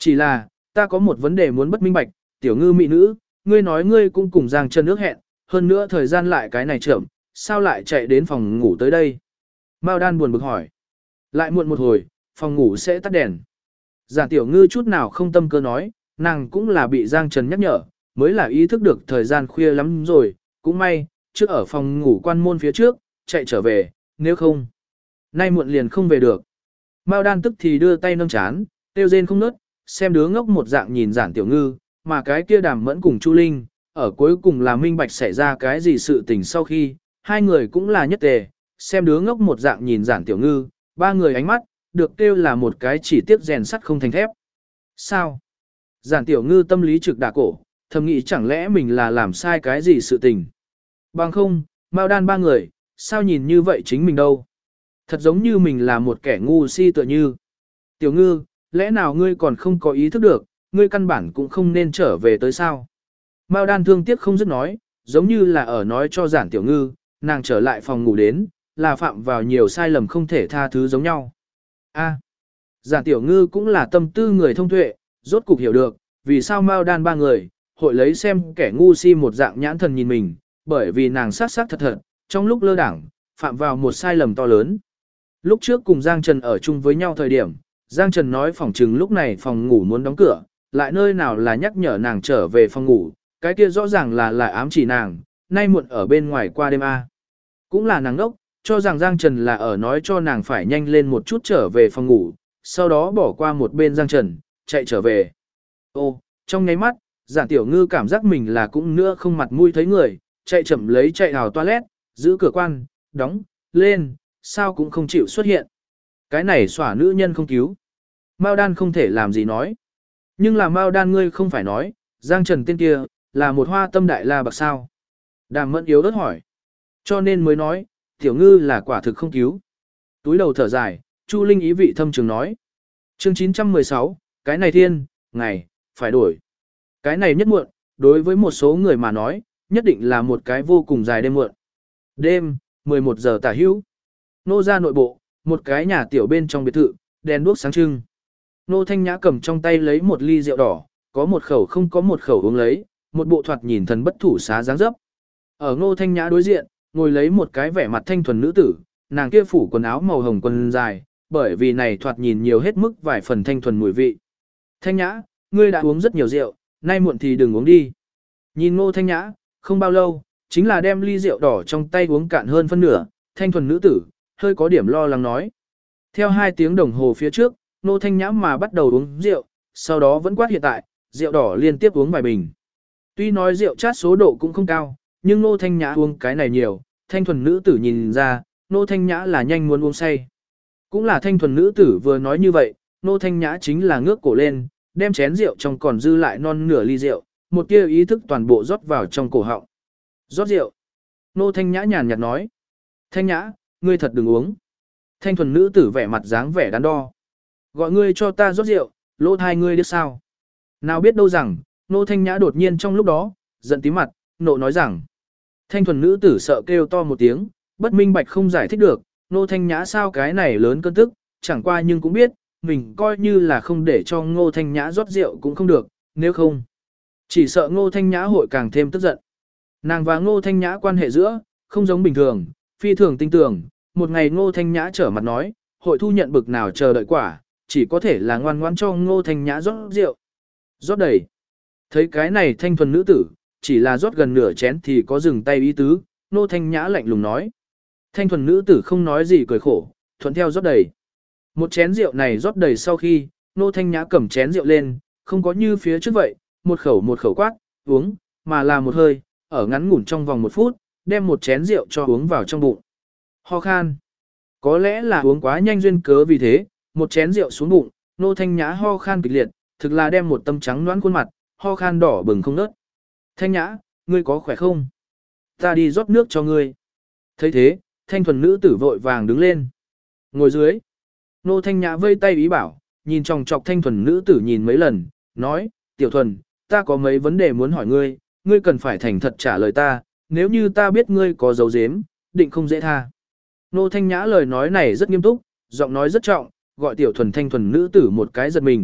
Chỉ là, ta có một vấn đề muốn bất minh bạch, tiểu ngư mỹ nữ, ngươi nói ngươi cũng cùng Giang Trần ước hẹn, hơn nữa thời gian lại cái này chậm, sao lại chạy đến phòng ngủ tới đây? Mao Đan buồn bực hỏi. Lại muộn một hồi, phòng ngủ sẽ tắt đèn. Giản tiểu ngư chút nào không tâm cơ nói, nàng cũng là bị Giang Trần nhắc nhở, mới là ý thức được thời gian khuya lắm rồi, cũng may, trước ở phòng ngủ quan môn phía trước, chạy trở về, nếu không, nay muộn liền không về được. Mao Đan tức thì đưa tay nâng chán, tiêu rên không nớt, xem đứa ngốc một dạng nhìn Giản tiểu ngư, mà cái kia Đàm Mẫn cùng Chu Linh, ở cuối cùng là minh bạch xảy ra cái gì sự tình sau khi, hai người cũng là nhất tề, xem đứa ngốc một dạng nhìn Giản tiểu ngư, ba người ánh mắt, được kêu là một cái chỉ tiếc rèn sắt không thành thép. Sao? Giản tiểu ngư tâm lý trực đả cổ, thầm nghĩ chẳng lẽ mình là làm sai cái gì sự tình. Bằng không, Mao Đan ba người, sao nhìn như vậy chính mình đâu. Thật giống như mình là một kẻ ngu si tựa như. Tiểu ngư, lẽ nào ngươi còn không có ý thức được, ngươi căn bản cũng không nên trở về tới sao. Mao Đan thương tiếc không dứt nói, giống như là ở nói cho Giản tiểu ngư, nàng trở lại phòng ngủ đến, là phạm vào nhiều sai lầm không thể tha thứ giống nhau. Giản tiểu ngư cũng là tâm tư người thông tuệ, rốt cục hiểu được, vì sao Mao Đan ba người, hội lấy xem kẻ ngu si một dạng nhãn thần nhìn mình, bởi vì nàng sát sát thật thật, trong lúc lơ đảng, phạm vào một sai lầm to lớn. Lúc trước cùng Giang Trần ở chung với nhau thời điểm, Giang Trần nói phòng trừng lúc này phòng ngủ muốn đóng cửa, lại nơi nào là nhắc nhở nàng trở về phòng ngủ, cái kia rõ ràng là ám chỉ nàng, nay muộn ở bên ngoài qua đêm A. Cũng là nàng đốc, cho rằng Giang Trần là ở nói cho nàng phải nhanh lên một chút trở về phòng ngủ, sau đó bỏ qua một bên Giang Trần, chạy trở về. Ô, trong nháy mắt, Giản tiểu ngư cảm giác mình là cũng nữa không mặt mũi thấy người, chạy chậm lấy chạy vào toilet, giữ cửa quan, đóng, lên, sao cũng không chịu xuất hiện. Cái này xỏa nữ nhân không cứu. Mao Đan không thể làm gì nói. Nhưng là Mao Đan ngươi không phải nói, Giang Trần tên kia, là một hoa tâm đại la bạc sao. Đàm Mẫn yếu đất hỏi. Cho nên mới nói, tiểu ngư là quả thực không cứu. Túi đầu thở dài, Chu Linh ý vị thâm trường nói. Chương 916, cái này thiên, ngày, phải đổi. Cái này nhất muộn, đối với một số người mà nói, nhất định là một cái vô cùng dài đêm muộn. Đêm, 11 giờ tả hữu. Nô ra nội bộ, một cái nhà tiểu bên trong biệt thự, đèn đuốc sáng trưng. Nô Thanh Nhã cầm trong tay lấy một ly rượu đỏ, có một khẩu không có một khẩu uống lấy, một bộ thoạt nhìn thần bất thủ xá dáng dấp. Ở Nô Thanh Nhã đối diện, ngồi lấy một cái vẻ mặt thanh thuần nữ tử, nàng kia phủ quần áo màu hồng quần dài, bởi vì này thoạt nhìn nhiều hết mức vài phần thanh thuần mùi vị. Thanh Nhã, ngươi đã uống rất nhiều rượu, nay muộn thì đừng uống đi. Nhìn Ngô Thanh Nhã, không bao lâu, chính là đem ly rượu đỏ trong tay uống cạn hơn phân nửa, thanh thuần nữ tử, hơi có điểm lo lắng nói. Theo 2 tiếng đồng hồ phía trước, Ngô Thanh Nhã mà bắt đầu uống rượu, sau đó vẫn quát hiện tại, rượu đỏ liên tiếp uống vài bình. Tuy nói rượu chát số độ cũng không cao, nhưng Ngô Thanh Nhã uống cái này nhiều, thanh thuần nữ tử nhìn ra, Ngô Thanh Nhã là nhanh muốn uống say. Cũng là thanh thuần nữ tử vừa nói như vậy, Ngô Thanh Nhã chính là ngước cổ lên, đem chén rượu trong còn dư lại non nửa ly rượu, một tia ý thức toàn bộ rót vào trong cổ họng. Rót rượu. Ngô Thanh Nhã nhàn nhạt nói. Thanh Nhã, ngươi thật đừng uống. Thanh thuần nữ tử vẻ mặt dáng vẻ đắn đo. Gọi ngươi cho ta rót rượu, lỗ thai ngươi biết sao. Nào biết đâu rằng, Ngô Thanh Nhã đột nhiên trong lúc đó, giận tím mặt, nộ nói rằng. Thanh thuần nữ tử sợ kêu to một tiếng, bất minh bạch không giải thích được, Ngô Thanh Nhã sao cái này lớn cơn tức, chẳng qua nhưng cũng biết, mình coi như là không để cho Ngô Thanh Nhã rót rượu cũng không được, nếu không, chỉ sợ Ngô Thanh Nhã hội càng thêm tức giận. Nàng và Ngô Thanh Nhã quan hệ giữa, không giống bình thường, phi thường tinh tường, một ngày Ngô Thanh Nhã trở mặt nói, hội thu nhận bực nào chờ đợi quả, chỉ có thể là ngoan ngoãn cho Ngô Thanh Nhã rót rượu. Rót đầy. Thấy cái này thanh thuần nữ tử, chỉ là rót gần nửa chén thì có dừng tay ý tứ, Ngô Thanh Nhã lạnh lùng nói. Thanh thuần nữ tử không nói gì cười khổ, thuận theo rót đầy. Một chén rượu này rót đầy sau khi, Ngô Thanh Nhã cầm chén rượu lên, không có như phía trước vậy, một khẩu quát, uống, mà là một hơi, ở ngắn ngủn trong vòng 1 phút, đem một chén rượu cho uống vào trong bụng. Ho khan. Có lẽ là uống quá nhanh duyên cớ vì thế, một chén rượu xuống bụng, Ngô Thanh Nhã ho khan kịch liệt, thực là đem một tâm trắng loãng khuôn mặt, ho khan đỏ bừng không ngớt. Thanh Nhã, ngươi có khỏe không? Ta đi rót nước cho ngươi. Thấy thế, thanh thuần nữ tử vội vàng đứng lên. Ngồi dưới. Ngô Thanh Nhã vây tay ý bảo, nhìn chòng chọc thanh thuần nữ tử nhìn mấy lần, nói, tiểu thuần, ta có mấy vấn đề muốn hỏi ngươi, ngươi cần phải thành thật trả lời ta, nếu như ta biết ngươi có dấu giếm, định không dễ tha. Ngô Thanh Nhã lời nói này rất nghiêm túc, giọng nói rất trọng, gọi tiểu thuần thanh thuần nữ tử một cái giật mình,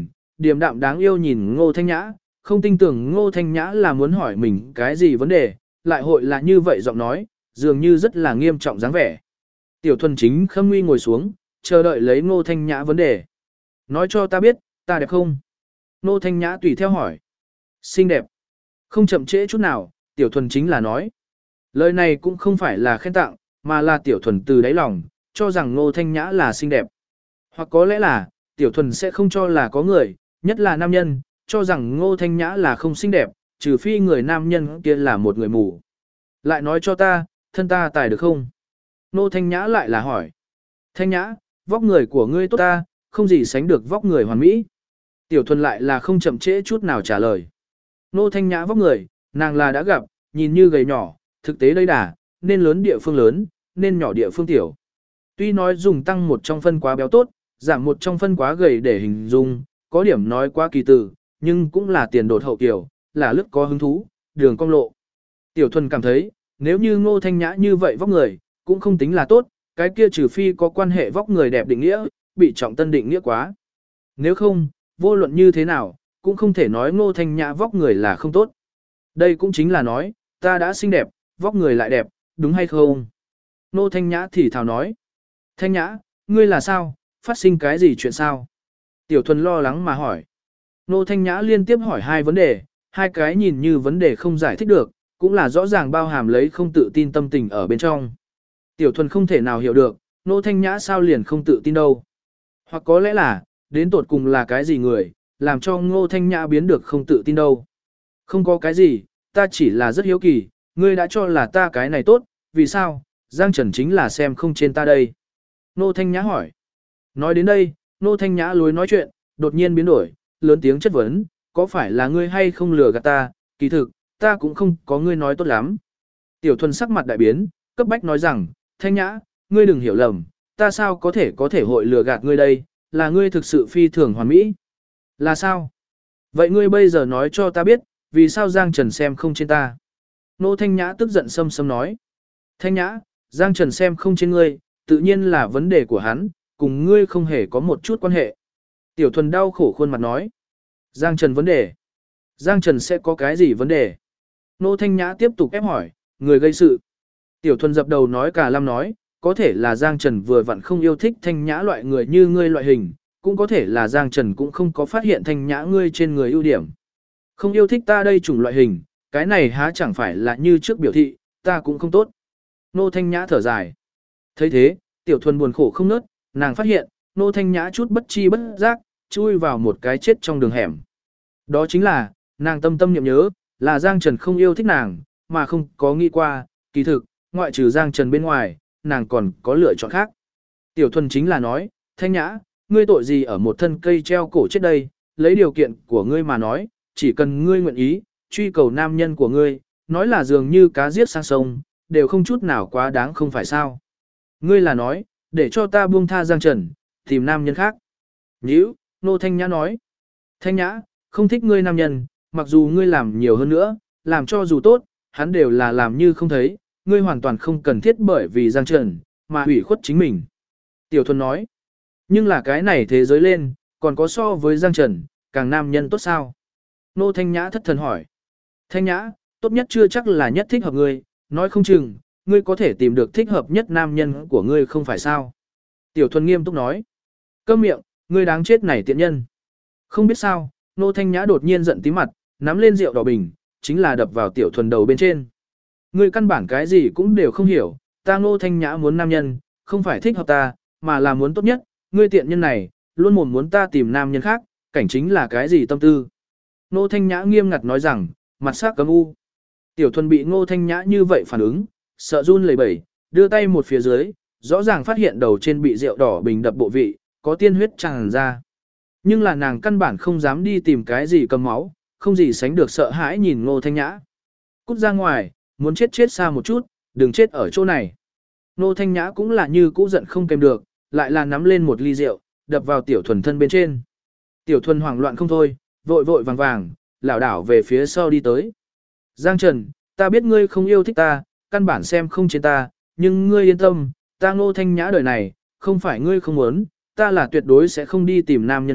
điềm đạm đáng yêu nhìn Ngô Thanh Nhã, không tin tưởng Ngô Thanh Nhã là muốn hỏi mình cái gì vấn đề, lại hội là như vậy giọng nói, dường như rất là nghiêm trọng dáng vẻ. Tiểu Thuần chính khâm nguy ngồi xuống, chờ đợi lấy Ngô Thanh Nhã vấn đề. Nói cho ta biết, ta đẹp không? Ngô Thanh Nhã tùy theo hỏi. Xinh đẹp. Không chậm trễ chút nào, Tiểu Thuần chính là nói. Lời này cũng không phải là khen tặng, mà là Tiểu Thuần từ đáy lòng, cho rằng Ngô Thanh Nhã là xinh đẹp. Hoặc có lẽ là, Tiểu Thuần sẽ không cho là có người, nhất là nam nhân, cho rằng Ngô Thanh Nhã là không xinh đẹp, trừ phi người nam nhân kia là một người mù. Lại nói cho ta, thân ta tài được không? Ngô Thanh Nhã lại là hỏi. Thanh Nhã, vóc người của ngươi tốt ta, không gì sánh được vóc người hoàn mỹ. Tiểu Thuần lại là không chậm trễ chút nào trả lời. Ngô Thanh Nhã vóc người, nàng là đã gặp, nhìn như gầy nhỏ, thực tế đây đà, nên lớn địa phương lớn, nên nhỏ địa phương tiểu. Tuy nói dùng tăng một trong phân quá béo tốt, giảm một trong phân quá gầy để hình dung, có điểm nói quá kỳ từ, nhưng cũng là tiền đột hậu kiểu, là lướt có hứng thú, đường cong lộ. Tiểu Thuần cảm thấy, nếu như Ngô Thanh Nhã như vậy vóc người, cũng không tính là tốt, cái kia trừ phi có quan hệ vóc người đẹp định nghĩa, bị trọng tân định nghĩa quá. Nếu không, vô luận như thế nào, cũng không thể nói Ngô Thanh Nhã vóc người là không tốt. Đây cũng chính là nói, ta đã xinh đẹp, vóc người lại đẹp, đúng hay không? Ngô Thanh Nhã thì thào nói. Thanh Nhã, ngươi là sao, phát sinh cái gì chuyện sao? Tiểu Thuần lo lắng mà hỏi. Ngô Thanh Nhã liên tiếp hỏi hai vấn đề, hai cái nhìn như vấn đề không giải thích được, cũng là rõ ràng bao hàm lấy không tự tin tâm tình ở bên trong. Tiểu Thuần không thể nào hiểu được, Ngô Thanh Nhã sao liền không tự tin đâu. Hoặc có lẽ là, đến tột cùng là cái gì người, làm cho Ngô Thanh Nhã biến được không tự tin đâu. Không có cái gì, ta chỉ là rất hiếu kỳ, ngươi đã cho là ta cái này tốt, vì sao, Giang Trần chính là xem không trên ta đây. Ngô Thanh Nhã hỏi. Nói đến đây, Ngô Thanh Nhã lối nói chuyện, đột nhiên biến đổi, lớn tiếng chất vấn, có phải là ngươi hay không lừa gạt ta, kỳ thực, ta cũng không có ngươi nói tốt lắm. Tiểu Thuần sắc mặt đại biến, cấp bách nói rằng, Thanh Nhã, ngươi đừng hiểu lầm, ta sao có thể hội lừa gạt ngươi đây, là ngươi thực sự phi thường hoàn mỹ. Là sao? Vậy ngươi bây giờ nói cho ta biết, vì sao Giang Trần xem không trên ta? Ngô Thanh Nhã tức giận xâm xâm nói. Thanh Nhã, Giang Trần xem không trên ngươi, tự nhiên là vấn đề của hắn, cùng ngươi không hề có một chút quan hệ. Tiểu Thuần đau khổ khuôn mặt nói. Giang Trần vấn đề. Giang Trần sẽ có cái gì vấn đề? Ngô Thanh Nhã tiếp tục ép hỏi, người gây sự. Tiểu Thuần dập đầu nói cả lâm nói, có thể là Giang Trần vừa vặn không yêu thích Thanh Nhã loại người như ngươi loại hình, cũng có thể là Giang Trần cũng không có phát hiện Thanh Nhã ngươi trên người ưu điểm. Không yêu thích ta đây chủng loại hình, cái này há chẳng phải là như trước biểu thị, ta cũng không tốt. Ngô Thanh Nhã thở dài. thấy thế, Tiểu Thuần buồn khổ không nớt, nàng phát hiện, Ngô Thanh Nhã chút bất chi bất giác, chui vào một cái chết trong đường hẻm. Đó chính là, nàng tâm tâm niệm nhớ, là Giang Trần không yêu thích nàng, mà không có nghĩ qua, kỳ thực, ngoại trừ Giang Trần bên ngoài, nàng còn có lựa chọn khác. Tiểu Thuần chính là nói, Thanh Nhã, ngươi tội gì ở một thân cây treo cổ chết đây, lấy điều kiện của ngươi mà nói, chỉ cần ngươi nguyện ý, truy cầu nam nhân của ngươi, nói là dường như cá giết sang sông, đều không chút nào quá đáng không phải sao. Ngươi là nói, để cho ta buông tha Giang Trần, tìm nam nhân khác. Nhữ, Nô Thanh Nhã nói, Thanh Nhã, không thích ngươi nam nhân, mặc dù ngươi làm nhiều hơn nữa, làm cho dù tốt, hắn đều là làm như không thấy, ngươi hoàn toàn không cần thiết bởi vì Giang Trần, mà hủy khuất chính mình. Tiểu Thuần nói, nhưng là cái này thế giới lên, còn có so với Giang Trần, càng nam nhân tốt sao? Nô Thanh Nhã thất thần hỏi. Thanh Nhã, tốt nhất chưa chắc là nhất thích hợp ngươi, nói không chừng, ngươi có thể tìm được thích hợp nhất nam nhân của ngươi không phải sao? Tiểu Thuần nghiêm túc nói. Câm miệng, ngươi đáng chết này tiện nhân. Không biết sao, Nô Thanh Nhã đột nhiên giận tí mặt, nắm lên rượu đỏ bình, chính là đập vào Tiểu Thuần đầu bên trên. Ngươi căn bản cái gì cũng đều không hiểu, ta Nô Thanh Nhã muốn nam nhân, không phải thích hợp ta, mà là muốn tốt nhất, ngươi tiện nhân này, luôn mồm muốn ta tìm nam nhân khác, cảnh chính là cái gì tâm tư. Nô Thanh Nhã nghiêm ngặt nói rằng, mặt sắc cấm u. Tiểu Thuần bị Nô Thanh Nhã như vậy phản ứng, sợ run lẩy bẩy, đưa tay một phía dưới, rõ ràng phát hiện đầu trên bị rượu đỏ bình đập bộ vị, có tiên huyết tràn ra. Nhưng là nàng căn bản không dám đi tìm cái gì cầm máu, không gì sánh được sợ hãi nhìn Nô Thanh Nhã. Cút ra ngoài, muốn chết chết xa một chút, đừng chết ở chỗ này. Nô Thanh Nhã cũng là như cũ giận không kèm được, lại là nắm lên một ly rượu, đập vào Tiểu Thuần thân bên trên. Tiểu Thuần hoảng loạn không thôi, vội vội vàng vàng, lảo đảo về phía sau đi tới. Giang Trần, ta biết ngươi không yêu thích ta, căn bản xem không trên ta, nhưng ngươi yên tâm, ta Nô Thanh Nhã đời này, không phải ngươi không muốn, ta là tuyệt đối sẽ không đi tìm nam nhân khác,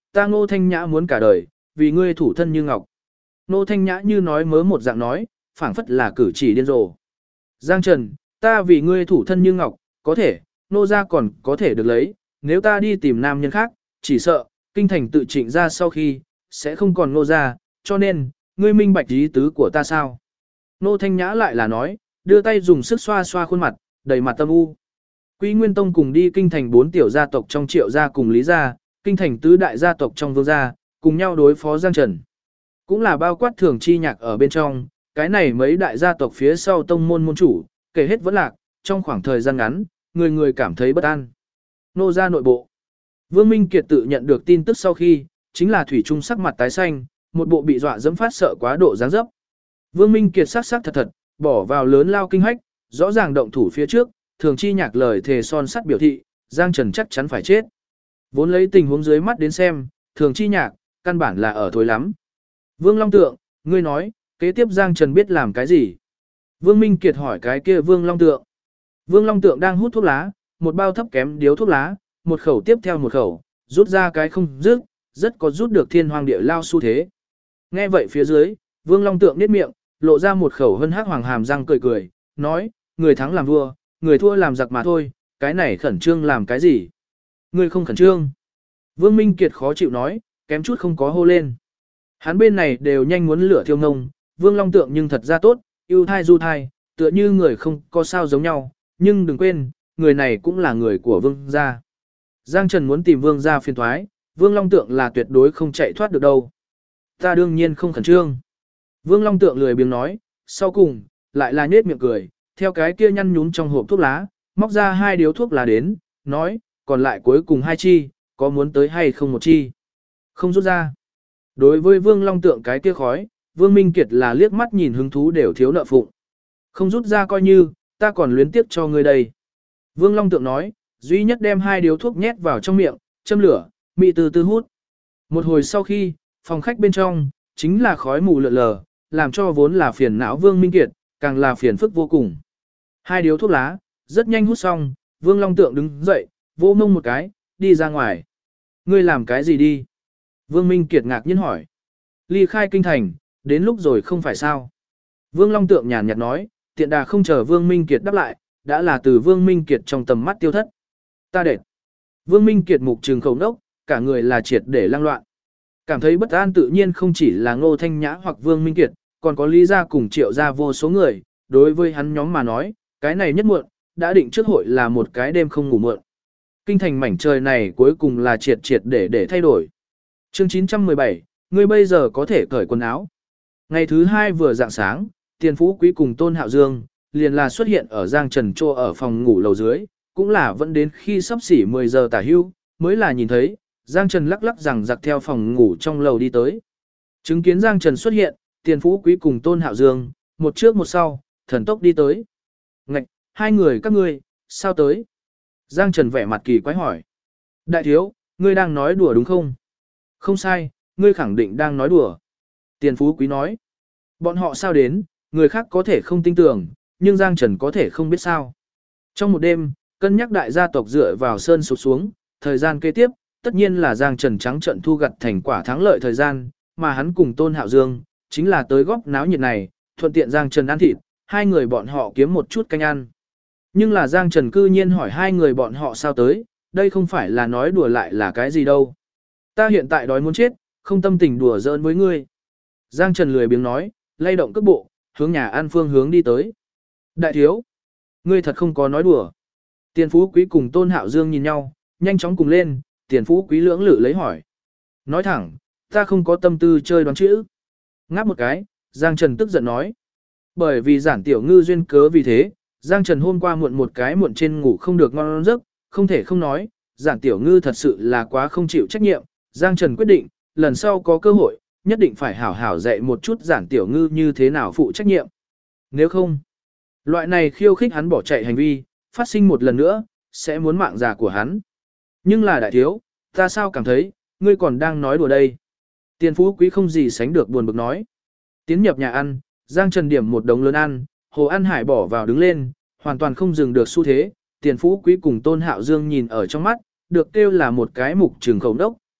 ta Ngô Thanh Nhã muốn cả đời, vì ngươi thủ thân như ngọc. Ngô Thanh Nhã như nói mớ một dạng nói, phảng phất là cử chỉ điên rồ. Giang Trần, ta vì ngươi thủ thân như ngọc, có thể, nô gia còn có thể được lấy, nếu ta đi tìm nam nhân khác, chỉ sợ, kinh thành tự trịnh ra sau khi, sẽ không còn nô gia, cho nên, ngươi minh bạch ý tứ của ta sao? Nô Thanh Nhã lại là nói, đưa tay dùng sức xoa xoa khuôn mặt, đầy mặt tâm u. Quý Nguyên Tông cùng đi kinh thành 4 tiểu gia tộc trong Triệu gia cùng Lý gia, kinh thành tứ đại gia tộc trong Vương gia, cùng nhau đối phó Giang Trần. Cũng là bao quát Thường Chi Nhạc ở bên trong, cái này mấy đại gia tộc phía sau tông môn môn chủ, kể hết vẫn lạc, trong khoảng thời gian ngắn, người người cảm thấy bất an. Nô gia nội bộ. Vương Minh Kiệt tự nhận được tin tức sau khi, chính là thủy trung sắc mặt tái xanh, một bộ bị dọa dẫm phát sợ quá độ dáng dấp. Vương Minh Kiệt sắc thật thật, bỏ vào lớn lao kinh hách, rõ ràng động thủ phía trước, Thường Chi Nhạc lời thề son sắt biểu thị, Giang Trần chắc chắn phải chết. Vốn lấy tình huống dưới mắt đến xem, Thường Chi Nhạc, căn bản là ở thối lắm. Vương Long Tượng, ngươi nói, kế tiếp Giang Trần biết làm cái gì? Vương Minh Kiệt hỏi cái kia Vương Long Tượng. Vương Long Tượng đang hút thuốc lá, một bao thấp kém điếu thuốc lá, một khẩu tiếp theo một khẩu, rút ra cái không dứt, rất có rút được thiên hoàng địa lao xu thế. Nghe vậy phía dưới, Vương Long Tượng nhếch miệng, lộ ra một khẩu hân hắc hoàng hàm răng cười cười, nói, người thắng làm vua, người thua làm giặc mà thôi, cái này khẩn trương làm cái gì? Người không khẩn trương. Vương Minh Kiệt khó chịu nói, kém chút không có hô lên. Hắn bên này đều nhanh muốn lửa thiêu ngông, Vương Long Tượng nhưng thật ra tốt, yêu thai du thai, tựa như người không có sao giống nhau, nhưng đừng quên, người này cũng là người của Vương gia. Giang Trần muốn tìm Vương gia phiền thoái, Vương Long Tượng là tuyệt đối không chạy thoát được đâu. Ta đương nhiên không khẩn trương. Vương Long Tượng lười biếng nói, sau cùng, lại là nhếch miệng cười, theo cái kia nhăn nhúm trong hộp thuốc lá, móc ra 2 điếu thuốc lá đến, nói, còn lại cuối cùng 2 chi, có muốn tới hay không một chi? Không rút ra. Đối với Vương Long Tượng cái kia khói, Vương Minh Kiệt là liếc mắt nhìn hứng thú đều thiếu nợ phụng. Không rút ra coi như, ta còn luyến tiếp cho ngươi đây. Vương Long Tượng nói, duy nhất đem 2 điếu thuốc nhét vào trong miệng, châm lửa, mị từ từ hút. Một hồi sau khi, phòng khách bên trong, chính là khói mù lượn lờ, làm cho vốn là phiền não Vương Minh Kiệt, càng là phiền phức vô cùng. 2 điếu thuốc lá, rất nhanh hút xong, Vương Long Tượng đứng dậy, vỗ mông một cái, đi ra ngoài. Ngươi làm cái gì đi? Vương Minh Kiệt ngạc nhiên hỏi. Ly khai kinh thành, đến lúc rồi không phải sao? Vương Long Tượng nhàn nhạt nói, tiện đà không chờ Vương Minh Kiệt đáp lại, đã là từ Vương Minh Kiệt trong tầm mắt tiêu thất. Ta đệt. Vương Minh Kiệt mục trừng khẩu nốc, cả người là triệt để lang loạn. Cảm thấy bất an tự nhiên không chỉ là Ngô Thanh Nhã hoặc Vương Minh Kiệt, còn có Lý gia cùng Triệu gia vô số người, đối với hắn nhóm mà nói, cái này nhất muộn, đã định trước hội là một cái đêm không ngủ muộn. Kinh thành mảnh trời này cuối cùng là triệt để thay đổi. Chương 917, ngươi bây giờ có thể cởi quần áo. Ngày thứ 2 vừa rạng sáng, Tiền Phú Quý cùng Tôn Hạo Dương, liền là xuất hiện ở Giang Trần Trô ở phòng ngủ lầu dưới, cũng là vẫn đến khi sắp xỉ 10 giờ tả hưu, mới là nhìn thấy, Giang Trần lắc lắc rằng giặc theo phòng ngủ trong lầu đi tới. Chứng kiến Giang Trần xuất hiện, Tiền Phú Quý cùng Tôn Hạo Dương, một trước một sau, thần tốc đi tới. Ngạch, hai người các ngươi, sao tới? Giang Trần vẻ mặt kỳ quái hỏi. Đại thiếu, ngươi đang nói đùa đúng không? Không sai, ngươi khẳng định đang nói đùa. Tiền Phú Quý nói. Bọn họ sao đến, người khác có thể không tin tưởng, nhưng Giang Trần có thể không biết sao. Trong một đêm, cân nhắc đại gia tộc dựa vào sơn sụp xuống, thời gian kế tiếp, tất nhiên là Giang Trần trắng trận thu gặt thành quả thắng lợi thời gian, mà hắn cùng Tôn Hạo Dương, chính là tới góp náo nhiệt này, thuận tiện Giang Trần ăn thịt, hai người bọn họ kiếm một chút canh ăn. Nhưng là Giang Trần cư nhiên hỏi hai người bọn họ sao tới, đây không phải là nói đùa lại là cái gì đâu. Ta hiện tại đói muốn chết, không tâm tình đùa giỡn với ngươi. Giang Trần lười biếng nói, lay động cước bộ, hướng nhà ăn phương hướng đi tới. Đại thiếu, ngươi thật không có nói đùa. Tiền Phú Quý cùng Tôn Hạo Dương nhìn nhau, nhanh chóng cùng lên, Tiền Phú Quý lưỡng lự lấy hỏi. Nói thẳng, ta không có tâm tư chơi đoán chữ. Ngáp một cái, Giang Trần tức giận nói. Bởi vì giản tiểu ngư duyên cớ vì thế, Giang Trần hôm qua muộn một cái muộn trên ngủ không được ngon giấc, không thể không nói, giản tiểu ngư thật sự là quá không chịu trách nhiệm. Giang Trần quyết định, lần sau có cơ hội, nhất định phải hảo hảo dạy một chút giản tiểu ngư như thế nào phụ trách nhiệm. Nếu không, loại này khiêu khích hắn bỏ chạy hành vi, phát sinh một lần nữa, sẽ muốn mạng già của hắn. Nhưng là đại thiếu, ta sao cảm thấy, ngươi còn đang nói đùa đây. Tiền Phú Quý không gì sánh được buồn bực nói. Tiến nhập nhà ăn, Giang Trần điểm một đống lớn ăn, Hồ An Hải bỏ vào đứng lên, hoàn toàn không dừng được xu thế. Tiền Phú Quý cùng Tôn Hạo Dương nhìn ở trong mắt, được kêu là một cái mục trường khẩu đốc,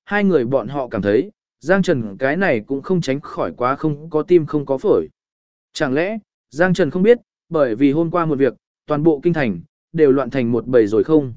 hai người bọn họ cảm thấy, Giang Trần cái này cũng không tránh khỏi quá không có tim không có phổi. Chẳng lẽ, Giang Trần không biết, bởi vì hôm qua một việc, toàn bộ kinh thành, đều loạn thành một bầy rồi không?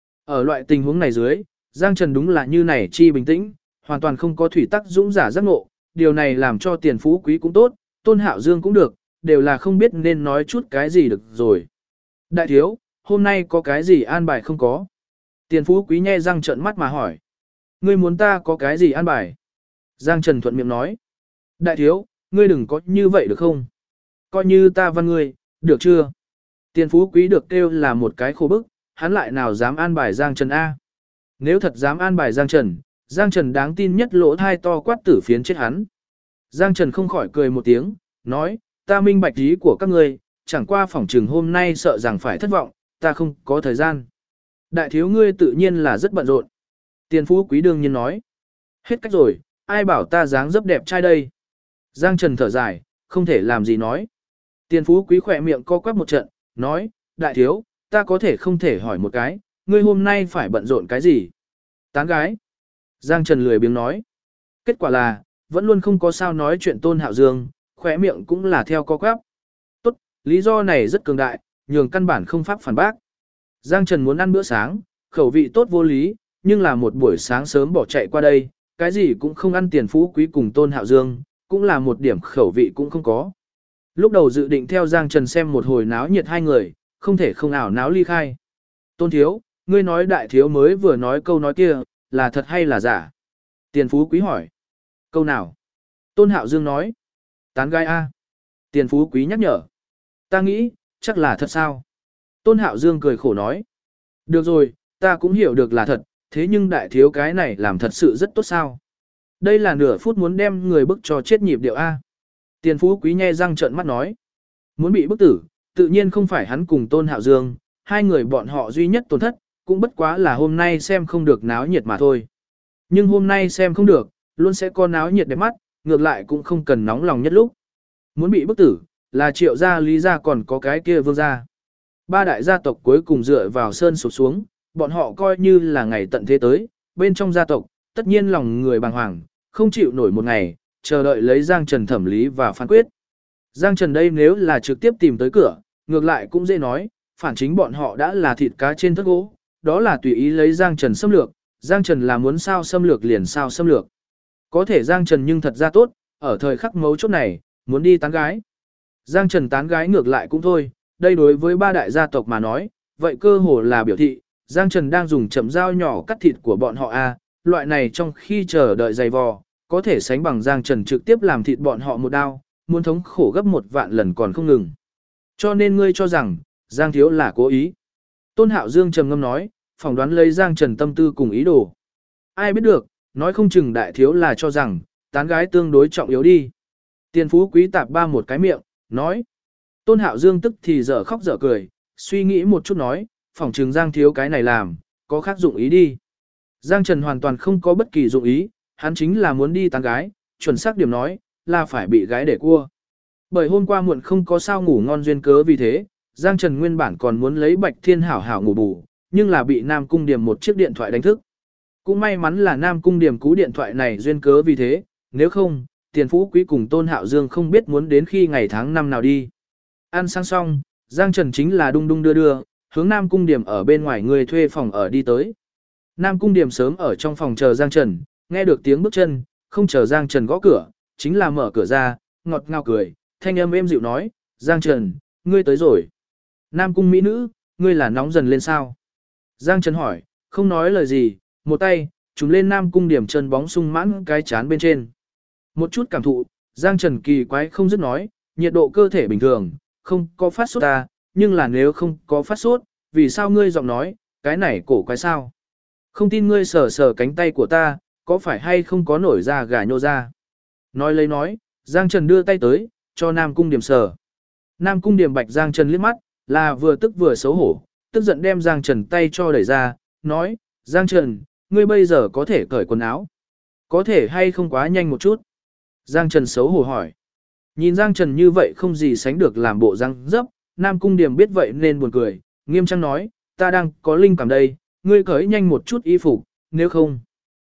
Ở loại tình huống này dưới, Giang Trần đúng là như này chi bình tĩnh, hoàn toàn không có thủy tắc dũng giả giác ngộ, điều này làm cho Tiền Phú Quý cũng tốt, Tôn Hạo Dương cũng được, đều là không biết nên nói chút cái gì được rồi. Đại thiếu, hôm nay có cái gì an bài không có? Tiền Phú Quý nhe răng trợn mắt mà hỏi. Ngươi muốn ta có cái gì an bài? Giang Trần thuận miệng nói. Đại thiếu, ngươi đừng có như vậy được không? Coi như ta văn ngươi, được chưa? Tiền Phú Quý được kêu là một cái khổ bức, hắn lại nào dám an bài Giang Trần A. Nếu thật dám an bài Giang Trần đáng tin nhất lỗ thai to quát tử phiến chết hắn. Giang Trần không khỏi cười một tiếng, nói, ta minh bạch ý của các ngươi, chẳng qua phỏng trừng hôm nay sợ rằng phải thất vọng, ta không có thời gian. Đại thiếu ngươi tự nhiên là rất bận rộn. Tiền Phú Quý đương nhiên nói. Hết cách rồi, ai bảo ta dáng dấp đẹp trai đây. Giang Trần thở dài, không thể làm gì nói. Tiền Phú Quý khỏe miệng co quắp một trận, nói, đại thiếu, ta có thể không thể hỏi một cái, ngươi hôm nay phải bận rộn cái gì? Tán gái. Giang Trần lười biếng nói. Kết quả là, vẫn luôn không có sao nói chuyện Tôn Hạo Dương, khỏe miệng cũng là theo co quắp. Tốt, lý do này rất cường đại, nhường căn bản không pháp phản bác. Giang Trần muốn ăn bữa sáng, khẩu vị tốt vô lý, nhưng là một buổi sáng sớm bỏ chạy qua đây, cái gì cũng không ăn. Tiền Phú Quý cùng Tôn Hạo Dương, cũng là một điểm khẩu vị cũng không có. Lúc đầu dự định theo Giang Trần xem một hồi náo nhiệt hai người, không thể không ảo náo ly khai. Tôn thiếu, ngươi nói đại thiếu mới vừa nói câu nói kia, là thật hay là giả? Tiền Phú Quý hỏi. Câu nào? Tôn Hạo Dương nói. Tán gái A. Tiền Phú Quý nhắc nhở. Ta nghĩ, chắc là thật sao? Tôn Hạo Dương cười khổ nói. Được rồi, ta cũng hiểu được là thật, thế nhưng đại thiếu cái này làm thật sự rất tốt sao? Đây là nửa phút muốn đem người bức cho chết nhịp điệu A. Tiền Phú Quý nhe răng trợn mắt nói. Muốn bị bức tử, tự nhiên không phải hắn cùng Tôn Hạo Dương, hai người bọn họ duy nhất tổn thất, cũng bất quá là hôm nay xem không được náo nhiệt mà thôi. Nhưng hôm nay xem không được, luôn sẽ có náo nhiệt đẹp mắt, ngược lại cũng không cần nóng lòng nhất lúc. Muốn bị bức tử, là Triệu gia, Lý gia còn có cái kia Vương gia. Ba đại gia tộc cuối cùng dựa vào sơn sụp xuống, bọn họ coi như là ngày tận thế tới, bên trong gia tộc, tất nhiên lòng người bàng hoàng, không chịu nổi một ngày, chờ đợi lấy Giang Trần thẩm lý và phán quyết. Giang Trần đây nếu là trực tiếp tìm tới cửa, ngược lại cũng dễ nói, phản chính bọn họ đã là thịt cá trên thớt gỗ, đó là tùy ý lấy Giang Trần xâm lược, Giang Trần là muốn sao xâm lược liền sao xâm lược. Có thể Giang Trần nhưng thật ra tốt, ở thời khắc mấu chốt này, muốn đi tán gái. Giang Trần tán gái ngược lại cũng thôi, đây đối với ba đại gia tộc mà nói, vậy cơ hồ là biểu thị, Giang Trần đang dùng chậm dao nhỏ cắt thịt của bọn họ a, loại này trong khi chờ đợi dày vò, có thể sánh bằng Giang Trần trực tiếp làm thịt bọn họ một đao, muốn thống khổ gấp 1.000 lần còn không ngừng. Cho nên ngươi cho rằng, Giang thiếu là cố ý. Tôn Hạo Dương trầm ngâm nói, phỏng đoán lấy Giang Trần tâm tư cùng ý đồ. Ai biết được, nói không chừng đại thiếu là cho rằng, tán gái tương đối trọng yếu đi. Tiền Phú Quý tạp ba một cái miệng, nói. Tôn Hạo Dương tức thì dở khóc dở cười, suy nghĩ một chút nói, phỏng chừng Giang thiếu cái này làm, có khác dụng ý đi. Giang Trần hoàn toàn không có bất kỳ dụng ý, hắn chính là muốn đi tán gái, chuẩn xác điểm nói, là phải bị gái để cua. Bởi hôm qua muộn không có sao ngủ ngon duyên cớ vì thế, Giang Trần nguyên bản còn muốn lấy Bạch Thiên hảo hảo ngủ bù, nhưng là bị Nam Cung Điềm một chiếc điện thoại đánh thức. Cũng may mắn là Nam Cung Điềm cú điện thoại này duyên cớ vì thế, nếu không, Tiền Phú Quý cùng Tôn Hạo Dương không biết muốn đến khi ngày tháng năm nào đi. Ăn sang xong, Giang Trần chính là đung đung đưa đưa, hướng Nam Cung Điềm ở bên ngoài người thuê phòng ở đi tới. Nam Cung Điềm sớm ở trong phòng chờ Giang Trần, nghe được tiếng bước chân, không chờ Giang Trần gõ cửa, chính là mở cửa ra, ngọt ngào cười, thanh âm êm dịu nói, Giang Trần, ngươi tới rồi. Nam Cung mỹ nữ, ngươi là nóng dần lên sao? Giang Trần hỏi, không nói lời gì, một tay, trùm lên Nam Cung Điểm chân bóng sung mãn cái chán bên trên. Một chút cảm thụ, Giang Trần kỳ quái không dứt nói, nhiệt độ cơ thể bình thường, không có phát sốt ta, nhưng là nếu không có phát sốt, vì sao ngươi giọng nói, cái này cổ quái sao? Không tin ngươi sờ sờ cánh tay của ta, có phải hay không có nổi da gà nhô ra? Nói lấy nói, Giang Trần đưa tay tới, cho Nam Cung Điểm sờ. Nam Cung Điểm bạch Giang Trần liếc mắt, là vừa tức vừa xấu hổ, tức giận đem Giang Trần tay cho đẩy ra, nói, Giang Trần, ngươi bây giờ có thể cởi quần áo. Có thể hay không quá nhanh một chút? Giang Trần xấu hổ hỏi. Nhìn Giang Trần như vậy không gì sánh được làm bộ răng dấp, Nam Cung Điểm biết vậy nên buồn cười, nghiêm trang nói, ta đang có linh cảm đây, ngươi cởi nhanh một chút y phục, nếu không.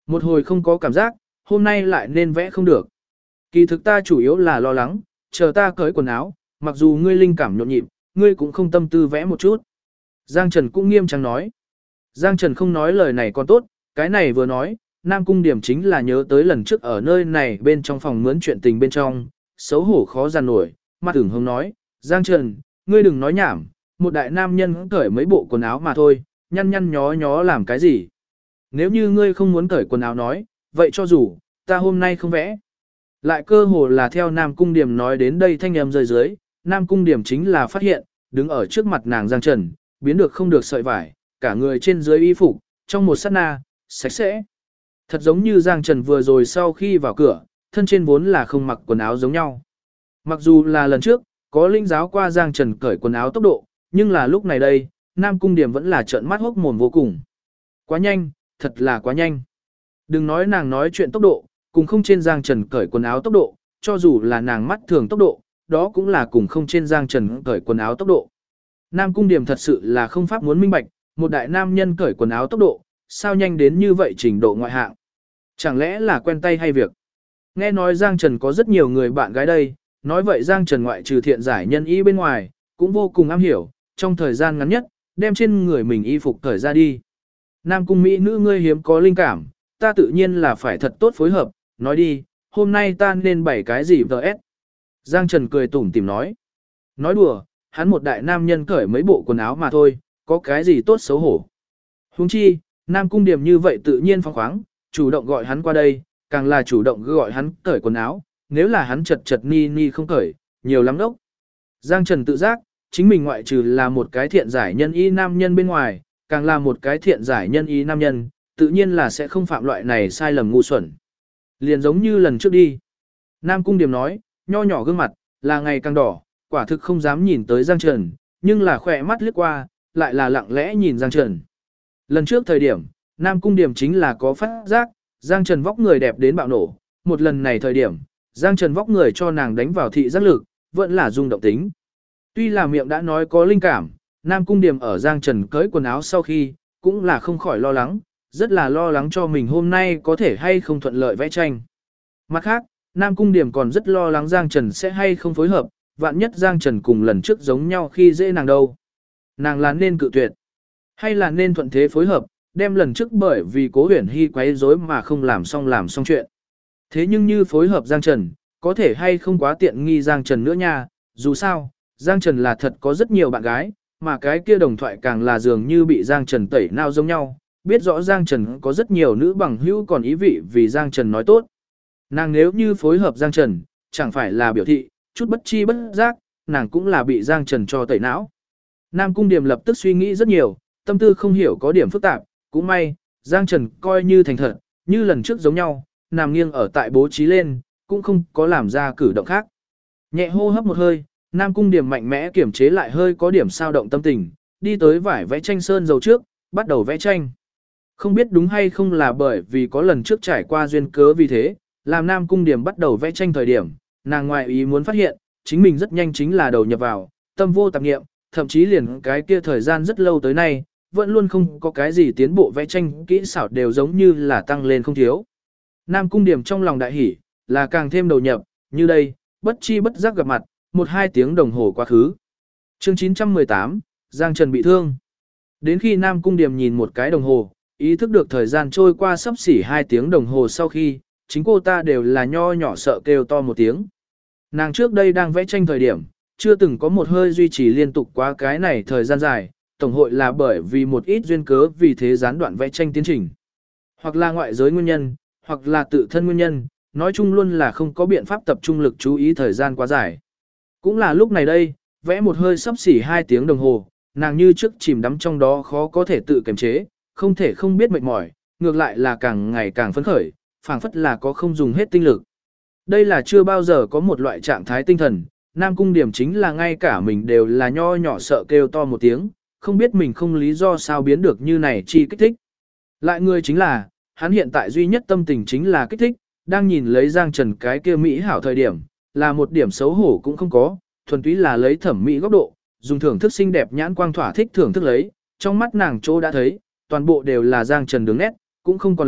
Một hồi không có cảm giác, hôm nay lại nên vẽ không được. Kỳ thực ta chủ yếu là lo lắng, chờ ta cởi quần áo, mặc dù ngươi linh cảm nhộn nhịp, ngươi cũng không tâm tư vẽ một chút. Giang Trần cũng nghiêm trang nói. Giang Trần không nói lời này còn tốt, cái này vừa nói, Nam Cung Điểm chính là nhớ tới lần trước ở nơi này bên trong phòng mướn chuyện tình bên trong, xấu hổ khó giàn nổi, mặt tưởng hông nói, Giang Trần, ngươi đừng nói nhảm, một đại nam nhân cởi mấy bộ quần áo mà thôi, nhăn nhăn nhó nhó làm cái gì. Nếu như ngươi không muốn cởi quần áo nói, vậy cho dù, ta hôm nay không vẽ. Lại cơ hồ là theo Nam Cung Điểm nói đến đây thanh âm rơi dưới, Nam Cung Điểm chính là phát hiện, đứng ở trước mặt nàng Giang Trần, biến được không được sợi vải, cả người trên dưới y phục, trong một sát na, sạch sẽ. Thật giống như Giang Trần vừa rồi sau khi vào cửa, thân trên vốn là không mặc quần áo giống nhau. Mặc dù là lần trước, có linh giáo qua Giang Trần cởi quần áo tốc độ, nhưng là lúc này đây, Nam Cung Điểm vẫn là trợn mắt hốc mồm vô cùng. Quá nhanh, thật là quá nhanh. Đừng nói nàng nói chuyện tốc độ, cùng không trên Giang Trần cởi quần áo tốc độ, cho dù là nàng mắt thường tốc độ, đó cũng là cùng không trên Giang Trần cởi quần áo tốc độ. Nam Cung Điểm thật sự là không pháp muốn minh bạch, một đại nam nhân cởi quần áo tốc độ, sao nhanh đến như vậy trình độ ngoại hạng. Chẳng lẽ là quen tay hay việc? Nghe nói Giang Trần có rất nhiều người bạn gái đây, nói vậy Giang Trần ngoại trừ thiện giải nhân y bên ngoài, cũng vô cùng am hiểu, trong thời gian ngắn nhất, đem trên người mình y phục cởi ra đi. Nam Cung Mỹ nữ ngươi hiếm có linh cảm, ta tự nhiên là phải thật tốt phối hợp, nói đi, hôm nay ta nên bày cái gì vs. Giang Trần cười tủm tỉm nói. Nói đùa, hắn một đại nam nhân cởi mấy bộ quần áo mà thôi, có cái gì tốt xấu hổ. Huống chi, Nam Cung Điểm như vậy tự nhiên phóng khoáng, chủ động gọi hắn qua đây, càng là chủ động gọi hắn cởi quần áo, nếu là hắn chật chật ni ni không cởi, nhiều lắm đốc. Giang Trần tự giác, chính mình ngoại trừ là một cái thiện giải nhân y nam nhân bên ngoài, càng là một cái thiện giải nhân y nam nhân, tự nhiên là sẽ không phạm loại này sai lầm ngu xuẩn. Liền giống như lần trước đi. Nam Cung Điểm nói, nho nhỏ gương mặt, là ngày càng đỏ, quả thực không dám nhìn tới Giang Trần, nhưng là khỏe mắt lướt qua, lại là lặng lẽ nhìn Giang Trần. Lần trước thời điểm, Nam Cung Điểm chính là có phát giác, Giang Trần vóc người đẹp đến bạo nổ, một lần này thời điểm, Giang Trần vóc người cho nàng đánh vào thị giác lực, vẫn là rung động tính. Tuy là miệng đã nói có linh cảm, Nam Cung Điểm ở Giang Trần cởi quần áo sau khi, cũng là không khỏi lo lắng, rất là lo lắng cho mình hôm nay có thể hay không thuận lợi vẽ tranh. Mặt khác, Nam Cung Điểm còn rất lo lắng Giang Trần sẽ hay không phối hợp, vạn nhất Giang Trần cùng lần trước giống nhau khi dễ nàng đâu. Nàng là nên cự tuyệt, hay là nên thuận thế phối hợp, đem lần trước bởi vì Cố Huyền Hy quấy rối mà không làm xong chuyện. Thế nhưng như phối hợp Giang Trần, có thể hay không quá tiện nghi Giang Trần nữa nha, dù sao, Giang Trần là thật có rất nhiều bạn gái, mà cái kia đồng thoại càng là dường như bị Giang Trần tẩy não giống nhau, biết rõ Giang Trần có rất nhiều nữ bằng hữu còn ý vị vì Giang Trần nói tốt. Nàng nếu như phối hợp Giang Trần, chẳng phải là biểu thị, chút bất chi bất giác, nàng cũng là bị Giang Trần cho tẩy não. Nam Cung Điểm lập tức suy nghĩ rất nhiều, tâm tư không hiểu có điểm phức tạp, cũng may, Giang Trần coi như thành thật, như lần trước giống nhau, nằm nghiêng ở tại bố trí lên, cũng không có làm ra cử động khác. Nhẹ hô hấp một hơi, Nam Cung Điểm mạnh mẽ kiểm chế lại hơi có điểm sao động tâm tình, đi tới vải vẽ tranh sơn dầu trước, bắt đầu vẽ tranh. Không biết đúng hay không là bởi vì có lần trước trải qua duyên cớ vì thế, làm Nam Cung Điểm bắt đầu vẽ tranh thời điểm, nàng ngoại ý muốn phát hiện, chính mình rất nhanh chính là đầu nhập vào, tâm vô tạp nghiệm, thậm chí liền cái kia thời gian rất lâu tới nay, vẫn luôn không có cái gì tiến bộ vẽ tranh kỹ xảo đều giống như là tăng lên không thiếu. Nam Cung Điểm trong lòng đại hỉ, là càng thêm đầu nhập, như đây, bất chi bất giác gặp mặt, 1-2 tiếng đồng hồ quá khứ. Chương 918, Giang Trần bị thương. Đến khi Nam Cung Điểm nhìn một cái đồng hồ, ý thức được thời gian trôi qua sắp xỉ 2 tiếng đồng hồ sau khi, chính cô ta đều là nho nhỏ sợ kêu to một tiếng. Nàng trước đây đang vẽ tranh thời điểm, chưa từng có một hơi duy trì liên tục quá cái này thời gian dài, tổng hội là bởi vì một ít duyên cớ vì thế gián đoạn vẽ tranh tiến trình. Hoặc là ngoại giới nguyên nhân, hoặc là tự thân nguyên nhân, nói chung luôn là không có biện pháp tập trung lực chú ý thời gian quá dài. Cũng là lúc này đây, vẽ một hơi sắp xỉ 2 tiếng đồng hồ, nàng như trước chìm đắm trong đó khó có thể tự kiềm chế, không thể không biết mệt mỏi, ngược lại là càng ngày càng phấn khởi, phảng phất là có không dùng hết tinh lực. Đây là chưa bao giờ có một loại trạng thái tinh thần, Nam Cung Điểm chính là ngay cả mình đều là nho nhỏ sợ kêu to một tiếng, không biết mình không lý do sao biến được như này chi kích thích. Lại người chính là, hắn hiện tại duy nhất tâm tình chính là kích thích, đang nhìn lấy Giang Trần cái kia mỹ hảo thời điểm, là một điểm xấu hổ cũng không có, thuần túy là lấy thẩm mỹ góc độ, dùng thưởng thức xinh đẹp nhãn quang thỏa thích thưởng thức lấy, trong mắt nàng chỗ đã thấy, toàn bộ đều là Giang Trần đứng nét, cũng không còn lại,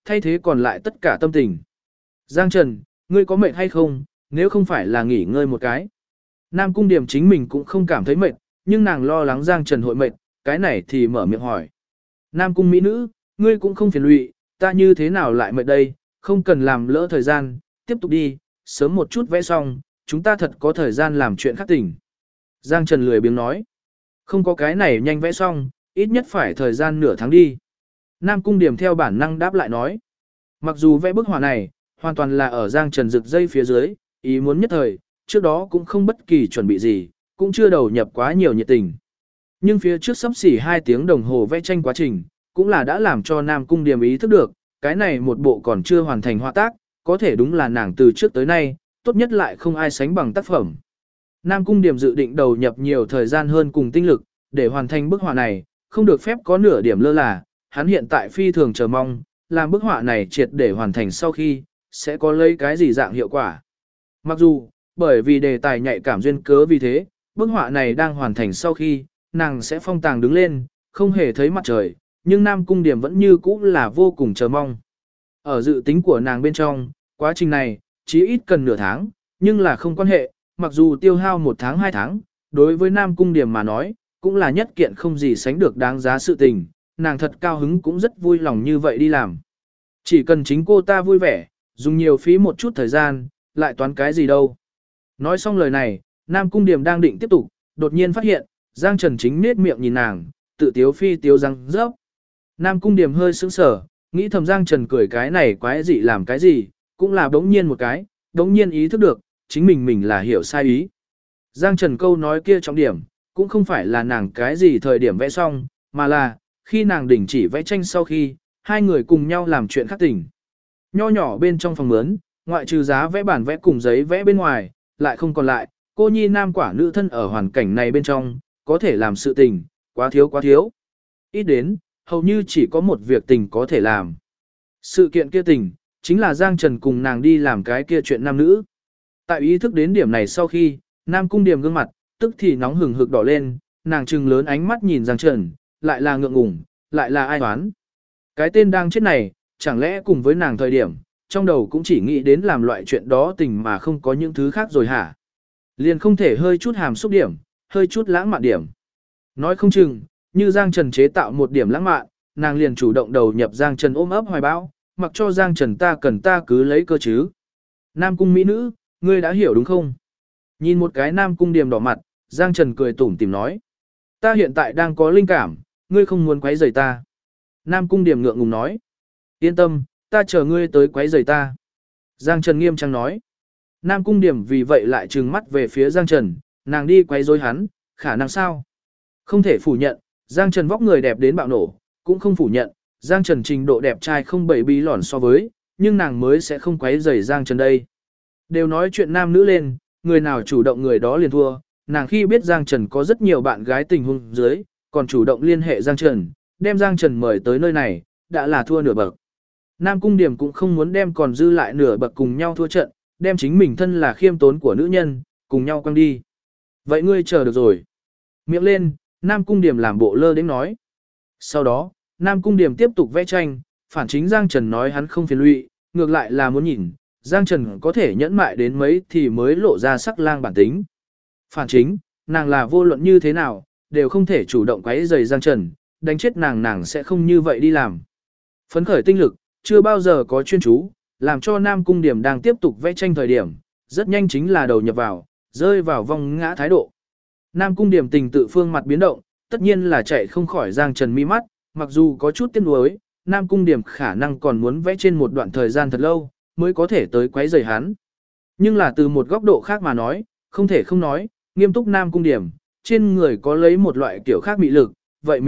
thay thế còn lại tất cả tâm tình. Giang Trần, ngươi có mệt hay không, nếu không phải là nghỉ ngơi một cái. Nam Cung Điểm chính mình cũng không cảm thấy mệt, nhưng nàng lo lắng Giang Trần hội mệt, cái này thì mở miệng hỏi. Nam Cung mỹ nữ, ngươi cũng không phiền lụy, ta như thế nào lại mệt đây, không cần làm lỡ thời gian, tiếp tục đi, sớm một chút vẽ xong, chúng ta thật có thời gian làm chuyện khác tỉnh. Giang Trần lười biếng nói, không có cái này nhanh vẽ xong, ít nhất phải thời gian nửa tháng đi. Nam Cung Điểm theo bản năng đáp lại nói, mặc dù vẽ bức họa này, hoàn toàn là ở Giang Trần rực dây phía dưới, ý muốn nhất thời, trước đó cũng không bất kỳ chuẩn bị gì, cũng chưa đầu nhập quá nhiều nhiệt tình. Nhưng phía trước sắp xỉ 2 tiếng đồng hồ vẽ tranh quá trình, cũng là đã làm cho Nam Cung Điểm ý thức được, cái này một bộ còn chưa hoàn thành họa tác, có thể đúng là nàng từ trước tới nay, tốt nhất lại không ai sánh bằng tác phẩm. Nam Cung Điểm dự định đầu nhập nhiều thời gian hơn cùng tinh lực, để hoàn thành bức họa này, không được phép có nửa điểm lơ là, hắn hiện tại phi thường chờ mong, làm bức họa này triệt để hoàn thành sau khi, sẽ có lấy cái gì dạng hiệu quả. Mặc dù, bởi vì đề tài nhạy cảm duyên cớ vì thế, bức họa này đang hoàn thành sau khi, nàng sẽ phong tàng đứng lên, không hề thấy mặt trời, nhưng Nam Cung Điểm vẫn như cũ là vô cùng chờ mong. Ở dự tính của nàng bên trong, quá trình này, chỉ ít cần nửa tháng, nhưng là không quan hệ, mặc dù tiêu hao 1 tháng 2 tháng, đối với Nam Cung Điểm mà nói, cũng là nhất kiện không gì sánh được đáng giá sự tình, nàng thật cao hứng cũng rất vui lòng như vậy đi làm. Chỉ cần chính cô ta vui vẻ, dùng nhiều phí một chút thời gian, lại toán cái gì đâu. Nói xong lời này, Nam Cung Điểm đang định tiếp tục, đột nhiên phát hiện, Giang Trần chính nết miệng nhìn nàng, tự tiếu phi tiếu răng rớp. Nam Cung Điểm hơi sững sờ, nghĩ thầm Giang Trần cười cái này quái dị làm cái gì, cũng là đống nhiên một cái, đống nhiên ý thức được, chính mình là hiểu sai ý. Giang Trần câu nói kia trọng điểm, cũng không phải là nàng cái gì thời điểm vẽ xong, mà là, khi nàng đình chỉ vẽ tranh sau khi, hai người cùng nhau làm chuyện khác tỉnh. Nho nhỏ bên trong phòng mướn, ngoại trừ giá vẽ bản vẽ cùng giấy vẽ bên ngoài, lại không còn lại, cô nhi nam quả nữ thân ở hoàn cảnh này bên trong, có thể làm sự tình, quá thiếu quá thiếu. Ít đến, hầu như chỉ có một việc tình có thể làm. Sự kiện kia tình, chính là Giang Trần cùng nàng đi làm cái kia chuyện nam nữ. Tại ý thức đến điểm này sau khi, Nam Cung Điểm gương mặt, tức thì nóng hừng hực đỏ lên, nàng trừng lớn ánh mắt nhìn Giang Trần, lại là ngượng ngùng, lại là ai toán. Cái tên đang chết này, chẳng lẽ cùng với nàng thời điểm, trong đầu cũng chỉ nghĩ đến làm loại chuyện đó tình mà không có những thứ khác rồi hả? Liền không thể hơi chút hàm xúc điểm, hơi chút lãng mạn điểm. Nói không chừng, như Giang Trần chế tạo một điểm lãng mạn, nàng liền chủ động đầu nhập Giang Trần ôm ấp hoài bão, mặc cho Giang Trần ta cần ta cứ lấy cơ chứ. Nam Cung mỹ nữ, ngươi đã hiểu đúng không? Nhìn một cái Nam Cung Điểm đỏ mặt, Giang Trần cười tủm tỉm nói. Ta hiện tại đang có linh cảm, ngươi không muốn quấy rầy ta. Nam Cung Điểm ngượng ngùng nói. Yên tâm, ta chờ ngươi tới quấy rầy ta. Giang Trần nghiêm trang nói. Nam Cung Điểm vì vậy lại trừng mắt về phía Giang Trần, nàng đi quấy rối hắn, khả năng sao? Không thể phủ nhận, Giang Trần vóc người đẹp đến bạo nổ, cũng không phủ nhận, Giang Trần trình độ đẹp trai không bảy bí lỏn so với, nhưng nàng mới sẽ không quấy rầy Giang Trần đây. Đều nói chuyện nam nữ lên, người nào chủ động người đó liền thua, nàng khi biết Giang Trần có rất nhiều bạn gái tình huống dưới, còn chủ động liên hệ Giang Trần, đem Giang Trần mời tới nơi này, đã là thua nửa bậc. Nam Cung Điểm cũng không muốn đem còn dư lại nửa bậc cùng nhau thua trận, đem chính mình thân là khiêm tốn của nữ nhân, cùng nhau quăng đi. Vậy ngươi chờ được rồi. Miệng lên, Nam Cung Điểm làm bộ lơ đến nói. Sau đó, Nam Cung Điểm tiếp tục vẽ tranh, phản chính Giang Trần nói hắn không phiền lụy, ngược lại là muốn nhìn, Giang Trần có thể nhẫn mại đến mấy thì mới lộ ra sắc lang bản tính. Phản chính, nàng là vô luận như thế nào, đều không thể chủ động quấy rầy Giang Trần, đánh chết nàng sẽ không như vậy đi làm. Phấn khởi tinh lực, chưa bao giờ có chuyên chú, làm cho Nam Cung Điểm đang tiếp tục vẽ tranh thời điểm, rất nhanh chính là đầu nhập vào, rơi vào vòng ngã thái độ. Nam Cung Điểm tình tự phương mặt biến động, tất nhiên là chạy không khỏi Giang Trần mi mắt, mặc dù có chút tiếc nuối, Nam Cung Điểm khả năng còn muốn vẽ trên một đoạn thời gian thật lâu, mới có thể tới quấy rầy hắn. Nhưng là từ một góc độ khác mà nói, không thể không nói, nghiêm túc Nam Cung Điểm, trên người có lấy một loại kiểu khác mị lực, vậy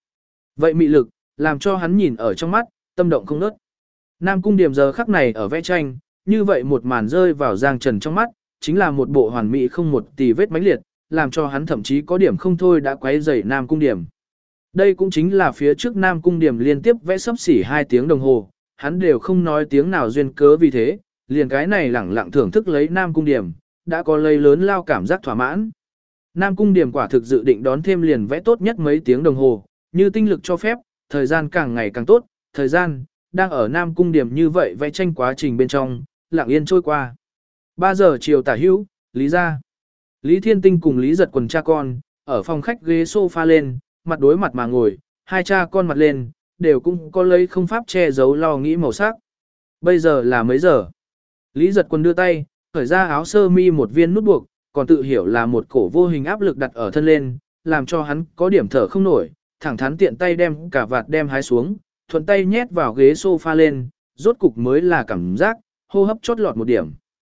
mị lực, làm cho hắn nhìn ở trong mắt, tâm động không nớt. Nam Cung Điểm giờ khắc này ở vẽ tranh, như vậy một màn rơi vào Giang Trần trong mắt, chính là một bộ hoàn mỹ không một tì vết mãnh liệt, làm cho hắn thậm chí có điểm không thôi đã quấy rầy Nam Cung Điểm. Đây cũng chính là phía trước Nam Cung Điểm liên tiếp vẽ sấp xỉ 2 tiếng đồng hồ, hắn đều không nói tiếng nào duyên cớ vì thế, liền cái này lẳng lặng thưởng thức lấy Nam Cung Điểm, đã có lấy lớn lao cảm giác thỏa mãn. Nam Cung Điểm quả thực dự định đón thêm liền vẽ tốt nhất mấy tiếng đồng hồ, như tinh lực cho phép, thời gian càng ngày càng tốt, thời gian đang ở Nam Cung Điểm như vậy vẽ tranh quá trình bên trong, lặng yên trôi qua. 3 giờ chiều tả hữu, Lý ra. Lý Thiên Tinh cùng Lý Giật Quần cha con, ở phòng khách ghế sofa lên, mặt đối mặt mà ngồi, hai cha con mặt lên, đều cũng có lấy không pháp che giấu lo nghĩ màu sắc. Bây giờ là mấy giờ? Lý Giật Quần đưa tay, khởi ra áo sơ mi một viên nút buộc, còn tự hiểu là một cổ vô hình áp lực đặt ở thân lên, làm cho hắn có điểm thở không nổi, thẳng thắn tiện tay đem cả vạt đem hái xuống, thuận tay nhét vào ghế sofa lên, rốt cục mới là cảm giác, hô hấp chốt lọt một điểm.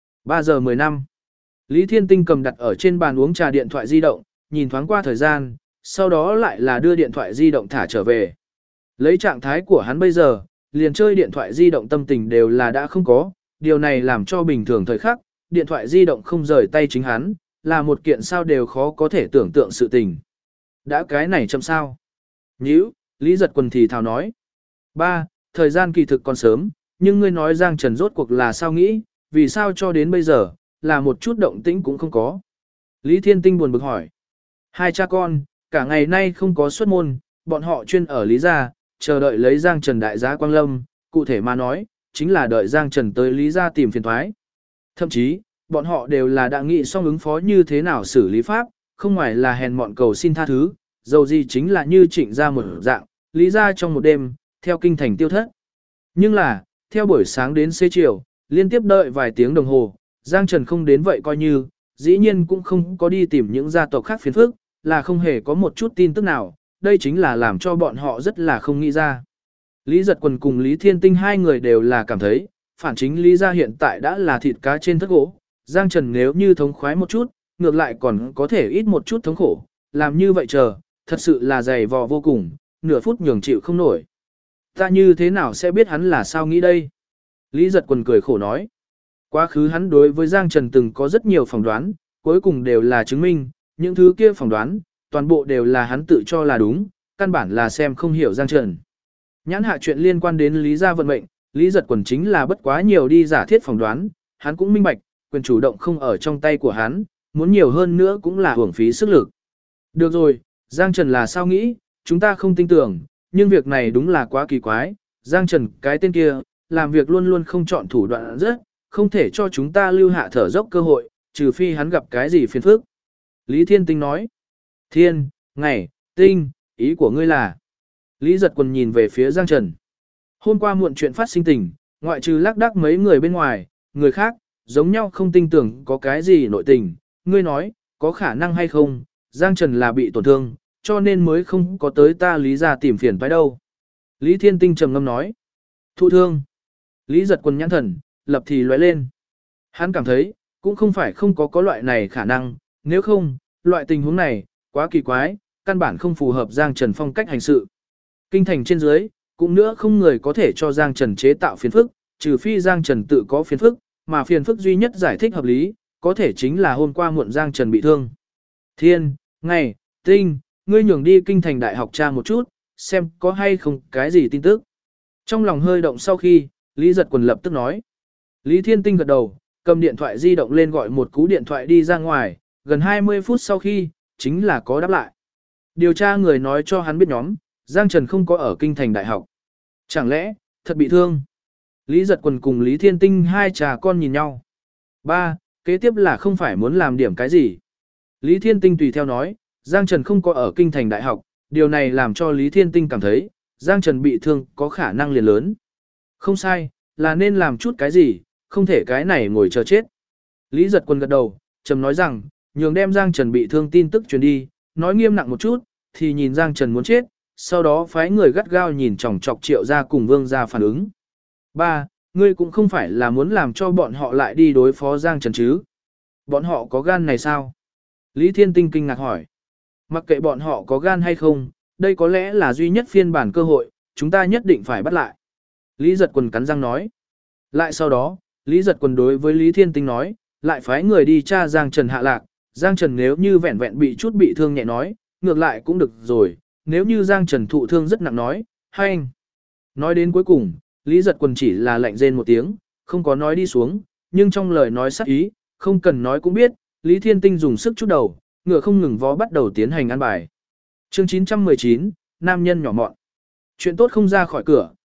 3 giờ 10 năm. Lý Thiên Tinh cầm đặt ở trên bàn uống trà điện thoại di động, nhìn thoáng qua thời gian, sau đó lại là đưa điện thoại di động thả trở về. Lấy trạng thái của hắn bây giờ, liền chơi điện thoại di động tâm tình đều là đã không có, điều này làm cho bình thường thời khắc, điện thoại di động không rời tay chính hắn, là một kiện sao đều khó có thể tưởng tượng sự tình. Đã cái này chậm sao? Nhữ, Lý Giật Quần thì thào nói. 3. Thời gian kỳ thực còn sớm, nhưng ngươi nói Giang Trần rốt cuộc là sao nghĩ, vì sao cho đến bây giờ, là một chút động tĩnh cũng không có. Lý Thiên Tinh buồn bực hỏi. Hai cha con, cả ngày nay không có xuất môn, bọn họ chuyên ở Lý gia, chờ đợi lấy Giang Trần đại giá Quang Lâm, cụ thể mà nói, chính là đợi Giang Trần tới Lý gia tìm phiền thoái. Thậm chí, bọn họ đều là đã nghĩ xong ứng phó như thế nào xử lý pháp, không ngoài là hèn mọn cầu xin tha thứ, dầu gì chính là như Trịnh gia một dạng, Lý gia trong một đêm, theo kinh thành tiêu thất. Nhưng là, theo buổi sáng đến xế chiều, liên tiếp đợi vài tiếng đồng hồ, Giang Trần không đến vậy coi như, dĩ nhiên cũng không có đi tìm những gia tộc khác phiền phức, là không hề có một chút tin tức nào, đây chính là làm cho bọn họ rất là không nghĩ ra. Lý Giật Quần cùng Lý Thiên Tinh hai người đều là cảm thấy, phản chính Lý gia hiện tại đã là thịt cá trên thất gỗ, Giang Trần nếu như thống khoái một chút, ngược lại còn có thể ít một chút thống khổ, làm như vậy chờ, thật sự là dày vò vô cùng, nửa phút nhường chịu không nổi. Ta như thế nào sẽ biết hắn là sao nghĩ đây? Lý Giật Quần cười khổ nói. Quá khứ hắn đối với Giang Trần từng có rất nhiều phỏng đoán, cuối cùng đều là chứng minh, những thứ kia phỏng đoán, toàn bộ đều là hắn tự cho là đúng, căn bản là xem không hiểu Giang Trần. Nhãn hạ chuyện liên quan đến Lý gia vận mệnh, Lý Giật Quần chính là bất quá nhiều đi giả thiết phỏng đoán, hắn cũng minh bạch, quyền chủ động không ở trong tay của hắn, muốn nhiều hơn nữa cũng là hưởng phí sức lực. Được rồi, Giang Trần là sao nghĩ, chúng ta không tin tưởng, nhưng việc này đúng là quá kỳ quái, Giang Trần cái tên kia, làm việc luôn luôn không chọn thủ đoạn rất, không thể cho chúng ta lưu hạ thở dốc cơ hội, trừ phi hắn gặp cái gì phiền phức. Lý Thiên Tinh nói, Thiên, ngày, Tinh, ý của ngươi là. Lý Giật Quần nhìn về phía Giang Trần. Hôm qua muộn chuyện phát sinh tình, ngoại trừ lác đác mấy người bên ngoài, người khác, giống nhau không tin tưởng có cái gì nội tình, ngươi nói, có khả năng hay không, Giang Trần là bị tổn thương, cho nên mới không có tới ta Lý ra tìm phiền phải đâu. Lý Thiên Tinh trầm ngâm nói, thụ thương. Lý Giật Quần nhãn thần, lập thì lóe lên. Hắn cảm thấy, cũng không phải không có loại này khả năng, nếu không, loại tình huống này, quá kỳ quái, căn bản không phù hợp Giang Trần phong cách hành sự. Kinh thành trên dưới, cũng nữa không người có thể cho Giang Trần chế tạo phiền phức, trừ phi Giang Trần tự có phiền phức, mà phiền phức duy nhất giải thích hợp lý, có thể chính là hôm qua muộn Giang Trần bị thương. Thiên, ngày, Tinh, ngươi nhường đi kinh thành đại học tra một chút, xem có hay không cái gì tin tức. Trong lòng hơi động sau khi, Lý Giật Quần lập tức nói. Lý Thiên Tinh gật đầu, cầm điện thoại di động lên gọi một cú điện thoại đi ra ngoài, gần 20 phút sau khi, chính là có đáp lại. Điều tra người nói cho hắn biết nhóm, Giang Trần không có ở kinh thành đại học. Chẳng lẽ, thật bị thương? Lý Giật Quần cùng Lý Thiên Tinh hai cha con nhìn nhau. 3. Kế tiếp là không phải muốn làm điểm cái gì. Lý Thiên Tinh tùy theo nói, Giang Trần không có ở kinh thành đại học, điều này làm cho Lý Thiên Tinh cảm thấy, Giang Trần bị thương có khả năng liền lớn. Không sai, là nên làm chút cái gì, không thể cái này ngồi chờ chết. Lý Giật Quần gật đầu, trầm nói rằng, nhường đem Giang Trần bị thương tin tức truyền đi, nói nghiêm nặng một chút, thì nhìn Giang Trần muốn chết, sau đó phái người gắt gao nhìn chòng chọc Triệu gia cùng Vương gia phản ứng. 3. Ngươi cũng không phải là muốn làm cho bọn họ lại đi đối phó Giang Trần chứ? Bọn họ có gan này sao? Lý Thiên Tinh kinh ngạc hỏi. Mặc kệ bọn họ có gan hay không, đây có lẽ là duy nhất phiên bản cơ hội, chúng ta nhất định phải bắt lại. Lý Giật Quần cắn răng nói. Lại sau đó, Lý Giật Quần đối với Lý Thiên Tinh nói, lại phái người đi tra Giang Trần hạ lạc, Giang Trần nếu như vẹn vẹn bị chút bị thương nhẹ nói, ngược lại cũng được rồi, nếu như Giang Trần thụ thương rất nặng nói, hay anh. Nói đến cuối cùng, Lý Giật Quần chỉ là lạnh rên một tiếng, không có nói đi xuống, nhưng trong lời nói sắc ý, không cần nói cũng biết, Lý Thiên Tinh dùng sức chút đầu, ngựa không ngừng vó bắt đầu tiến hành ăn bài. Chương 919, Nam nhân nhỏ mọn. Chuyện tốt không ra khỏi cửa,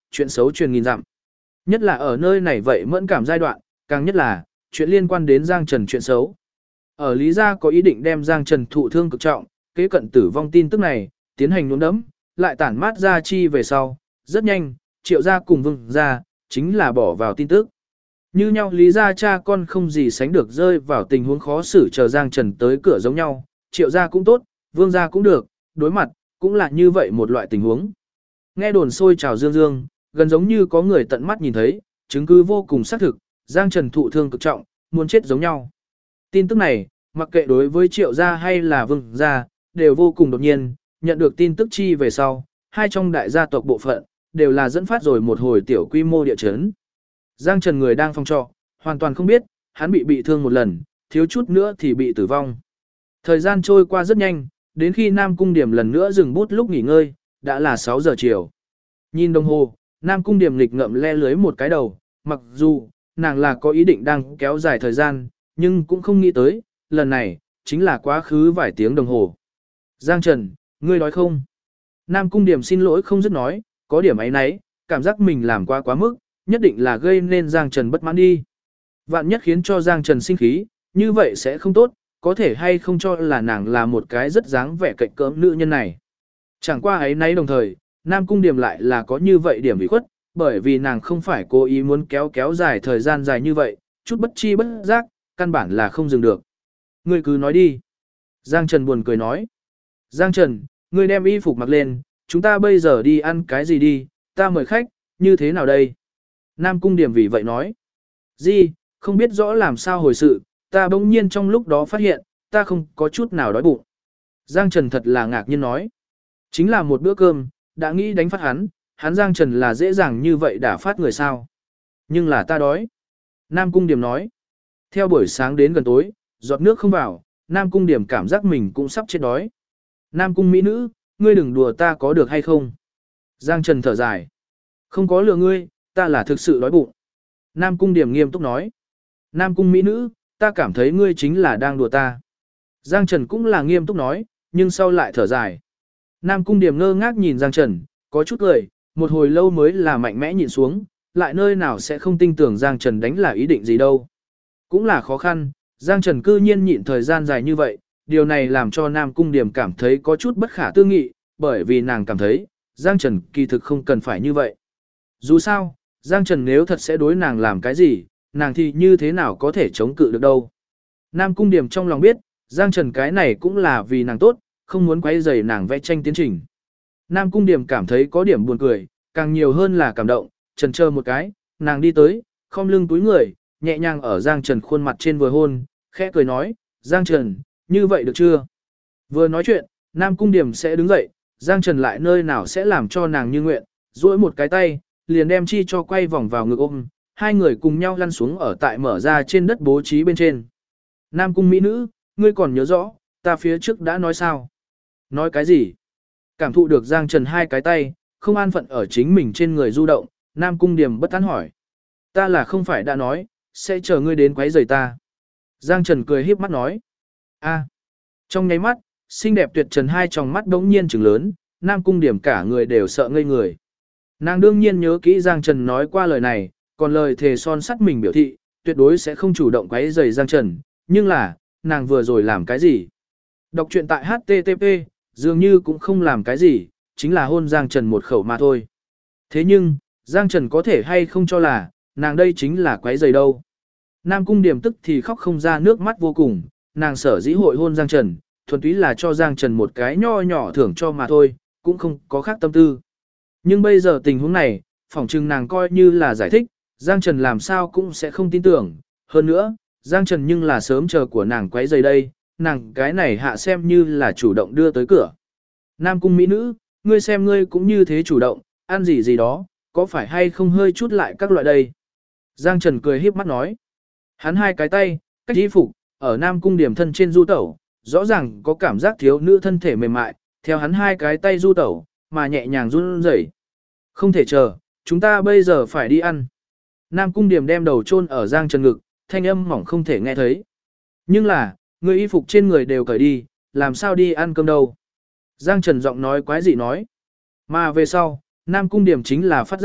chuyện xấu truyền nghìn dặm. Nhất là ở nơi này vậy mẫn cảm giai đoạn, càng nhất là, chuyện liên quan đến Giang Trần chuyện xấu. Ở Lý Gia có ý định đem Giang Trần thụ thương cực trọng, kế cận tử vong tin tức này, tiến hành nhuốm đấm, lại tản mát ra chi về sau, rất nhanh, Triệu Gia cùng Vương Gia, chính là bỏ vào tin tức. Như nhau Lý Gia cha con không gì sánh được rơi vào tình huống khó xử chờ Giang Trần tới cửa giống nhau, Triệu Gia cũng tốt, Vương Gia cũng được, đối mặt, cũng là như vậy một loại tình huống. Nghe đồn sôi trào dương dương, gần giống như có người tận mắt nhìn thấy, chứng cứ vô cùng xác thực, Giang Trần thụ thương cực trọng, muốn chết giống nhau. Tin tức này, mặc kệ đối với Triệu Gia hay là Vương Gia, đều vô cùng đột nhiên, nhận được tin tức chi về sau, hai trong đại gia tộc bộ phận, đều là dẫn phát rồi một hồi tiểu quy mô địa chấn. Giang Trần người đang phòng trọ, hoàn toàn không biết, hắn bị thương một lần, thiếu chút nữa thì bị tử vong. Thời gian trôi qua rất nhanh, đến khi Nam Cung Điểm lần nữa dừng bút lúc nghỉ ngơi, đã là 6 giờ chiều. Nhìn đồng hồ, Nam Cung Điểm lịch ngậm le lưới một cái đầu, mặc dù, nàng là có ý định đang kéo dài thời gian, nhưng cũng không nghĩ tới, lần này, chính là quá khứ vài tiếng đồng hồ. Giang Trần, ngươi nói không? Nam Cung Điểm xin lỗi không dứt nói, có điểm ấy nấy, cảm giác mình làm quá mức, nhất định là gây nên Giang Trần bất mãn đi. Vạn nhất khiến cho Giang Trần sinh khí, như vậy sẽ không tốt, có thể hay không cho là nàng là một cái rất dáng vẻ cạnh cỡm nữ nhân này. Chẳng qua ấy nấy đồng thời, Nam Cung Điểm lại là có như vậy điểm bị khuất, bởi vì nàng không phải cố ý muốn kéo dài thời gian dài như vậy, chút bất chi bất giác, căn bản là không dừng được. Ngươi cứ nói đi. Giang Trần buồn cười nói. Giang Trần, ngươi đem y phục mặc lên, chúng ta bây giờ đi ăn cái gì đi, ta mời khách, như thế nào đây? Nam Cung Điểm vì vậy nói. Gì, không biết rõ làm sao hồi sự, ta bỗng nhiên trong lúc đó phát hiện, ta không có chút nào đói bụng. Giang Trần thật là ngạc nhiên nói. Chính là một bữa cơm, đã nghĩ đánh phát hắn Giang Trần là dễ dàng như vậy đả phát người sao. Nhưng là ta đói. Nam Cung Điểm nói. Theo buổi sáng đến gần tối, giọt nước không vào, Nam Cung Điểm cảm giác mình cũng sắp chết đói. Nam Cung mỹ nữ, ngươi đừng đùa ta có được hay không? Giang Trần thở dài. Không có lừa ngươi, ta là thực sự đói bụng. Nam Cung Điểm nghiêm túc nói. Nam Cung mỹ nữ, ta cảm thấy ngươi chính là đang đùa ta. Giang Trần cũng là nghiêm túc nói, nhưng sau lại thở dài. Nam Cung Điểm ngơ ngác nhìn Giang Trần, có chút cười, một hồi lâu mới là mạnh mẽ nhìn xuống, lại nơi nào sẽ không tin tưởng Giang Trần đánh là ý định gì đâu. Cũng là khó khăn, Giang Trần cư nhiên nhịn thời gian dài như vậy, điều này làm cho Nam Cung Điểm cảm thấy có chút bất khả tư nghị, bởi vì nàng cảm thấy, Giang Trần kỳ thực không cần phải như vậy. Dù sao, Giang Trần nếu thật sẽ đối nàng làm cái gì, nàng thì như thế nào có thể chống cự được đâu. Nam Cung Điểm trong lòng biết, Giang Trần cái này cũng là vì nàng tốt, không muốn quấy rầy nàng vẽ tranh tiến trình. Nam Cung Điểm cảm thấy có điểm buồn cười, càng nhiều hơn là cảm động, chần chờ một cái, nàng đi tới, khom lưng túi người, nhẹ nhàng ở Giang Trần khuôn mặt trên vừa hôn, khẽ cười nói, Giang Trần, như vậy được chưa? Vừa nói chuyện, Nam Cung Điểm sẽ đứng dậy, Giang Trần lại nơi nào sẽ làm cho nàng như nguyện, duỗi một cái tay, liền đem chi cho quay vòng vào ngực ôm, hai người cùng nhau lăn xuống ở tại mở ra trên đất bố trí bên trên. Nam Cung mỹ nữ, ngươi còn nhớ rõ, ta phía trước đã nói sao? Nói cái gì? Cảm thụ được Giang Trần hai cái tay, không an phận ở chính mình trên người du động, Nam Cung Điểm bất tán hỏi. Ta là không phải đã nói, sẽ chờ ngươi đến quấy rầy ta. Giang Trần cười híp mắt nói. A. Trong nháy mắt, xinh đẹp tuyệt trần hai tròng mắt đống nhiên trừng lớn, Nam Cung Điểm cả người đều sợ ngây người. Nàng đương nhiên nhớ kỹ Giang Trần nói qua lời này, còn lời thề son sắt mình biểu thị, tuyệt đối sẽ không chủ động quấy rầy Giang Trần, nhưng là, nàng vừa rồi làm cái gì? Đọc truyện tại HTTP, dường như cũng không làm cái gì, chính là hôn Giang Trần một khẩu mà thôi. Thế nhưng, Giang Trần có thể hay không cho là, nàng đây chính là quấy rầy đâu. Nam Cung Điểm tức thì khóc không ra nước mắt vô cùng, nàng sở dĩ hội hôn Giang Trần, thuần túy là cho Giang Trần một cái nho nhỏ thưởng cho mà thôi, cũng không có khác tâm tư. Nhưng bây giờ tình huống này, phỏng chừng nàng coi như là giải thích, Giang Trần làm sao cũng sẽ không tin tưởng. Hơn nữa, Giang Trần nhưng là sớm chờ của nàng quấy rầy đây, nàng cái này hạ xem như là chủ động đưa tới cửa. Nam Cung mỹ nữ, ngươi xem ngươi cũng như thế chủ động, ăn gì gì đó, có phải hay không hơi chút lại các loại đây? Giang Trần cười híp mắt nói. Hắn hai cái tay, cách y phục, ở Nam Cung Điểm thân trên du tẩu, rõ ràng có cảm giác thiếu nữ thân thể mềm mại, theo hắn hai cái tay du tẩu, mà nhẹ nhàng run rẩy. Không thể chờ, chúng ta bây giờ phải đi ăn. Nam Cung Điểm đem đầu chôn ở Giang Trần ngực, thanh âm mỏng không thể nghe thấy. Nhưng là, người y phục trên người đều cởi đi, làm sao đi ăn cơm đâu. Giang Trần giọng nói quái dị nói. Mà về sau, Nam Cung Điểm chính là phát giác,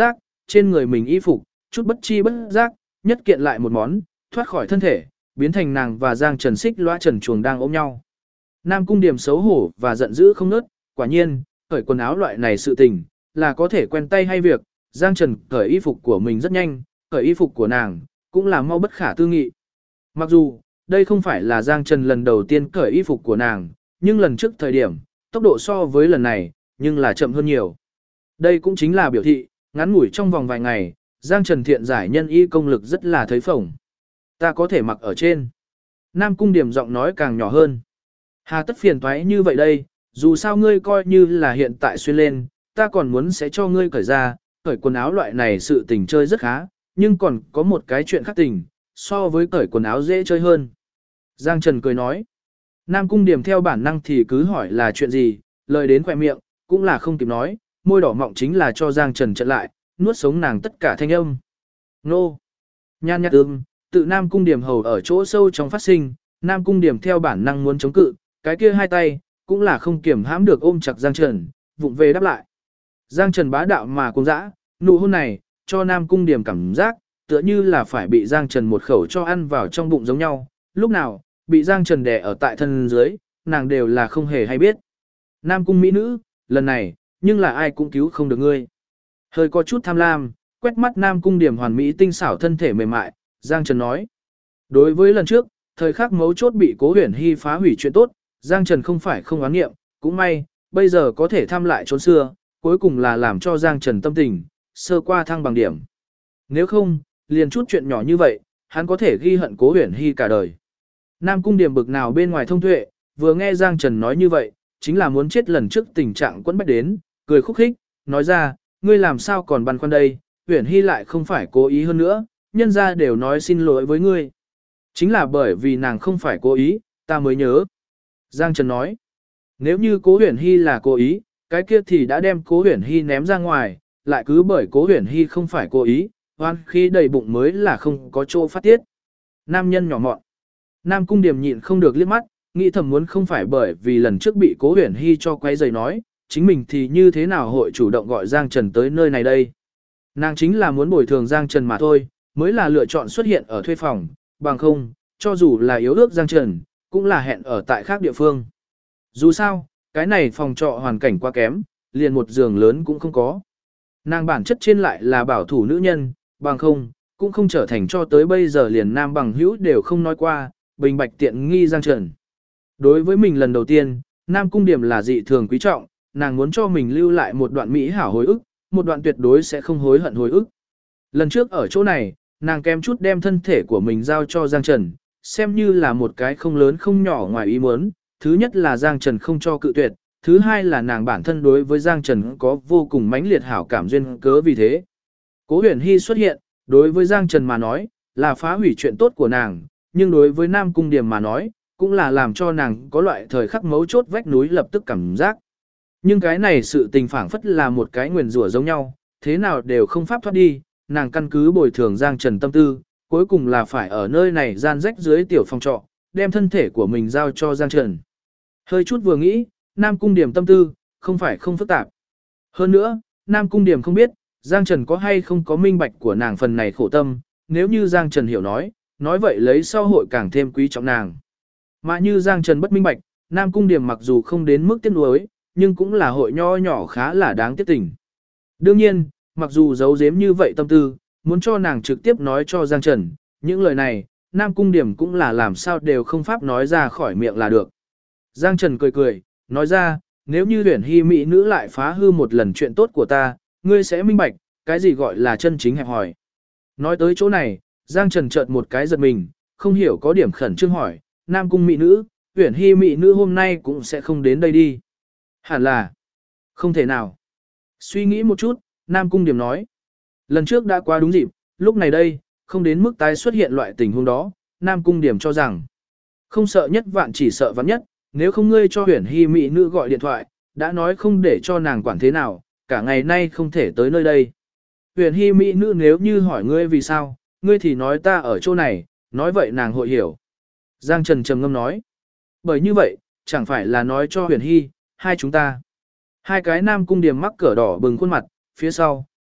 trên người mình y phục, chút bất chi bất giác, nhất kiện lại một món, thoát khỏi thân thể, biến thành nàng và Giang Trần xích lõa trần chuồng đang ôm nhau. Nam Cung Điểm xấu hổ và giận dữ không nớt, quả nhiên, cởi quần áo loại này sự tình, là có thể quen tay hay việc, Giang Trần cởi y phục của mình rất nhanh, cởi y phục của nàng, cũng là mau bất khả tư nghị. Mặc dù, đây không phải là Giang Trần lần đầu tiên cởi y phục của nàng, nhưng lần trước thời điểm, tốc độ so với lần này, nhưng là chậm hơn nhiều. Đây cũng chính là biểu thị, ngắn ngủi trong vòng vài ngày, Giang Trần thiện giải nhân y công lực rất là thấy phổng. Ta có thể mặc ở trên. Nam Cung Điểm giọng nói càng nhỏ hơn. Hà tất phiền toái như vậy đây, dù sao ngươi coi như là hiện tại xuyên lên, ta còn muốn sẽ cho ngươi cởi ra, cởi quần áo loại này sự tình chơi rất khá, nhưng còn có một cái chuyện khác tình, so với cởi quần áo dễ chơi hơn. Giang Trần cười nói. Nam Cung Điểm theo bản năng thì cứ hỏi là chuyện gì, lời đến khỏe miệng, cũng là không kịp nói, môi đỏ mọng chính là cho Giang Trần trận lại, nuốt sống nàng tất cả thanh âm. Nô! Nhan nhạt tự Nam Cung Điểm hầu ở chỗ sâu trong phát sinh, Nam Cung Điểm theo bản năng muốn chống cự, cái kia hai tay, cũng là không kiểm hãm được ôm chặt Giang Trần, vụng về đáp lại. Giang Trần bá đạo mà cuồng dã, nụ hôn này, cho Nam Cung Điểm cảm giác, tựa như là phải bị Giang Trần một khẩu cho ăn vào trong bụng giống nhau, lúc nào, bị Giang Trần đè ở tại thân dưới, nàng đều là không hề hay biết. Nam Cung mỹ nữ, lần này, nhưng là ai cũng cứu không được ngươi. Hơi có chút tham lam, quét mắt Nam Cung Điểm hoàn mỹ tinh xảo thân thể mềm mại, Giang Trần nói. Đối với lần trước, thời khắc mấu chốt bị Cố Huyền Hy phá hủy chuyện tốt, Giang Trần không phải không oán nghiệm, cũng may, bây giờ có thể thăm lại trốn xưa, cuối cùng là làm cho Giang Trần tâm tình, sơ qua thăng bằng điểm. Nếu không, liền chút chuyện nhỏ như vậy, hắn có thể ghi hận Cố Huyền Hy cả đời. Nam Cung Điểm bực nào bên ngoài thông tuệ, vừa nghe Giang Trần nói như vậy, chính là muốn chết lần trước tình trạng quẫn bách đến, cười khúc khích, nói ra, ngươi làm sao còn băn khoăn đây, Huyền Hy lại không phải cố ý hơn nữa, nhân ra đều nói xin lỗi với ngươi. Chính là bởi vì nàng không phải cố ý, ta mới nhớ. Giang Trần nói, nếu như Cố Huyền Hy là cố ý, cái kia thì đã đem Cố Huyền Hy ném ra ngoài, lại cứ bởi Cố Huyền Hy không phải cố ý, hoan khi đầy bụng mới là không có chỗ phát tiết. Nam nhân nhỏ mọn. Nam Cung Điểm nhịn không được liếc mắt, nghĩ thầm muốn không phải bởi vì lần trước bị Cố Huyền Hy cho quấy rầy nói, chính mình thì như thế nào hội chủ động gọi Giang Trần tới nơi này đây. Nàng chính là muốn bồi thường Giang Trần mà thôi, mới là lựa chọn xuất hiện ở thuê phòng, bằng không, cho dù là yếu ước Giang Trần, cũng là hẹn ở tại khác địa phương. Dù sao, cái này phòng trọ hoàn cảnh quá kém, liền một giường lớn cũng không có. Nàng bản chất trên lại là bảo thủ nữ nhân, bằng không, cũng không trở thành cho tới bây giờ liền nam bằng hữu đều không nói qua, bình bạch tiện nghi Giang Trần. Đối với mình lần đầu tiên, Nam Cung Điểm là dị thường quý trọng, nàng muốn cho mình lưu lại một đoạn mỹ hảo hồi ức, một đoạn tuyệt đối sẽ không hối hận hồi ức. Lần trước ở chỗ này, nàng kém chút đem thân thể của mình giao cho Giang Trần, xem như là một cái không lớn không nhỏ ngoài ý muốn. Thứ nhất là Giang Trần không cho cự tuyệt, thứ hai là nàng bản thân đối với Giang Trần có vô cùng mãnh liệt hảo cảm duyên cớ vì thế. Cố Huyền Hy xuất hiện, đối với Giang Trần mà nói, là phá hủy chuyện tốt của nàng, nhưng đối với Nam Cung Điểm mà nói, cũng là làm cho nàng có loại thời khắc mấu chốt vách núi lập tức cảm giác. Nhưng cái này sự tình phảng phất là một cái nguyền rủa giống nhau, thế nào đều không pháp thoát đi, nàng căn cứ bồi thường Giang Trần tâm tư, cuối cùng là phải ở nơi này gian rách dưới tiểu phòng trọ, đem thân thể của mình giao cho Giang Trần. Hơi chút vừa nghĩ, Nam Cung Điểm tâm tư, không phải không phức tạp. Hơn nữa, Nam Cung Điểm không biết, Giang Trần có hay không có minh bạch của nàng phần này khổ tâm, nếu như Giang Trần hiểu nói vậy lấy sau hội càng thêm quý trọng nàng. Mà như Giang Trần bất minh bạch, Nam Cung Điểm mặc dù không đến mức tiếc nuối, nhưng cũng là hội nho nhỏ khá là đáng tiếc tình. Đương nhiên, mặc dù giấu giếm như vậy tâm tư, muốn cho nàng trực tiếp nói cho Giang Trần, những lời này, Nam Cung Điểm cũng là làm sao đều không pháp nói ra khỏi miệng là được. Giang Trần cười cười, nói ra, nếu như Huyền Hy mỹ nữ lại phá hư một lần chuyện tốt của ta, ngươi sẽ minh bạch, cái gì gọi là chân chính hẹp hòi. Nói tới chỗ này, Giang Trần chợt một cái giật mình, không hiểu có điểm khẩn trương hỏi, Nam Cung mỹ nữ, Huyền Hy mỹ nữ hôm nay cũng sẽ không đến đây đi. Hẳn là, không thể nào. Suy nghĩ một chút, Nam Cung Điểm nói, lần trước đã qua đúng dịp, lúc này đây, không đến mức tái xuất hiện loại tình huống đó, Nam Cung Điểm cho rằng, không sợ nhất vạn chỉ sợ vạn nhất, nếu không ngươi cho Huyền Hy mỹ nữ gọi điện thoại, đã nói không để cho nàng quản thế nào, cả ngày nay không thể tới nơi đây. Huyền Hy mỹ nữ nếu như hỏi ngươi vì sao, ngươi thì nói ta ở chỗ này, nói vậy nàng hội hiểu. Giang Trần trầm ngâm nói, bởi như vậy, chẳng phải là nói cho Huyền Hy, hai chúng ta. Hai cái Nam Cung Điểm mắc cỡ đỏ bừng khuôn mặt, phía sau,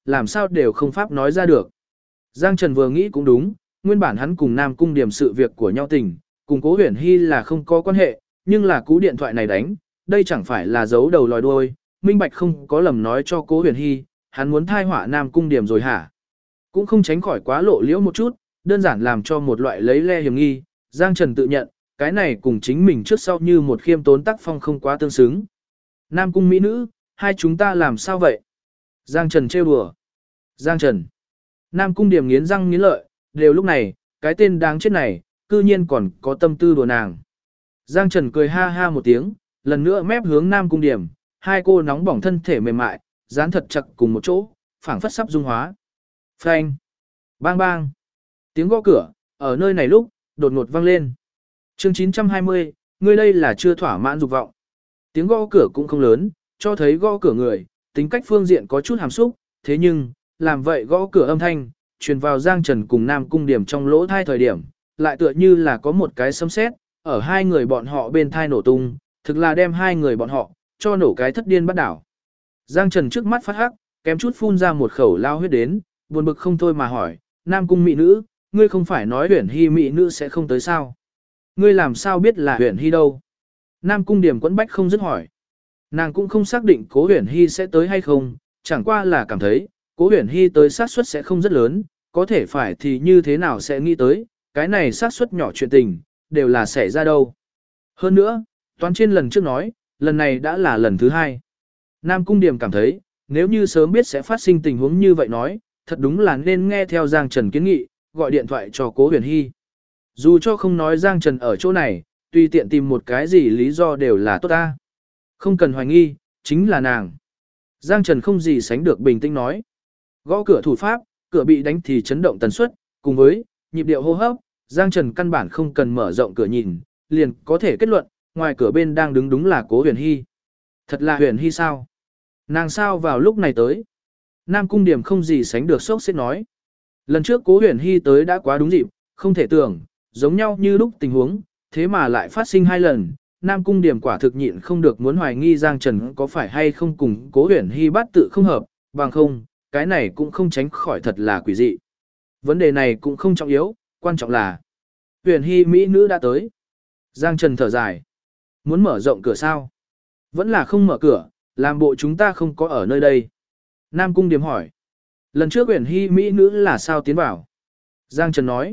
làm sao đều không pháp nói ra được. Giang Trần vừa nghĩ cũng đúng, nguyên bản hắn cùng Nam Cung Điểm sự việc của nhau tình, cùng Cố Huyền Hy là không có quan hệ, nhưng là cú điện thoại này đánh, đây chẳng phải là giấu đầu lòi đuôi, minh bạch không có lầm nói cho Cố Huyền Hy, hắn muốn thai họa Nam Cung Điểm rồi hả? Cũng không tránh khỏi quá lộ liễu một chút, đơn giản làm cho một loại lấy le hiểm nghi, Giang Trần tự nhận, cái này cùng chính mình trước sau như một khiêm tốn tác phong không quá tương xứng. Nam Cung mỹ nữ, hai chúng ta làm sao vậy? Giang Trần trêu đùa. Giang Trần. Nam Cung Điểm nghiến răng nghiến lợi, đều lúc này, cái tên đáng chết này, cư nhiên còn có tâm tư đùa nàng. Giang Trần cười ha ha một tiếng, lần nữa mép hướng Nam Cung Điểm, hai cô nóng bỏng thân thể mềm mại, dán thật chặt cùng một chỗ, phảng phất sắp dung hóa. Phanh. Bang bang. Tiếng gõ cửa, ở nơi này lúc, đột ngột vang lên. Chương 920, ngươi đây là chưa thỏa mãn dục vọng. Tiếng gõ cửa cũng không lớn, cho thấy gõ cửa người, tính cách phương diện có chút hàm xúc, thế nhưng, làm vậy gõ cửa âm thanh, truyền vào Giang Trần cùng Nam Cung Điểm trong lỗ thai thời điểm, lại tựa như là có một cái sấm sét ở hai người bọn họ bên thai nổ tung, thực là đem hai người bọn họ, cho nổ cái thất điên bắt đảo. Giang Trần trước mắt phát hắc, kém chút phun ra một khẩu lao huyết đến, buồn bực không thôi mà hỏi, Nam Cung mỹ nữ, ngươi không phải nói Huyền Hy mỹ nữ sẽ không tới sao? Ngươi làm sao biết là Huyền Hy đâu? Nam Cung Điểm quẫn bách không dứt hỏi. Nàng cũng không xác định Cố Huyền Hy sẽ tới hay không, chẳng qua là cảm thấy, Cố Huyền Hy tới xác suất sẽ không rất lớn, có thể phải thì như thế nào sẽ nghĩ tới, cái này xác suất nhỏ chuyện tình, đều là xảy ra đâu. Hơn nữa, toán trên lần trước nói, lần này đã là lần thứ hai. Nam Cung Điểm cảm thấy, nếu như sớm biết sẽ phát sinh tình huống như vậy nói, thật đúng là nên nghe theo Giang Trần kiến nghị, gọi điện thoại cho Cố Huyền Hy. Dù cho không nói Giang Trần ở chỗ này, tùy tiện tìm một cái gì lý do đều là tốt ta. Không cần hoài nghi, chính là nàng. Giang Trần không gì sánh được bình tĩnh nói. Gõ cửa thủ pháp, cửa bị đánh thì chấn động tần suất, cùng với nhịp điệu hô hấp, Giang Trần căn bản không cần mở rộng cửa nhìn, liền có thể kết luận, ngoài cửa bên đang đứng đúng là Cố Huyền Hy. Thật là Huyền Hy sao? Nàng sao vào lúc này tới? Nam Cung Điểm không gì sánh được sốc xếp nói. Lần trước Cố Huyền Hy tới đã quá đúng dịp, không thể tưởng, giống nhau như lúc tình huống, thế mà lại phát sinh hai lần. Nam Cung Điểm quả thực nhịn không được muốn hoài nghi Giang Trần có phải hay không cùng Cố Huyền Hy bát tự không hợp, bằng không, cái này cũng không tránh khỏi thật là quỷ dị. Vấn đề này cũng không trọng yếu, quan trọng là Huyền Hy mỹ nữ đã tới. Giang Trần thở dài. Muốn mở rộng cửa sao? Vẫn là không mở cửa, làm bộ chúng ta không có ở nơi đây. Nam Cung Điểm hỏi. Lần trước Huyền Hy mỹ nữ là sao tiến vào? Giang Trần nói.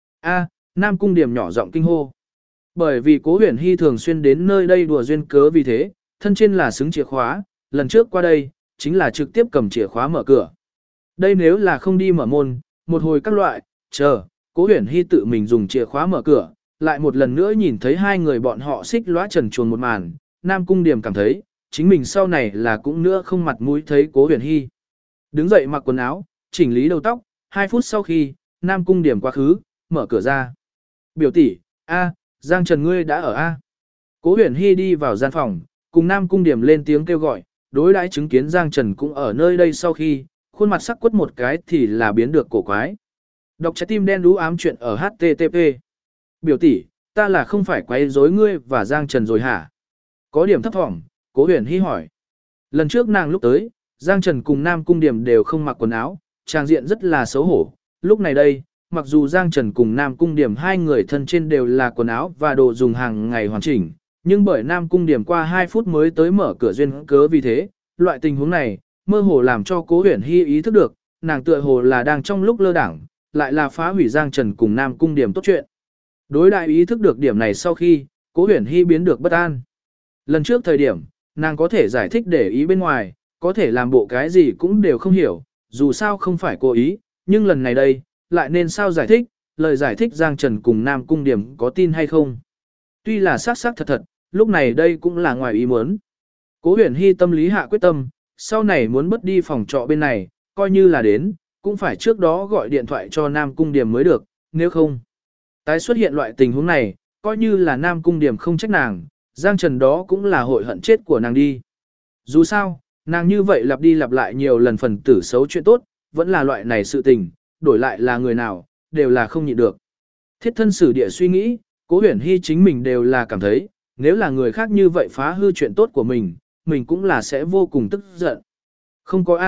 Nam Cung Điểm nhỏ giọng kinh hô. Bởi vì Cố Huyền Hy thường xuyên đến nơi đây đùa duyên cớ vì thế, thân trên là xứng chìa khóa, lần trước qua đây, chính là trực tiếp cầm chìa khóa mở cửa. Đây nếu là không đi mở môn, một hồi các loại, chờ, Cố Huyền Hy tự mình dùng chìa khóa mở cửa, lại một lần nữa nhìn thấy hai người bọn họ xích lóa trần truồng một màn, Nam Cung Điểm cảm thấy, chính mình sau này là cũng nữa không mặt mũi thấy Cố Huyền Hy. Đứng dậy mặc quần áo, chỉnh lý đầu tóc, 2 phút sau khi, Nam Cung Điểm quá khứ, mở cửa ra. Biểu tỷ, Giang Trần ngươi đã ở Cố Huyền Hy đi vào gian phòng, cùng Nam Cung Điểm lên tiếng kêu gọi, đối đãi chứng kiến Giang Trần cũng ở nơi đây sau khi, khuôn mặt sắc quất một cái thì là biến được cổ quái. Đọc trái tim đen đú ám chuyện ở HTTP. Biểu tỷ, ta là không phải quấy rối ngươi và Giang Trần rồi hả? Có điểm thấp thỏm, Cố Huyền Hy hỏi. Lần trước nàng lúc tới, Giang Trần cùng Nam Cung Điểm đều không mặc quần áo, trang diện rất là xấu hổ. Lúc này đây, mặc dù Giang Trần cùng Nam Cung Điểm hai người thân trên đều là quần áo và đồ dùng hàng ngày hoàn chỉnh, nhưng bởi Nam Cung Điểm qua 2 phút mới tới mở cửa duyên cớ vì thế, loại tình huống này, mơ hồ làm cho Cố Huyền Hy ý thức được, nàng tựa hồ là đang trong lúc lơ đảng, lại là phá hủy Giang Trần cùng Nam Cung Điểm tốt chuyện. Đối đại ý thức được điểm này sau khi, Cố Huyền Hy biến được bất an. Lần trước thời điểm, nàng có thể giải thích để ý bên ngoài, có thể làm bộ cái gì cũng đều không hiểu, dù sao không phải cố ý, nhưng lần này đây, lại nên sao giải thích, lời giải thích Giang Trần cùng Nam Cung Điểm có tin hay không. Tuy là xác thật thật, lúc này đây cũng là ngoài ý muốn. Cố Huyền Hy tâm lý hạ quyết tâm, sau này muốn bất đi phòng trọ bên này, coi như là đến, cũng phải trước đó gọi điện thoại cho Nam Cung Điểm mới được, nếu không. Tái xuất hiện loại tình huống này, coi như là Nam Cung Điểm không trách nàng, Giang Trần đó cũng là hội hận chết của nàng đi. Dù sao, nàng như vậy lặp đi lặp lại nhiều lần phần tử xấu chuyện tốt, vẫn là loại này sự tình, đổi lại là người nào, đều là không nhịn được. Thiết thân sử địa suy nghĩ, Cố Huyền Hy chính mình đều là cảm thấy, nếu là người khác như vậy phá hư chuyện tốt của mình cũng là sẽ vô cùng tức giận. Không có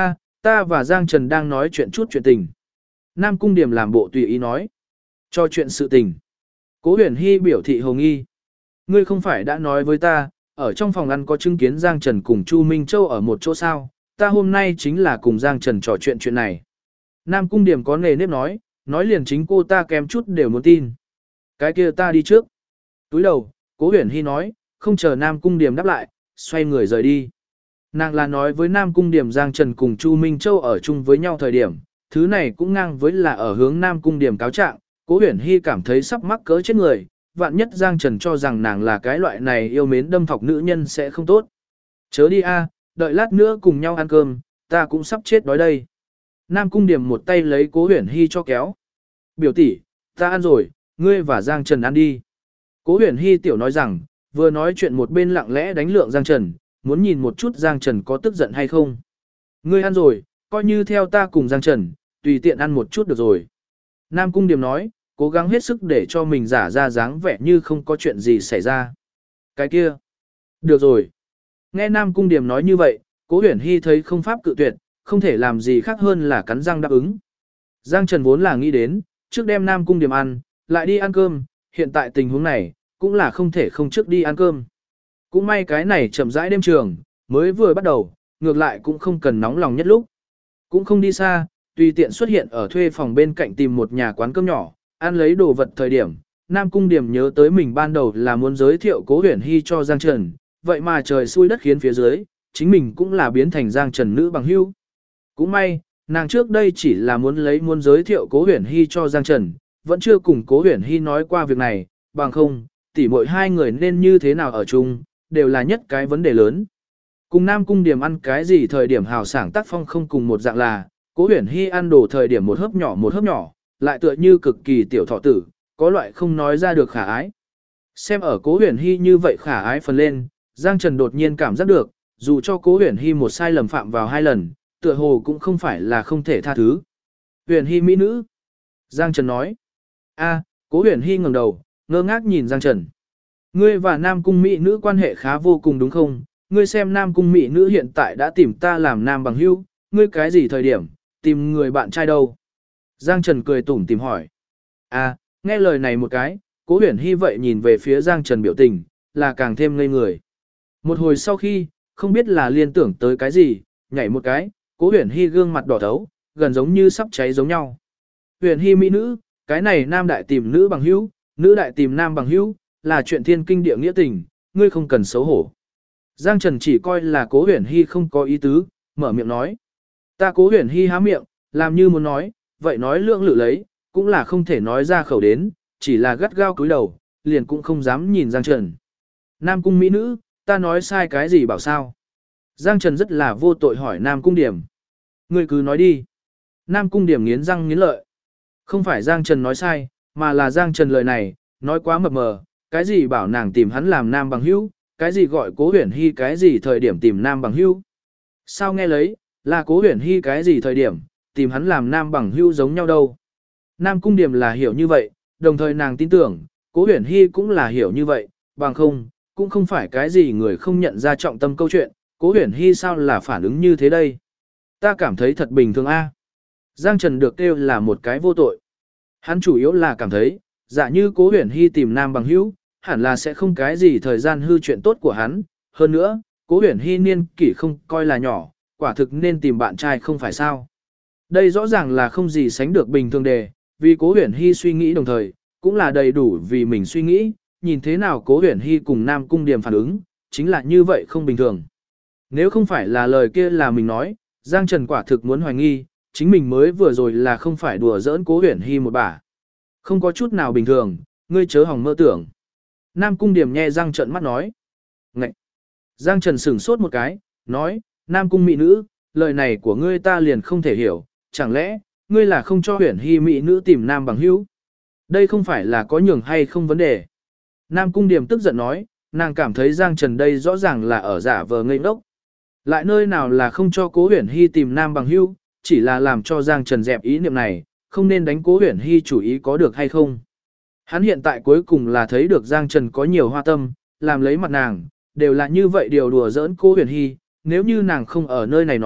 Ta và Giang Trần đang nói chuyện chút chuyện tình. Nam Cung Điểm làm bộ tùy ý nói. Cho chuyện sự tình. Cố Huyền Hy biểu thị hồ nghi. Ngươi không phải đã nói với ta, ở trong phòng ăn có chứng kiến Giang Trần cùng Chu Minh Châu ở một chỗ sao, ta hôm nay chính là cùng Giang Trần trò chuyện này. Nam Cung Điểm có nề nếp nói liền chính cô ta kém chút đều muốn tin. Cái kia ta đi trước. Túi đầu, Cố Huyền Hy nói, không chờ Nam Cung Điểm đáp lại, xoay người rời đi. Nàng là nói với Nam Cung Điểm Giang Trần cùng Chu Minh Châu ở chung với nhau thời điểm, thứ này cũng ngang với là ở hướng Nam Cung Điểm cáo trạng. Cố Huyền Hy cảm thấy sắp mắc cỡ chết người, vạn nhất Giang Trần cho rằng nàng là cái loại này yêu mến đâm thọc nữ nhân sẽ không tốt. Chớ đi a, đợi lát nữa cùng nhau ăn cơm, ta cũng sắp chết đói đây. Nam Cung Điểm một tay lấy Cố Huyền Hy cho kéo. Biểu tỷ, ta ăn rồi, ngươi và Giang Trần ăn đi. Cố Huyền Hy tiểu nói rằng, vừa nói chuyện một bên lặng lẽ đánh lượng Giang Trần, muốn nhìn một chút Giang Trần có tức giận hay không. Ngươi ăn rồi, coi như theo ta cùng Giang Trần, tùy tiện ăn một chút được rồi. Nam Cung Điểm nói, cố gắng hết sức để cho mình giả ra dáng vẻ như không có chuyện gì xảy ra. Cái kia. Được rồi. Nghe Nam Cung Điểm nói như vậy, Cố Huyền Hy thấy không pháp cự tuyệt, không thể làm gì khác hơn là cắn răng đáp ứng. Giang Trần vốn là nghĩ đến, trước đem Nam Cung Điểm ăn, lại đi ăn cơm, hiện tại tình huống này, cũng là không thể không trước đi ăn cơm. Cũng may cái này chậm rãi đêm trường, mới vừa bắt đầu, ngược lại cũng không cần nóng lòng nhất lúc. Cũng không đi xa, tùy tiện xuất hiện ở thuê phòng bên cạnh tìm một nhà quán cơm nhỏ, ăn lấy đồ vật thời điểm. Nam Cung Điểm nhớ tới mình ban đầu là muốn giới thiệu Cố Huyền Hy cho Giang Trần, vậy mà trời xui đất khiến phía dưới, chính mình cũng là biến thành Giang Trần nữ bằng hữu. Cũng may, nàng trước đây chỉ là muốn giới thiệu Cố Huyền Hy cho Giang Trần, vẫn chưa cùng Cố Huyền Hy nói qua việc này, bằng không, tỉ muội hai người nên như thế nào ở chung, đều là nhất cái vấn đề lớn. Cùng Nam Cung Điểm ăn cái gì thời điểm hào sảng tác phong không cùng một dạng là, Cố Huyền Hy ăn đồ thời điểm một hớp nhỏ, lại tựa như cực kỳ tiểu thọ tử, có loại không nói ra được khả ái. Xem ở Cố Huyền Hy như vậy khả ái phần lên, Giang Trần đột nhiên cảm giác được, dù cho Cố Huyền Hy một sai lầm phạm vào 2 lần, tựa hồ cũng không phải là không thể tha thứ. Huyền Hy mỹ nữ. Giang Trần nói. A, Cố Huyền Hy ngẩng đầu, ngơ ngác nhìn Giang Trần. Ngươi và Nam Cung mỹ nữ quan hệ khá vô cùng đúng không? Ngươi xem Nam Cung mỹ nữ hiện tại đã tìm ta làm nam bằng hữu, ngươi cái gì thời điểm, tìm người bạn trai đâu? Giang Trần cười tủm tìm hỏi. À, nghe lời này một cái, Cố Huyền Hy vậy nhìn về phía Giang Trần biểu tình, là càng thêm ngây người. Một hồi sau khi, không biết là liên tưởng tới cái gì, nhảy một cái, Cố Huyền Hy gương mặt đỏ thấu, gần giống như sắp cháy giống nhau. Huyền Hy mỹ nữ, cái này nam đại tìm nữ bằng hữu, nữ đại tìm nam bằng hữu, là chuyện thiên kinh địa nghĩa tình, ngươi không cần xấu hổ. Giang Trần chỉ coi là Cố Huyền Hy không có ý tứ, mở miệng nói. Ta Cố Huyền Hy há miệng, làm như muốn nói, vậy nói lưỡng lự lấy, cũng là không thể nói ra khẩu đến, chỉ là gắt gao cúi đầu, liền cũng không dám nhìn Giang Trần. Nam Cung mỹ nữ, ta nói sai cái gì bảo sao? Giang Trần rất là vô tội hỏi Nam Cung Điểm. Ngươi cứ nói đi. Nam Cung Điểm nghiến răng nghiến lợi. Không phải Giang Trần nói sai, mà là Giang Trần lời này, nói quá mập mờ, cái gì bảo nàng tìm hắn làm nam bằng hữu, cái gì gọi Cố Huyền Hy cái gì thời điểm tìm nam bằng hữu. Sao nghe lấy, là Cố Huyền Hy cái gì thời điểm, tìm hắn làm nam bằng hữu giống nhau đâu. Nam Cung Điểm là hiểu như vậy, đồng thời nàng tin tưởng, Cố Huyền Hy cũng là hiểu như vậy, bằng không, cũng không phải cái gì người không nhận ra trọng tâm câu chuyện, Cố Huyền Hy sao là phản ứng như thế đây. Ta cảm thấy thật bình thường a. Giang Trần được kêu là một cái vô tội. Hắn chủ yếu là cảm thấy, giả như Cố Huyền Hy tìm nam bằng hữu, hẳn là sẽ không cái gì thời gian hư chuyện tốt của hắn. Hơn nữa, Cố Huyền Hy niên kỷ không coi là nhỏ, quả thực nên tìm bạn trai không phải sao. Đây rõ ràng là không gì sánh được bình thường đề, vì Cố Huyền Hy suy nghĩ đồng thời, cũng là đầy đủ vì mình suy nghĩ, nhìn thế nào Cố Huyền Hy cùng Nam Cung Điểm phản ứng, chính là như vậy không bình thường. Nếu không phải là lời kia là mình nói, Giang Trần quả thực muốn hoài nghi, chính mình mới vừa rồi là không phải đùa giỡn Cố Huyền Hy một bả. Không có chút nào bình thường, ngươi chớ hỏng mơ tưởng. Nam Cung Điểm nhe răng trợn mắt nói. Ngậy! Giang Trần sửng sốt một cái, nói, Nam Cung mỹ nữ, lời này của ngươi ta liền không thể hiểu, chẳng lẽ, ngươi là không cho Huyền Hy mỹ nữ tìm nam bằng hữu? Đây không phải là có nhường hay không vấn đề. Nam Cung Điểm tức giận nói, nàng cảm thấy Giang Trần đây rõ ràng là ở giả vờ ngây ngốc. Lại nơi nào là không cho Cố Huyền Hy tìm nam bằng hữu, chỉ là làm cho Giang Trần dẹp ý niệm này, không nên đánh Cố Huyền Hy chủ ý có được hay không. Hắn hiện tại cuối cùng là thấy được Giang Trần có nhiều hoa tâm, làm lấy mặt nàng, đều là như vậy điều đùa giỡn Cố Huyền Hy, nếu như nàng không ở nơi này nói,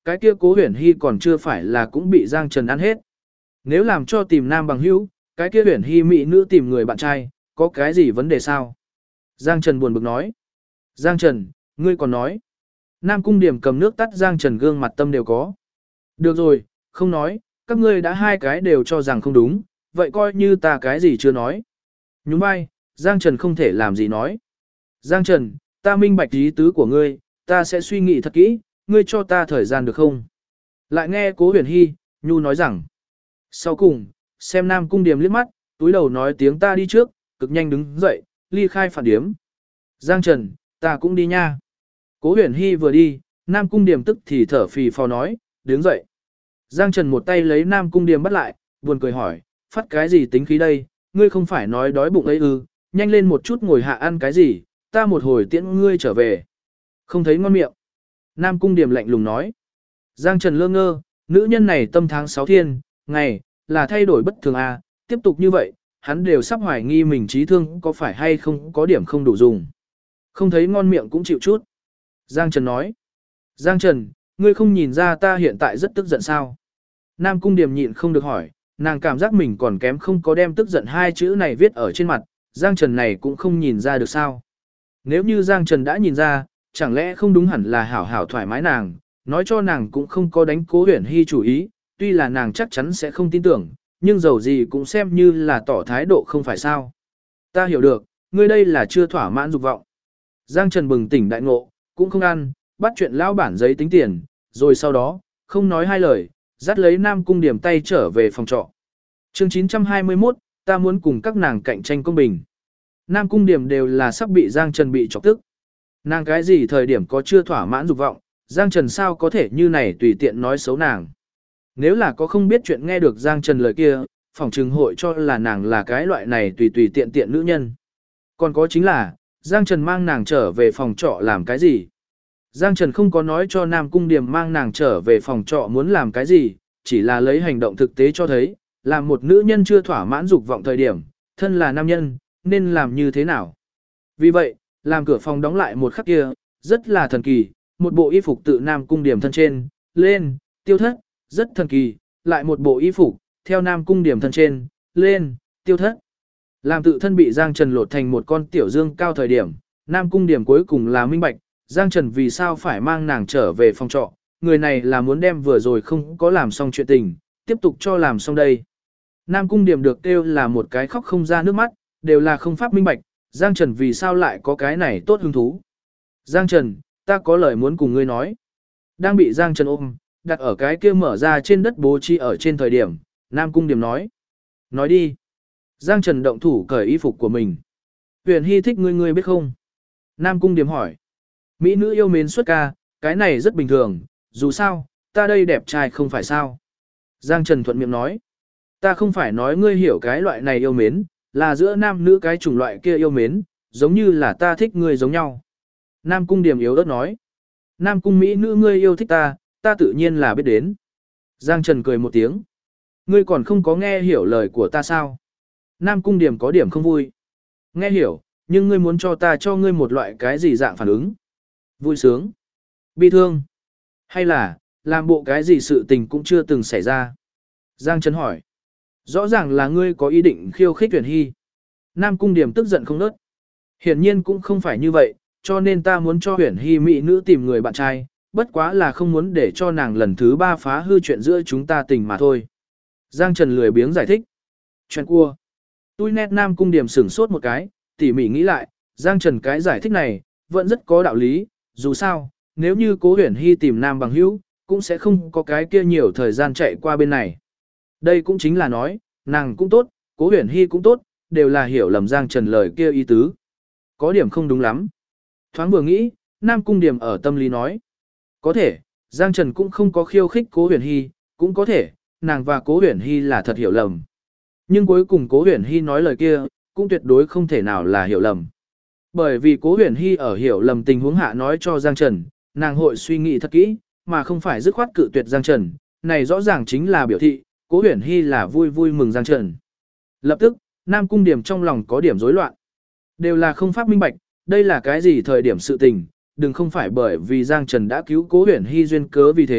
cái kia Cố Huyền Hy còn chưa phải là cũng bị Giang Trần ăn hết. Nếu làm cho tìm nam bằng hữu, cái kia Huyền Hy mỹ nữ tìm người bạn trai, có cái gì vấn đề sao? Giang Trần buồn bực nói. Giang Trần, ngươi còn nói. Nam Cung Điểm cầm nước tắt Giang Trần gương mặt tâm đều có. Được rồi, không nói, các ngươi đã hai cái đều cho rằng không đúng, vậy coi như ta cái gì chưa nói. Nhún vai, Giang Trần không thể làm gì nói. Giang Trần, ta minh bạch ý tứ của ngươi, ta sẽ suy nghĩ thật kỹ, ngươi cho ta thời gian được không? Lại nghe Cố Huyền Hy, Nhu nói rằng. Sau cùng, xem Nam Cung Điểm liếc mắt, túi đầu nói tiếng ta đi trước, cực nhanh đứng dậy, ly khai phản điếm. Giang Trần, ta cũng đi nha. Cố Huyền Hy vừa đi, Nam Cung Điểm tức thì thở phì phò nói, đứng dậy. Giang Trần một tay lấy Nam Cung Điểm bắt lại, buồn cười hỏi, phát cái gì tính khí đây, ngươi không phải nói đói bụng ấy ư, nhanh lên một chút ngồi hạ ăn cái gì, ta một hồi tiễn ngươi trở về. Không thấy ngon miệng. Nam Cung Điểm lạnh lùng nói. Giang Trần lơ ngơ, nữ nhân này tâm tháng 6 thiên, ngày, là thay đổi bất thường à, tiếp tục như vậy, hắn đều sắp hoài nghi mình trí thương có phải hay không có điểm không đủ dùng. Không thấy ngon miệng cũng chịu chút. Giang Trần nói. Giang Trần, ngươi không nhìn ra ta hiện tại rất tức giận sao? Nam Cung Điểm nhịn không được hỏi, nàng cảm giác mình còn kém không có đem tức giận hai chữ này viết ở trên mặt, Giang Trần này cũng không nhìn ra được sao. Nếu như Giang Trần đã nhìn ra, chẳng lẽ không đúng hẳn là hảo hảo thoải mái nàng, nói cho nàng cũng không có đánh Cố Huyền Hy chủ ý, tuy là nàng chắc chắn sẽ không tin tưởng, nhưng dầu gì cũng xem như là tỏ thái độ không phải sao. Ta hiểu được, ngươi đây là chưa thỏa mãn dục vọng. Giang Trần bừng tỉnh đại ngộ, cũng không ăn, bắt chuyện lão bản giấy tính tiền, rồi sau đó, không nói hai lời, dắt lấy Nam Cung Điểm tay trở về phòng trọ. Chương 921, ta muốn cùng các nàng cạnh tranh công bình. Nam Cung Điểm đều là sắp bị Giang Trần bị chọc tức. Nàng cái gì thời điểm có chưa thỏa mãn dục vọng, Giang Trần sao có thể như này tùy tiện nói xấu nàng. Nếu là có không biết chuyện nghe được Giang Trần lời kia, phòng trừng hội cho là nàng là cái loại này tùy tùy tiện tiện nữ nhân. Còn có chính là, Giang Trần mang nàng trở về phòng trọ làm cái gì? Giang Trần không có nói cho Nam Cung Điểm mang nàng trở về phòng trọ muốn làm cái gì, chỉ là lấy hành động thực tế cho thấy, làm một nữ nhân chưa thỏa mãn dục vọng thời điểm, thân là nam nhân, nên làm như thế nào. Vì vậy, làm cửa phòng đóng lại một khắc kia, rất là thần kỳ, một bộ y phục tự Nam Cung Điểm thân trên, lên, tiêu thất, rất thần kỳ, lại một bộ y phục, theo Nam Cung Điểm thân trên, lên, tiêu thất. Làm tự thân bị Giang Trần lột thành một con tiểu dương cao thời điểm, Nam Cung Điểm cuối cùng là minh bạch, Giang Trần vì sao phải mang nàng trở về phòng trọ, người này là muốn đem vừa rồi không có làm xong chuyện tình, tiếp tục cho làm xong đây. Nam Cung Điểm được kêu là một cái khóc không ra nước mắt, đều là không pháp minh bạch, Giang Trần vì sao lại có cái này tốt hứng thú. Giang Trần, ta có lời muốn cùng ngươi nói. Đang bị Giang Trần ôm, đặt ở cái kia mở ra trên đất bố trí ở trên thời điểm, Nam Cung Điểm nói. Nói đi. Giang Trần động thủ cởi y phục của mình. Huyền Hy thích ngươi biết không? Nam Cung Điểm hỏi. Mỹ nữ yêu mến xuất ca, cái này rất bình thường, dù sao, ta đây đẹp trai không phải sao. Giang Trần thuận miệng nói. Ta không phải nói ngươi hiểu cái loại này yêu mến, là giữa nam nữ cái chủng loại kia yêu mến, giống như là ta thích ngươi giống nhau. Nam Cung Điểm yếu ớt nói. Nam Cung Mỹ nữ ngươi yêu thích ta, ta tự nhiên là biết đến. Giang Trần cười một tiếng. Ngươi còn không có nghe hiểu lời của ta sao? Nam Cung Điểm có điểm không vui. Nghe hiểu, nhưng ngươi muốn cho ta cho ngươi một loại cái gì dạng phản ứng? Vui sướng, bi thương, hay là làm bộ cái gì sự tình cũng chưa từng xảy ra? Giang Trần hỏi. Rõ ràng là ngươi có ý định khiêu khích Huyền Hy. Nam Cung Điểm tức giận không nớt. Hiển nhiên cũng không phải như vậy, cho nên ta muốn cho Huyền Hy mỹ nữ tìm người bạn trai, bất quá là không muốn để cho nàng lần thứ 3 phá hư chuyện giữa chúng ta tình mà thôi. Giang Trần lười biếng giải thích. Chuyện cua. Tui nét Nam Cung Điểm sửng sốt một cái, tỉ mỉ nghĩ lại, Giang Trần cái giải thích này, vẫn rất có đạo lý, dù sao, nếu như Cố Huyền Hy tìm nam bằng hữu, cũng sẽ không có cái kia nhiều thời gian chạy qua bên này. Đây cũng chính là nói, nàng cũng tốt, Cố Huyền Hy cũng tốt, đều là hiểu lầm Giang Trần lời kia ý tứ. Có điểm không đúng lắm. Thoáng vừa nghĩ, Nam Cung Điểm ở tâm lý nói. Có thể, Giang Trần cũng không có khiêu khích Cố Huyền Hy, cũng có thể, nàng và Cố Huyền Hy là thật hiểu lầm. Nhưng cuối cùng Cố Huyền Hy nói lời kia, cũng tuyệt đối không thể nào là hiểu lầm. Bởi vì Cố Huyền Hy ở hiểu lầm tình huống hạ nói cho Giang Trần, nàng hội suy nghĩ thật kỹ, mà không phải dứt khoát cự tuyệt Giang Trần, này rõ ràng chính là biểu thị, Cố Huyền Hy là vui vui mừng Giang Trần. Lập tức, Nam Cung Điểm trong lòng có điểm rối loạn. Đều là không pháp minh bạch, đây là cái gì thời điểm sự tình, đừng không phải bởi vì Giang Trần đã cứu Cố Huyền Hy duyên cớ vì thế,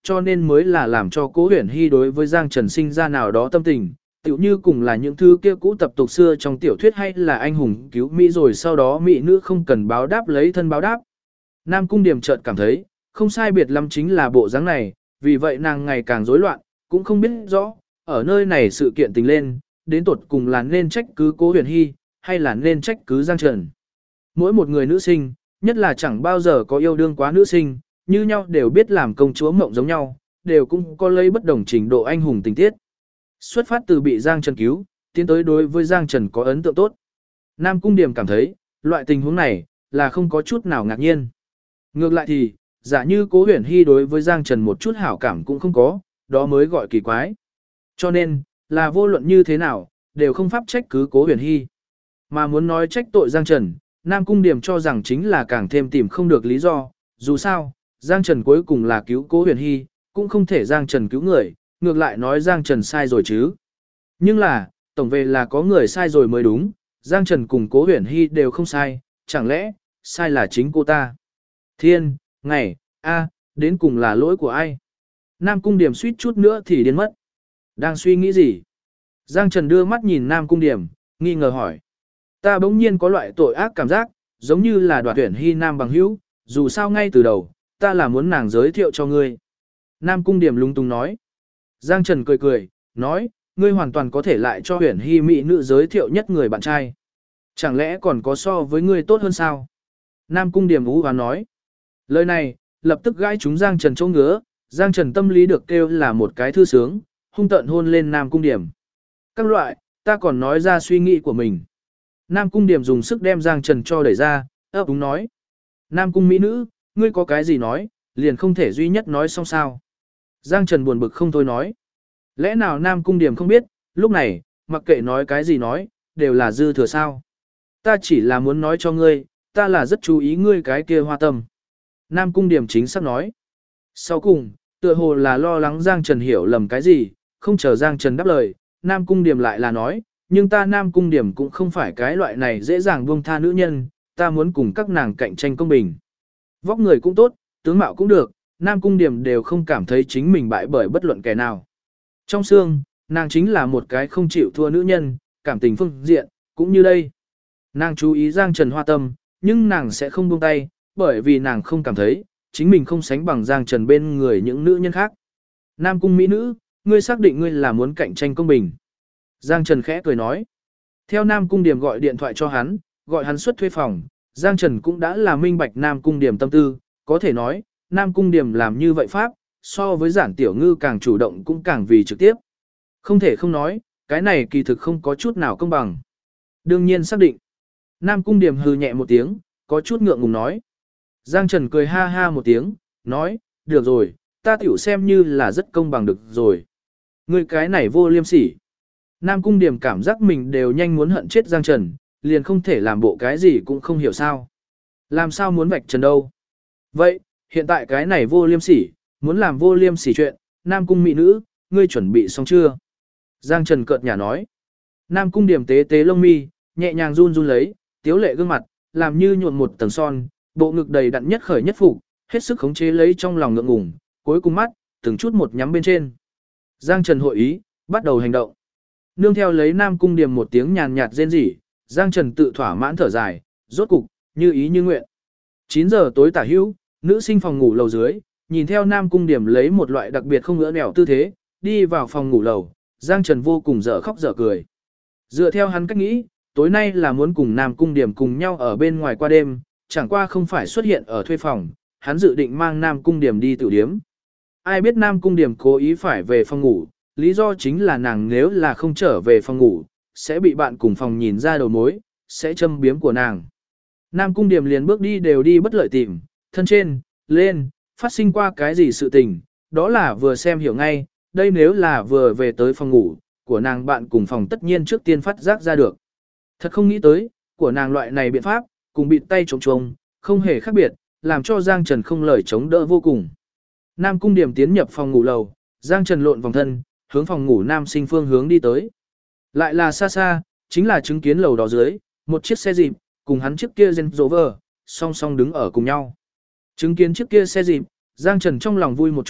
cho nên mới là làm cho Cố Huyền Hy đối với Giang Trần sinh ra nào đó tâm tình, tựu như cùng là những thứ kia cũ tập tục xưa trong tiểu thuyết hay là anh hùng cứu Mỹ rồi sau đó Mỹ nữ không cần báo đáp lấy thân báo đáp. Nam Cung Điềm chợt cảm thấy, không sai biệt lắm chính là bộ dáng này, vì vậy nàng ngày càng rối loạn, cũng không biết rõ, ở nơi này sự kiện tình lên, đến tột cùng là nên trách cứ Cố Huyền Hy, hay là nên trách cứ Giang Trần. Mỗi một người nữ sinh, nhất là chẳng bao giờ có yêu đương quá nữ sinh, như nhau đều biết làm công chúa mộng giống nhau, đều cũng có lấy bất đồng trình độ anh hùng tình tiết. Xuất phát từ bị Giang Trần cứu, tiến tới đối với Giang Trần có ấn tượng tốt. Nam Cung Điềm cảm thấy, loại tình huống này, là không có chút nào ngạc nhiên. Ngược lại thì, giả như Cố Huyền Hy đối với Giang Trần một chút hảo cảm cũng không có, đó mới gọi kỳ quái. Cho nên, là vô luận như thế nào, đều không pháp trách cứ Cố Huyền Hy. Mà muốn nói trách tội Giang Trần, Nam Cung Điềm cho rằng chính là càng thêm tìm không được lý do, dù sao, Giang Trần cuối cùng là cứu Cố Huyền Hy, cũng không thể Giang Trần cứu người, ngược lại nói Giang Trần sai rồi chứ. Nhưng là, tổng về là có người sai rồi mới đúng, Giang Trần cùng Cố Huyền Hy đều không sai, chẳng lẽ, sai là chính cô ta. Thiên, ngày, đến cùng là lỗi của ai? Nam Cung Điềm suýt chút nữa thì điên mất. Đang suy nghĩ gì? Giang Trần đưa mắt nhìn Nam Cung Điềm, nghi ngờ hỏi. Ta bỗng nhiên có loại tội ác cảm giác, giống như là đoạt tuyển Hy Nam bằng hữu, dù sao ngay từ đầu, ta là muốn nàng giới thiệu cho ngươi. Nam Cung Điềm lung tung nói. Giang Trần cười cười, nói, ngươi hoàn toàn có thể lại cho Huyền Hy mỹ nữ giới thiệu nhất người bạn trai. Chẳng lẽ còn có so với ngươi tốt hơn sao? Nam Cung Điềm ú hoán nói. Lời này, lập tức gãi trúng Giang Trần chỗ ngứa, Giang Trần tâm lý được kêu là một cái thư sướng, hung tợn hôn lên Nam Cung Điềm. Các loại, ta còn nói ra suy nghĩ của mình. Nam Cung Điềm dùng sức đem Giang Trần cho đẩy ra, ấp úng nói. Nam Cung mỹ nữ, ngươi có cái gì nói, liền không thể duy nhất nói xong sao. Giang Trần buồn bực không thôi nói. Lẽ nào Nam Cung Điềm không biết, lúc này, mặc kệ nói cái gì nói, đều là dư thừa sao. Ta chỉ là muốn nói cho ngươi, ta là rất chú ý ngươi cái kia hoa tâm. Nam Cung Điềm chính xác nói. Sau cùng, tựa hồ là lo lắng Giang Trần hiểu lầm cái gì, không chờ Giang Trần đáp lời, Nam Cung Điềm lại là nói, nhưng ta Nam Cung Điềm cũng không phải cái loại này dễ dàng buông tha nữ nhân, ta muốn cùng các nàng cạnh tranh công bình. Vóc người cũng tốt, tướng mạo cũng được, Nam Cung Điềm đều không cảm thấy chính mình bại bởi bất luận kẻ nào. Trong xương, nàng chính là một cái không chịu thua nữ nhân, cảm tình phương diện, cũng như đây. Nàng chú ý Giang Trần hoa tâm, nhưng nàng sẽ không buông tay, bởi vì nàng không cảm thấy, chính mình không sánh bằng Giang Trần bên người những nữ nhân khác. Nam Cung mỹ nữ, ngươi xác định ngươi là muốn cạnh tranh công bình. Giang Trần khẽ cười nói. Theo Nam Cung Điềm gọi điện thoại cho hắn, gọi hắn xuất thuê phòng, Giang Trần cũng đã là minh bạch Nam Cung Điềm tâm tư, có thể nói, Nam Cung Điềm làm như vậy pháp, so với Giản Tiểu Ngư càng chủ động cũng càng vì trực tiếp. Không thể không nói, cái này kỳ thực không có chút nào công bằng. Đương nhiên xác định. Nam Cung Điềm hừ nhẹ một tiếng, có chút ngượng ngùng nói. Giang Trần cười ha ha một tiếng, nói, được rồi, ta tiểu xem như là rất công bằng được rồi. Ngươi cái này vô liêm sỉ. Nam Cung Điềm cảm giác mình đều nhanh muốn hận chết Giang Trần, liền không thể làm bộ cái gì cũng không hiểu sao. Làm sao muốn vạch trần đâu. Vậy, hiện tại cái này vô liêm sỉ, muốn làm vô liêm sỉ chuyện, Nam Cung mỹ nữ, ngươi chuẩn bị xong chưa? Giang Trần cợt nhả nói. Nam Cung Điềm tế tế lông mi, nhẹ nhàng run run lấy, tiếu lệ gương mặt, làm như nhuộm một tầng son, bộ ngực đầy đặn nhất khởi nhất phục, hết sức khống chế lấy trong lòng ngượng ngùng, cuối cùng mắt, từng chút một nhắm bên trên. Giang Trần hội ý, bắt đầu hành động. Nương theo lấy Nam Cung Điềm một tiếng nhàn nhạt rên rỉ, Giang Trần tự thỏa mãn thở dài, rốt cục, như ý như nguyện. 9 giờ tối tả hữu, nữ sinh phòng ngủ lầu dưới, nhìn theo Nam Cung Điềm lấy một loại đặc biệt không ngỡ nẻo tư thế, đi vào phòng ngủ lầu, Giang Trần vô cùng dở khóc dở cười. Dựa theo hắn cách nghĩ, tối nay là muốn cùng Nam Cung Điềm cùng nhau ở bên ngoài qua đêm, chẳng qua không phải xuất hiện ở thuê phòng, hắn dự định mang Nam Cung Điềm đi tiểu điếm. Ai biết Nam Cung Điềm cố ý phải về phòng ngủ, lý do chính là nàng nếu là không trở về phòng ngủ, sẽ bị bạn cùng phòng nhìn ra đầu mối, sẽ châm biếm của nàng. Nam Cung Điềm liền bước đi đều đi bất lợi tìm, thân trên, lên, phát sinh qua cái gì sự tình, đó là vừa xem hiểu ngay, đây nếu là vừa về tới phòng ngủ, của nàng bạn cùng phòng tất nhiên trước tiên phát giác ra được. Thật không nghĩ tới, của nàng loại này biện pháp, cùng bịt tay trống trống, không hề khác biệt, làm cho Giang Trần không lời chống đỡ vô cùng. Nam Cung Điềm tiến nhập phòng ngủ lầu, Giang Trần lộn vòng thân, hướng phòng ngủ nam sinh phương hướng đi tới. Lại là xa xa, chính là chứng kiến lầu đó dưới, một chiếc xe dịp, cùng hắn chiếc kia Range Rover, song song đứng ở cùng nhau. Chứng kiến chiếc kia xe dịp, Giang Trần trong lòng vui một chút,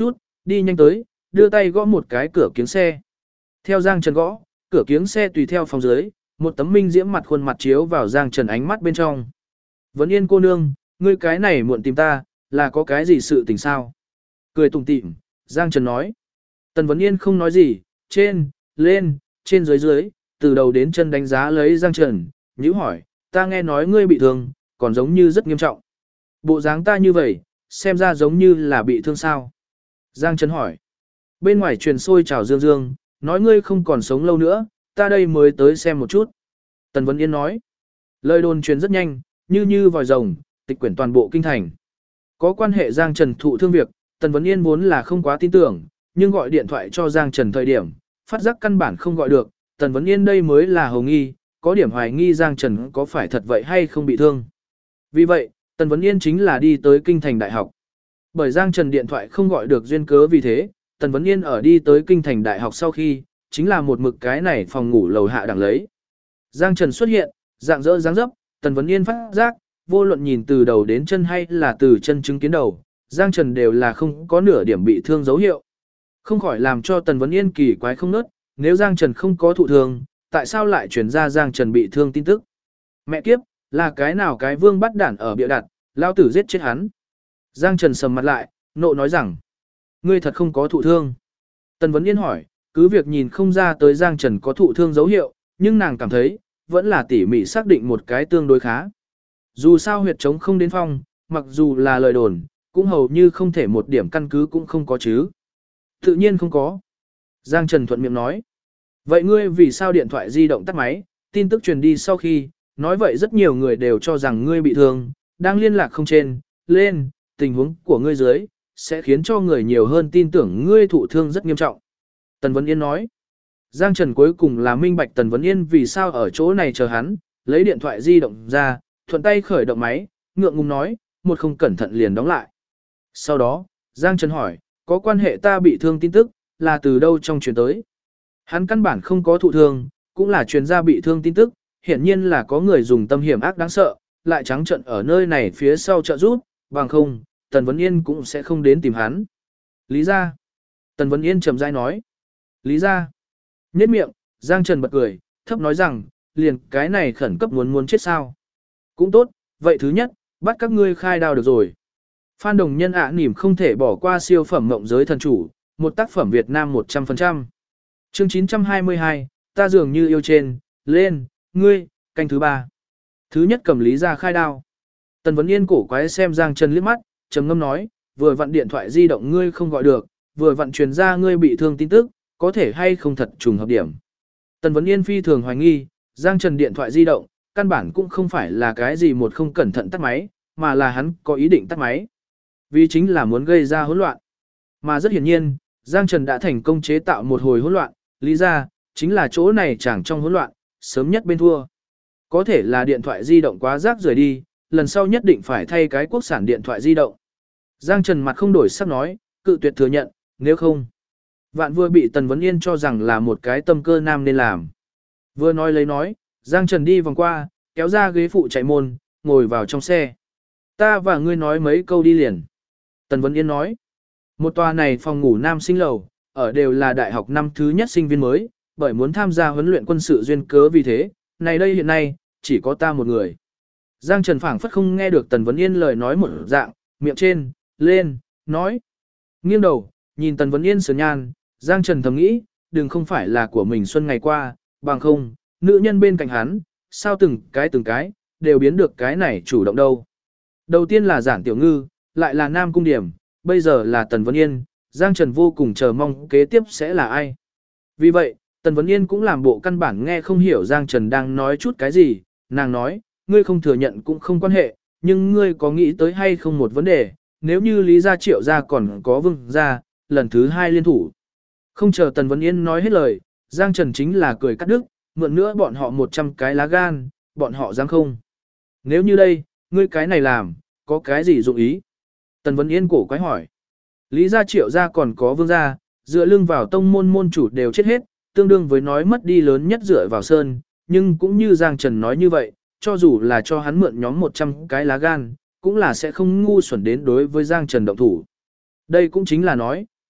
đi nhanh tới, đưa tay gõ một cái cửa kiếng xe. Theo Giang Trần gõ, cửa kiếng xe tùy theo phòng dưới, một tấm minh diễm mặt khuôn mặt chiếu vào Giang Trần ánh mắt bên trong. Vấn Yên cô nương, ngươi cái này muộn tìm ta, là có cái gì sự tình sao? Cười tủm tỉm, Giang Trần nói. Tần Vấn Yên không nói gì, trên, lên, trên dưới dưới, từ đầu đến chân đánh giá lấy Giang Trần, nhíu hỏi, ta nghe nói ngươi bị thương, còn giống như rất nghiêm trọng. Bộ dáng ta như vậy, xem ra giống như là bị thương sao? Giang Trần hỏi. Bên ngoài truyền sôi trào dương dương, nói ngươi không còn sống lâu nữa, ta đây mới tới xem một chút. Tần Vấn Yên nói. Lời đồn truyền rất nhanh, như vòi rồng, tịch quyển toàn bộ kinh thành. Có quan hệ Giang Trần thụ thương việc, Tần Vấn Yên vốn là không quá tin tưởng, nhưng gọi điện thoại cho Giang Trần thời điểm, phát giác căn bản không gọi được, Tần Vấn Yên đây mới là hầu nghi, có điểm hoài nghi Giang Trần có phải thật vậy hay không bị thương. Vì vậy, Tần Vấn Yên chính là đi tới kinh thành đại học. Bởi Giang Trần điện thoại không gọi được duyên cớ vì thế, Tần Vấn Yên ở đi tới kinh thành đại học sau khi, chính là một mực cái này phòng ngủ lầu hạ đẳng lấy. Giang Trần xuất hiện, dạng dỡ dáng dấp, Tần Vấn Yên phát giác, vô luận nhìn từ đầu đến chân hay là từ chân chứng kiến đầu, Giang Trần đều là không có nửa điểm bị thương dấu hiệu. Không khỏi làm cho Tần Vấn Yên kỳ quái không nớt, nếu Giang Trần không có thụ thương, tại sao lại truyền ra Giang Trần bị thương tin tức? Mẹ kiếp, là cái nào cái vương bắt đản ở bịa đặt, lao tử giết chết hắn. Giang Trần sầm mặt lại, nộ nói rằng, ngươi thật không có thụ thương. Tần Vấn Yên hỏi, cứ việc nhìn không ra tới Giang Trần có thụ thương dấu hiệu, nhưng nàng cảm thấy, vẫn là tỉ mỉ xác định một cái tương đối khá. Dù sao huyệt trống không đến phong, mặc dù là lời đồn, cũng hầu như không thể một điểm căn cứ cũng không có chứ. Tự nhiên không có. Giang Trần thuận miệng nói. Vậy ngươi vì sao điện thoại di động tắt máy, tin tức truyền đi sau khi, nói vậy rất nhiều người đều cho rằng ngươi bị thương, đang liên lạc không trên, lên, tình huống của ngươi dưới, sẽ khiến cho người nhiều hơn tin tưởng ngươi thụ thương rất nghiêm trọng. Tần Vấn Yên nói. Giang Trần cuối cùng là minh bạch Tần Vấn Yên vì sao ở chỗ này chờ hắn, lấy điện thoại di động ra, thuận tay khởi động máy, ngượng ngùng nói, một không cẩn thận liền đóng lại. Sau đó, Giang Trần hỏi, có quan hệ ta bị thương tin tức, là từ đâu trong truyền tới? Hắn căn bản không có thụ thương, cũng là truyền ra bị thương tin tức, hiển nhiên là có người dùng tâm hiểm ác đáng sợ, lại trắng trận ở nơi này phía sau trợ giúp, bằng không, Tần Vấn Yên cũng sẽ không đến tìm hắn. Lý ra. Tần Vấn Yên trầm rãi nói. Lý ra. Nhết miệng, Giang Trần bật cười, thấp nói rằng, liền cái này khẩn cấp muốn chết sao. Cũng tốt, vậy thứ nhất, bắt các ngươi khai đao được rồi. Phan Đồng Nhân nỉm không thể bỏ qua siêu phẩm mộng giới thần chủ, một tác phẩm Việt Nam 100%. Chương 922, ta dường như yêu trên, lên, ngươi, canh thứ 3. Thứ nhất cầm Lý ra khai đao. Tần Vấn Yên cổ quái xem Giang Trần liếc mắt, trầm ngâm nói, vừa vặn điện thoại di động ngươi không gọi được, vừa vặn truyền ra ngươi bị thương tin tức, có thể hay không thật trùng hợp điểm. Tần Vấn Yên phi thường hoài nghi, Giang Trần điện thoại di động, căn bản cũng không phải là cái gì một không cẩn thận tắt máy, mà là hắn có ý định tắt máy. Vì chính là muốn gây ra hỗn loạn. Mà rất hiển nhiên, Giang Trần đã thành công chế tạo một hồi hỗn loạn, lý ra, chính là chỗ này chẳng trong hỗn loạn, sớm nhất bên thua. Có thể là điện thoại di động quá rác rời đi, lần sau nhất định phải thay cái quốc sản điện thoại di động. Giang Trần mặt không đổi sắc nói, cự tuyệt thừa nhận, nếu không. Vạn vừa bị Tần Vấn Yên cho rằng là một cái tâm cơ nam nên làm. Vừa nói lấy nói, Giang Trần đi vòng qua, kéo ra ghế phụ chạy môn, ngồi vào trong xe. Ta và ngươi nói mấy câu đi liền. Tần Vấn Yên nói, một tòa này phòng ngủ nam sinh lầu, ở đều là đại học năm thứ nhất sinh viên mới, bởi muốn tham gia huấn luyện quân sự duyên cớ vì thế, này đây hiện nay, chỉ có ta một người. Giang Trần phảng phất không nghe được Tần Vấn Yên lời nói một dạng, miệng trên, lên, nói. Nghiêng đầu, nhìn Tần Vấn Yên sườn nhan, Giang Trần thầm nghĩ, đừng không phải là của mình xuân ngày qua, bằng không, nữ nhân bên cạnh hắn, sao từng cái, đều biến được cái này chủ động đâu. Đầu tiên là Giản Tiểu Ngư, lại là Nam Cung Điểm, bây giờ là Tần Vấn Yên, Giang Trần vô cùng chờ mong kế tiếp sẽ là ai. Vì vậy, Tần Vấn Yên cũng làm bộ căn bản nghe không hiểu Giang Trần đang nói chút cái gì, nàng nói, ngươi không thừa nhận cũng không quan hệ, nhưng ngươi có nghĩ tới hay không một vấn đề, nếu như Lý gia Triệu gia còn có Vương gia, lần thứ 2 liên thủ. Không chờ Tần Vấn Yên nói hết lời, Giang Trần chính là cười cắt đứt, mượn nữa bọn họ 100 cái lá gan, bọn họ dám không. Nếu như đây, ngươi cái này làm, có cái gì dụng ý? Tần Vấn Yên cổ quái hỏi. Lý gia Triệu gia còn có Vương gia, dựa lưng vào tông môn môn chủ đều chết hết, tương đương với nói mất đi lớn nhất dựa vào sơn, nhưng cũng như Giang Trần nói như vậy, cho dù là cho hắn mượn nhóm 100 cái lá gan, cũng là sẽ không ngu xuẩn đến đối với Giang Trần động thủ. Đây cũng chính là nói,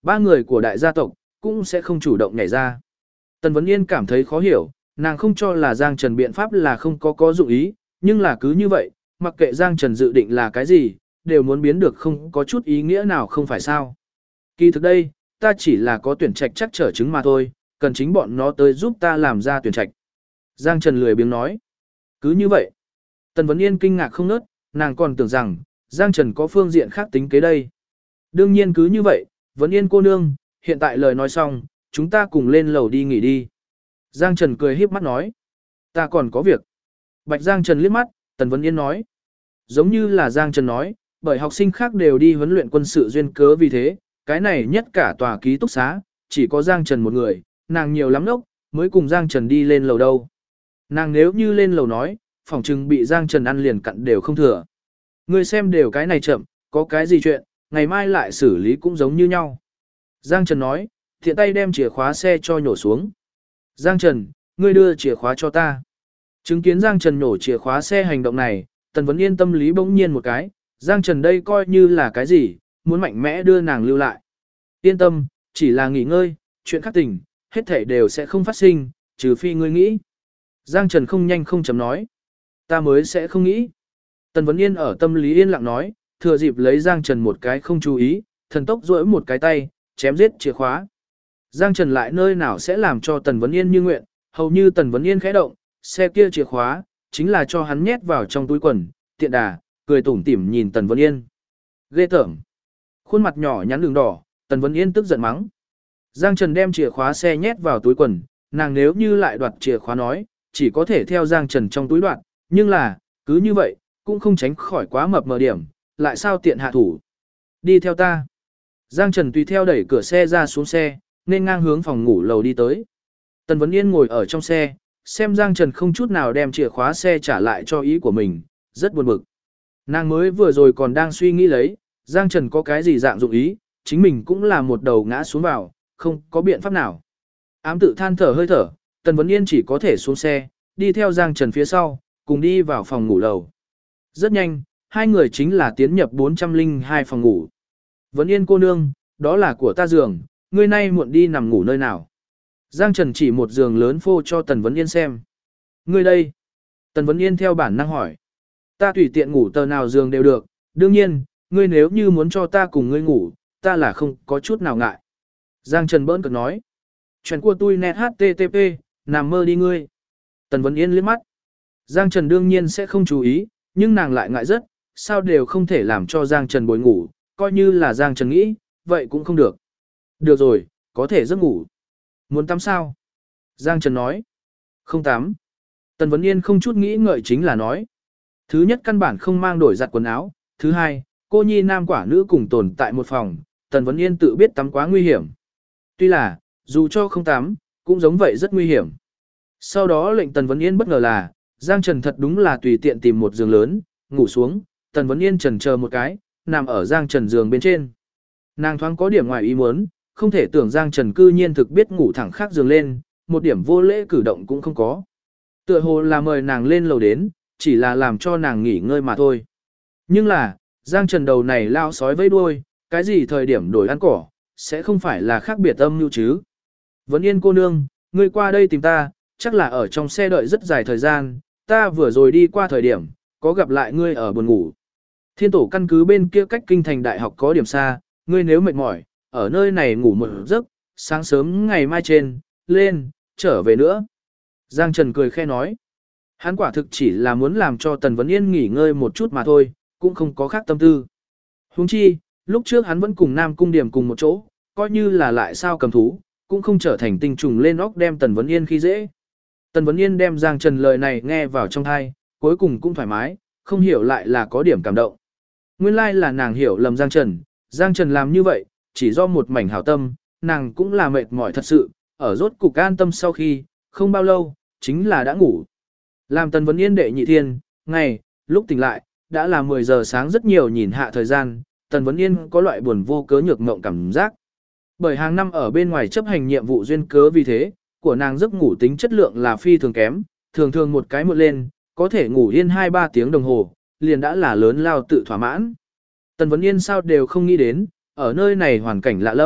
Ba người của đại gia tộc cũng sẽ không chủ động nhảy ra. Tần Vấn Yên cảm thấy khó hiểu, nàng không cho là Giang Trần biện pháp là không có dụng ý, nhưng là cứ như vậy, mặc kệ Giang Trần dự định là cái gì, đều muốn biến được không có chút ý nghĩa nào không phải sao. Kỳ thực đây, ta chỉ là có tuyển trạch chắc trở chứng mà thôi, cần chính bọn nó tới giúp ta làm ra tuyển trạch. Giang Trần lười biếng nói. Cứ như vậy. Tần Vấn Yên kinh ngạc không nớt, nàng còn tưởng rằng, Giang Trần có phương diện khác tính kế đây. Đương nhiên cứ như vậy, Vấn Yên cô nương, hiện tại lời nói xong, chúng ta cùng lên lầu đi nghỉ đi. Giang Trần cười híp mắt nói. Ta còn có việc. Bạch Giang Trần liếc mắt, Tần Vấn Yên nói. Giống như là Giang Trần nói, bởi học sinh khác đều đi huấn luyện quân sự duyên cớ vì thế, cái này nhất cả tòa ký túc xá, chỉ có Giang Trần một người, nàng nhiều lắm lốc, mới cùng Giang Trần đi lên lầu đâu. Nàng nếu như lên lầu nói, phỏng chừng bị Giang Trần ăn liền cặn đều không thừa. Ngươi xem đều cái này chậm, có cái gì chuyện, ngày mai lại xử lý cũng giống như nhau. Giang Trần nói, thiện tay đem chìa khóa xe cho nhổ xuống. Giang Trần, ngươi đưa chìa khóa cho ta. Chứng kiến Giang Trần nhổ chìa khóa xe hành động này, Tần Vấn Yên tâm lý bỗng nhiên một cái, Giang Trần đây coi như là cái gì, muốn mạnh mẽ đưa nàng lưu lại. Yên tâm, chỉ là nghỉ ngơi, chuyện khác tình, hết thảy đều sẽ không phát sinh, trừ phi ngươi nghĩ. Giang Trần không nhanh không chậm nói. Ta mới sẽ không nghĩ. Tần Vấn Yên ở tâm lý yên lặng nói, thừa dịp lấy Giang Trần một cái không chú ý, thần tốc duỗi một cái tay, chém giết chìa khóa. Giang Trần lại nơi nào sẽ làm cho Tần Vấn Yên như nguyện, hầu như Tần Vấn Yên khẽ động, xe kia chìa khóa, chính là cho hắn nhét vào trong túi quần, tiện đà, cười tủm tỉm nhìn Tần Vấn Yên. Ghê tởm. Khuôn mặt nhỏ nhắn đường đỏ, Tần Vấn Yên tức giận mắng. Giang Trần đem chìa khóa xe nhét vào túi quần, nàng nếu như lại đoạt chìa khóa nói, chỉ có thể theo Giang Trần trong túi đoạt, nhưng là, cứ như vậy, cũng không tránh khỏi quá mập mờ điểm, lại sao tiện hạ thủ. Đi theo ta. Giang Trần tùy theo đẩy cửa xe ra xuống xe, nên ngang hướng phòng ngủ lầu đi tới. Tần Vấn Yên ngồi ở trong xe, xem Giang Trần không chút nào đem chìa khóa xe trả lại cho ý của mình, rất buồn bực. Nàng mới vừa rồi còn đang suy nghĩ lấy, Giang Trần có cái gì dạng dụng ý, chính mình cũng là một đầu ngã xuống vào, không có biện pháp nào. Ám tự than thở hơi thở, Tần Vấn Yên chỉ có thể xuống xe, đi theo Giang Trần phía sau, cùng đi vào phòng ngủ lầu. Rất nhanh, hai người chính là tiến nhập 402 phòng ngủ. Vấn Yên cô nương, đó là của ta giường, ngươi nay muộn đi nằm ngủ nơi nào. Giang Trần chỉ một giường lớn phô cho Tần Vấn Yên xem. Ngươi đây. Tần Vấn Yên theo bản năng hỏi. Ta tùy tiện ngủ tờ nào giường đều được, đương nhiên, ngươi nếu như muốn cho ta cùng ngươi ngủ, ta là không có chút nào ngại. Giang Trần bỡn cợt nói. Chuyện của tôi net http, nằm mơ đi ngươi. Tần Vấn Yên liếc mắt. Giang Trần đương nhiên sẽ không chú ý, nhưng nàng lại ngại rất, sao đều không thể làm cho Giang Trần bồi ngủ, coi như là Giang Trần nghĩ, vậy cũng không được. Được rồi, có thể giấc ngủ. Muốn tắm sao? Giang Trần nói. Không tắm. Tần Vấn Yên không chút nghĩ ngợi chính là nói. Thứ nhất căn bản không mang đổi giặt quần áo, thứ hai, cô nhi nam quả nữ cùng tồn tại một phòng, Tần Vấn Yên tự biết tắm quá nguy hiểm. Tuy là, dù cho không tắm, cũng giống vậy rất nguy hiểm. Sau đó lệnh Tần Vấn Yên bất ngờ là, Giang Trần thật đúng là tùy tiện tìm một giường lớn, ngủ xuống, Tần Vấn Yên chần chờ một cái, nằm ở Giang Trần giường bên trên. Nàng thoáng có điểm ngoài ý muốn, không thể tưởng Giang Trần cư nhiên thực biết ngủ thẳng khác giường lên, một điểm vô lễ cử động cũng không có. Tựa hồ là mời nàng lên lầu đến, chỉ là làm cho nàng nghỉ ngơi mà thôi. Nhưng là, Giang Trần đầu này lao sói vây đuôi, cái gì thời điểm đổi ăn cỏ, sẽ không phải là khác biệt âm mưu chứ. Vấn Yên cô nương, ngươi qua đây tìm ta, chắc là ở trong xe đợi rất dài thời gian, ta vừa rồi đi qua thời điểm, có gặp lại ngươi ở buồn ngủ. Thiên tổ căn cứ bên kia cách kinh thành đại học có điểm xa, ngươi nếu mệt mỏi, ở nơi này ngủ một giấc, sáng sớm ngày mai trên, lên, trở về nữa. Giang Trần cười khe nói. Hắn quả thực chỉ là muốn làm cho Tần Vấn Yên nghỉ ngơi một chút mà thôi, cũng không có khác tâm tư. Huống chi, lúc trước hắn vẫn cùng Nam Cung Điểm cùng một chỗ, coi như là lại sao cầm thú, cũng không trở thành tinh trùng lên óc đem Tần Vấn Yên khi dễ. Tần Vấn Yên đem Giang Trần lời này nghe vào trong tai, cuối cùng cũng thoải mái, không hiểu lại là có điểm cảm động. Nguyên lai là nàng hiểu lầm Giang Trần làm như vậy, chỉ do một mảnh hảo tâm, nàng cũng là mệt mỏi thật sự, ở rốt cục an tâm sau khi, không bao lâu, chính là đã ngủ. Làm Tần Vấn Yên đệ nhị thiên, ngày, lúc tỉnh lại, đã là 10 giờ sáng rất nhiều nhìn hạ thời gian, Tần Vấn Yên có loại buồn vô cớ nhược mộng cảm giác. Bởi hàng năm ở bên ngoài chấp hành nhiệm vụ duyên cớ vì thế, của nàng giấc ngủ tính chất lượng là phi thường kém, thường thường một cái một lên, có thể ngủ yên 2-3 tiếng đồng hồ, liền đã là lớn lao tự thỏa mãn. Tần Vấn Yên sao đều không nghĩ đến, ở nơi này hoàn cảnh lạ lẫm,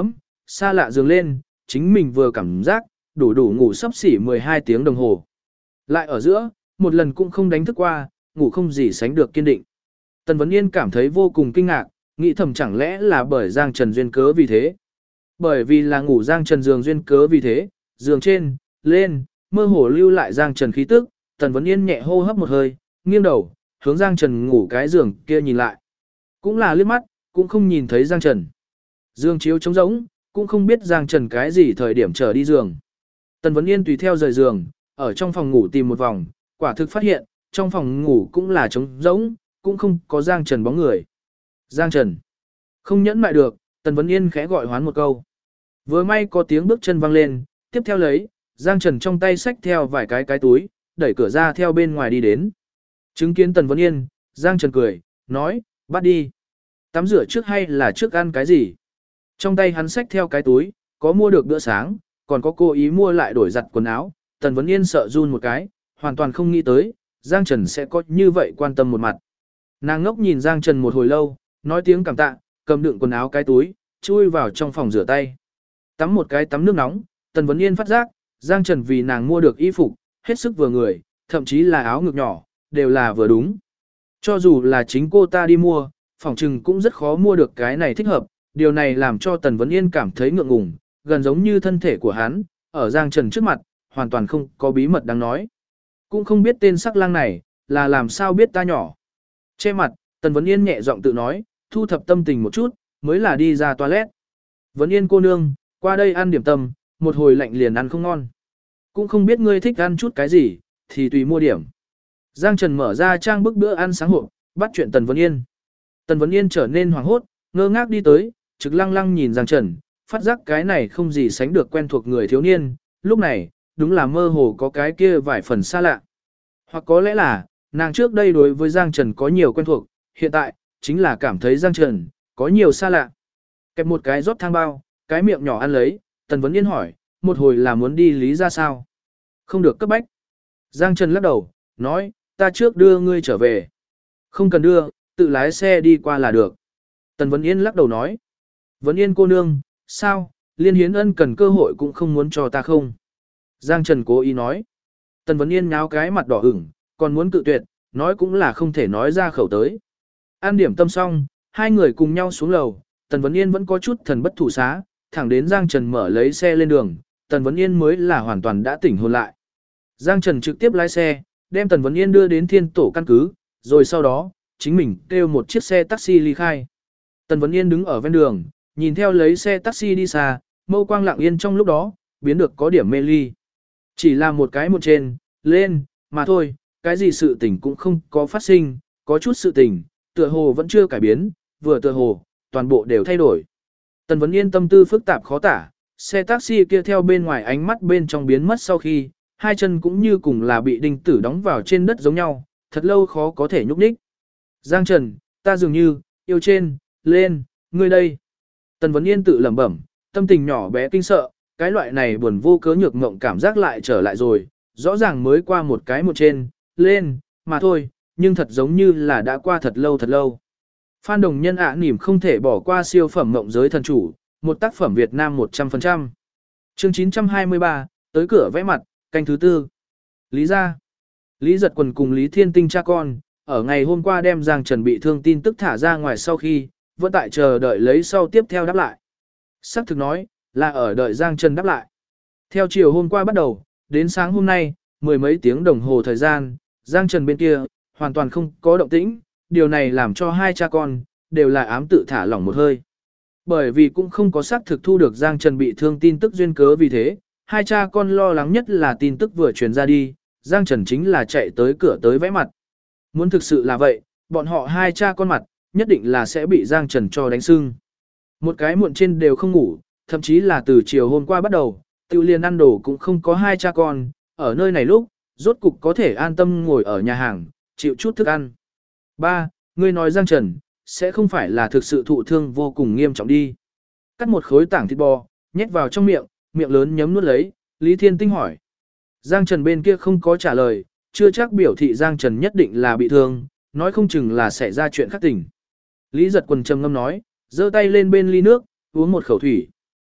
xa lạ giường lên, chính mình vừa cảm giác, đủ ngủ sắp xỉ 12 tiếng đồng hồ. Lại ở giữa, một lần cũng không đánh thức qua, ngủ không gì sánh được kiên định. Tần Vấn Yên cảm thấy vô cùng kinh ngạc, nghĩ thầm chẳng lẽ là bởi Giang Trần duyên cớ vì thế. Bởi vì là ngủ Giang Trần giường duyên cớ vì thế, giường trên, lên, mơ hồ lưu lại Giang Trần khí tức, Tần Vấn Yên nhẹ hô hấp một hơi, nghiêng đầu, hướng Giang Trần ngủ cái giường kia nhìn lại. Cũng là liếc mắt, cũng không nhìn thấy Giang Trần. Giường chiếu trống rỗng, cũng không biết Giang Trần cái gì thời điểm trở đi giường. Tần Vấn Yên tùy theo rời giường, ở trong phòng ngủ tìm một vòng, quả thực phát hiện, trong phòng ngủ cũng là trống rỗng, cũng không có Giang Trần bóng người. Giang Trần. Không nhẫn mại được, Tần Vấn Yên khẽ gọi hoán một câu. Vừa may có tiếng bước chân vang lên, tiếp theo lấy, Giang Trần trong tay xách theo vài cái túi, đẩy cửa ra theo bên ngoài đi đến. Chứng kiến Tần Vấn Yên, Giang Trần cười, nói, bắt đi. Tắm rửa trước hay là trước ăn cái gì? Trong tay hắn xách theo cái túi, có mua được bữa sáng, còn có cố ý mua lại đổi giặt quần áo. Tần Vấn Yên sợ run một cái, hoàn toàn không nghĩ tới, Giang Trần sẽ có như vậy quan tâm một mặt. Nàng ngốc nhìn Giang Trần một hồi lâu, nói tiếng cảm tạ, cầm đựng quần áo cái túi, chui vào trong phòng rửa tay. Tắm một cái tắm nước nóng, Tần Vấn Yên phát giác, Giang Trần vì nàng mua được y phục, hết sức vừa người, thậm chí là áo ngực nhỏ, đều là vừa đúng. Cho dù là chính cô ta đi mua, phòng trừng cũng rất khó mua được cái này thích hợp, điều này làm cho Tần Vấn Yên cảm thấy ngượng ngùng, gần giống như thân thể của hắn, ở Giang Trần trước mặt, hoàn toàn không có bí mật đáng nói. Cũng không biết tên sắc lang này, là làm sao biết ta nhỏ. Che mặt, Tần Vấn Yên nhẹ giọng tự nói, thu thập tâm tình một chút, mới là đi ra toilet. Vấn Yên cô nương, qua đây ăn điểm tâm, một hồi lạnh liền ăn không ngon. Cũng không biết ngươi thích ăn chút cái gì, thì tùy mua điểm. Giang Trần mở ra trang bức bữa ăn sáng hộp, bắt chuyện Tần Vấn Yên. Tần Vấn Yên trở nên hoảng hốt, ngơ ngác đi tới, trực lăng lăng nhìn Giang Trần, phát giác cái này không gì sánh được quen thuộc người thiếu niên, lúc này, đúng là mơ hồ có cái kia vài phần xa lạ. Hoặc có lẽ là, nàng trước đây đối với Giang Trần có nhiều quen thuộc, hiện tại, chính là cảm thấy Giang Trần, có nhiều xa lạ. Kẹp một cái rót thang bao, cái miệng nhỏ ăn lấy, Tần Vấn Yên hỏi, một hồi là muốn đi lý ra sao? Không được cấp bách. Giang Trần lắc đầu, nói, ta trước đưa ngươi trở về. Không cần đưa, tự lái xe đi qua là được. Tần Vấn Yên lắc đầu nói, Vấn Yên cô nương, sao, Liên Hiến Ân cần cơ hội cũng không muốn cho ta không? Giang Trần cố ý nói. Tần Vấn Yên nháo cái mặt đỏ ửng, còn muốn cự tuyệt, nói cũng là không thể nói ra khẩu tới. An điểm tâm xong, hai người cùng nhau xuống lầu, Tần Vấn Yên vẫn có chút thần bất thủ xá, thẳng đến Giang Trần mở lấy xe lên đường, Tần Vấn Yên mới là hoàn toàn đã tỉnh hồn lại. Giang Trần trực tiếp lái xe, đem Tần Vấn Yên đưa đến thiên tổ căn cứ, rồi sau đó, chính mình kêu một chiếc xe taxi ly khai. Tần Vấn Yên đứng ở ven đường, nhìn theo lấy xe taxi đi xa, mâu quang lặng yên trong lúc đó, biến được có điểm mê ly. Chỉ là một cái một trên, lên, mà thôi, cái gì sự tình cũng không có phát sinh, có chút sự tình, tựa hồ vẫn chưa cải biến, vừa tựa hồ, toàn bộ đều thay đổi. Tần Vấn Yên tâm tư phức tạp khó tả, xe taxi kia theo bên ngoài ánh mắt bên trong biến mất sau khi, hai chân cũng như cùng là bị đinh tử đóng vào trên đất giống nhau, thật lâu khó có thể nhúc nhích. Giang Trần, ta dường như, yêu trên, lên, ngươi đây. Tần Vấn Yên tự lẩm bẩm, tâm tình nhỏ bé kinh sợ, cái loại này buồn vô cớ nhược ngộng cảm giác lại trở lại rồi, rõ ràng mới qua một cái một trên, lên, mà thôi, nhưng thật giống như là đã qua thật lâu thật lâu. Phan Đồng Nhân nỉm không thể bỏ qua siêu phẩm mộng giới thần chủ, một tác phẩm Việt Nam 100%. Chương 923, tới cửa vẽ mặt, canh thứ tư. Lý gia. Lý Giật Quần cùng Lý Thiên Tinh cha con, ở ngày hôm qua đem Giang Trần bị thương tin tức thả ra ngoài sau khi, vẫn tại chờ đợi lấy sau tiếp theo đáp lại. Sắc thực nói, là ở đợi Giang Trần đáp lại. Theo chiều hôm qua bắt đầu, đến sáng hôm nay, mười mấy tiếng đồng hồ thời gian, Giang Trần bên kia, hoàn toàn không có động tĩnh, điều này làm cho hai cha con, đều là ám tự thả lỏng một hơi. Bởi vì cũng không có xác thực thu được Giang Trần bị thương tin tức duyên cớ vì thế, hai cha con lo lắng nhất là tin tức vừa truyền ra đi, Giang Trần chính là chạy tới cửa tới vẽ mặt. Muốn thực sự là vậy, bọn họ hai cha con mặt, nhất định là sẽ bị Giang Trần cho đánh sưng. Một cái muộn trên đều không ngủ, thậm chí là từ chiều hôm qua bắt đầu, tiêu liền ăn đồ cũng không có hai cha con, ở nơi này lúc, rốt cục có thể an tâm ngồi ở nhà hàng, chịu chút thức ăn. Ba, ngươi nói Giang Trần, sẽ không phải là thực sự thụ thương vô cùng nghiêm trọng đi. Cắt một khối tảng thịt bò, nhét vào trong miệng, miệng lớn nhấm nuốt lấy, Lý Thiên Tinh hỏi. Giang Trần bên kia không có trả lời, chưa chắc biểu thị Giang Trần nhất định là bị thương, nói không chừng là xảy ra chuyện khác tình. Lý Giật Quần trầm ngâm nói, giơ tay lên bên ly nước, uống một khẩu thủy.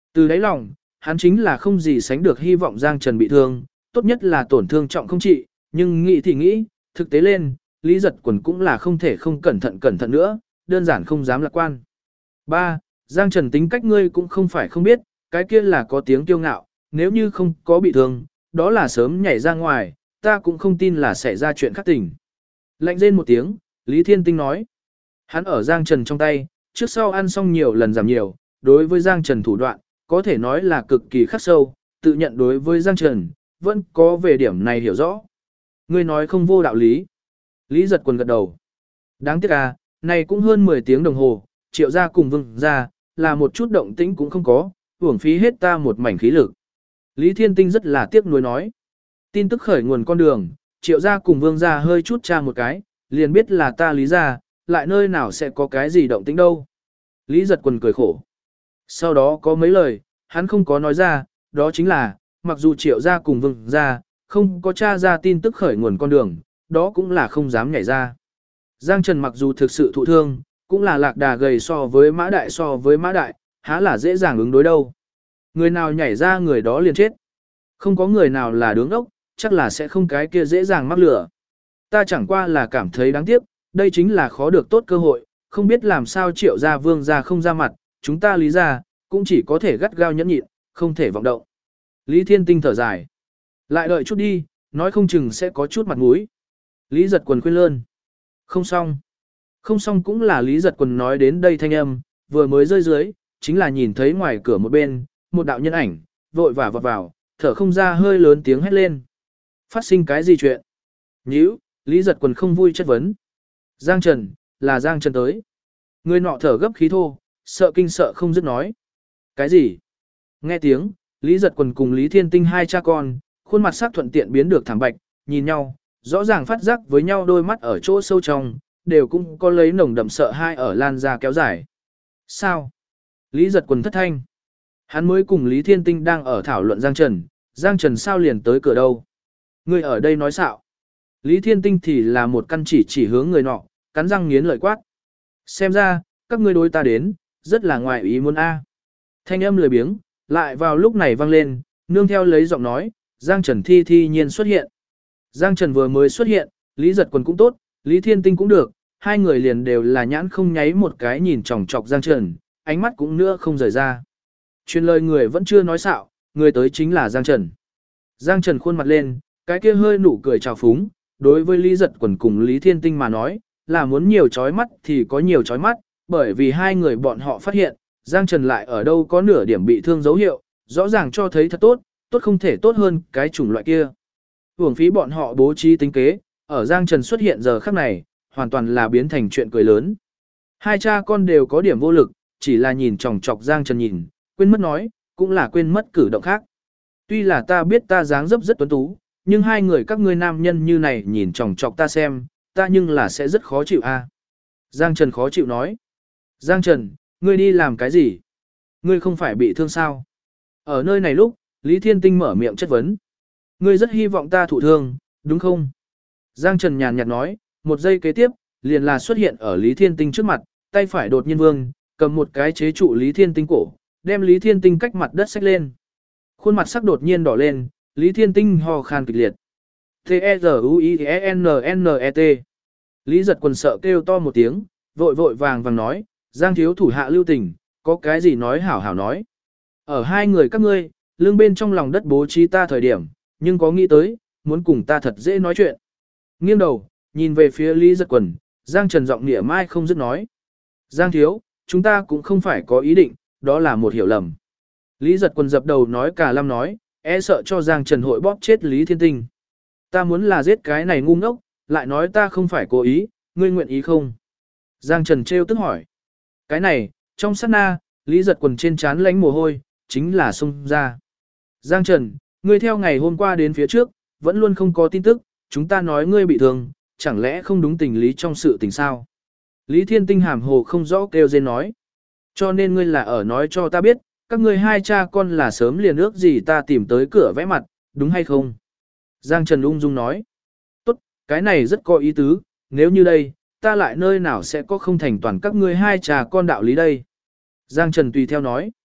Từ đáy lòng, hắn chính là không gì sánh được hy vọng Giang Trần bị thương, tốt nhất là tổn thương trọng không trị, nhưng nghĩ thì nghĩ, thực tế lên, Lý Giật Quần cũng là không thể không cẩn thận nữa, đơn giản không dám lạc quan. 3. Giang Trần tính cách ngươi cũng không phải không biết, cái kia là có tiếng kiêu ngạo, nếu như không có bị thương, đó là sớm nhảy ra ngoài, ta cũng không tin là xảy ra chuyện khác tình. Lạnh rên một tiếng, Lý Thiên Tinh nói. Hắn ở Giang Trần trong tay, trước sau ăn xong nhiều lần giảm nhiều, đối với Giang Trần thủ đoạn, có thể nói là cực kỳ khắc sâu, tự nhận đối với Giang Trần, vẫn có về điểm này hiểu rõ. Ngươi nói không vô đạo lý. Lý Giật Quần gật đầu. Đáng tiếc à, này cũng hơn 10 tiếng đồng hồ, Triệu gia cùng Vương gia, là một chút động tĩnh cũng không có, uổng phí hết ta một mảnh khí lực. Lý Thiên Tinh rất là tiếc nuối nói. Tin tức khởi nguồn con đường, Triệu gia cùng Vương gia hơi chút tra một cái, liền biết là ta Lý gia, lại nơi nào sẽ có cái gì động tĩnh đâu. Lý Giật Quần cười khổ. Sau đó có mấy lời, hắn không có nói ra, đó chính là, mặc dù Triệu gia cùng Vương gia, không có tra ra tin tức khởi nguồn con đường, đó cũng là không dám nhảy ra. Giang Trần mặc dù thực sự thụ thương, cũng là lạc đà gầy so với mã đại, há là dễ dàng ứng đối đâu. Người nào nhảy ra người đó liền chết. Không có người nào là đứng ốc, chắc là sẽ không cái kia dễ dàng mắc lửa. Ta chẳng qua là cảm thấy đáng tiếc, đây chính là khó được tốt cơ hội, không biết làm sao Triệu gia Vương gia không ra mặt, chúng ta Lý gia cũng chỉ có thể gắt gao nhẫn nhịn, không thể vọng động. Lý Thiên Tinh thở dài. Lại đợi chút đi, nói không chừng sẽ có chút mặt mũi. Lý Giật Quần khuyên lơn. Không xong. Không xong cũng là Lý Giật Quần nói đến đây thanh âm, vừa mới rơi dưới, chính là nhìn thấy ngoài cửa một bên, một đạo nhân ảnh, vội vã vọt vào, thở không ra hơi lớn tiếng hét lên. Phát sinh cái gì chuyện? Nhíu, Lý Giật Quần không vui chất vấn. Giang Trần, là Giang Trần tới. Người nọ thở gấp khí thô, sợ kinh sợ không dứt nói. Cái gì? Nghe tiếng, Lý Giật Quần cùng Lý Thiên Tinh hai cha con, khuôn mặt sắc thuận tiện biến được thảm bạch, nhìn nhau, rõ ràng phát giác với nhau đôi mắt ở chỗ sâu trong, đều cũng có lấy nồng đậm sợ hai ở lan ra kéo dài. Sao? Lý Giật Quần thất thanh. Hắn mới cùng Lý Thiên Tinh đang ở thảo luận Giang Trần sao liền tới cửa đâu? Người ở đây nói xạo. Lý Thiên Tinh thì là một căn chỉ hướng người nọ, cắn răng nghiến lợi quát. Xem ra, các ngươi đối ta đến, rất là ngoài ý muốn a. Thanh âm lười biếng, lại vào lúc này vang lên, nương theo lấy giọng nói, Giang Trần thi nhiên xuất hiện. Giang Trần vừa mới xuất hiện, Lý Giật Quần cũng tốt, Lý Thiên Tinh cũng được, hai người liền đều là nhãn không nháy một cái nhìn chòng chọc Giang Trần, ánh mắt cũng nữa không rời ra. Truyền lời người vẫn chưa nói xạo, người tới chính là Giang Trần. Giang Trần khuôn mặt lên, cái kia hơi nụ cười trào phúng, đối với Lý Giật Quần cùng Lý Thiên Tinh mà nói, là muốn nhiều chói mắt thì có nhiều chói mắt, bởi vì hai người bọn họ phát hiện, Giang Trần lại ở đâu có nửa điểm bị thương dấu hiệu, rõ ràng cho thấy thật tốt, tốt không thể tốt hơn cái chủng loại kia. Hưởng phí bọn họ bố trí tính kế, ở Giang Trần xuất hiện giờ khắc này, hoàn toàn là biến thành chuyện cười lớn. Hai cha con đều có điểm vô lực, chỉ là nhìn chòng chọc Giang Trần nhìn, quên mất nói, cũng là quên mất cử động khác. Tuy là ta biết ta dáng dấp rất tuấn tú, nhưng hai người các ngươi nam nhân như này nhìn chòng chọc ta xem, ta nhưng là sẽ rất khó chịu a. Giang Trần khó chịu nói. Giang Trần, ngươi đi làm cái gì? Ngươi không phải bị thương sao? Ở nơi này lúc, Lý Thiên Tinh mở miệng chất vấn. Ngươi rất hy vọng ta thụ thương, đúng không? Giang Trần nhàn nhạt nói, một giây kế tiếp, liền là xuất hiện ở Lý Thiên Tinh trước mặt, tay phải đột nhiên vương, cầm một cái chế trụ Lý Thiên Tinh cổ, đem Lý Thiên Tinh cách mặt đất xách lên. Khuôn mặt sắc đột nhiên đỏ lên, Lý Thiên Tinh ho khan kịch liệt. T-E-Z-U-I-E-N-N-E-T. Lý Giật Quần sợ kêu to một tiếng, vội vàng nói, Giang thiếu thủ hạ lưu tình, có cái gì nói hảo hảo nói. Ở hai người các ngươi, lưng bên trong lòng đất bố trí ta thời điểm, nhưng có nghĩ tới, muốn cùng ta thật dễ nói chuyện. Nghiêng đầu, nhìn về phía Lý Giật Quần, Giang Trần giọng nịa mai không dứt nói. Giang thiếu, chúng ta cũng không phải có ý định, đó là một hiểu lầm. Lý Giật Quần dập đầu nói cả lâm nói, e sợ cho Giang Trần hội bóp chết Lý Thiên Tinh. Ta muốn là giết cái này ngu ngốc, lại nói ta không phải cố ý, ngươi nguyện ý không? Giang Trần trêu tức hỏi. Cái này, trong sát na, Lý Giật Quần trên trán lánh mồ hôi, chính là xông ra. Giang Trần, ngươi theo ngày hôm qua đến phía trước, vẫn luôn không có tin tức, chúng ta nói ngươi bị thương, chẳng lẽ không đúng tình lý trong sự tình sao? Lý Thiên Tinh hàm hồ không rõ kêu dên nói. Cho nên ngươi là ở nói cho ta biết, các ngươi hai cha con là sớm liền ước gì ta tìm tới cửa vẽ mặt, đúng hay không? Giang Trần ung dung nói. Tốt, cái này rất có ý tứ, nếu như đây, ta lại nơi nào sẽ có không thành toàn các ngươi hai cha con đạo lý đây? Giang Trần tùy theo nói.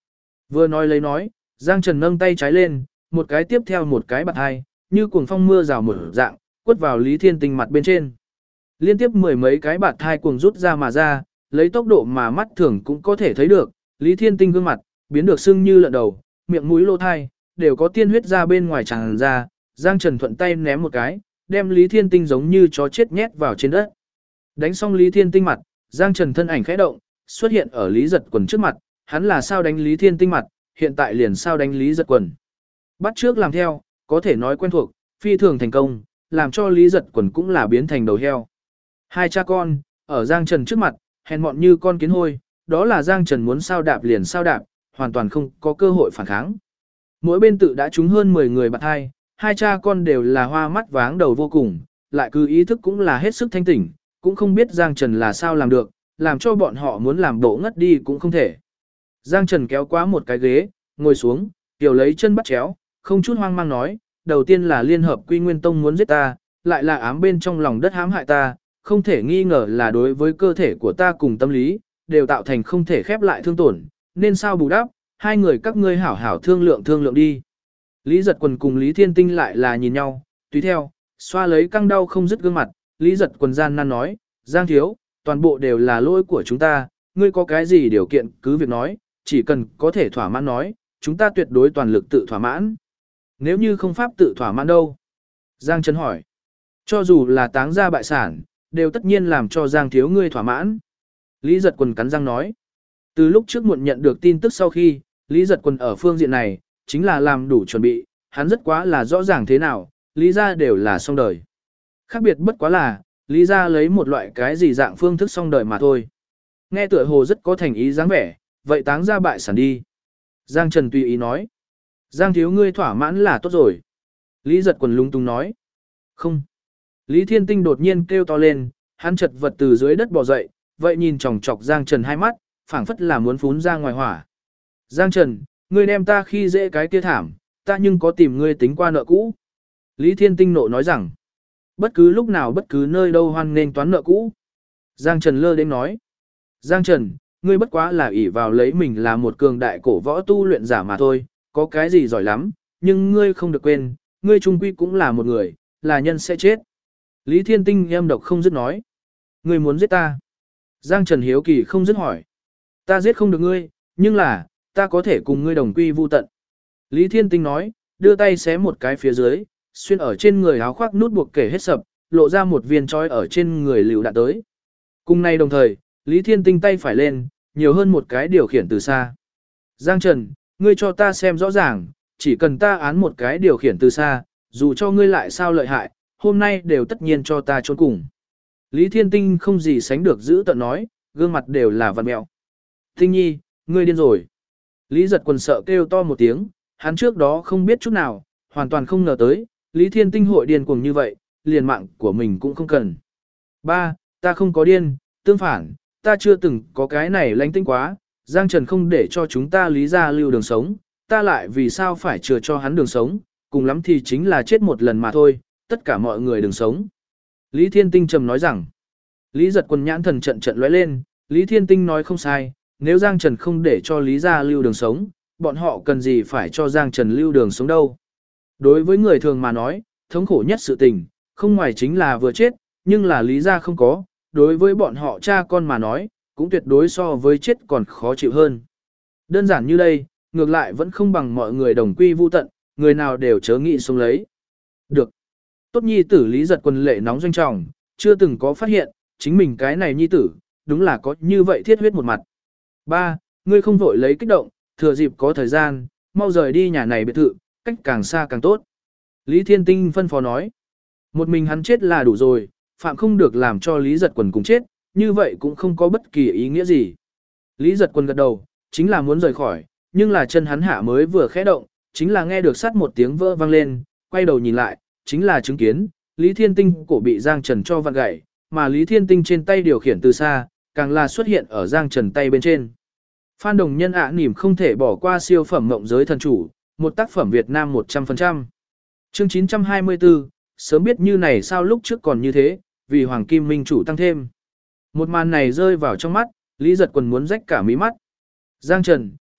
Vừa nói lấy nói, Giang Trần nâng tay trái lên, một cái tiếp theo một cái bạt hai, như cuồng phong mưa rào một dạng, quất vào Lý Thiên Tinh mặt bên trên. Liên tiếp mười mấy cái bạt hai cuồng rút ra mà ra, lấy tốc độ mà mắt thường cũng có thể thấy được, Lý Thiên Tinh gương mặt, biến được sưng như lợn đầu, miệng mũi lỗ thai, đều có tiên huyết ra bên ngoài tràn ra, Giang Trần thuận tay ném một cái, đem Lý Thiên Tinh giống như chó chết nhét vào trên đất. Đánh xong Lý Thiên Tinh mặt, Giang Trần thân ảnh khẽ động, xuất hiện ở Lý Giật Quần trước mặt, hắn là sao đánh Lý Thiên Tinh mặt, hiện tại liền sao đánh Lý Giật Quần. Bắt trước làm theo, có thể nói quen thuộc, phi thường thành công, làm cho Lý Giật Quần cũng là biến thành đầu heo. Hai cha con, ở Giang Trần trước mặt, hèn mọn như con kiến hôi, đó là Giang Trần muốn sao đạp liền sao đạp, hoàn toàn không có cơ hội phản kháng. Mỗi bên tự đã trúng hơn 10 người bạt hai cha con đều là hoa mắt váng đầu vô cùng, lại cứ ý thức cũng là hết sức thanh tỉnh, cũng không biết Giang Trần là sao làm được, làm cho bọn họ muốn làm bộ ngất đi cũng không thể. Giang Trần kéo qua một cái ghế, ngồi xuống, tiểu lấy chân bắt chéo, không chút hoang mang nói, đầu tiên là Liên hợp Quy Nguyên Tông muốn giết ta, lại là ám bên trong lòng đất hãm hại ta, không thể nghi ngờ là đối với cơ thể của ta cùng tâm lý, đều tạo thành không thể khép lại thương tổn, nên sao bù đắp, hai người các ngươi hảo hảo thương lượng đi. Lý Giật Quần cùng Lý Thiên Tinh lại là nhìn nhau, tùy theo, xoa lấy căng đau không dứt gương mặt, Lý Giật Quần gian nan nói, Giang thiếu, toàn bộ đều là lỗi của chúng ta, ngươi có cái gì điều kiện cứ việc nói, chỉ cần có thể thỏa mãn nói, chúng ta tuyệt đối toàn lực tự thỏa mãn. Nếu như không pháp tự thỏa mãn đâu? Giang Trần hỏi. Cho dù là táng ra bại sản, đều tất nhiên làm cho Giang thiếu ngươi thỏa mãn. Lý Giật Quần cắn răng nói. Từ lúc trước muộn nhận được tin tức sau khi, Lý Giật Quần ở phương diện này, chính là làm đủ chuẩn bị, hắn rất quá là rõ ràng thế nào, Lý gia đều là xong đời. Khác biệt bất quá là, Lý gia lấy một loại cái gì dạng phương thức xong đời mà thôi. Nghe tựa hồ rất có thành ý dáng vẻ, vậy táng ra bại sản đi. Giang Trần tùy ý nói. Giang thiếu ngươi thỏa mãn là tốt rồi. Lý Giật Quần lung tung nói. Không. Lý Thiên Tinh đột nhiên kêu to lên, hắn chật vật từ dưới đất bò dậy, vậy nhìn chòng chọc Giang Trần hai mắt, phảng phất là muốn phún ra ngoài hỏa. Giang Trần, ngươi đem ta khi dễ cái kia thảm, ta nhưng có tìm ngươi tính qua nợ cũ. Lý Thiên Tinh nộ nói rằng, bất cứ lúc nào bất cứ nơi đâu hoan nên toán nợ cũ. Giang Trần lơ đến nói, Giang Trần, ngươi bất quá là ỷ vào lấy mình là một cường đại cổ võ tu luyện giả mà thôi, có cái gì giỏi lắm, nhưng ngươi không được quên, ngươi trung quy cũng là một người, là nhân sẽ chết. Lý Thiên Tinh âm độc không dứt nói, ngươi muốn giết ta. Giang Trần hiếu kỳ không dứt hỏi, ta giết không được ngươi, nhưng là, ta có thể cùng ngươi đồng quy vu tận. Lý Thiên Tinh nói, đưa tay xé một cái phía dưới, xuyên ở trên người áo khoác nút buộc kể hết sập, lộ ra một viên trói ở trên người liều đạn tới. Cùng nay đồng thời, Lý Thiên Tinh tay phải lên, nhiều hơn một cái điều khiển từ xa. Giang Trần, ngươi cho ta xem rõ ràng, chỉ cần ta án một cái điều khiển từ xa, dù cho ngươi lại sao lợi hại, hôm nay đều tất nhiên cho ta trốn cùng. Lý Thiên Tinh không gì sánh được giữ tận nói, gương mặt đều là vằn mẹo. Tinh nhi, ngươi điên rồi. Lý Giật Quần sợ kêu to một tiếng, hắn trước đó không biết chút nào, hoàn toàn không ngờ tới, Lý Thiên Tinh hội điên cuồng như vậy, liền mạng của mình cũng không cần. Ba, ta không có điên, tương phản, ta chưa từng có cái này lánh tinh quá, Giang Trần không để cho chúng ta Lý gia lưu đường sống, ta lại vì sao phải chừa cho hắn đường sống, cùng lắm thì chính là chết một lần mà thôi, tất cả mọi người đừng sống. Lý Thiên Tinh trầm nói rằng, Lý Giật Quần nhãn thần trận trận lóe lên, Lý Thiên Tinh nói không sai, nếu Giang Trần không để cho Lý gia lưu đường sống, bọn họ cần gì phải cho Giang Trần lưu đường sống đâu. Đối với người thường mà nói, thống khổ nhất sự tình, không ngoài chính là vừa chết, nhưng là Lý gia không có, đối với bọn họ cha con mà nói, cũng tuyệt đối so với chết còn khó chịu hơn. Đơn giản như đây, ngược lại vẫn không bằng mọi người đồng quy vu tận, người nào đều chớ nghĩ sống lấy. Được. Tốt nhi tử Lý Giật Quần lệ nóng doanh trọng, chưa từng có phát hiện, chính mình cái này nhi tử, đúng là có như vậy thiết huyết một mặt. Ba, ngươi không vội lấy kích động, thừa dịp có thời gian, mau rời đi nhà này biệt thự, cách càng xa càng tốt. Lý Thiên Tinh phân phó nói, một mình hắn chết là đủ rồi, phạm không được làm cho Lý Giật Quần cùng chết, như vậy cũng không có bất kỳ ý nghĩa gì. Lý Giật Quần gật đầu, chính là muốn rời khỏi, nhưng là chân hắn hạ mới vừa khẽ động, chính là nghe được sắt một tiếng vỡ vang lên, quay đầu nhìn lại, chính là chứng kiến, Lý Thiên Tinh cổ bị Giang Trần cho vặn gãy, mà Lý Thiên Tinh trên tay điều khiển từ xa, càng là xuất hiện ở Giang Trần tay bên trên. Phan Đồng Nhân nỉm không thể bỏ qua siêu phẩm mộng giới thần chủ, một tác phẩm Việt Nam 100%. Chương 924, sớm biết như này sao lúc trước còn như thế, vì Hoàng Kim Minh chủ tăng thêm. Một màn này rơi vào trong mắt, Lý Giật Quần muốn rách cả mí mắt. Giang Trần,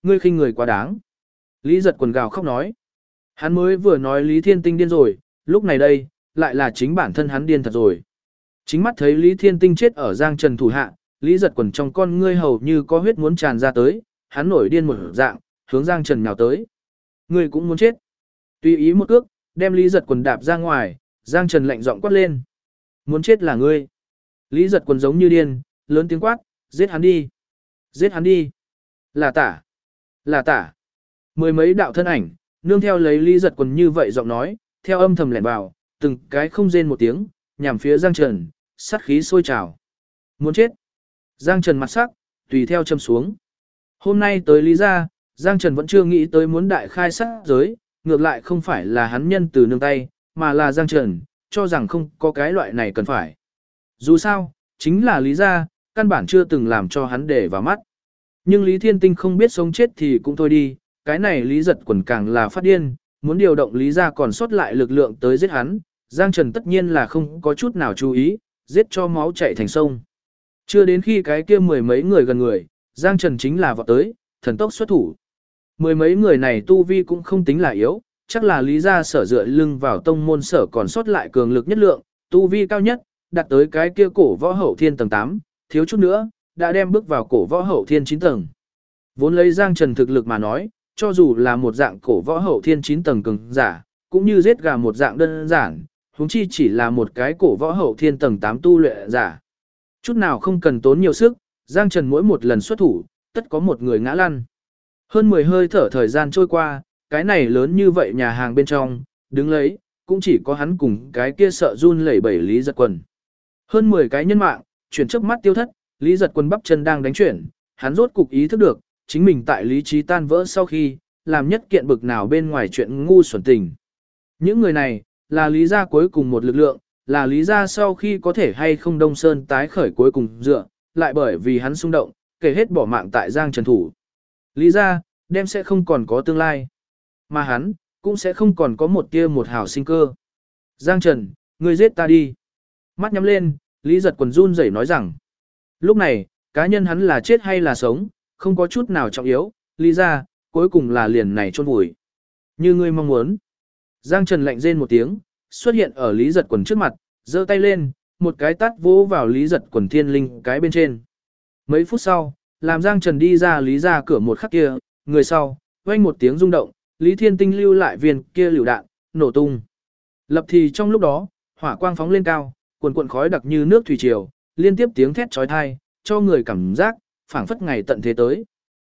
ngươi khinh người quá đáng. Lý giật quần gào khóc nói. Hắn mới vừa nói Lý Thiên Tinh điên rồi, lúc này đây, lại là chính bản thân hắn điên thật rồi. Chính mắt thấy Lý Thiên Tinh chết ở Giang Trần thủ hạ, Lý giật quần trong con ngươi hầu như có huyết muốn tràn ra tới, hắn nổi điên một dạng, hướng Giang Trần nhào tới. Ngươi cũng muốn chết. Tùy ý một cước, đem Lý giật quần đạp ra ngoài, Giang Trần lạnh giọng quát lên. Muốn chết là ngươi. Lý giật quần giống như điên, lớn tiếng quát, giết hắn đi. Giết hắn đi. Là tả. Là tả. Mười mấy đạo thân ảnh, nương theo lấy Lý giật quần như vậy giọng nói, theo âm thầm lẻn vào, từng cái không rên một tiếng, nhằm phía Giang Trần, sát khí sôi trào. Muốn chết. Giang Trần mặt sắc, tùy theo châm xuống. Hôm nay tới Lý gia, Giang Trần vẫn chưa nghĩ tới muốn đại khai sát giới, ngược lại không phải là hắn nhân từ nương tay, mà là Giang Trần, cho rằng không có cái loại này cần phải. Dù sao, chính là Lý gia, căn bản chưa từng làm cho hắn để vào mắt. Nhưng Lý Thiên Tinh không biết sống chết thì cũng thôi đi, cái này Lý giật quần càng là phát điên, muốn điều động Lý gia còn sót lại lực lượng tới giết hắn, Giang Trần tất nhiên là không có chút nào chú ý, giết cho máu chảy thành sông. Chưa đến khi cái kia mười mấy người gần người, Giang Trần chính là vọt tới, thần tốc xuất thủ. Mười mấy người này tu vi cũng không tính là yếu, chắc là Lý gia sở dựa lưng vào tông môn sở còn sót lại cường lực nhất lượng, tu vi cao nhất, đạt tới cái kia cổ võ hậu thiên tầng 8, thiếu chút nữa, đã đem bước vào cổ võ hậu thiên 9 tầng. Vốn lấy Giang Trần thực lực mà nói, cho dù là một dạng cổ võ hậu thiên 9 tầng cường giả, cũng như giết gà một dạng đơn giản, huống chi chỉ là một cái cổ võ hậu thiên tầng 8 tu luyện giả. Chút nào không cần tốn nhiều sức, Giang Trần mỗi một lần xuất thủ, tất có một người ngã lăn. Hơn 10 hơi thở thời gian trôi qua, cái này lớn như vậy nhà hàng bên trong, đứng lấy, cũng chỉ có hắn cùng cái kia sợ run lẩy bẩy Lý giật quần. Hơn 10 cái nhân mạng, chuyển trước mắt tiêu thất, Lý giật quần bắp chân đang đánh chuyển, hắn rốt cục ý thức được, chính mình tại lý trí tan vỡ sau khi, làm nhất kiện bực nào bên ngoài chuyện ngu xuẩn tình. Những người này, là Lý gia cuối cùng một lực lượng, là Lý gia sau khi có thể hay không Đông Sơn tái khởi cuối cùng dựa, lại bởi vì hắn xung động, kể hết bỏ mạng tại Giang Trần thủ. Lý gia, đem sẽ không còn có tương lai. Mà hắn, cũng sẽ không còn có một tia một hào sinh cơ. Giang Trần, ngươi giết ta đi. Mắt nhắm lên, Lý giật quần run rẩy nói rằng. Lúc này, cá nhân hắn là chết hay là sống, không có chút nào trọng yếu, Lý gia, cuối cùng là liền này chôn vùi. Như ngươi mong muốn. Giang Trần lạnh rên một tiếng, xuất hiện ở Lý giật quần trước mặt, giơ tay lên, một cái tát vỗ vào Lý giật quần thiên linh cái bên trên. Mấy phút sau, làm Giang Trần đi ra Lý gia cửa một khắc kia, người sau, vang một tiếng rung động, Lý Thiên Tinh lưu lại viên kia lựu đạn, nổ tung. Lập thì trong lúc đó, hỏa quang phóng lên cao, cuồn cuộn khói đặc như nước thủy triều, liên tiếp tiếng thét chói tai, cho người cảm giác phảng phất ngày tận thế tới.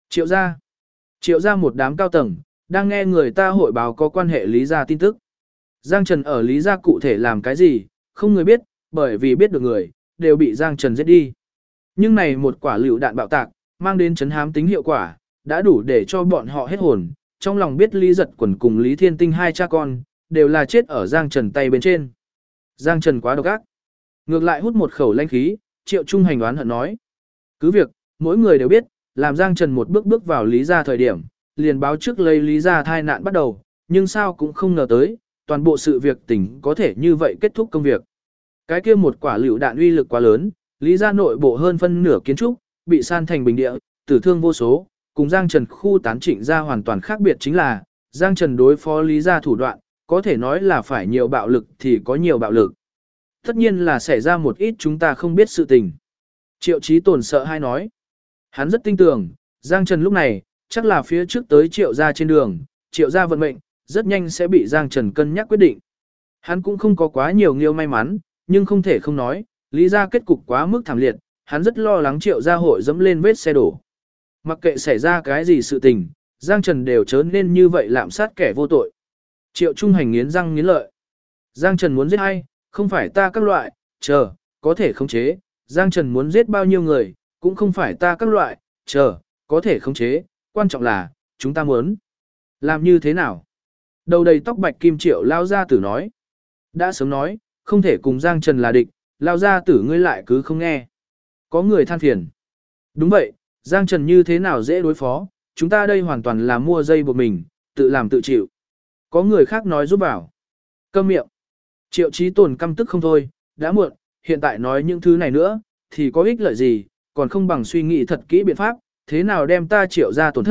Triệu gia một đám cao tầng, đang nghe người ta hội báo có quan hệ Lý gia tin tức. Giang Trần ở Lý gia cụ thể làm cái gì, không người biết, bởi vì biết được người, đều bị Giang Trần giết đi. Nhưng này một quả lựu đạn bạo tạc, mang đến chấn hám tính hiệu quả, đã đủ để cho bọn họ hết hồn, trong lòng biết Lý giật quần cùng Lý Thiên Tinh hai cha con, đều là chết ở Giang Trần tay bên trên. Giang Trần quá độc ác. Ngược lại hút một khẩu lanh khí, Triệu Trung Hành đoán hận nói. Cứ việc, mỗi người đều biết, làm Giang Trần một bước bước vào Lý gia thời điểm, liền báo trước lấy Lý gia thai nạn bắt đầu, nhưng sao cũng không ngờ tới, toàn bộ sự việc tỉnh có thể như vậy kết thúc công việc. Cái kia một quả lựu đạn uy lực quá lớn, Lý gia nội bộ hơn phân nửa kiến trúc, bị san thành bình địa, tử thương vô số, cùng Giang Trần khu tán trịnh gia hoàn toàn khác biệt chính là, Giang Trần đối phó Lý gia thủ đoạn, có thể nói là phải nhiều bạo lực thì có nhiều bạo lực. Tất nhiên là xảy ra một ít chúng ta không biết sự tình. Triệu Chí Tồn sợ hai nói. Hắn rất tin tưởng, Giang Trần lúc này, chắc là phía trước tới Triệu gia trên đường, Triệu gia vận mệnh, rất nhanh sẽ bị Giang Trần cân nhắc quyết định. Hắn cũng không có quá nhiều nghiêu may mắn, nhưng không thể không nói, Lý gia kết cục quá mức thảm liệt, hắn rất lo lắng Triệu gia hội dẫm lên vết xe đổ. Mặc kệ xảy ra cái gì sự tình, Giang Trần đều chớ nên như vậy lạm sát kẻ vô tội. Triệu Trung Hành nghiến răng nghiến lợi. Giang Trần muốn giết ai, không phải ta các loại, chờ, có thể khống chế. Giang Trần muốn giết bao nhiêu người, cũng không phải ta các loại, chờ, có thể khống chế. Quan trọng là, chúng ta muốn làm như thế nào? Đầu đầy tóc bạch kim Triệu lao gia tử nói. Đã sớm nói, không thể cùng Giang Trần là địch, lao gia tử ngươi lại cứ không nghe. Có người than phiền. Đúng vậy, Giang Trần như thế nào dễ đối phó, chúng ta đây hoàn toàn là mua dây buộc mình, tự làm tự chịu. Có người khác nói giúp bảo. Câm miệng. Triệu Chí Tồn căm tức không thôi, đã muộn, hiện tại nói những thứ này nữa, thì có ích lợi gì, còn không bằng suy nghĩ thật kỹ biện pháp, thế nào đem ta Triệu ra tổn thất,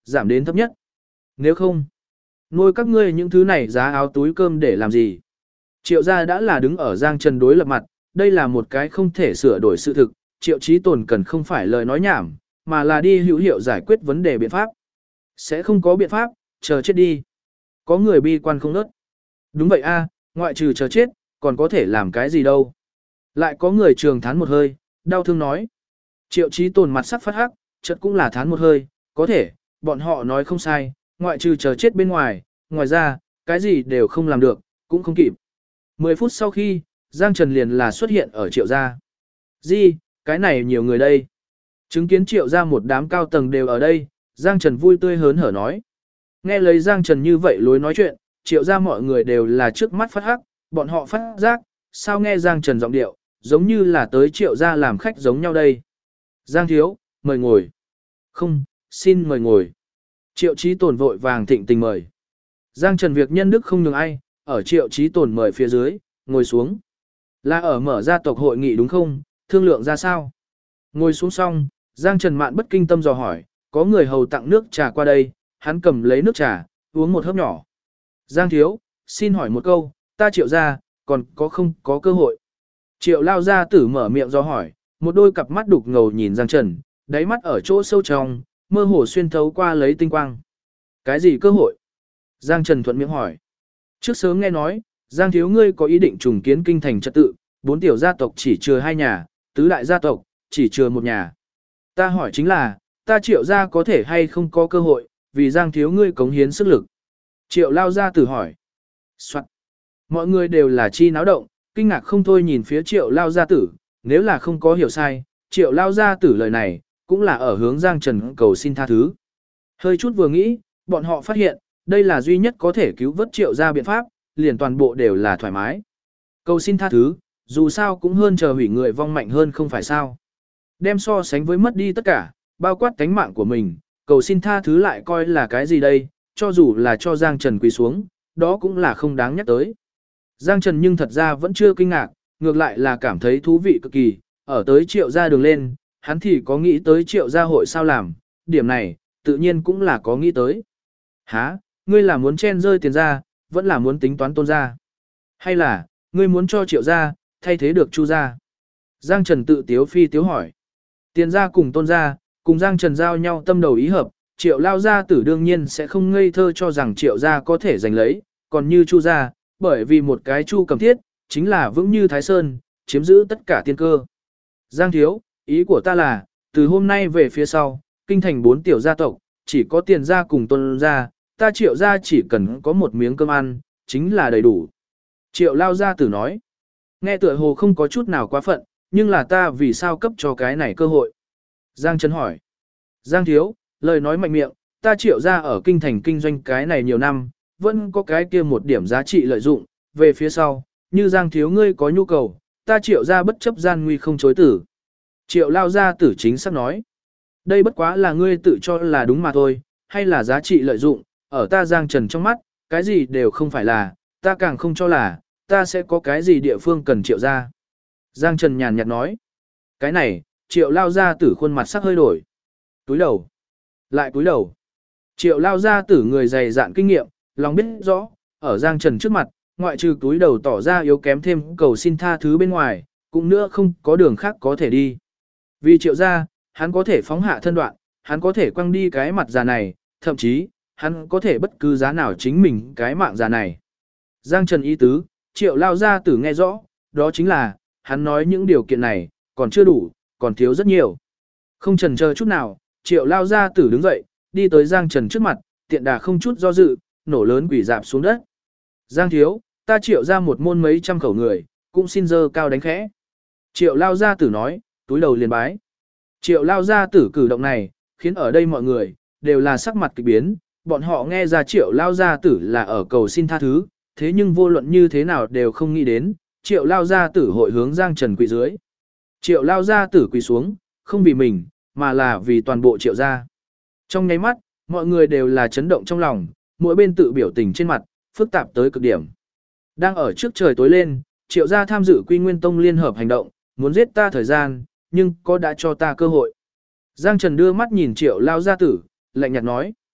giảm đến thấp nhất. Nếu không, nuôi các ngươi những thứ này giá áo túi cơm để làm gì? Triệu gia đã là đứng ở Giang Trần đối lập mặt, đây là một cái không thể sửa đổi sự thực, Triệu Chí Tồn cần không phải lời nói nhảm, mà là đi hữu hiệu giải quyết vấn đề biện pháp. Sẽ không có biện pháp, chờ chết đi. Có người bi quan không nớt. Đúng vậy a, ngoại trừ chờ chết, còn có thể làm cái gì đâu. Lại có người trường thán một hơi, đau thương nói. Triệu Chí Tồn mặt sắc phát hắc, chợt cũng là thán một hơi, có thể, bọn họ nói không sai, ngoại trừ chờ chết bên ngoài, ngoài ra, cái gì đều không làm được, cũng không kịp. 10 phút sau khi, Giang Trần liền là xuất hiện ở Triệu gia. Gì, cái này nhiều người đây. Chứng kiến Triệu gia một đám cao tầng đều ở đây, Giang Trần vui tươi hớn hở nói. Nghe lấy Giang Trần như vậy lối nói chuyện, Triệu gia mọi người đều là trước mắt phát hắc, bọn họ phát giác, sao nghe Giang Trần giọng điệu, giống như là tới Triệu gia làm khách giống nhau đây. Giang thiếu, mời ngồi. Không, xin mời ngồi. Triệu Chí Tồn vội vàng thịnh tình mời. Giang Trần việc nhân đức không nhường ai, ở Triệu Chí Tồn mời phía dưới, ngồi xuống. Là ở mở gia tộc hội nghị đúng không, thương lượng ra sao? Ngồi xuống xong, Giang Trần Mạn bất kinh tâm dò hỏi, có người hầu tặng nước trà qua đây, hắn cầm lấy nước trà, uống một hớp nhỏ. Giang thiếu, xin hỏi một câu, ta Triệu gia, còn có không có cơ hội? Triệu lao gia tử mở miệng dò hỏi, một đôi cặp mắt đục ngầu nhìn Giang Trần, đáy mắt ở chỗ sâu trong, mơ hồ xuyên thấu qua lấy tinh quang. Cái gì cơ hội? Giang Trần thuận miệng hỏi. Trước sớm nghe nói, Giang thiếu ngươi có ý định trùng kiến kinh thành trật tự, 4 tiểu gia tộc chỉ chừa 2 nhà, tứ đại gia tộc chỉ chừa 1 nhà. Ta hỏi chính là, ta Triệu gia có thể hay không có cơ hội, vì Giang thiếu ngươi cống hiến sức lực. Triệu lao gia tử hỏi. Soạn. Mọi người đều là chi náo động, kinh ngạc không thôi nhìn phía Triệu lao gia tử, nếu là không có hiểu sai, Triệu lao gia tử lời này, cũng là ở hướng Giang Trần cầu xin tha thứ. Hơi chút vừa nghĩ, bọn họ phát hiện, đây là duy nhất có thể cứu vớt Triệu gia biện pháp, liền toàn bộ đều là thoải mái. Cầu xin tha thứ, dù sao cũng hơn chờ hủy người vong mạnh hơn không phải sao. Đem so sánh với mất đi tất cả, bao quát tánh mạng của mình, cầu xin tha thứ lại coi là cái gì đây, cho dù là cho Giang Trần quỳ xuống, đó cũng là không đáng nhắc tới. Giang Trần nhưng thật ra vẫn chưa kinh ngạc, ngược lại là cảm thấy thú vị cực kỳ, ở tới Triệu gia đường lên, hắn thì có nghĩ tới Triệu gia hội sao làm, điểm này, tự nhiên cũng là có nghĩ tới. Hả, ngươi là muốn chen rơi tiền ra, vẫn là muốn tính toán Tôn gia? Hay là, ngươi muốn cho Triệu gia, thay thế được Chu gia? Giang Trần tự tiếu phi tiếu hỏi. Tiền gia cùng Tôn gia, cùng Giang Trần giao nhau tâm đầu ý hợp, Triệu lao gia tử đương nhiên sẽ không ngây thơ cho rằng Triệu gia có thể giành lấy, còn như Chu gia, bởi vì một cái Chu Cầm Thiết, chính là vững như Thái Sơn, chiếm giữ tất cả tiên cơ. Giang thiếu, ý của ta là, từ hôm nay về phía sau, kinh thành 4 tiểu gia tộc, chỉ có Tiền gia cùng Tôn gia, ta Triệu gia chỉ cần có một miếng cơm ăn, chính là đầy đủ. Triệu lao gia tử nói, nghe tựa hồ không có chút nào quá phận, nhưng là ta vì sao cấp cho cái này cơ hội? Giang Trần hỏi, Giang thiếu, lời nói mạnh miệng, ta Triệu gia ở kinh thành kinh doanh cái này nhiều năm, vẫn có cái kia một điểm giá trị lợi dụng, về phía sau, như Giang thiếu ngươi có nhu cầu, ta Triệu gia bất chấp gian nguy không chối tử. Triệu lao gia tử chính xác nói, đây bất quá là ngươi tự cho là đúng mà thôi, hay là giá trị lợi dụng, ở ta Giang Trần trong mắt, cái gì đều không phải là, ta càng không cho là, ta sẽ có cái gì địa phương cần Triệu gia. Giang Trần nhàn nhạt nói, cái này, Triệu lao gia tử khuôn mặt sắc hơi đổi. Túi đầu, lại túi đầu. Triệu lao gia tử người dày dạn kinh nghiệm, lòng biết rõ, ở Giang Trần trước mặt, ngoại trừ túi đầu tỏ ra yếu kém thêm cầu xin tha thứ bên ngoài, cũng nữa không có đường khác có thể đi. Vì Triệu gia, hắn có thể phóng hạ thân đoạn, hắn có thể quăng đi cái mặt già này, thậm chí, hắn có thể bất cứ giá nào chính mình cái mạng già này. Giang Trần ý tứ, Triệu lao gia tử nghe rõ, đó chính là, hắn nói những điều kiện này, còn chưa đủ, còn thiếu rất nhiều. Không chần chờ chút nào, Triệu lao gia tử đứng dậy, đi tới Giang Trần trước mặt, tiện đà không chút do dự, nổ lớn quỷ dạp xuống đất. Giang thiếu, ta Triệu ra một môn mấy trăm khẩu người, cũng xin dơ cao đánh khẽ. Triệu lao gia tử nói, túi đầu liền bái. Triệu lao gia tử cử động này, khiến ở đây mọi người, đều là sắc mặt kỳ biến, bọn họ nghe ra Triệu lao gia tử là ở cầu xin tha thứ, thế nhưng vô luận như thế nào đều không nghĩ đến, Triệu lao gia tử hội hướng Giang Trần quỳ dưới. Triệu lao gia tử quỳ xuống, không vì mình, mà là vì toàn bộ Triệu gia. Trong nháy mắt, mọi người đều là chấn động trong lòng, mỗi bên tự biểu tình trên mặt, phức tạp tới cực điểm. Đang ở trước trời tối lên, Triệu gia tham dự Quy Nguyên Tông liên hợp hành động, muốn giết ta thời gian, nhưng có đã cho ta cơ hội. Giang Trần đưa mắt nhìn Triệu lao gia tử, lạnh nhạt nói.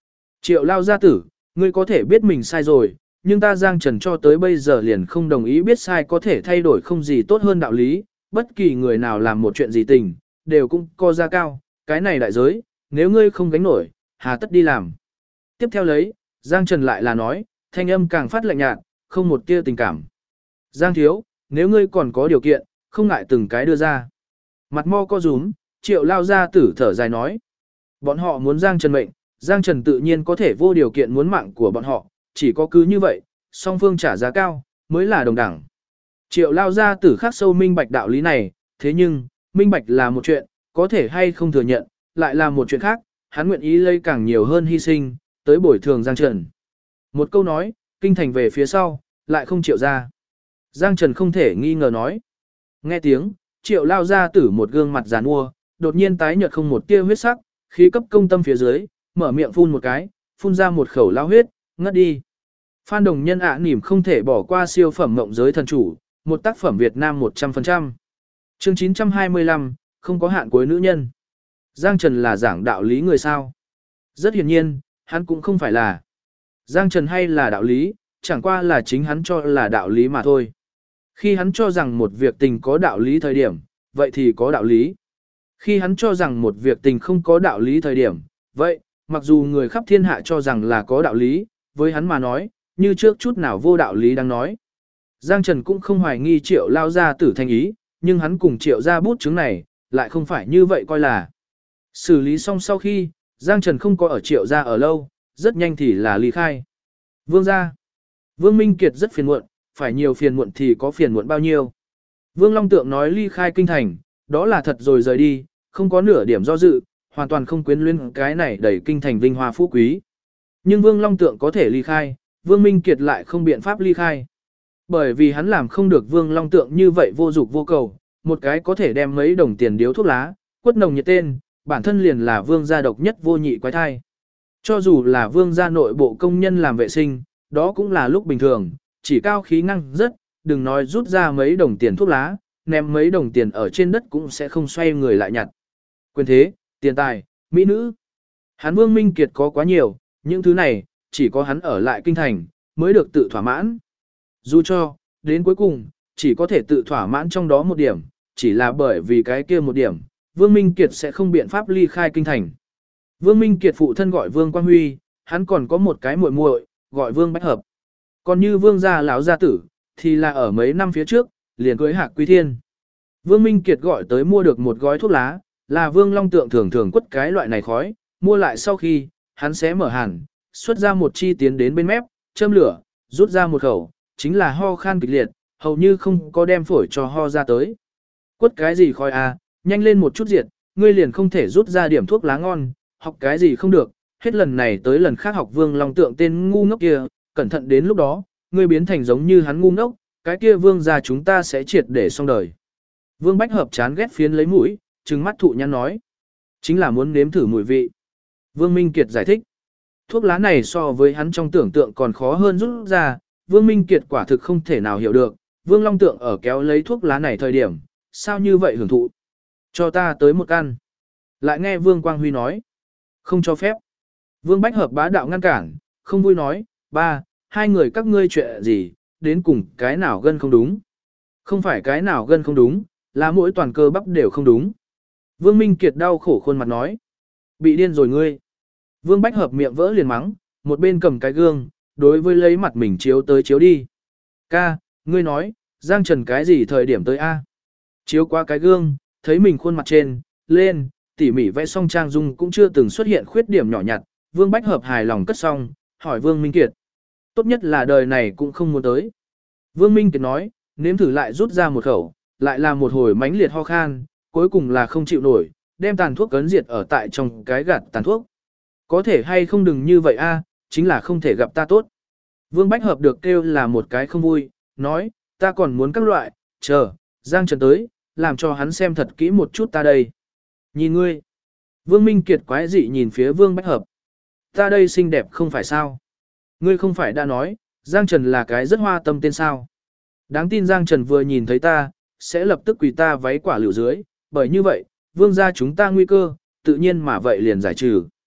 Triệu lao gia tử, ngươi có thể biết mình sai rồi, nhưng ta Giang Trần cho tới bây giờ liền không đồng ý biết sai có thể thay đổi không gì tốt hơn đạo lý, bất kỳ người nào làm một chuyện gì tình, đều cũng có giá cao, cái này đại giới, nếu ngươi không gánh nổi, hà tất đi làm. Tiếp theo lấy, Giang Trần lại là nói, thanh âm càng phát lạnh nhạt, không một tia tình cảm. Giang thiếu, nếu ngươi còn có điều kiện, không ngại từng cái đưa ra. Mặt mo co rúm, Triệu lao gia tử thở dài nói. Bọn họ muốn Giang Trần mệnh, Giang Trần tự nhiên có thể vô điều kiện muốn mạng của bọn họ, chỉ có cứ như vậy, song phương trả giá cao, mới là đồng đẳng. Triệu lao gia tử khắc sâu minh bạch đạo lý này, thế nhưng, minh bạch là một chuyện, có thể hay không thừa nhận, lại là một chuyện khác, hắn nguyện ý lấy càng nhiều hơn hy sinh, tới bồi thường Giang Trần. Một câu nói, kinh thành về phía sau, lại không chịu ra. Giang Trần không thể nghi ngờ nói. Nghe tiếng, Triệu lao gia tử một gương mặt giàn mua, đột nhiên tái nhợt không một tia huyết sắc, khí cấp công tâm phía dưới, mở miệng phun một cái, phun ra một khẩu lao huyết, ngất đi. Phan Đồng Nhân nỉm không thể bỏ qua siêu phẩm mộng giới thần chủ, một tác phẩm Việt Nam 100%. Chương 925, không có hạn cuối nữ nhân. Giang Trần là giảng đạo lý người sao? Rất hiển nhiên, hắn cũng không phải là. Giang Trần hay là đạo lý, chẳng qua là chính hắn cho là đạo lý mà thôi. Khi hắn cho rằng một việc tình có đạo lý thời điểm, vậy thì có đạo lý. Khi hắn cho rằng một việc tình không có đạo lý thời điểm, vậy, mặc dù người khắp thiên hạ cho rằng là có đạo lý, với hắn mà nói, như trước chút nào vô đạo lý đang nói. Giang Trần cũng không hoài nghi Triệu lao gia tử thành ý, nhưng hắn cùng Triệu ra bút chứng này, lại không phải như vậy coi là. Xử lý xong sau khi, Giang Trần không có ở Triệu ra ở lâu, rất nhanh thì là ly khai. Vương gia. Vương Minh Kiệt rất phiền muộn, phải nhiều phiền muộn thì có phiền muộn bao nhiêu. Vương Long Tượng nói ly khai kinh thành, đó là thật rồi rời đi, không có nửa điểm do dự, hoàn toàn không quyến luyến cái này đẩy kinh thành vinh hoa phú quý. Nhưng Vương Long Tượng có thể ly khai, Vương Minh Kiệt lại không biện pháp ly khai. Bởi vì hắn làm không được Vương Long Tượng như vậy vô dục vô cầu, một cái có thể đem mấy đồng tiền điếu thuốc lá, quất nồng nhiệt tên, bản thân liền là Vương gia độc nhất vô nhị quái thai. Cho dù là Vương gia nội bộ công nhân làm vệ sinh, đó cũng là lúc bình thường, chỉ cao khí ngăng rất, đừng nói rút ra mấy đồng tiền thuốc lá, ném mấy đồng tiền ở trên đất cũng sẽ không xoay người lại nhặt. Quyền thế, tiền tài, mỹ nữ. Hắn Vương Minh Kiệt có quá nhiều, những thứ này, chỉ có hắn ở lại kinh thành, mới được tự thỏa mãn. Dù cho, đến cuối cùng, chỉ có thể tự thỏa mãn trong đó một điểm, chỉ là bởi vì cái kia một điểm, Vương Minh Kiệt sẽ không biện pháp ly khai kinh thành. Vương Minh Kiệt phụ thân gọi Vương Quang Huy, hắn còn có một cái muội muội gọi Vương Bách Hợp. Còn như Vương gia lão gia tử, thì là ở mấy năm phía trước, liền cưới Hạc Quý Thiên. Vương Minh Kiệt gọi tới mua được một gói thuốc lá, là Vương Long Tượng thường thường quất cái loại này khói, mua lại sau khi, hắn sẽ mở hẳn, xuất ra một chi tiến đến bên mép, châm lửa, rút ra một khẩu, chính là ho khan kịch liệt, hầu như không có đem phổi cho ho ra tới. Quất cái gì khói à, nhanh lên một chút diệt, ngươi liền không thể rút ra điểm thuốc lá ngon, học cái gì không được, hết lần này tới lần khác học Vương Long Tượng tên ngu ngốc kia, cẩn thận đến lúc đó, ngươi biến thành giống như hắn ngu ngốc, cái kia Vương gia chúng ta sẽ triệt để xong đời. Vương Bách Hợp chán ghét phiến lấy mũi, trừng mắt thụ nhăn nói. Chính là muốn nếm thử mùi vị. Vương Minh Kiệt giải thích. Thuốc lá này so với hắn trong tưởng tượng còn khó hơn rút ra, Vương Minh Kiệt quả thực không thể nào hiểu được, Vương Long Tượng ở kéo lấy thuốc lá này thời điểm, sao như vậy hưởng thụ. Cho ta tới một căn. Lại nghe Vương Quang Huy nói. Không cho phép. Vương Bách Hợp bá đạo ngăn cản, không vui nói, ba, hai người các ngươi chuyện gì, đến cùng cái nào gân không đúng. Không phải cái nào gân không đúng, là mỗi toàn cơ bắp đều không đúng. Vương Minh Kiệt đau khổ khuôn mặt nói. Bị điên rồi ngươi. Vương Bách Hợp miệng vỡ liền mắng, một bên cầm cái gương, đối với lấy mặt mình chiếu tới chiếu đi. Ca, ngươi nói, Giang Trần cái gì thời điểm tới a? Chiếu qua cái gương, thấy mình khuôn mặt trên, lên, tỉ mỉ vẽ xong trang dung cũng chưa từng xuất hiện khuyết điểm nhỏ nhặt. Vương Bách Hợp hài lòng cất xong, hỏi Vương Minh Kiệt. Tốt nhất là đời này cũng không muốn tới. Vương Minh Kiệt nói, nếm thử lại rút ra một khẩu, lại là một hồi mãnh liệt ho khan, cuối cùng là không chịu nổi, đem tàn thuốc cấn diệt ở tại trong cái gạt tàn thuốc. Có thể hay không đừng như vậy a, chính là không thể gặp ta tốt. Vương Bách Hợp được kêu là một cái không vui, nói, ta còn muốn các loại, chờ, Giang Trần tới, làm cho hắn xem thật kỹ một chút ta đây. Nhìn ngươi. Vương Minh Kiệt quái dị nhìn phía Vương Bách Hợp. Ta đây xinh đẹp không phải sao. Ngươi không phải đã nói, Giang Trần là cái rất hoa tâm tên sao. Đáng tin Giang Trần vừa nhìn thấy ta, sẽ lập tức quỳ ta váy quả liều dưới, bởi như vậy, Vương gia chúng ta nguy cơ, tự nhiên mà vậy liền giải trừ.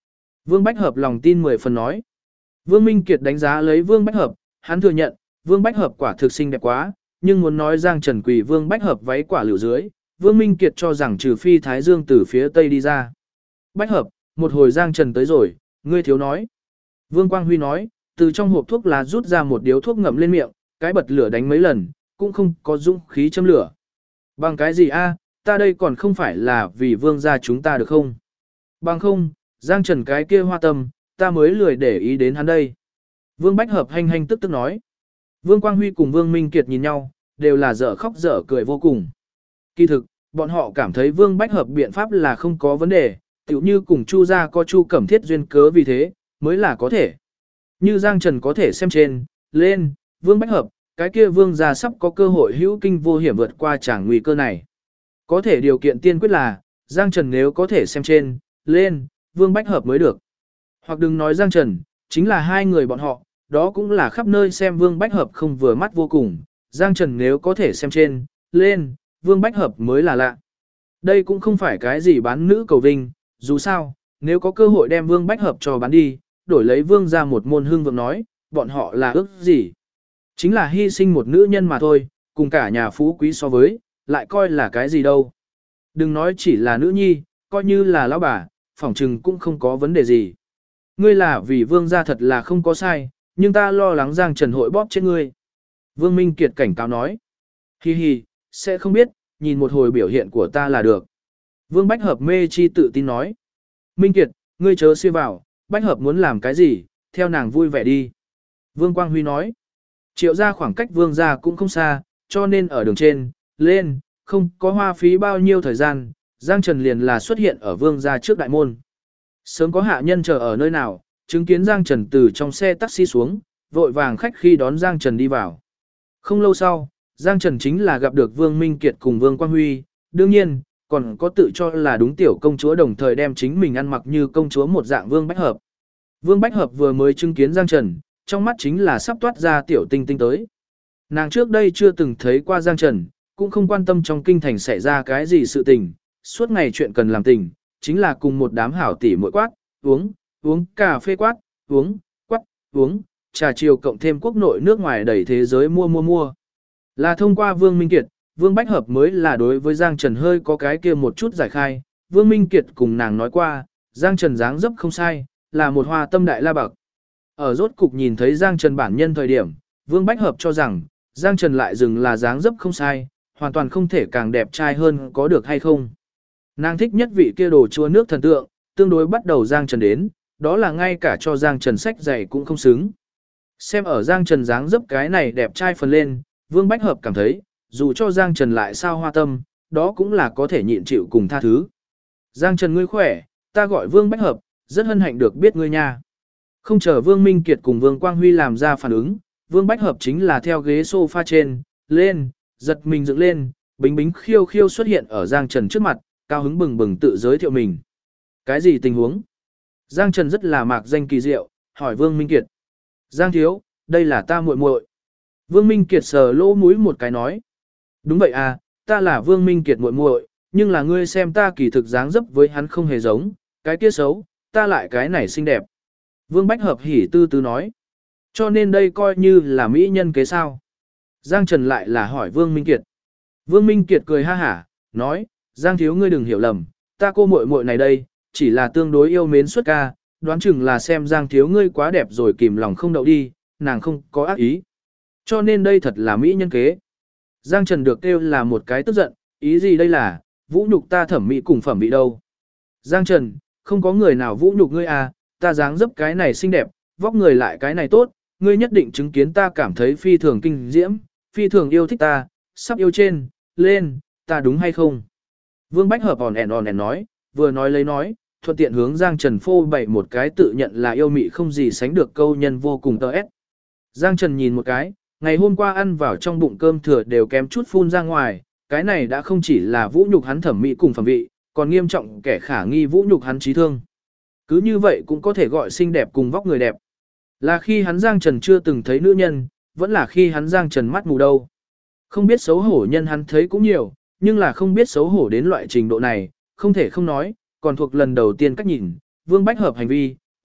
Vương Bách Hợp lòng tin 10 phần nói. Vương Minh Kiệt đánh giá lấy Vương Bách Hợp, hắn thừa nhận, Vương Bách Hợp quả thực xinh đẹp quá, nhưng muốn nói Giang Trần quỳ Vương Bách Hợp váy quả liều dưới, Vương Minh Kiệt cho rằng trừ phi Thái Dương từ phía tây đi ra. Bách Hợp, một hồi Giang Trần tới rồi, ngươi thiếu nói. Vương Quang Huy nói, từ trong hộp thuốc lá rút ra một điếu thuốc ngậm lên miệng, cái bật lửa đánh mấy lần, cũng không có dũng khí châm lửa. Bằng cái gì a? Ta đây còn không phải là vì Vương gia chúng ta được không? Bằng không, Giang Trần cái kia hoa tâm, ta mới lười để ý đến hắn đây. Vương Bách Hợp hanh hanh tức tức nói. Vương Quang Huy cùng Vương Minh Kiệt nhìn nhau, đều là dở khóc dở cười vô cùng. Kỳ thực, bọn họ cảm thấy Vương Bách Hợp biện pháp là không có vấn đề, tựu như cùng Chu gia có Chu Cẩm Thiết duyên cớ vì thế, mới là có thể. Như Giang Trần có thể xem trên, lên, Vương Bách Hợp, cái kia Vương gia sắp có cơ hội hữu kinh vô hiểm vượt qua tràng nguy cơ này. Có thể điều kiện tiên quyết là, Giang Trần nếu có thể xem trên, lên, Vương Bách Hợp mới được. Hoặc đừng nói Giang Trần, chính là hai người bọn họ, đó cũng là khắp nơi xem Vương Bách Hợp không vừa mắt vô cùng. Giang Trần nếu có thể xem trên, lên, Vương Bách Hợp mới là lạ. Đây cũng không phải cái gì bán nữ cầu vinh, dù sao, nếu có cơ hội đem Vương Bách Hợp cho bán đi, đổi lấy Vương ra một môn hương vượng nói, bọn họ là ước gì? Chính là hy sinh một nữ nhân mà thôi, cùng cả nhà phú quý so với, lại coi là cái gì đâu. Đừng nói chỉ là nữ nhi, coi như là lão bà, phỏng trừng cũng không có vấn đề gì. Ngươi là vì Vương gia thật là không có sai, nhưng ta lo lắng Giang Trần hội bóp chết ngươi. Vương Minh Kiệt cảnh cáo nói. Hi hi, sẽ không biết, nhìn một hồi biểu hiện của ta là được. Vương Bách Hợp mê chi tự tin nói. Minh Kiệt, ngươi chớ suy vào, Bách Hợp muốn làm cái gì, theo nàng vui vẻ đi. Vương Quang Huy nói. Triệu ra khoảng cách Vương gia cũng không xa, cho nên ở đường trên, lên, không có hoa phí bao nhiêu thời gian, Giang Trần liền là xuất hiện ở Vương gia trước đại môn. Sớm có hạ nhân chờ ở nơi nào, chứng kiến Giang Trần từ trong xe taxi xuống, vội vàng khách khi đón Giang Trần đi vào. Không lâu sau, Giang Trần chính là gặp được Vương Minh Kiệt cùng Vương Quang Huy, đương nhiên, còn có tự cho là đúng tiểu công chúa đồng thời đem chính mình ăn mặc như công chúa một dạng Vương Bách Hợp. Vương Bách Hợp vừa mới chứng kiến Giang Trần, trong mắt chính là sắp toát ra tiểu tinh tinh tới. Nàng trước đây chưa từng thấy qua Giang Trần, cũng không quan tâm trong kinh thành xảy ra cái gì sự tình, suốt ngày chuyện cần làm tình, chính là cùng một đám hảo tỷ muội quát, uống cà phê quát, uống, trà chiều cộng thêm quốc nội nước ngoài đầy thế giới mua. Là thông qua Vương Minh Kiệt, Vương Bách Hợp mới là đối với Giang Trần hơi có cái kia một chút giải khai, Vương Minh Kiệt cùng nàng nói qua, Giang Trần dáng dấp không sai, là một hoa tâm đại la bậc. Ở rốt cục nhìn thấy Giang Trần bản nhân thời điểm, Vương Bách Hợp cho rằng, Giang Trần lại dừng là dáng dấp không sai, hoàn toàn không thể càng đẹp trai hơn có được hay không. Nàng thích nhất vị kia đồ chua nước thần tượng, tương đối bắt đầu Giang Trần đến, đó là ngay cả cho Giang Trần sách giày cũng không xứng. Xem ở Giang Trần dáng dấp cái này đẹp trai phần lên, Vương Bách Hợp cảm thấy, dù cho Giang Trần lại sao hoa tâm, đó cũng là có thể nhịn chịu cùng tha thứ. Giang Trần ngươi khỏe, ta gọi Vương Bách Hợp, rất hân hạnh được biết ngươi nha. Không chờ Vương Minh Kiệt cùng Vương Quang Huy làm ra phản ứng, Vương Bách Hợp chính là theo ghế sofa trên, lên, giật mình dựng lên, bính bính khiêu khiêu xuất hiện ở Giang Trần trước mặt, cao hứng bừng bừng tự giới thiệu mình. Cái gì tình huống? Giang Trần rất là mạc danh kỳ diệu, hỏi Vương Minh Kiệt. Giang thiếu, đây là ta muội muội. Vương Minh Kiệt sờ lỗ mũi một cái nói. Đúng vậy à, ta là Vương Minh Kiệt muội muội, nhưng là ngươi xem ta kỳ thực dáng dấp với hắn không hề giống, cái kia xấu, ta lại cái này xinh đẹp. Vương Bách Hợp hỉ tư tư nói. Cho nên đây coi như là mỹ nhân kế sao. Giang Trần lại là hỏi Vương Minh Kiệt. Vương Minh Kiệt cười ha hả, nói, Giang thiếu ngươi đừng hiểu lầm, ta cô muội muội này đây, chỉ là tương đối yêu mến xuất ca, đoán chừng là xem Giang thiếu ngươi quá đẹp rồi kìm lòng không đậu đi, nàng không có ác ý. Cho nên đây thật là mỹ nhân kế. Giang Trần được kêu là một cái tức giận, ý gì đây là, vũ nhục ta thẩm mỹ cùng phẩm vị đâu. Giang Trần, không có người nào vũ nhục ngươi à, ta dáng dấp cái này xinh đẹp, vóc người lại cái này tốt, ngươi nhất định chứng kiến ta cảm thấy phi thường kinh diễm, phi thường yêu thích ta, sắp yêu trên, lên, ta đúng hay không? Vương Bách Hợp òn ẻn nói, vừa nói lấy nói, thuận tiện hướng Giang Trần phô bày một cái tự nhận là yêu mị không gì sánh được câu nhân vô cùng tơ ép. Giang Trần nhìn một cái, ngày hôm qua ăn vào trong bụng cơm thừa đều kém chút phun ra ngoài, cái này đã không chỉ là vũ nhục hắn thẩm mỹ cùng phẩm vị, còn nghiêm trọng kẻ khả nghi vũ nhục hắn trí thương. Cứ như vậy cũng có thể gọi xinh đẹp cùng vóc người đẹp. Là khi hắn Giang Trần chưa từng thấy nữ nhân, vẫn là khi hắn Giang Trần mắt mù đâu. Không biết xấu hổ nhân hắn thấy cũng nhiều, nhưng là không biết xấu hổ đến loại trình độ này, không thể không nói, còn thuộc lần đầu tiên cách nhìn, Vương Bách Hợp hành vi,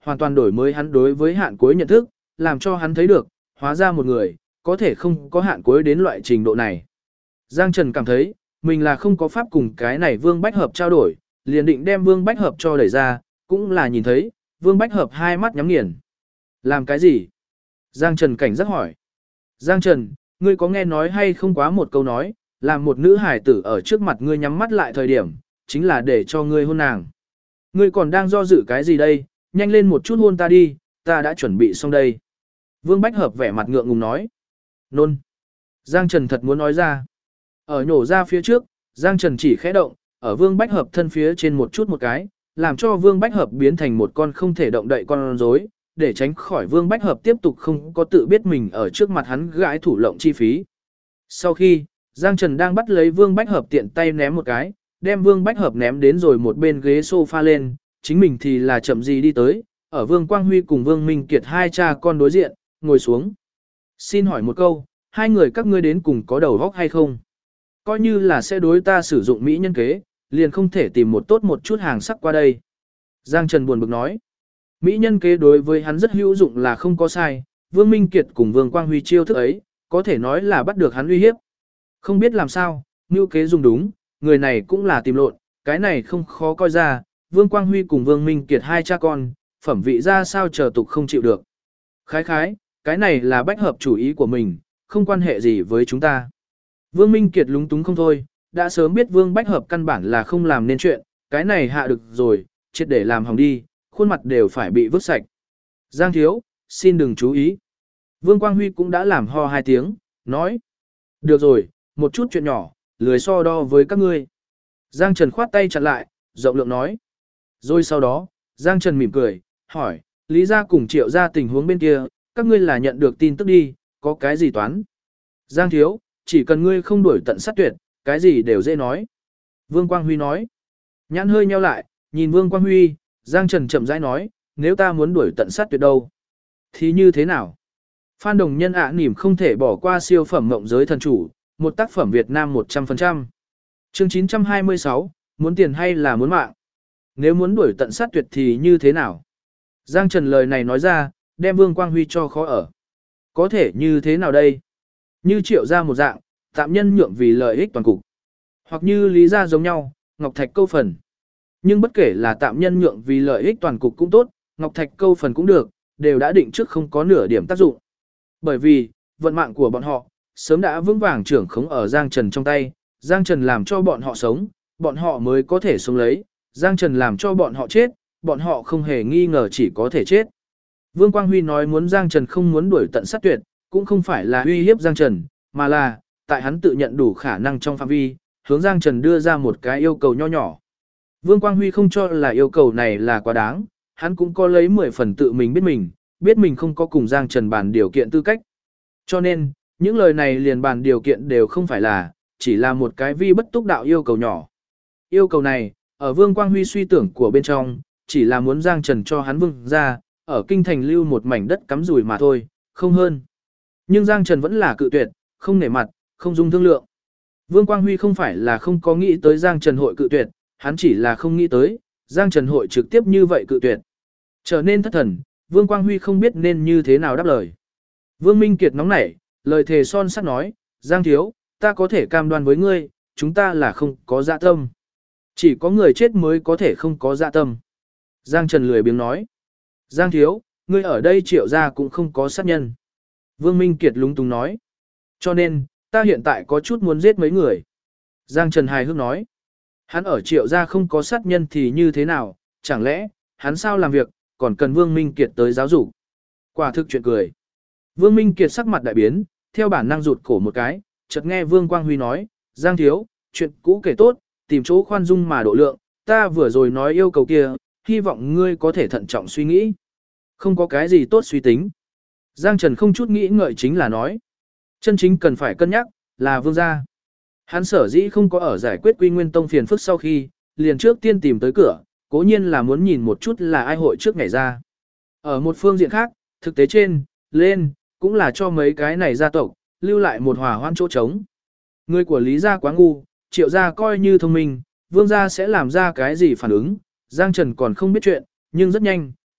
hoàn toàn đổi mới hắn đối với hạn cuối nhận thức, làm cho hắn thấy được, hóa ra một người, có thể không có hạn cuối đến loại trình độ này. Giang Trần cảm thấy, mình là không có pháp cùng cái này Vương Bách Hợp trao đổi, liền định đem Vương Bách Hợp cho đẩy ra, cũng là nhìn thấy, Vương Bách Hợp hai mắt nhắm nghiền. Làm cái gì? Giang Trần cảnh giác hỏi. Giang Trần, ngươi có nghe nói hay không quá một câu nói, làm một nữ hải tử ở trước mặt ngươi nhắm mắt lại thời điểm, chính là để cho ngươi hôn nàng. Ngươi còn đang do dự cái gì đây, nhanh lên một chút hôn ta đi, ta đã chuẩn bị xong đây. Vương Bách Hợp vẻ mặt ngượng ngùng nói. Nôn. Giang Trần thật muốn nói ra. Ở nhổ ra phía trước, Giang Trần chỉ khẽ động, ở Vương Bách Hợp thân phía trên một chút một cái, làm cho Vương Bách Hợp biến thành một con không thể động đậy con rối, để tránh khỏi Vương Bách Hợp tiếp tục không có tự biết mình ở trước mặt hắn gãi thủ lộng chi phí. Sau khi, Giang Trần đang bắt lấy Vương Bách Hợp tiện tay ném một cái, đem Vương Bách Hợp ném đến rồi một bên ghế sofa lên, chính mình thì là chậm gì đi tới, ở Vương Quang Huy cùng Vương Minh Kiệt hai cha con đối diện, ngồi xuống. Xin hỏi một câu, hai người các ngươi đến cùng có đầu óc hay không? Coi như là sẽ đối ta sử dụng mỹ nhân kế, liền không thể tìm một tốt một chút hàng sắc qua đây. Giang Trần buồn bực nói. Mỹ nhân kế đối với hắn rất hữu dụng là không có sai, Vương Minh Kiệt cùng Vương Quang Huy chiêu thức ấy, có thể nói là bắt được hắn uy hiếp. Không biết làm sao, mưu kế dùng đúng, người này cũng là tìm lộn, cái này không khó coi ra, Vương Quang Huy cùng Vương Minh Kiệt hai cha con, phẩm vị ra sao chờ tục không chịu được. Khái khái, cái này là Bách Hợp chủ ý của mình, không quan hệ gì với chúng ta. Vương Minh Kiệt lúng túng không thôi, đã sớm biết Vương Bách Hợp căn bản là không làm nên chuyện, cái này hạ được rồi, triệt để làm hỏng đi, khuôn mặt đều phải bị vứt sạch. Giang thiếu, xin đừng chú ý. Vương Quang Huy cũng đã làm ho hai tiếng, nói. Được rồi, một chút chuyện nhỏ, lười so đo với các ngươi. Giang Trần khoát tay chặn lại, rộng lượng nói. Rồi sau đó, Giang Trần mỉm cười, hỏi, Lý gia cùng Triệu gia tình huống bên kia, các ngươi là nhận được tin tức đi, có cái gì toán? Giang thiếu, chỉ cần ngươi không đuổi tận sát tuyệt, cái gì đều dễ nói. Vương Quang Huy nói. Nhãn hơi nheo lại, nhìn Vương Quang Huy, Giang Trần chậm rãi nói, nếu ta muốn đuổi tận sát tuyệt đâu? Thì như thế nào? Phan Đồng Nhân nỉm không thể bỏ qua siêu phẩm Mộng Giới Thần Chủ, một tác phẩm Việt Nam 100%. Chương 926, muốn tiền hay là muốn mạng? Nếu muốn đuổi tận sát tuyệt thì như thế nào? Giang Trần lời này nói ra, đem Vương Quang Huy cho khó ở. Có thể như thế nào đây? Như Triệu gia một dạng, tạm nhân nhượng vì lợi ích toàn cục. Hoặc như Lý gia giống nhau, Ngọc Thạch câu phần. Nhưng bất kể là tạm nhân nhượng vì lợi ích toàn cục cũng tốt, Ngọc Thạch câu phần cũng được, đều đã định trước không có nửa điểm tác dụng. Bởi vì, vận mạng của bọn họ, sớm đã vững vàng trưởng khống ở Giang Trần trong tay, Giang Trần làm cho bọn họ sống, bọn họ mới có thể sống lấy, Giang Trần làm cho bọn họ chết, bọn họ không hề nghi ngờ chỉ có thể chết. Vương Quang Huy nói muốn Giang Trần không muốn đuổi tận sát tuyệt, cũng không phải là uy hiếp Giang Trần, mà là, tại hắn tự nhận đủ khả năng trong phạm vi, hướng Giang Trần đưa ra một cái yêu cầu nho nhỏ. Vương Quang Huy không cho là yêu cầu này là quá đáng, hắn cũng có lấy 10 phần tự mình biết mình không có cùng Giang Trần bàn điều kiện tư cách. Cho nên, những lời này liền bàn điều kiện đều không phải là, chỉ là một cái vi bất túc đạo yêu cầu nhỏ. Yêu cầu này, ở Vương Quang Huy suy tưởng của bên trong, chỉ là muốn Giang Trần cho hắn vương ra, ở kinh thành lưu một mảnh đất cắm rủi mà thôi, không hơn. Nhưng Giang Trần vẫn là cự tuyệt, không nể mặt, không dung thương lượng. Vương Quang Huy không phải là không có nghĩ tới Giang Trần hội cự tuyệt, hắn chỉ là không nghĩ tới, Giang Trần hội trực tiếp như vậy cự tuyệt. Trở nên thất thần, Vương Quang Huy không biết nên như thế nào đáp lời. Vương Minh Kiệt nóng nảy, lời thề son sắt nói, Giang thiếu, ta có thể cam đoan với ngươi, chúng ta là không có dạ tâm. Chỉ có người chết mới có thể không có dạ tâm. Giang Trần lười biếng nói, Giang thiếu, ngươi ở đây Triệu gia cũng không có sát nhân. Vương Minh Kiệt lúng túng nói, cho nên, ta hiện tại có chút muốn giết mấy người. Giang Trần hài hước nói, hắn ở Triệu gia không có sát nhân thì như thế nào, chẳng lẽ, hắn sao làm việc, còn cần Vương Minh Kiệt tới giáo dục. Quả thực chuyện cười. Vương Minh Kiệt sắc mặt đại biến, theo bản năng rụt cổ một cái, chợt nghe Vương Quang Huy nói, Giang thiếu, chuyện cũ kể tốt, tìm chỗ khoan dung mà độ lượng, ta vừa rồi nói yêu cầu kia, hy vọng ngươi có thể thận trọng suy nghĩ. Không có cái gì tốt suy tính. Giang Trần không chút nghĩ ngợi chính là nói, chân chính cần phải cân nhắc, là Vương gia. Hắn sở dĩ không có ở giải quyết Quy Nguyên Tông phiền phức sau khi, liền trước tiên tìm tới cửa, cố nhiên là muốn nhìn một chút là ai hội trước ngày ra. Ở một phương diện khác, thực tế trên, lên, cũng là cho mấy cái này gia tộc, lưu lại một hòa hoan chỗ trống. Người của Lý gia quá ngu, Triệu gia coi như thông minh, Vương gia sẽ làm ra cái gì phản ứng, Giang Trần còn không biết chuyện, nhưng rất nhanh,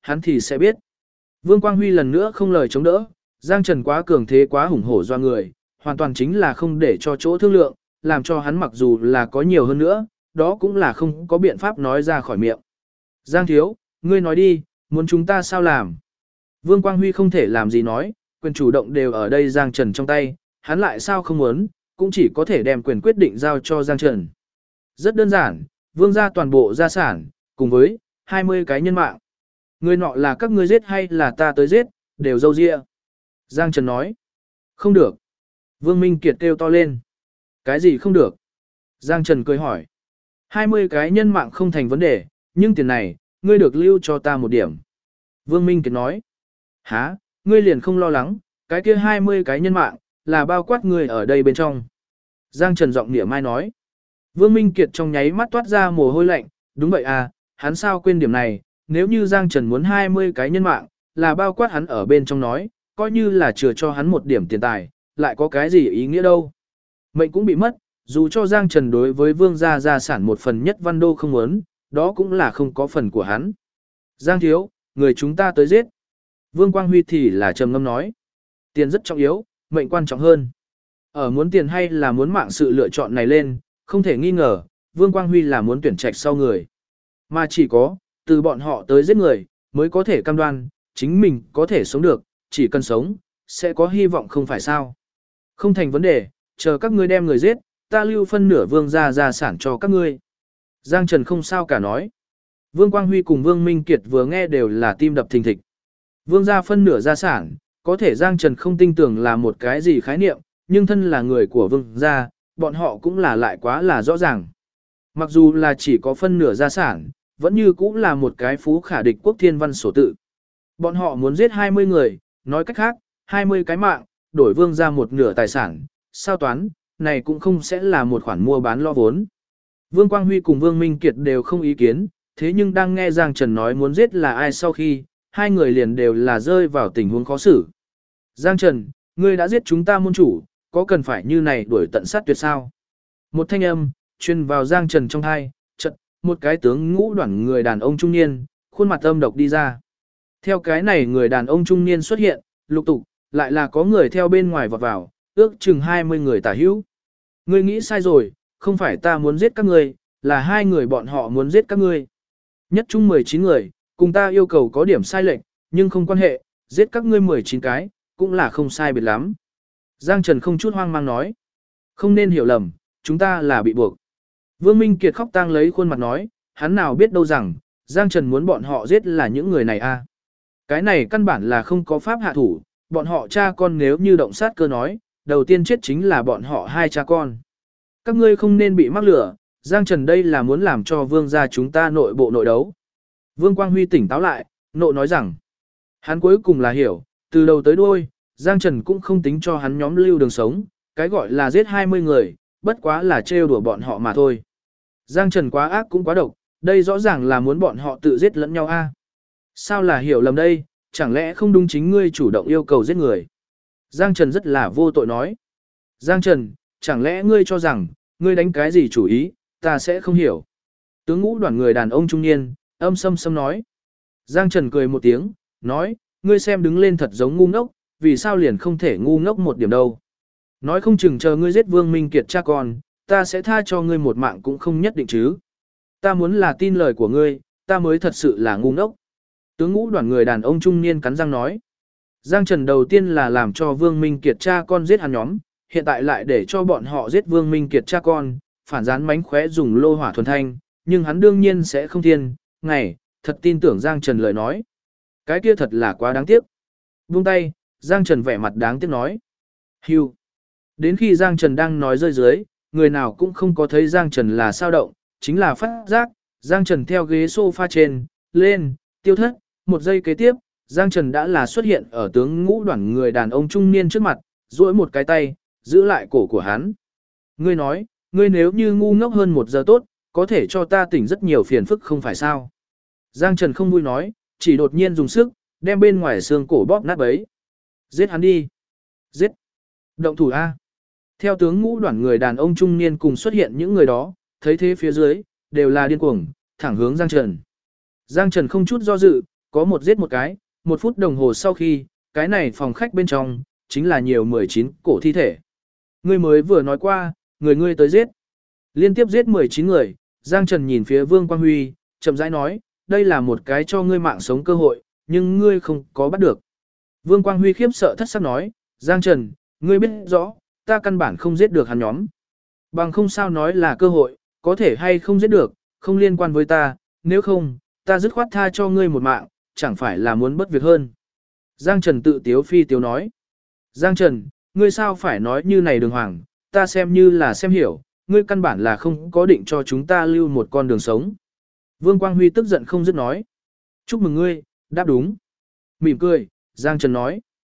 hắn thì sẽ biết. Vương Quang Huy lần nữa không lời chống đỡ, Giang Trần quá cường thế quá hùng hổ doa người, hoàn toàn chính là không để cho chỗ thương lượng, làm cho hắn mặc dù là có nhiều hơn nữa, đó cũng là không có biện pháp nói ra khỏi miệng. Giang thiếu, ngươi nói đi, muốn chúng ta sao làm? Vương Quang Huy không thể làm gì nói, quyền chủ động đều ở đây Giang Trần trong tay, hắn lại sao không muốn, cũng chỉ có thể đem quyền quyết định giao cho Giang Trần. Rất đơn giản, Vương gia toàn bộ gia sản, cùng với 20 cái nhân mạng. Người nọ là các ngươi giết hay là ta tới giết, đều dâu dịa. Giang Trần nói. Không được. Vương Minh Kiệt kêu to lên. Cái gì không được? Giang Trần cười hỏi. 20 cái nhân mạng không thành vấn đề, nhưng tiền này, ngươi được lưu cho ta một điểm. Vương Minh Kiệt nói. Hả, ngươi liền không lo lắng, cái kia 20 cái nhân mạng, là bao quát ngươi ở đây bên trong. Giang Trần giọng nịa mai nói. Vương Minh Kiệt trong nháy mắt toát ra mồ hôi lạnh, đúng vậy à, hắn sao quên điểm này, nếu như Giang Trần muốn 20 cái nhân mạng, là bao quát hắn ở bên trong nói, coi như là chừa cho hắn một điểm tiền tài, lại có cái gì ý nghĩa đâu. Mệnh cũng bị mất, dù cho Giang Trần đối với Vương gia gia sản một phần nhất văn đô không muốn, đó cũng là không có phần của hắn. Giang thiếu, người chúng ta tới giết. Vương Quang Huy thì là trầm ngâm nói. Tiền rất trọng yếu, mệnh quan trọng hơn. Ở muốn tiền hay là muốn mạng sự lựa chọn này lên, không thể nghi ngờ, Vương Quang Huy là muốn tuyển trạch sau người. Mà chỉ có, từ bọn họ tới giết người, mới có thể cam đoan, chính mình có thể sống được, chỉ cần sống, sẽ có hy vọng không phải sao. Không thành vấn đề, chờ các ngươi đem người giết, ta lưu phân nửa Vương gia gia sản cho các ngươi. Giang Trần không sao cả nói. Vương Quang Huy cùng Vương Minh Kiệt vừa nghe đều là tim đập thình thịch. Vương gia phân nửa gia sản, có thể Giang Trần không tin tưởng là một cái gì khái niệm, nhưng thân là người của Vương gia, bọn họ cũng là lại quá là rõ ràng. Mặc dù là chỉ có phân nửa gia sản, vẫn như cũng là một cái phú khả địch quốc thiên văn sổ tự. Bọn họ muốn giết 20 người, nói cách khác, 20 cái mạng, đổi Vương gia một nửa tài sản, sao toán, này cũng không sẽ là một khoản mua bán lo vốn. Vương Quang Huy cùng Vương Minh Kiệt đều không ý kiến, thế nhưng đang nghe Giang Trần nói muốn giết là ai sau khi, hai người liền đều là rơi vào tình huống khó xử. Giang Trần, ngươi đã giết chúng ta môn chủ, có cần phải như này đuổi tận sát tuyệt sao? Một thanh âm, truyền vào Giang Trần trong hai, chợt, một cái tướng ngũ đoản người đàn ông trung niên, khuôn mặt âm độc đi ra. Theo cái này người đàn ông trung niên xuất hiện, lục tục, lại là có người theo bên ngoài vọt vào, ước chừng 20 người tả hữu. Ngươi nghĩ sai rồi, không phải ta muốn giết các ngươi, là hai người bọn họ muốn giết các ngươi. Nhất chung 19 người, cùng ta yêu cầu có điểm sai lệch, nhưng không quan hệ, giết các ngươi 19 cái, cũng là không sai biệt lắm. Giang Trần không chút hoang mang nói. Không nên hiểu lầm, chúng ta là bị buộc. Vương Minh Kiệt khóc tang lấy khuôn mặt nói, hắn nào biết đâu rằng, Giang Trần muốn bọn họ giết là những người này a. Cái này căn bản là không có pháp hạ thủ, bọn họ cha con nếu như động sát cơ nói, đầu tiên chết chính là bọn họ hai cha con. Các ngươi không nên bị mắc lửa, Giang Trần đây là muốn làm cho Vương gia chúng ta nội bộ nội đấu. Vương Quang Huy tỉnh táo lại, nộ nói rằng, hắn cuối cùng là hiểu, từ đầu tới đuôi, Giang Trần cũng không tính cho hắn nhóm lưu đường sống, cái gọi là giết 20 người, bất quá là trêu đùa bọn họ mà thôi. Giang Trần quá ác cũng quá độc, đây rõ ràng là muốn bọn họ tự giết lẫn nhau a. Sao là hiểu lầm đây, chẳng lẽ không đúng chính ngươi chủ động yêu cầu giết người? Giang Trần rất là vô tội nói. Giang Trần, chẳng lẽ ngươi cho rằng, ngươi đánh cái gì chủ ý, ta sẽ không hiểu. Tướng ngũ đoàn người đàn ông trung niên, âm sâm sâm nói. Giang Trần cười một tiếng, nói, ngươi xem đứng lên thật giống ngu ngốc, vì sao liền không thể ngu ngốc một điểm đâu. Nói không chừng chờ ngươi giết Vương Minh Kiệt cha con, ta sẽ tha cho ngươi một mạng cũng không nhất định chứ. Ta muốn là tin lời của ngươi, ta mới thật sự là ngu ngốc. Tướng ngũ đoàn người đàn ông trung niên cắn răng nói. Giang Trần đầu tiên là làm cho Vương Minh Kiệt cha con giết hắn nhóm, hiện tại lại để cho bọn họ giết Vương Minh Kiệt cha con, phản gián mánh khóe dùng lô hỏa thuần thanh, nhưng hắn đương nhiên sẽ không thiên, ngày, thật tin tưởng Giang Trần lời nói. Cái kia thật là quá đáng tiếc. Buông tay, Giang Trần vẻ mặt đáng tiếc nói. Hưu. Đến khi Giang Trần đang nói rơi dưới, người nào cũng không có thấy Giang Trần là sao động, chính là phát giác, Giang Trần theo ghế sofa trên, lên, tiêu thất, một giây kế tiếp, Giang Trần đã là xuất hiện ở tướng ngũ đoàn người đàn ông trung niên trước mặt, duỗi một cái tay, giữ lại cổ của hắn. Ngươi nói, ngươi nếu như ngu ngốc hơn 1 giờ tốt, có thể cho ta tỉnh rất nhiều phiền phức không phải sao. Giang Trần không vui nói, chỉ đột nhiên dùng sức, đem bên ngoài xương cổ bóp nát bấy. Giết hắn đi. Giết. Động thủ A. Theo tướng ngũ đoàn người đàn ông trung niên cùng xuất hiện những người đó, thấy thế phía dưới, đều là điên cuồng, thẳng hướng Giang Trần. Giang Trần không chút do dự, Có một giết một cái, 1 phút đồng hồ sau khi, cái này phòng khách bên trong, chính là nhiều 19 cổ thi thể. Ngươi mới vừa nói qua, người ngươi tới giết. Liên tiếp giết 19 người, Giang Trần nhìn phía Vương Quang Huy, chậm rãi nói, đây là một cái cho ngươi mạng sống cơ hội, nhưng ngươi không có bắt được. Vương Quang Huy khiếp sợ thất sắc nói, Giang Trần, ngươi biết rõ, ta căn bản không giết được hắn nhóm. Bằng không sao nói là cơ hội, có thể hay không giết được, không liên quan với ta, nếu không, ta dứt khoát tha cho ngươi một mạng, chẳng phải là muốn bất việc hơn. Giang Trần tự tiếu phi tiếu nói, Giang Trần, ngươi sao phải nói như này đường hoàng, ta xem như là xem hiểu, ngươi căn bản là không có định cho chúng ta lưu một con đường sống. Vương Quang Huy tức giận không dứt nói, chúc mừng ngươi, đáp đúng. Mỉm cười, Giang Trần nói.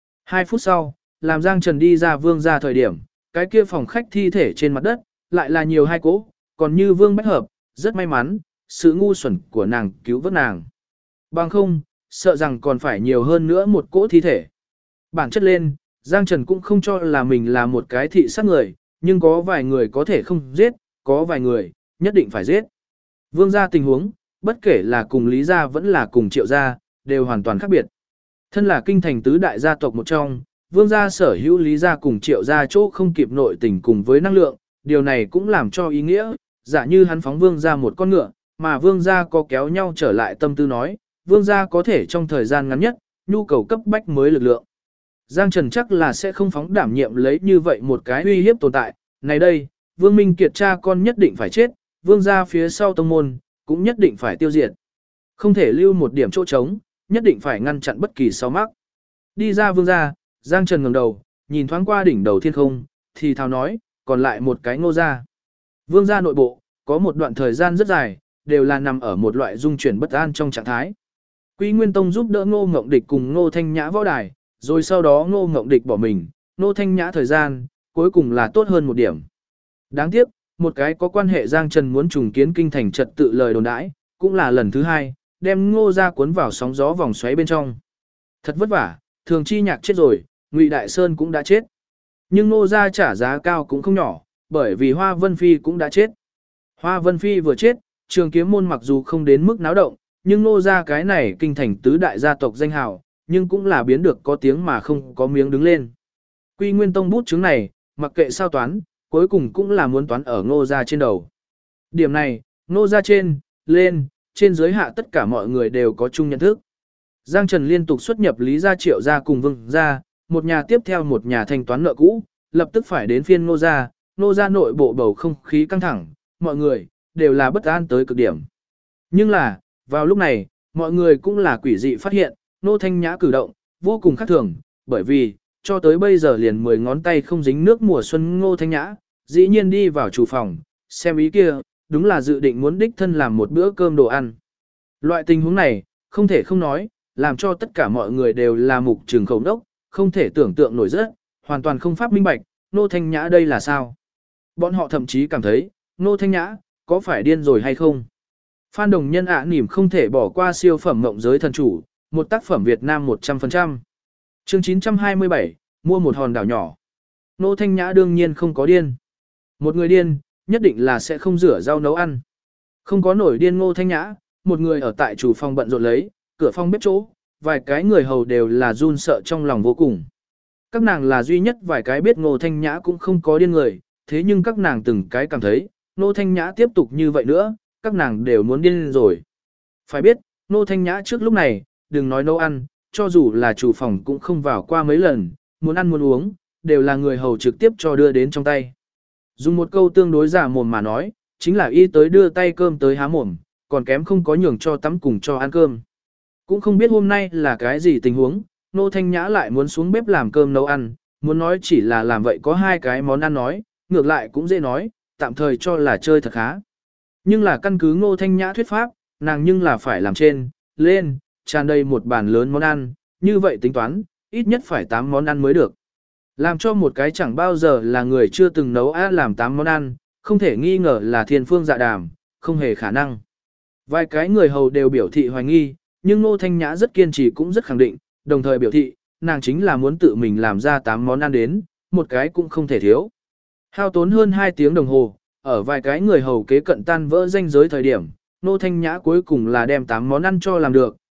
2 phút sau, làm Giang Trần đi ra Vương ra thời điểm, cái kia phòng khách thi thể trên mặt đất, lại là nhiều 2 cỗ, còn như Vương Bách Hợp, rất may mắn, sự ngu xuẩn của nàng cứu vớt nàng. Bằng không, sợ rằng còn phải nhiều hơn nữa một cỗ thi thể. Bản chất lên, Giang Trần cũng không cho là mình là một cái thị sát người, nhưng có vài người có thể không giết, có vài người, nhất định phải giết. Vương gia tình huống, bất kể là cùng Lý gia vẫn là cùng Triệu gia, đều hoàn toàn khác biệt. Thân là kinh thành tứ đại gia tộc một trong, Vương gia sở hữu Lý gia cùng Triệu gia chỗ không kịp nội tình cùng với năng lượng, điều này cũng làm cho ý nghĩa, giả như hắn phóng Vương gia một con ngựa, mà Vương gia có kéo nhau trở lại tâm tư nói, Vương gia có thể trong thời gian ngắn nhất, nhu cầu cấp bách mới lực lượng. Giang Trần chắc là sẽ không phóng đảm nhiệm lấy như vậy một cái uy hiếp tồn tại, này đây, Vương Minh Kiệt cha con nhất định phải chết, Vương gia phía sau tông môn, cũng nhất định phải tiêu diệt. Không thể lưu một điểm chỗ trống, nhất định phải ngăn chặn bất kỳ sau mắc. Đi ra Vương gia, Giang Trần ngẩng đầu, nhìn thoáng qua đỉnh đầu thiên không, thì thào nói, còn lại một cái Ngô gia. Vương gia nội bộ, có một đoạn thời gian rất dài, đều là nằm ở một loại dung chuyển bất an trong trạng thái. Quý Nguyên Tông giúp đỡ Ngô Ngộng Địch cùng Ngô Thanh Nhã võ đài, rồi sau đó Ngô Ngộng Địch bỏ mình, Ngô Thanh Nhã thời gian, cuối cùng là tốt hơn một điểm. Đáng tiếc, một cái có quan hệ Giang Trần muốn trùng kiến kinh thành trật tự lời đồn đãi, cũng là lần thứ 2, đem Ngô gia cuốn vào sóng gió vòng xoáy bên trong. Thật vất vả, Thường Chi Nhạc chết rồi, Ngụy Đại Sơn cũng đã chết. Nhưng Ngô gia trả giá cao cũng không nhỏ, bởi vì Hoa Vân Phi cũng đã chết. Hoa Vân Phi vừa chết, Trường Kiếm môn mặc dù không đến mức náo động, nhưng Ngô gia cái này kinh thành tứ đại gia tộc danh hào, nhưng cũng là biến được có tiếng mà không có miếng đứng lên. Quy Nguyên Tông bút chứng này, mặc kệ sao toán, cuối cùng cũng là muốn toán ở Ngô gia trên đầu. Điểm này, Ngô gia trên, lên, trên dưới hạ tất cả mọi người đều có chung nhận thức. Giang Trần liên tục xuất nhập Lý gia, Triệu gia cùng Vương gia, một nhà tiếp theo một nhà thanh toán nợ cũ, lập tức phải đến phiên Ngô gia. Ngô gia nội bộ bầu không khí căng thẳng, mọi người đều là bất an tới cực điểm. Nhưng là, vào lúc này, mọi người cũng là quỷ dị phát hiện, Ngô Thanh Nhã cử động vô cùng khác thường, bởi vì cho tới bây giờ liền 10 ngón tay không dính nước mùa xuân Ngô Thanh Nhã, dĩ nhiên đi vào chủ phòng, xem ý kia, đúng là dự định muốn đích thân làm một bữa cơm đồ ăn. Loại tình huống này, không thể không nói, làm cho tất cả mọi người đều là mục trường khẩu đốc, không thể tưởng tượng nổi rất, hoàn toàn không pháp minh bạch, Ngô Thanh Nhã đây là sao? Bọn họ thậm chí cảm thấy, Ngô Thanh Nhã, có phải điên rồi hay không? Phan Đồng Nhân nỉm không thể bỏ qua siêu phẩm mộng giới thần chủ, một tác phẩm Việt Nam 100%. Chương 927, mua một hòn đảo nhỏ. Ngô Thanh Nhã đương nhiên không có điên. Một người điên, nhất định là sẽ không rửa rau nấu ăn. Không có nổi điên Ngô Thanh Nhã, một người ở tại chủ phòng bận rộn lấy, cửa phòng bếp chỗ, vài cái người hầu đều là run sợ trong lòng vô cùng. Các nàng là duy nhất vài cái biết Ngô Thanh Nhã cũng không có điên người, thế nhưng các nàng từng cái cảm thấy, Ngô Thanh Nhã tiếp tục như vậy nữa, các nàng đều muốn điên rồi. Phải biết, Ngô Thanh Nhã trước lúc này, đừng nói nấu ăn, cho dù là chủ phòng cũng không vào qua mấy lần, muốn ăn muốn uống, đều là người hầu trực tiếp cho đưa đến trong tay. Dùng một câu tương đối giả mồm mà nói, chính là y tới đưa tay cơm tới há mồm, còn kém không có nhường cho tắm cùng cho ăn cơm. Cũng không biết hôm nay là cái gì tình huống, Ngô Thanh Nhã lại muốn xuống bếp làm cơm nấu ăn, muốn nói chỉ là làm vậy có 2 cái món ăn nói, ngược lại cũng dễ nói, tạm thời cho là chơi thật khá. Nhưng là căn cứ Ngô Thanh Nhã thuyết pháp, nàng nhưng là phải làm trên, lên, tràn đầy một bàn lớn món ăn, như vậy tính toán, ít nhất phải 8 món ăn mới được. Làm cho một cái chẳng bao giờ là người chưa từng nấu làm 8 món ăn, không thể nghi ngờ là thiên phương dạ đàm, không hề khả năng. Vài cái người hầu đều biểu thị hoài nghi, nhưng Ngô Thanh Nhã rất kiên trì cũng rất khẳng định, đồng thời biểu thị, nàng chính là muốn tự mình làm ra 8 món ăn đến, một cái cũng không thể thiếu. Hao tốn hơn 2 tiếng đồng hồ, ở vài cái người hầu kế cận tan vỡ danh giới thời điểm, Ngô Thanh Nhã cuối cùng là đem 8 món ăn cho làm được,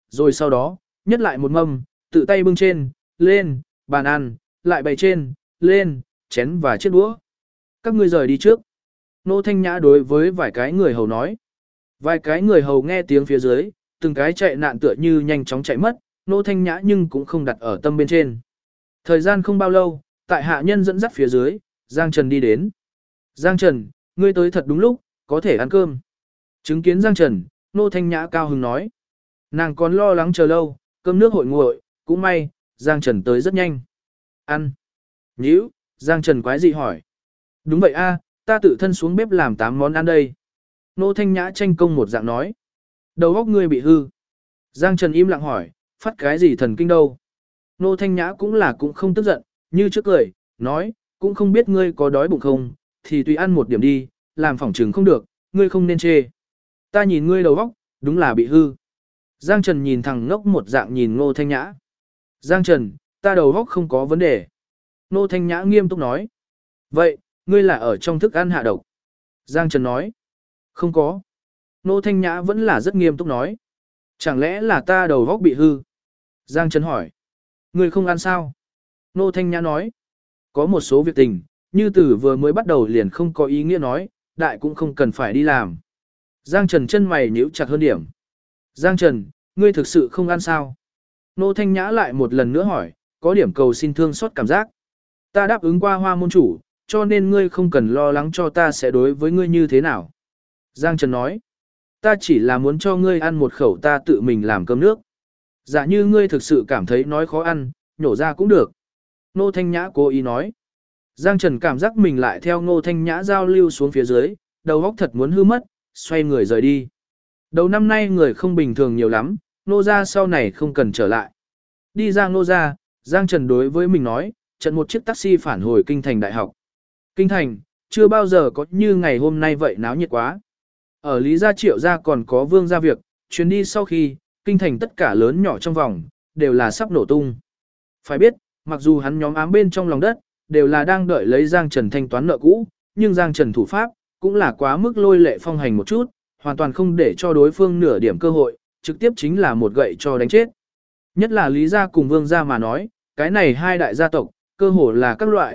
rồi sau đó, nhất lại một mâm, tự tay bưng trên, lên, bàn ăn, lại bày trên, lên, chén và chiếc đũa. Các ngươi rời đi trước. Nô Thanh Nhã đối với vài cái người hầu nói. Vài cái người hầu nghe tiếng phía dưới, từng cái chạy nạn tựa như nhanh chóng chạy mất, Nô Thanh Nhã nhưng cũng không đặt ở tâm bên trên. Thời gian không bao lâu, tại hạ nhân dẫn dắt phía dưới, Giang Trần đi đến. Giang Trần, ngươi tới thật đúng lúc, có thể ăn cơm. Chứng kiến Giang Trần, Nô Thanh Nhã cao hứng nói. Nàng còn lo lắng chờ lâu, cơm nước hội nguội, cũng may, Giang Trần tới rất nhanh. Ăn. Nhíu, Giang Trần quái dị hỏi. Đúng vậy a, ta tự thân xuống bếp làm 8 món ăn đây. Nô Thanh Nhã tranh công một dạng nói. Đầu óc ngươi bị hư. Giang Trần im lặng hỏi, phát cái gì thần kinh đâu. Nô Thanh Nhã cũng không tức giận, như trước cười, nói, cũng không biết ngươi có đói bụng không, thì tùy ăn một điểm đi, làm phỏng trừng không được, ngươi không nên chê. Ta nhìn ngươi đầu óc, đúng là bị hư. Giang Trần nhìn thằng ngốc một dạng nhìn Nô Thanh Nhã. Giang Trần, ta đầu óc không có vấn đề. Nô Thanh Nhã nghiêm túc nói. Vậy, ngươi là ở trong thức ăn hạ độc. Giang Trần nói. Không có. Nô Thanh Nhã vẫn là rất nghiêm túc nói. Chẳng lẽ là ta đầu óc bị hư? Giang Trần hỏi. Ngươi không ăn sao? Nô Thanh Nhã nói. Có một số việc tình, như từ vừa mới bắt đầu liền không có ý nghĩa nói, đại cũng không cần phải đi làm. Giang Trần chân mày nhíu chặt hơn điểm. Giang Trần, ngươi thực sự không ăn sao? Nô Thanh Nhã lại một lần nữa hỏi, có điểm cầu xin thương xót cảm giác. Ta đáp ứng qua Hoa môn chủ, cho nên ngươi không cần lo lắng cho ta sẽ đối với ngươi như thế nào. Giang Trần nói, ta chỉ là muốn cho ngươi ăn một khẩu ta tự mình làm cơm nước. Giả như ngươi thực sự cảm thấy nói khó ăn, nhổ ra cũng được. Nô Thanh Nhã cố ý nói. Giang Trần cảm giác mình lại theo Nô Thanh Nhã giao lưu xuống phía dưới, đầu óc thật muốn hư mất, xoay người rời đi. Đầu năm nay người không bình thường nhiều lắm, Nô ra sau này không cần trở lại. Đi ra Nô ra, Giang Trần đối với mình nói, trận một chiếc taxi phản hồi Kinh Thành Đại học. Kinh Thành, chưa bao giờ có như ngày hôm nay vậy náo nhiệt quá. Ở Lý Gia Triệu Gia còn có Vương Gia việc, chuyến đi sau khi, Kinh Thành tất cả lớn nhỏ trong vòng, đều là sắp nổ tung. Phải biết, mặc dù hắn nhóm ám bên trong lòng đất, đều là đang đợi lấy Giang Trần thanh toán nợ cũ, nhưng Giang Trần thủ pháp, cũng là quá mức lôi lệ phong hành một chút, hoàn toàn không để cho đối phương nửa điểm cơ hội, trực tiếp chính là một gậy cho đánh chết. Nhất là Lý Gia cùng Vương Gia mà nói, cái này hai đại gia tộc, cơ hồ là các loại,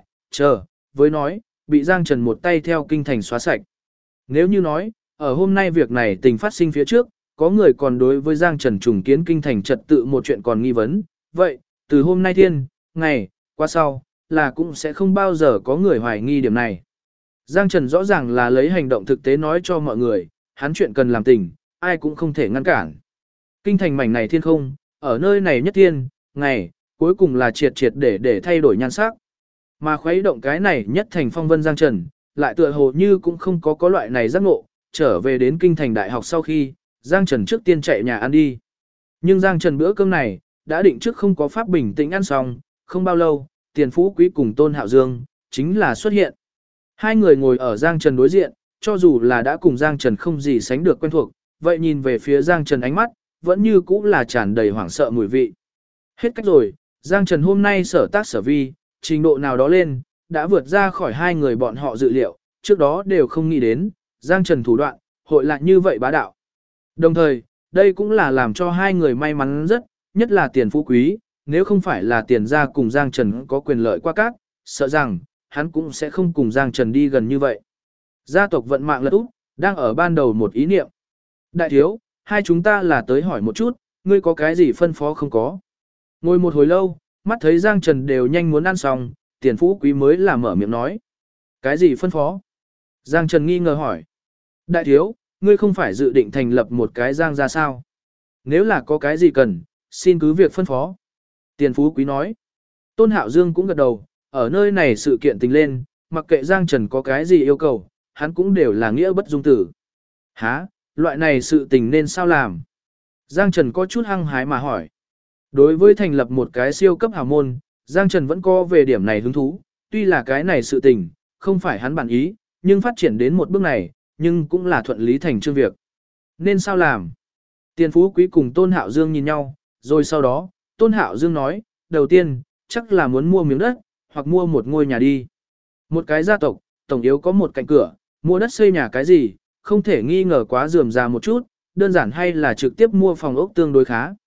với nói, bị Giang Trần một tay theo Kinh Thành xóa sạch. Nếu như nói, ở hôm nay việc này tình phát sinh phía trước, có người còn đối với Giang Trần trùng kiến Kinh Thành trật tự một chuyện còn nghi vấn, vậy, từ hôm nay ngày, qua sau, là cũng sẽ không bao giờ có người hoài nghi điểm này. Giang Trần rõ ràng là lấy hành động thực tế nói cho mọi người, hắn chuyện cần làm tình, ai cũng không thể ngăn cản. Kinh Thành mảnh này thiên không, ở nơi này nhất ngày, cuối cùng là triệt để thay đổi nhan sắc. Mà khuấy động cái này nhất thành phong vân Giang Trần, lại tựa hồ như cũng không có loại này giác ngộ, trở về đến Kinh Thành Đại học sau khi, Giang Trần trước tiên chạy nhà ăn đi. Nhưng Giang Trần bữa cơm này, đã định trước không có pháp bình tĩnh ăn xong, không bao lâu, Tiền Phú Quý cùng Tôn Hạo Dương, chính là xuất hiện. Hai người ngồi ở Giang Trần đối diện, cho dù là đã cùng Giang Trần không gì sánh được quen thuộc, vậy nhìn về phía Giang Trần ánh mắt, vẫn như cũ là tràn đầy hoảng sợ mùi vị. Hết cách rồi, Giang Trần hôm nay sở tác sở vi, trình độ nào đó lên, đã vượt ra khỏi hai người bọn họ dự liệu, trước đó đều không nghĩ đến, Giang Trần thủ đoạn, hội lại như vậy bá đạo. Đồng thời, đây cũng là làm cho hai người may mắn rất, nhất là Tiền Phú Quý, nếu không phải là Tiền gia cùng Giang Trần có quyền lợi qua cát, sợ rằng, hắn cũng sẽ không cùng Giang Trần đi gần như vậy. Gia tộc vận mạng lật úp, đang ở ban đầu một ý niệm. Đại thiếu, hai chúng ta là tới hỏi một chút, ngươi có cái gì phân phó không có. Ngồi một hồi lâu, mắt thấy Giang Trần đều nhanh muốn ăn xong, Tiền Phú Quý mới là mở miệng nói. Cái gì phân phó? Giang Trần nghi ngờ hỏi. Đại thiếu, ngươi không phải dự định thành lập một cái Giang gia sao? Nếu là có cái gì cần, xin cứ việc phân phó. Tiền Phú Quý nói. Tôn Hạo Dương cũng gật đầu, ở nơi này sự kiện tình lên, mặc kệ Giang Trần có cái gì yêu cầu, hắn cũng đều là nghĩa bất dung tử. Hả, loại này sự tình nên sao làm? Giang Trần có chút hăng hái mà hỏi. Đối với thành lập một cái siêu cấp hào môn, Giang Trần vẫn có về điểm này hứng thú, tuy là cái này sự tình, không phải hắn bản ý, nhưng phát triển đến một bước này, nhưng cũng là thuận lý thành chương việc. Nên sao làm? Tiền Phú Quý cùng Tôn Hạo Dương nhìn nhau, rồi sau đó, Tôn Hạo Dương nói, đầu tiên, chắc là muốn mua miếng đất, hoặc mua một ngôi nhà đi. Một cái gia tộc, tổng yếu có một cạnh cửa, mua đất xây nhà cái gì, không thể nghi ngờ quá rườm rà một chút, đơn giản hay là trực tiếp mua phòng ốc tương đối khá.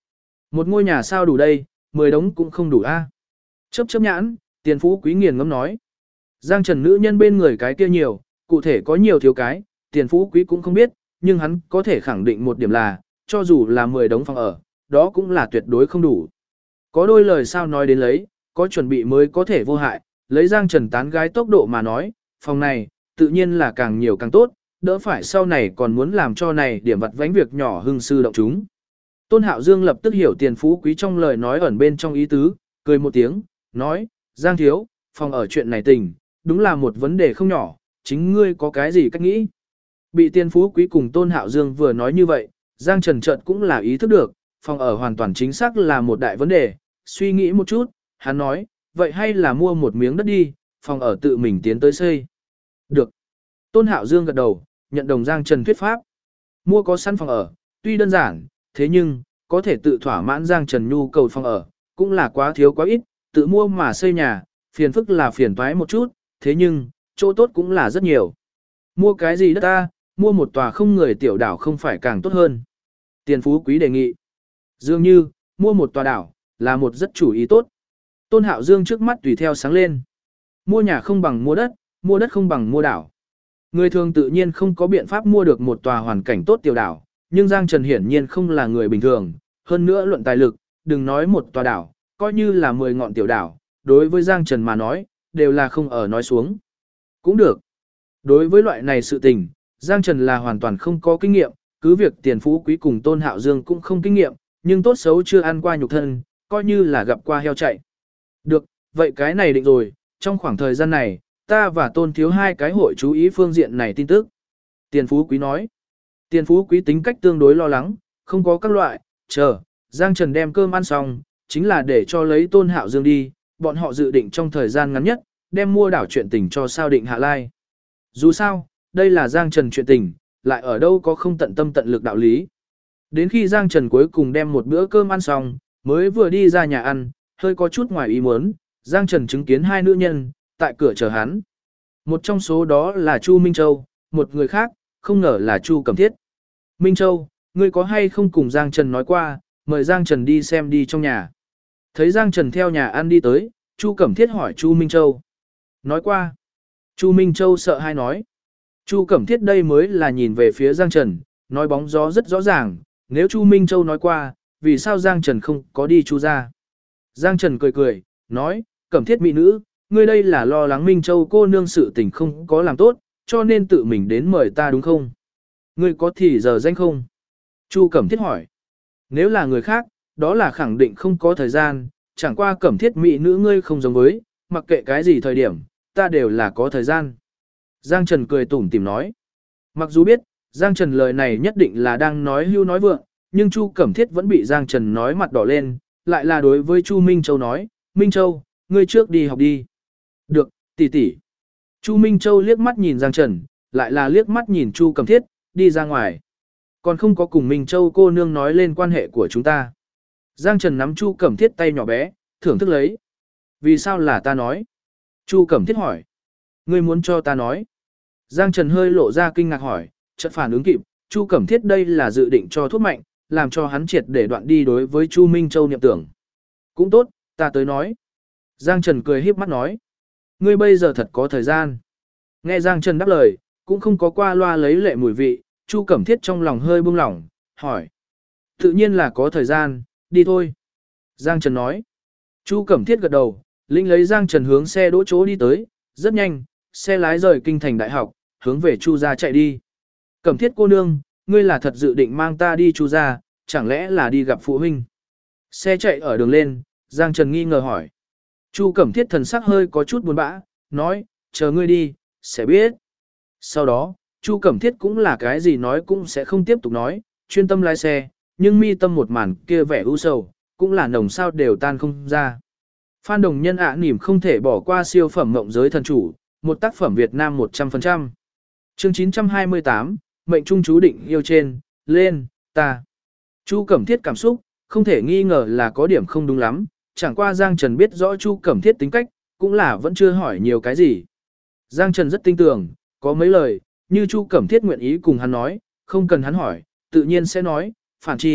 Một ngôi nhà sao đủ đây, 10 đống cũng không đủ a. Chớp chớp nhãn, Tiền Phú Quý nghiền ngẫm nói. Giang Trần nữ nhân bên người cái kia nhiều, cụ thể có nhiều thiếu cái, Tiền Phú Quý cũng không biết, nhưng hắn có thể khẳng định một điểm là, cho dù là 10 đống phòng ở, đó cũng là tuyệt đối không đủ. Có đôi lời sao nói đến lấy, có chuẩn bị mới có thể vô hại, lấy Giang Trần tán gái tốc độ mà nói, phòng này, tự nhiên là càng nhiều càng tốt, đỡ phải sau này còn muốn làm cho này điểm vặt vánh việc nhỏ hưng sư động chúng. Tôn Hạo Dương lập tức hiểu Tiền Phú Quý trong lời nói ẩn bên trong ý tứ, cười một tiếng, nói, Giang thiếu, phòng ở chuyện này tình, đúng là một vấn đề không nhỏ, chính ngươi có cái gì cách nghĩ. Bị Tiền Phú Quý cùng Tôn Hạo Dương vừa nói như vậy, Giang Trần chợt cũng là ý thức được, phòng ở hoàn toàn chính xác là một đại vấn đề, suy nghĩ một chút, hắn nói, vậy hay là mua một miếng đất đi, phòng ở tự mình tiến tới xây. Được. Tôn Hạo Dương gật đầu, nhận đồng Giang Trần thuyết pháp. Mua có sẵn phòng ở, tuy đơn giản, thế nhưng, có thể tự thỏa mãn Giang Trần nhu cầu phòng ở, cũng là quá thiếu quá ít, tự mua mà xây nhà, phiền phức là phiền toái một chút, thế nhưng, chỗ tốt cũng là rất nhiều. Mua cái gì đất ta, mua một tòa không người tiểu đảo không phải càng tốt hơn. Tiền Phú Quý đề nghị. Dường như, mua một tòa đảo, là một rất chủ ý tốt. Tôn Hạo Dương trước mắt tùy theo sáng lên. Mua nhà không bằng mua đất không bằng mua đảo. Người thường tự nhiên không có biện pháp mua được một tòa hoàn cảnh tốt tiểu đảo, nhưng Giang Trần hiển nhiên không là người bình thường, hơn nữa luận tài lực, đừng nói một tòa đảo, coi như là 10 ngọn tiểu đảo, đối với Giang Trần mà nói, đều là không ở nói xuống. Cũng được. Đối với loại này sự tình, Giang Trần là hoàn toàn không có kinh nghiệm, cứ việc Tiền Phú Quý cùng Tôn Hạo Dương cũng không kinh nghiệm, nhưng tốt xấu chưa ăn qua nhục thân, coi như là gặp qua heo chạy. Được, vậy cái này định rồi, trong khoảng thời gian này, ta và Tôn thiếu hai cái hội chú ý phương diện này tin tức. Tiền Phú Quý nói. Tiền Phú Quý tính cách tương đối lo lắng, không có các loại, chờ, Giang Trần đem cơm ăn xong, chính là để cho lấy Tôn Hạo Dương đi, bọn họ dự định trong thời gian ngắn nhất, đem mua đảo chuyện tình cho sao định hạ lai. Dù sao, đây là Giang Trần chuyện tình, lại ở đâu có không tận tâm tận lực đạo lý. Đến khi Giang Trần cuối cùng đem một bữa cơm ăn xong, mới vừa đi ra nhà ăn, hơi có chút ngoài ý muốn, Giang Trần chứng kiến hai nữ nhân, tại cửa chờ hắn. Một trong số đó là Chu Minh Châu, một người khác, không ngờ là Chu Cẩm Thiết. Minh Châu, ngươi có hay không cùng Giang Trần nói qua, mời Giang Trần đi xem đi trong nhà. Thấy Giang Trần theo nhà ăn đi tới, Chu Cẩm Thiết hỏi Chu Minh Châu. Nói qua. Chu Minh Châu sợ hai nói. Chu Cẩm Thiết đây mới là nhìn về phía Giang Trần, nói bóng gió rất rõ ràng, nếu Chu Minh Châu nói qua, vì sao Giang Trần không có đi Chu ra. Giang Trần cười cười, nói, Cẩm Thiết mỹ nữ, ngươi đây là lo lắng Minh Châu cô nương sự tình không có làm tốt, cho nên tự mình đến mời ta đúng không? Ngươi có thì giờ danh không? Chu Cẩm Thiết hỏi. Nếu là người khác, đó là khẳng định không có thời gian, chẳng qua Cẩm Thiết mỹ nữ ngươi không giống với, mặc kệ cái gì thời điểm, ta đều là có thời gian. Giang Trần cười tủm tỉm nói. Mặc dù biết, Giang Trần lời này nhất định là đang nói hưu nói vượng, nhưng Chu Cẩm Thiết vẫn bị Giang Trần nói mặt đỏ lên, lại là đối với Chu Minh Châu nói, Minh Châu, ngươi trước đi học đi. Được, tỷ tỷ. Chu Minh Châu liếc mắt nhìn Giang Trần, lại là liếc mắt nhìn Chu Cẩm Thiết, đi ra ngoài. Còn không có cùng Minh Châu cô nương nói lên quan hệ của chúng ta. Giang Trần nắm Chu Cẩm Thiết tay nhỏ bé, thưởng thức lấy. Vì sao là ta nói? Chu Cẩm Thiết hỏi. Ngươi muốn cho ta nói? Giang Trần hơi lộ ra kinh ngạc hỏi, chợt phản ứng kịp, Chu Cẩm Thiết đây là dự định cho thuốc mạnh, làm cho hắn triệt để đoạn đi đối với Chu Minh Châu niệm tưởng. Cũng tốt, ta tới nói. Giang Trần cười híp mắt nói. Ngươi bây giờ thật có thời gian. Nghe Giang Trần đáp lời, cũng không có qua loa lấy lệ mùi vị, Chu Cẩm Thiết trong lòng hơi buông lỏng, hỏi. Tự nhiên là có thời gian, đi thôi. Giang Trần nói. Chu Cẩm Thiết gật đầu, lĩnh lấy Giang Trần hướng xe đỗ chỗ đi tới, rất nhanh, xe lái rời kinh thành đại học, hướng về Chu gia chạy đi. Cẩm Thiết cô nương, ngươi là thật dự định mang ta đi Chu gia, chẳng lẽ là đi gặp phụ huynh? Xe chạy ở đường lên, Giang Trần nghi ngờ hỏi. Chu Cẩm Thiết thần sắc hơi có chút buồn bã, nói, chờ ngươi đi, sẽ biết. Sau đó, Chu Cẩm Thiết cũng là cái gì nói cũng sẽ không tiếp tục nói, chuyên tâm lái xe, nhưng mi tâm một màn kia vẻ u sầu, cũng là nồng sao đều tan không ra. Phan Đồng Nhân nỉm không thể bỏ qua siêu phẩm Mộng Giới Thần Chủ, một tác phẩm Việt Nam 100%. Chương 928, mệnh trung chú định yêu trên, lên, ta. Chu Cẩm Thiết cảm xúc, không thể nghi ngờ là có điểm không đúng lắm, chẳng qua Giang Trần biết rõ Chu Cẩm Thiết tính cách, cũng là vẫn chưa hỏi nhiều cái gì. Giang Trần rất tin tưởng, có mấy lời, như Chu Cẩm Thiết nguyện ý cùng hắn nói, không cần hắn hỏi, tự nhiên sẽ nói, phản chi,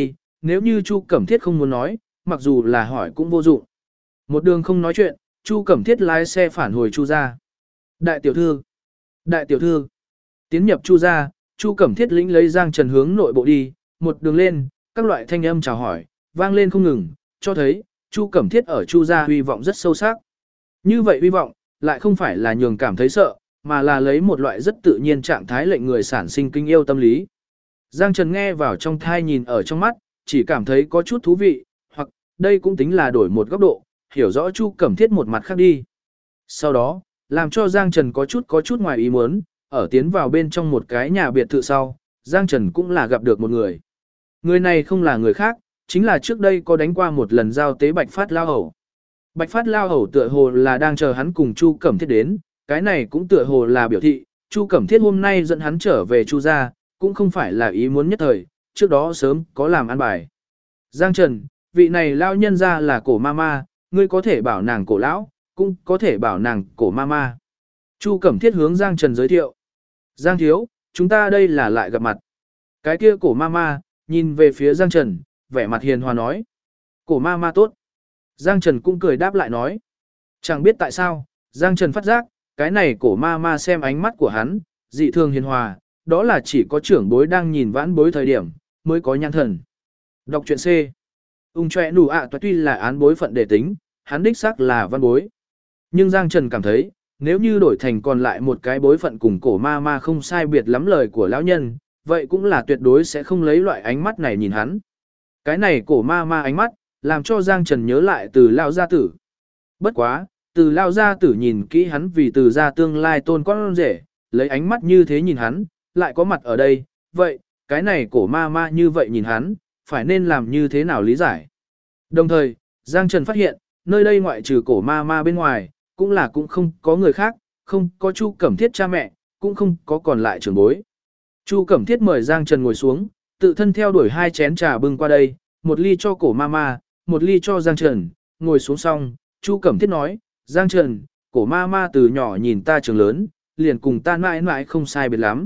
nếu như Chu Cẩm Thiết không muốn nói, mặc dù là hỏi cũng vô dụng. Một đường không nói chuyện, Chu Cẩm Thiết lái xe phản hồi Chu gia. Đại tiểu thư, đại tiểu thư, tiến nhập Chu gia, Chu Cẩm Thiết lĩnh lấy Giang Trần hướng nội bộ đi, một đường lên, các loại thanh âm chào hỏi, vang lên không ngừng, cho thấy, Chu Cẩm Thiết ở Chu gia hy vọng rất sâu sắc. Như vậy hy vọng, lại không phải là nhường cảm thấy sợ, mà là lấy một loại rất tự nhiên trạng thái lệnh người sản sinh kinh yêu tâm lý. Giang Trần nghe vào trong thai nhìn ở trong mắt, chỉ cảm thấy có chút thú vị, hoặc đây cũng tính là đổi một góc độ, hiểu rõ Chu Cẩm Thiết một mặt khác đi. Sau đó, làm cho Giang Trần có chút ngoài ý muốn, ở tiến vào bên trong một cái nhà biệt thự sau, Giang Trần cũng là gặp được một người. Người này không là người khác, chính là trước đây có đánh qua một lần giao tế Bạch Phát Lao Hầu. Bạch Phát Lao Hầu tựa hồ là đang chờ hắn cùng Chu Cẩm Thiết đến, cái này cũng tựa hồ là biểu thị, Chu Cẩm Thiết hôm nay dẫn hắn trở về Chu gia, cũng không phải là ý muốn nhất thời, trước đó sớm có làm ăn bài. Giang Trần, vị này lao nhân ra là cổ mama, ngươi có thể bảo nàng cổ lão, cũng có thể bảo nàng cổ mama. Chu Cẩm Thiết hướng Giang Trần giới thiệu. Giang thiếu, chúng ta đây là lại gặp mặt. Cái kia cổ mama, nhìn về phía Giang Trần, vẻ mặt hiền hòa nói. Cổ mama tốt. Giang Trần cũng cười đáp lại nói. Chẳng biết tại sao, Giang Trần phát giác, cái này cổ mama xem ánh mắt của hắn, dị thường hiền hòa, đó là chỉ có trưởng bối đang nhìn vãn bối thời điểm, mới có nhãn thần. Đọc truyện C. Ung chọe nụ ạ tuy là án bối phận để tính, hắn đích xác là văn bối. Nhưng Giang Trần cảm thấy, nếu như đổi thành còn lại một cái bối phận cùng cổ ma ma không sai biệt lắm lời của lão nhân, vậy cũng là tuyệt đối sẽ không lấy loại ánh mắt này nhìn hắn. Cái này cổ ma ma ánh mắt, làm cho Giang Trần nhớ lại từ Lao Gia Tử. Bất quá, từ Lao Gia Tử nhìn kỹ hắn vì từ gia tương lai tôn con rể, lấy ánh mắt như thế nhìn hắn, lại có mặt ở đây, vậy, cái này cổ ma ma như vậy nhìn hắn, phải nên làm như thế nào lý giải. Đồng thời, Giang Trần phát hiện, nơi đây ngoại trừ cổ ma ma bên ngoài, cũng không có người khác, không có Chu Cẩm Thiết cha mẹ, cũng không có còn lại trưởng bối. Chu Cẩm Thiết mời Giang Trần ngồi xuống, tự thân theo đuổi 2 chén trà bưng qua đây, một ly cho cổ ma ma, một ly cho Giang Trần, ngồi xuống xong, Chu Cẩm Thiết nói, Giang Trần, cổ ma ma từ nhỏ nhìn ta trưởng lớn, liền cùng ta mãi mãi không sai biệt lắm.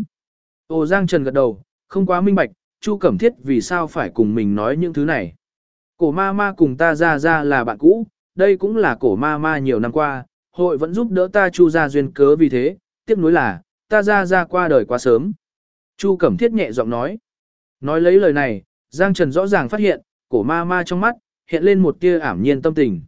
Ồ Giang Trần gật đầu, không quá minh bạch, Chu Cẩm Thiết vì sao phải cùng mình nói những thứ này. Cổ ma ma cùng ta ra là bạn cũ, đây cũng là cổ ma ma nhiều năm qua, hội vẫn giúp đỡ ta Chu ra duyên cớ vì thế, tiếc nuối là, ta ra qua đời quá sớm. Chu Cẩm Thiết nhẹ giọng nói. Nói lấy lời này, Giang Trần rõ ràng phát hiện, cổ ma ma trong mắt, hiện lên một tia ảm nhiên tâm tình.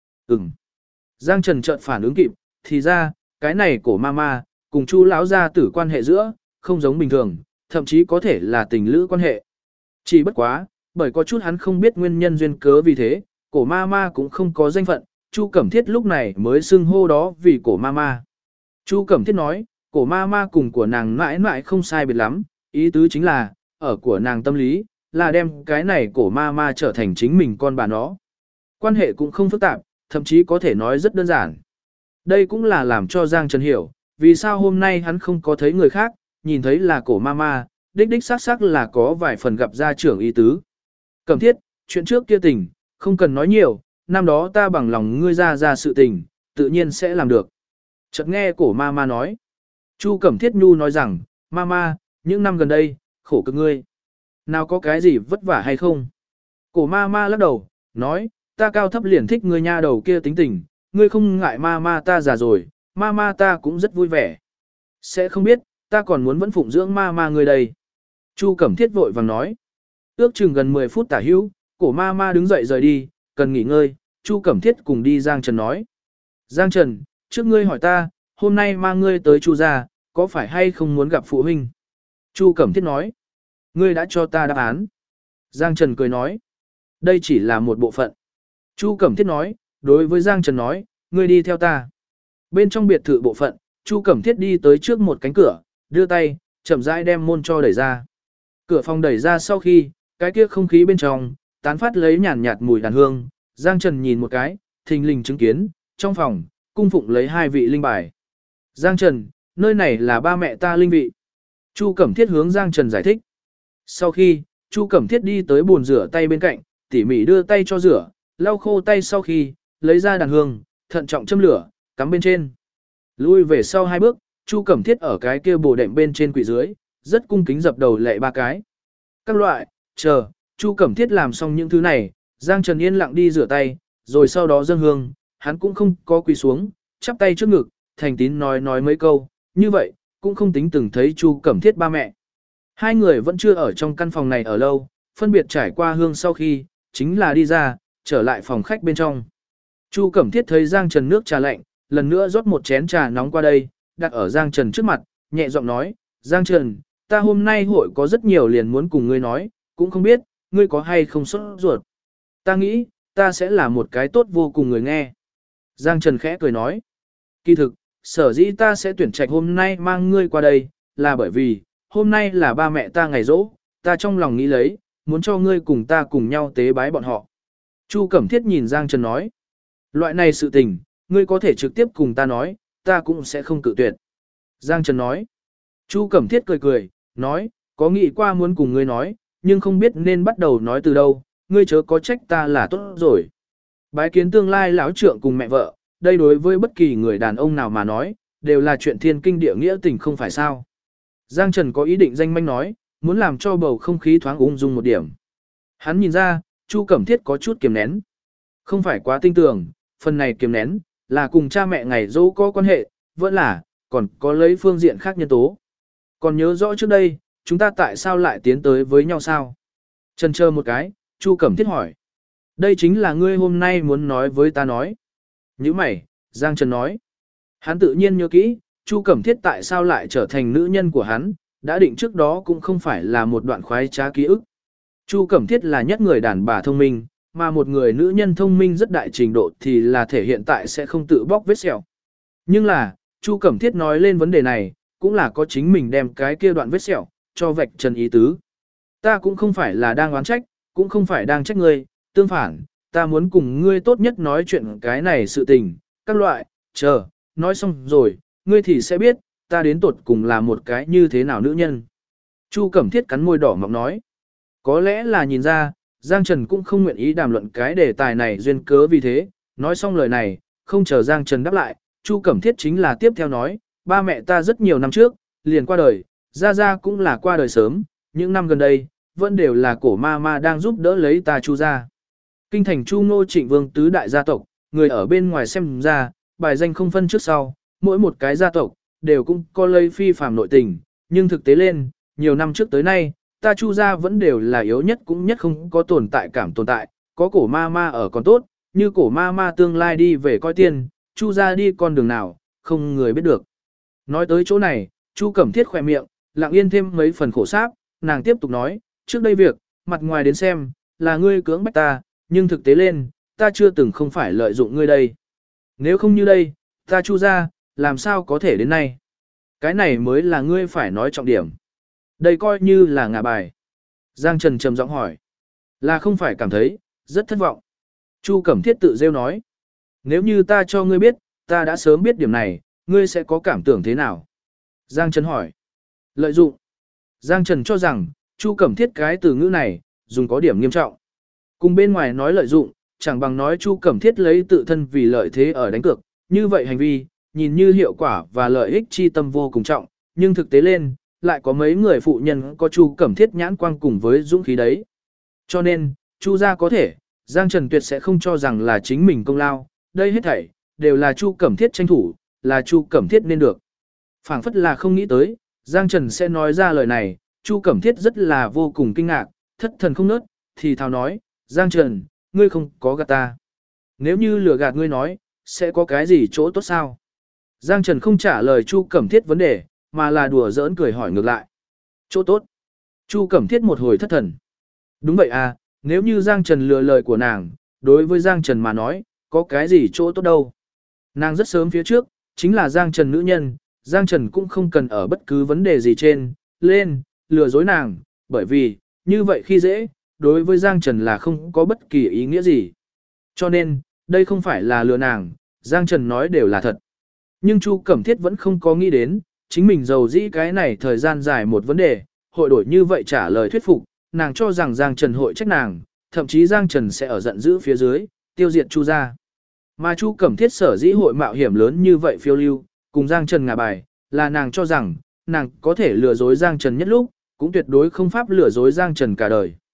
Giang Trần chợt phản ứng kịp, thì ra, cái này cổ ma ma, cùng Chu lão gia tử quan hệ giữa, không giống bình thường, thậm chí có thể là tình lữ quan hệ. Chỉ bất quá, bởi có chút hắn không biết nguyên nhân duyên cớ vì thế, cổ ma ma cũng không có danh phận, Chu Cẩm Thiết lúc này mới xưng hô đó vì cổ ma ma. Chu Cẩm Thiết nói, cổ ma ma cùng của nàng mãi mãi không sai biệt lắm, ý tứ chính là, ở của nàng tâm lý, là đem cái này cổ ma ma trở thành chính mình con bà nó. Quan hệ cũng không phức tạp, thậm chí có thể nói rất đơn giản. Đây cũng là làm cho Giang Trần hiểu, vì sao hôm nay hắn không có thấy người khác, nhìn thấy là cổ ma ma, đích xác là có vài phần gặp gia trưởng ý tứ. Cẩm Thiết, chuyện trước kia tình, không cần nói nhiều, năm đó ta bằng lòng ngươi ra sự tình, tự nhiên sẽ làm được. Chợt nghe cổ ma ma nói. Chu Cẩm Thiết nhu nói rằng, ma, những năm gần đây, khổ cực ngươi. Nào có cái gì vất vả hay không? Cổ ma ma lắc đầu, nói, ta cao thấp liền thích ngươi nha đầu kia tính tình, ngươi không ngại ma ta già rồi, ma ta cũng rất vui vẻ. Sẽ không biết, ta còn muốn vẫn phụng dưỡng ma ngươi đây. Chu Cẩm Thiết vội vàng nói. Ước chừng gần 10 phút tả hữu, cổ ma đứng dậy rời đi, cần nghỉ ngơi, Chu Cẩm Thiết cùng đi Giang Trần nói. Giang Trần, trước ngươi hỏi ta, hôm nay mang ngươi tới Chu gia, có phải hay không muốn gặp phụ huynh? Chu Cẩm Thiết nói. Ngươi đã cho ta đáp án. Giang Trần cười nói. Đây chỉ là một bộ phận. Chu Cẩm Thiết nói, đối với Giang Trần nói, ngươi đi theo ta. Bên trong biệt thự bộ phận, Chu Cẩm Thiết đi tới trước một cánh cửa, đưa tay, chậm rãi đem môn cho đẩy ra. Cửa phòng đẩy ra sau khi, cái kia không khí bên trong, tán phát lấy nhàn nhạt mùi đàn hương, Giang Trần nhìn một cái, thình lình chứng kiến, trong phòng, cung phụng lấy 2 vị linh bài. Giang Trần, nơi này là ba mẹ ta linh vị. Chu Cẩm Thiết hướng Giang Trần giải thích. Sau khi, Chu Cẩm Thiết đi tới bồn rửa tay bên cạnh, tỉ mỉ đưa tay cho rửa, lau khô tay sau khi, lấy ra đàn hương, thận trọng châm lửa, cắm bên trên. Lui về sau 2 bước, Chu Cẩm Thiết ở cái kia bồ đệm bên trên quỷ dưới, rất cung kính dập đầu lệ 3 cái. Các loại, chờ, Chu Cẩm Thiết làm xong những thứ này, Giang Trần yên lặng đi rửa tay, rồi sau đó dâng hương, hắn cũng không có quỳ xuống, chắp tay trước ngực, thành tín nói mấy câu, như vậy, cũng không tính từng thấy Chu Cẩm Thiết ba mẹ. Hai người vẫn chưa ở trong căn phòng này ở lâu, phân biệt trải qua hương sau khi, chính là đi ra, trở lại phòng khách bên trong. Chu Cẩm Thiết thấy Giang Trần nước trà lạnh, lần nữa rót một chén trà nóng qua đây, đặt ở Giang Trần trước mặt, nhẹ giọng nói, Giang Trần, ta hôm nay hội có rất nhiều liền muốn cùng ngươi nói, cũng không biết, ngươi có hay không sốt ruột. Ta nghĩ, ta sẽ là một cái tốt vô cùng người nghe. Giang Trần khẽ cười nói, kỳ thực, sở dĩ ta sẽ tuyển trạch hôm nay mang ngươi qua đây, là bởi vì, hôm nay là ba mẹ ta ngày rỗ, ta trong lòng nghĩ lấy, muốn cho ngươi cùng ta cùng nhau tế bái bọn họ. Chu Cẩm Thiết nhìn Giang Trần nói, loại này sự tình, ngươi có thể trực tiếp cùng ta nói, ta cũng sẽ không cự tuyệt. Giang Trần nói, Chu Cẩm Thiết cười, nói, có nghĩ qua muốn cùng ngươi nói, nhưng không biết nên bắt đầu nói từ đâu, ngươi chớ có trách ta là tốt rồi. Bái kiến tương lai lão trượng cùng mẹ vợ, đây đối với bất kỳ người đàn ông nào mà nói, đều là chuyện thiên kinh địa nghĩa tình không phải sao. Giang Trần có ý định danh manh nói, muốn làm cho bầu không khí thoáng ung dung một điểm. Hắn nhìn ra, Chu Cẩm Thiết có chút kiềm nén. Không phải quá tinh tường, phần này kiềm nén, là cùng cha mẹ ngày dỗ có quan hệ, vẫn là, còn có lấy phương diện khác nhân tố. Còn nhớ rõ trước đây, chúng ta tại sao lại tiến tới với nhau sao? Chần chờ một cái, Chu Cẩm Thiết hỏi. Đây chính là ngươi hôm nay muốn nói với ta nói. Như mày, Giang Trần nói. Hắn tự nhiên nhớ kỹ, Chu Cẩm Thiết tại sao lại trở thành nữ nhân của hắn, đã định trước đó cũng không phải là một đoạn khoái trá ký ức. Chu Cẩm Thiết là nhất người đàn bà thông minh, mà một người nữ nhân thông minh rất đại trình độ thì là thể hiện tại sẽ không tự bóc vết sẹo. Nhưng là, Chu Cẩm Thiết nói lên vấn đề này, cũng là có chính mình đem cái kia đoạn vết sẹo, cho vạch trần ý tứ. Ta cũng không phải là đang oán trách, cũng không phải đang trách ngươi, tương phản, ta muốn cùng ngươi tốt nhất nói chuyện cái này sự tình, các loại, chờ, nói xong rồi, ngươi thì sẽ biết, ta đến tột cùng là một cái như thế nào nữ nhân. Chu Cẩm Thiết cắn môi đỏ mọng nói, có lẽ là nhìn ra, Giang Trần cũng không nguyện ý đàm luận cái đề tài này duyên cớ vì thế, nói xong lời này, không chờ Giang Trần đáp lại, Chu Cẩm Thiết chính là tiếp theo nói, ba mẹ ta rất nhiều năm trước, liền qua đời, Gia cũng là qua đời sớm, những năm gần đây, vẫn đều là cổ ma ma đang giúp đỡ lấy ta Chu gia. Kinh thành Chu Ngô Trịnh Vương tứ đại gia tộc, người ở bên ngoài xem ra, bài danh không phân trước sau, mỗi một cái gia tộc, đều cũng có lây phi phàm nội tình, nhưng thực tế lên, nhiều năm trước tới nay, ta Chu gia vẫn đều là yếu nhất cũng nhất không có tồn tại cảm tồn tại, có cổ ma ma ở còn tốt, như cổ ma ma tương lai đi về coi tiền, Chu gia đi con đường nào, không người biết được. Nói tới chỗ này, Chu Cẩm Thiết khỏe miệng, lặng yên thêm mấy phần khổ sáp, nàng tiếp tục nói, trước đây việc, mặt ngoài đến xem, là ngươi cưỡng bách ta, nhưng thực tế lên, ta chưa từng không phải lợi dụng ngươi đây. Nếu không như đây, ta Chu gia, làm sao có thể đến nay? Cái này mới là ngươi phải nói trọng điểm. Đây coi như là ngả bài. Giang Trần trầm giọng hỏi. Là không phải cảm thấy, rất thất vọng. Chu Cẩm Thiết tự rêu nói. Nếu như ta cho ngươi biết, ta đã sớm biết điểm này, ngươi sẽ có cảm tưởng thế nào? Giang Trần hỏi. Lợi dụng. Giang Trần cho rằng, Chu Cẩm Thiết cái từ ngữ này, dùng có điểm nghiêm trọng. Cùng bên ngoài nói lợi dụng, chẳng bằng nói Chu Cẩm Thiết lấy tự thân vì lợi thế ở đánh cược, như vậy hành vi, nhìn như hiệu quả và lợi ích chi tâm vô cùng trọng, nhưng thực tế lên, lại có mấy người phụ nhân có Chu Cẩm Thiết nhãn quang cùng với dũng khí đấy. Cho nên, Chu gia có thể, Giang Trần tuyệt sẽ không cho rằng là chính mình công lao, đây hết thảy, đều là Chu Cẩm Thiết tranh thủ, là Chu Cẩm Thiết nên được. Phảng phất là không nghĩ tới, Giang Trần sẽ nói ra lời này, Chu Cẩm Thiết rất là vô cùng kinh ngạc, thất thần không nớt, thì thào nói, Giang Trần, ngươi không có gạt ta. Nếu như lừa gạt ngươi nói, sẽ có cái gì chỗ tốt sao? Giang Trần không trả lời Chu Cẩm Thiết vấn đề, mà là đùa giỡn cười hỏi ngược lại. Chỗ tốt. Chu Cẩm Thiết một hồi thất thần. Đúng vậy à, nếu như Giang Trần lừa lời của nàng, đối với Giang Trần mà nói, có cái gì chỗ tốt đâu. Nàng rất sớm phía trước, chính là Giang Trần nữ nhân, Giang Trần cũng không cần ở bất cứ vấn đề gì trên, lên, lừa dối nàng, bởi vì, như vậy khi dễ, đối với Giang Trần là không có bất kỳ ý nghĩa gì. Cho nên, đây không phải là lừa nàng, Giang Trần nói đều là thật. Nhưng Chu Cẩm Thiết vẫn không có nghĩ đến, chính mình giàu dĩ cái này thời gian dài một vấn đề, hội đổi như vậy trả lời thuyết phục, nàng cho rằng Giang Trần hội trách nàng, thậm chí Giang Trần sẽ ở giận dữ phía dưới, tiêu diệt Chu gia. Mà Chu Cẩm Thiết sở dĩ hội mạo hiểm lớn như vậy phiêu lưu, cùng Giang Trần ngả bài, là nàng cho rằng, nàng có thể lừa dối Giang Trần nhất lúc, cũng tuyệt đối không pháp lừa dối Giang Trần cả đời.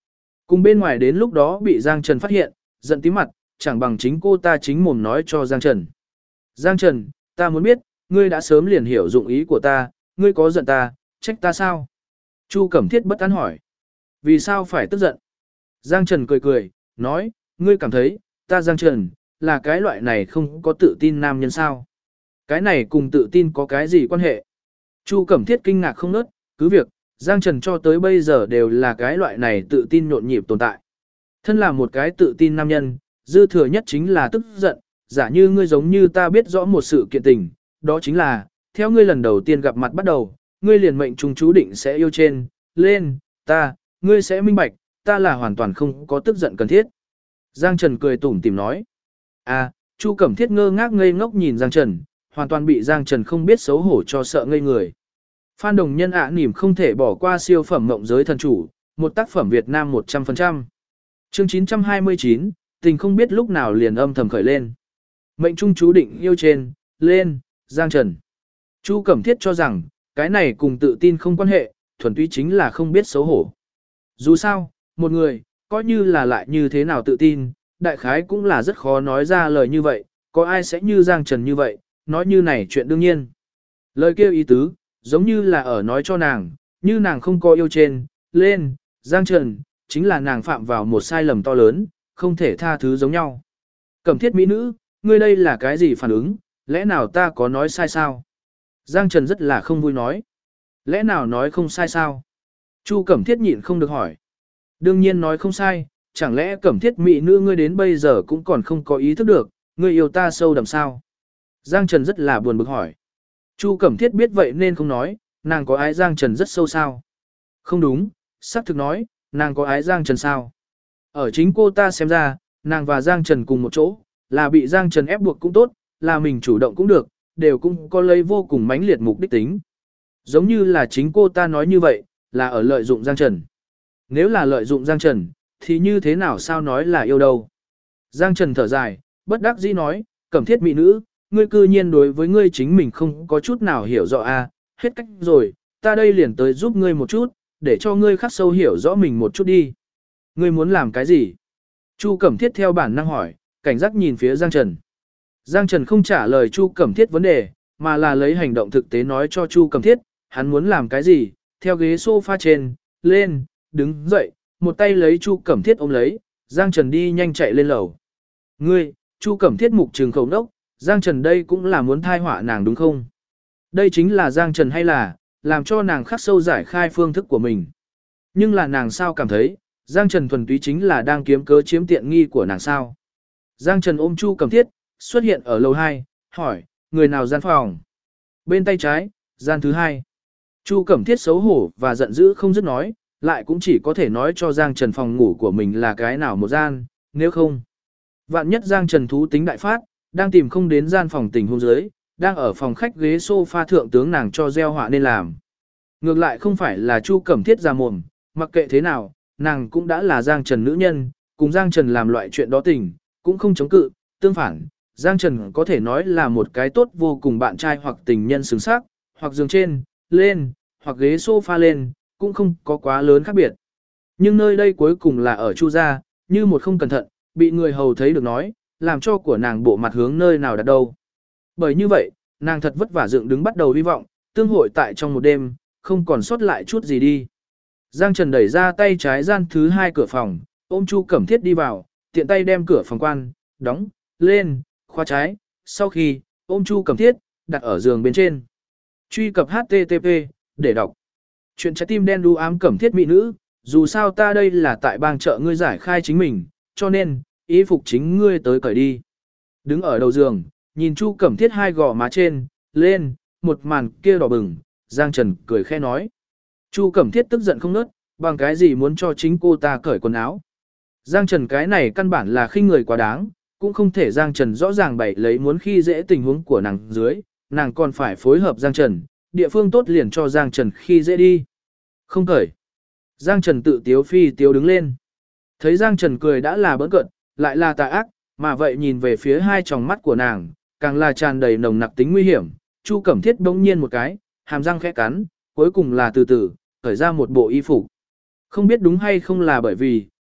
Cùng bên ngoài đến lúc đó bị Giang Trần phát hiện, giận tím mặt, chẳng bằng chính cô ta chính mồm nói cho Giang Trần. Giang Trần, ta muốn biết, ngươi đã sớm liền hiểu dụng ý của ta, ngươi có giận ta, trách ta sao? Chu Cẩm Thiết bất an hỏi. Vì sao phải tức giận? Giang Trần cười cười, nói, ngươi cảm thấy, ta Giang Trần, là cái loại này không có tự tin nam nhân sao? Cái này cùng tự tin có cái gì quan hệ? Chu Cẩm Thiết kinh ngạc không nớt, cứ việc, Giang Trần cho tới bây giờ đều là cái loại này tự tin nhộn nhịp tồn tại. Thân là một cái tự tin nam nhân, dư thừa nhất chính là tức giận, giả như ngươi giống như ta biết rõ một sự kiện tình, đó chính là, theo ngươi lần đầu tiên gặp mặt bắt đầu, ngươi liền mệnh trùng chú định sẽ yêu trên, lên, ta, ngươi sẽ minh bạch, ta là hoàn toàn không có tức giận cần thiết. Giang Trần cười tủm tỉm nói. À, Chu Cẩm Thiết ngơ ngác ngây ngốc nhìn Giang Trần, hoàn toàn bị Giang Trần không biết xấu hổ cho sợ ngây người. Phan Đồng Nhân nỉm không thể bỏ qua siêu phẩm mộng giới thần chủ, một tác phẩm Việt Nam 100%. Chương 929, tình không biết lúc nào liền âm thầm khởi lên. Mệnh trung chú định yêu trên, lên, Giang Trần. Chu Cẩm Thiết cho rằng, cái này cùng tự tin không quan hệ, thuần túy chính là không biết xấu hổ. Dù sao, một người, coi như là lại như thế nào tự tin, đại khái cũng là rất khó nói ra lời như vậy, có ai sẽ như Giang Trần như vậy, nói như này chuyện đương nhiên. Lời kêu ý tứ, giống như là ở nói cho nàng, như nàng không có yêu trên, lên, Giang Trần, chính là nàng phạm vào một sai lầm to lớn, không thể tha thứ giống nhau. Cẩm Thiết mỹ nữ, ngươi đây là cái gì phản ứng, lẽ nào ta có nói sai sao? Giang Trần rất là không vui nói. Lẽ nào nói không sai sao? Chu Cẩm Thiết nhịn không được hỏi. Đương nhiên nói không sai, chẳng lẽ Cẩm Thiết mỹ nữ ngươi đến bây giờ cũng còn không có ý thức được, ngươi yêu ta sâu đậm sao? Giang Trần rất là buồn bực hỏi. Chu Cẩm Thiết biết vậy nên không nói, nàng có ái Giang Trần rất sâu sao? Không đúng, xác thực nói, nàng có ái Giang Trần sao? Ở chính cô ta xem ra, nàng và Giang Trần cùng một chỗ, là bị Giang Trần ép buộc cũng tốt, là mình chủ động cũng được, đều cũng có lấy vô cùng mãnh liệt mục đích tính. Giống như là chính cô ta nói như vậy, là ở lợi dụng Giang Trần. Nếu là lợi dụng Giang Trần, thì như thế nào sao nói là yêu đâu? Giang Trần thở dài, bất đắc dĩ nói, Cẩm Thiết mỹ nữ, ngươi cư nhiên đối với ngươi chính mình không có chút nào hiểu rõ a, hết cách rồi, ta đây liền tới giúp ngươi một chút, để cho ngươi khắc sâu hiểu rõ mình một chút đi. Ngươi muốn làm cái gì? Chu Cẩm Thiết theo bản năng hỏi, cảnh giác nhìn phía Giang Trần. Giang Trần không trả lời Chu Cẩm Thiết vấn đề, mà là lấy hành động thực tế nói cho Chu Cẩm Thiết, hắn muốn làm cái gì, theo ghế sofa trên, lên, đứng dậy, một tay lấy Chu Cẩm Thiết ôm lấy, Giang Trần đi nhanh chạy lên lầu. Ngươi, Chu Cẩm Thiết mục trừng khẩu nốc, Giang Trần đây cũng là muốn thai họa nàng đúng không? Đây chính là Giang Trần hay là, làm cho nàng khắc sâu giải khai phương thức của mình. Nhưng là nàng sao cảm thấy, Giang Trần thuần túy chính là đang kiếm cớ chiếm tiện nghi của nàng sao? Giang Trần ôm Chu Cẩm Thiết, xuất hiện ở lầu 2, hỏi, người nào gian phòng? Bên tay trái, gian thứ 2. Chu Cẩm Thiết xấu hổ và giận dữ không dứt nói, lại cũng chỉ có thể nói cho Giang Trần phòng ngủ của mình là cái nào một gian, nếu không. Vạn nhất Giang Trần thú tính đại phát, đang tìm không đến gian phòng tình huống dưới, đang ở phòng khách ghế sofa thượng tướng nàng cho gieo họa nên làm. Ngược lại không phải là Chu Cẩm Thiết ra mồm, mặc kệ thế nào, nàng cũng đã là Giang Trần nữ nhân, cùng Giang Trần làm loại chuyện đó tình, cũng không chống cự, tương phản, Giang Trần có thể nói là một cái tốt vô cùng bạn trai hoặc tình nhân xứng sắc, hoặc giường trên, lên, hoặc ghế sofa lên, cũng không có quá lớn khác biệt. Nhưng nơi đây cuối cùng là ở Chu gia, như một không cẩn thận, bị người hầu thấy được nói, làm cho của nàng bộ mặt hướng nơi nào đặt đâu. Bởi như vậy, nàng thật vất vả dựng đứng bắt đầu hy vọng, tương hội tại trong một đêm, không còn sót lại chút gì đi. Giang Trần đẩy ra tay trái gian thứ 2 cửa phòng, ôm Chu Cẩm Thiết đi vào, tiện tay đem cửa phòng quan, đóng, lên, khóa trái, sau khi, ôm Chu Cẩm Thiết, đặt ở giường bên trên. Truy cập HTTP, để đọc. Chuyện trái tim đen đu ám Cẩm Thiết mỹ nữ, dù sao ta đây là tại bang chợ ngươi giải khai chính mình, cho nên, ý phục chính ngươi tới cởi đi. Đứng ở đầu giường, nhìn Chu Cẩm Thiết hai gò má trên, lên, một màn kia đỏ bừng, Giang Trần cười khẽ nói. Chu Cẩm Thiết tức giận không nớt, bằng cái gì muốn cho chính cô ta cởi quần áo. Giang Trần cái này căn bản là khinh người quá đáng, cũng không thể Giang Trần rõ ràng bày lấy muốn khi dễ tình huống của nàng dưới, nàng còn phải phối hợp Giang Trần, địa phương tốt liền cho Giang Trần khi dễ đi. Không cởi. Giang Trần tự tiếu phi tiếu đứng lên. Thấy Giang Trần cười đã là bỡn cợt, lại là tà ác, mà vậy nhìn về phía hai tròng mắt của nàng, càng là tràn đầy nồng nặc tính nguy hiểm. Chu Cẩm Thiết bỗng nhiên một cái, hàm răng khẽ cắn, cuối cùng là từ từ, khởi ra một bộ y phục. Không biết đúng hay không là bởi vì,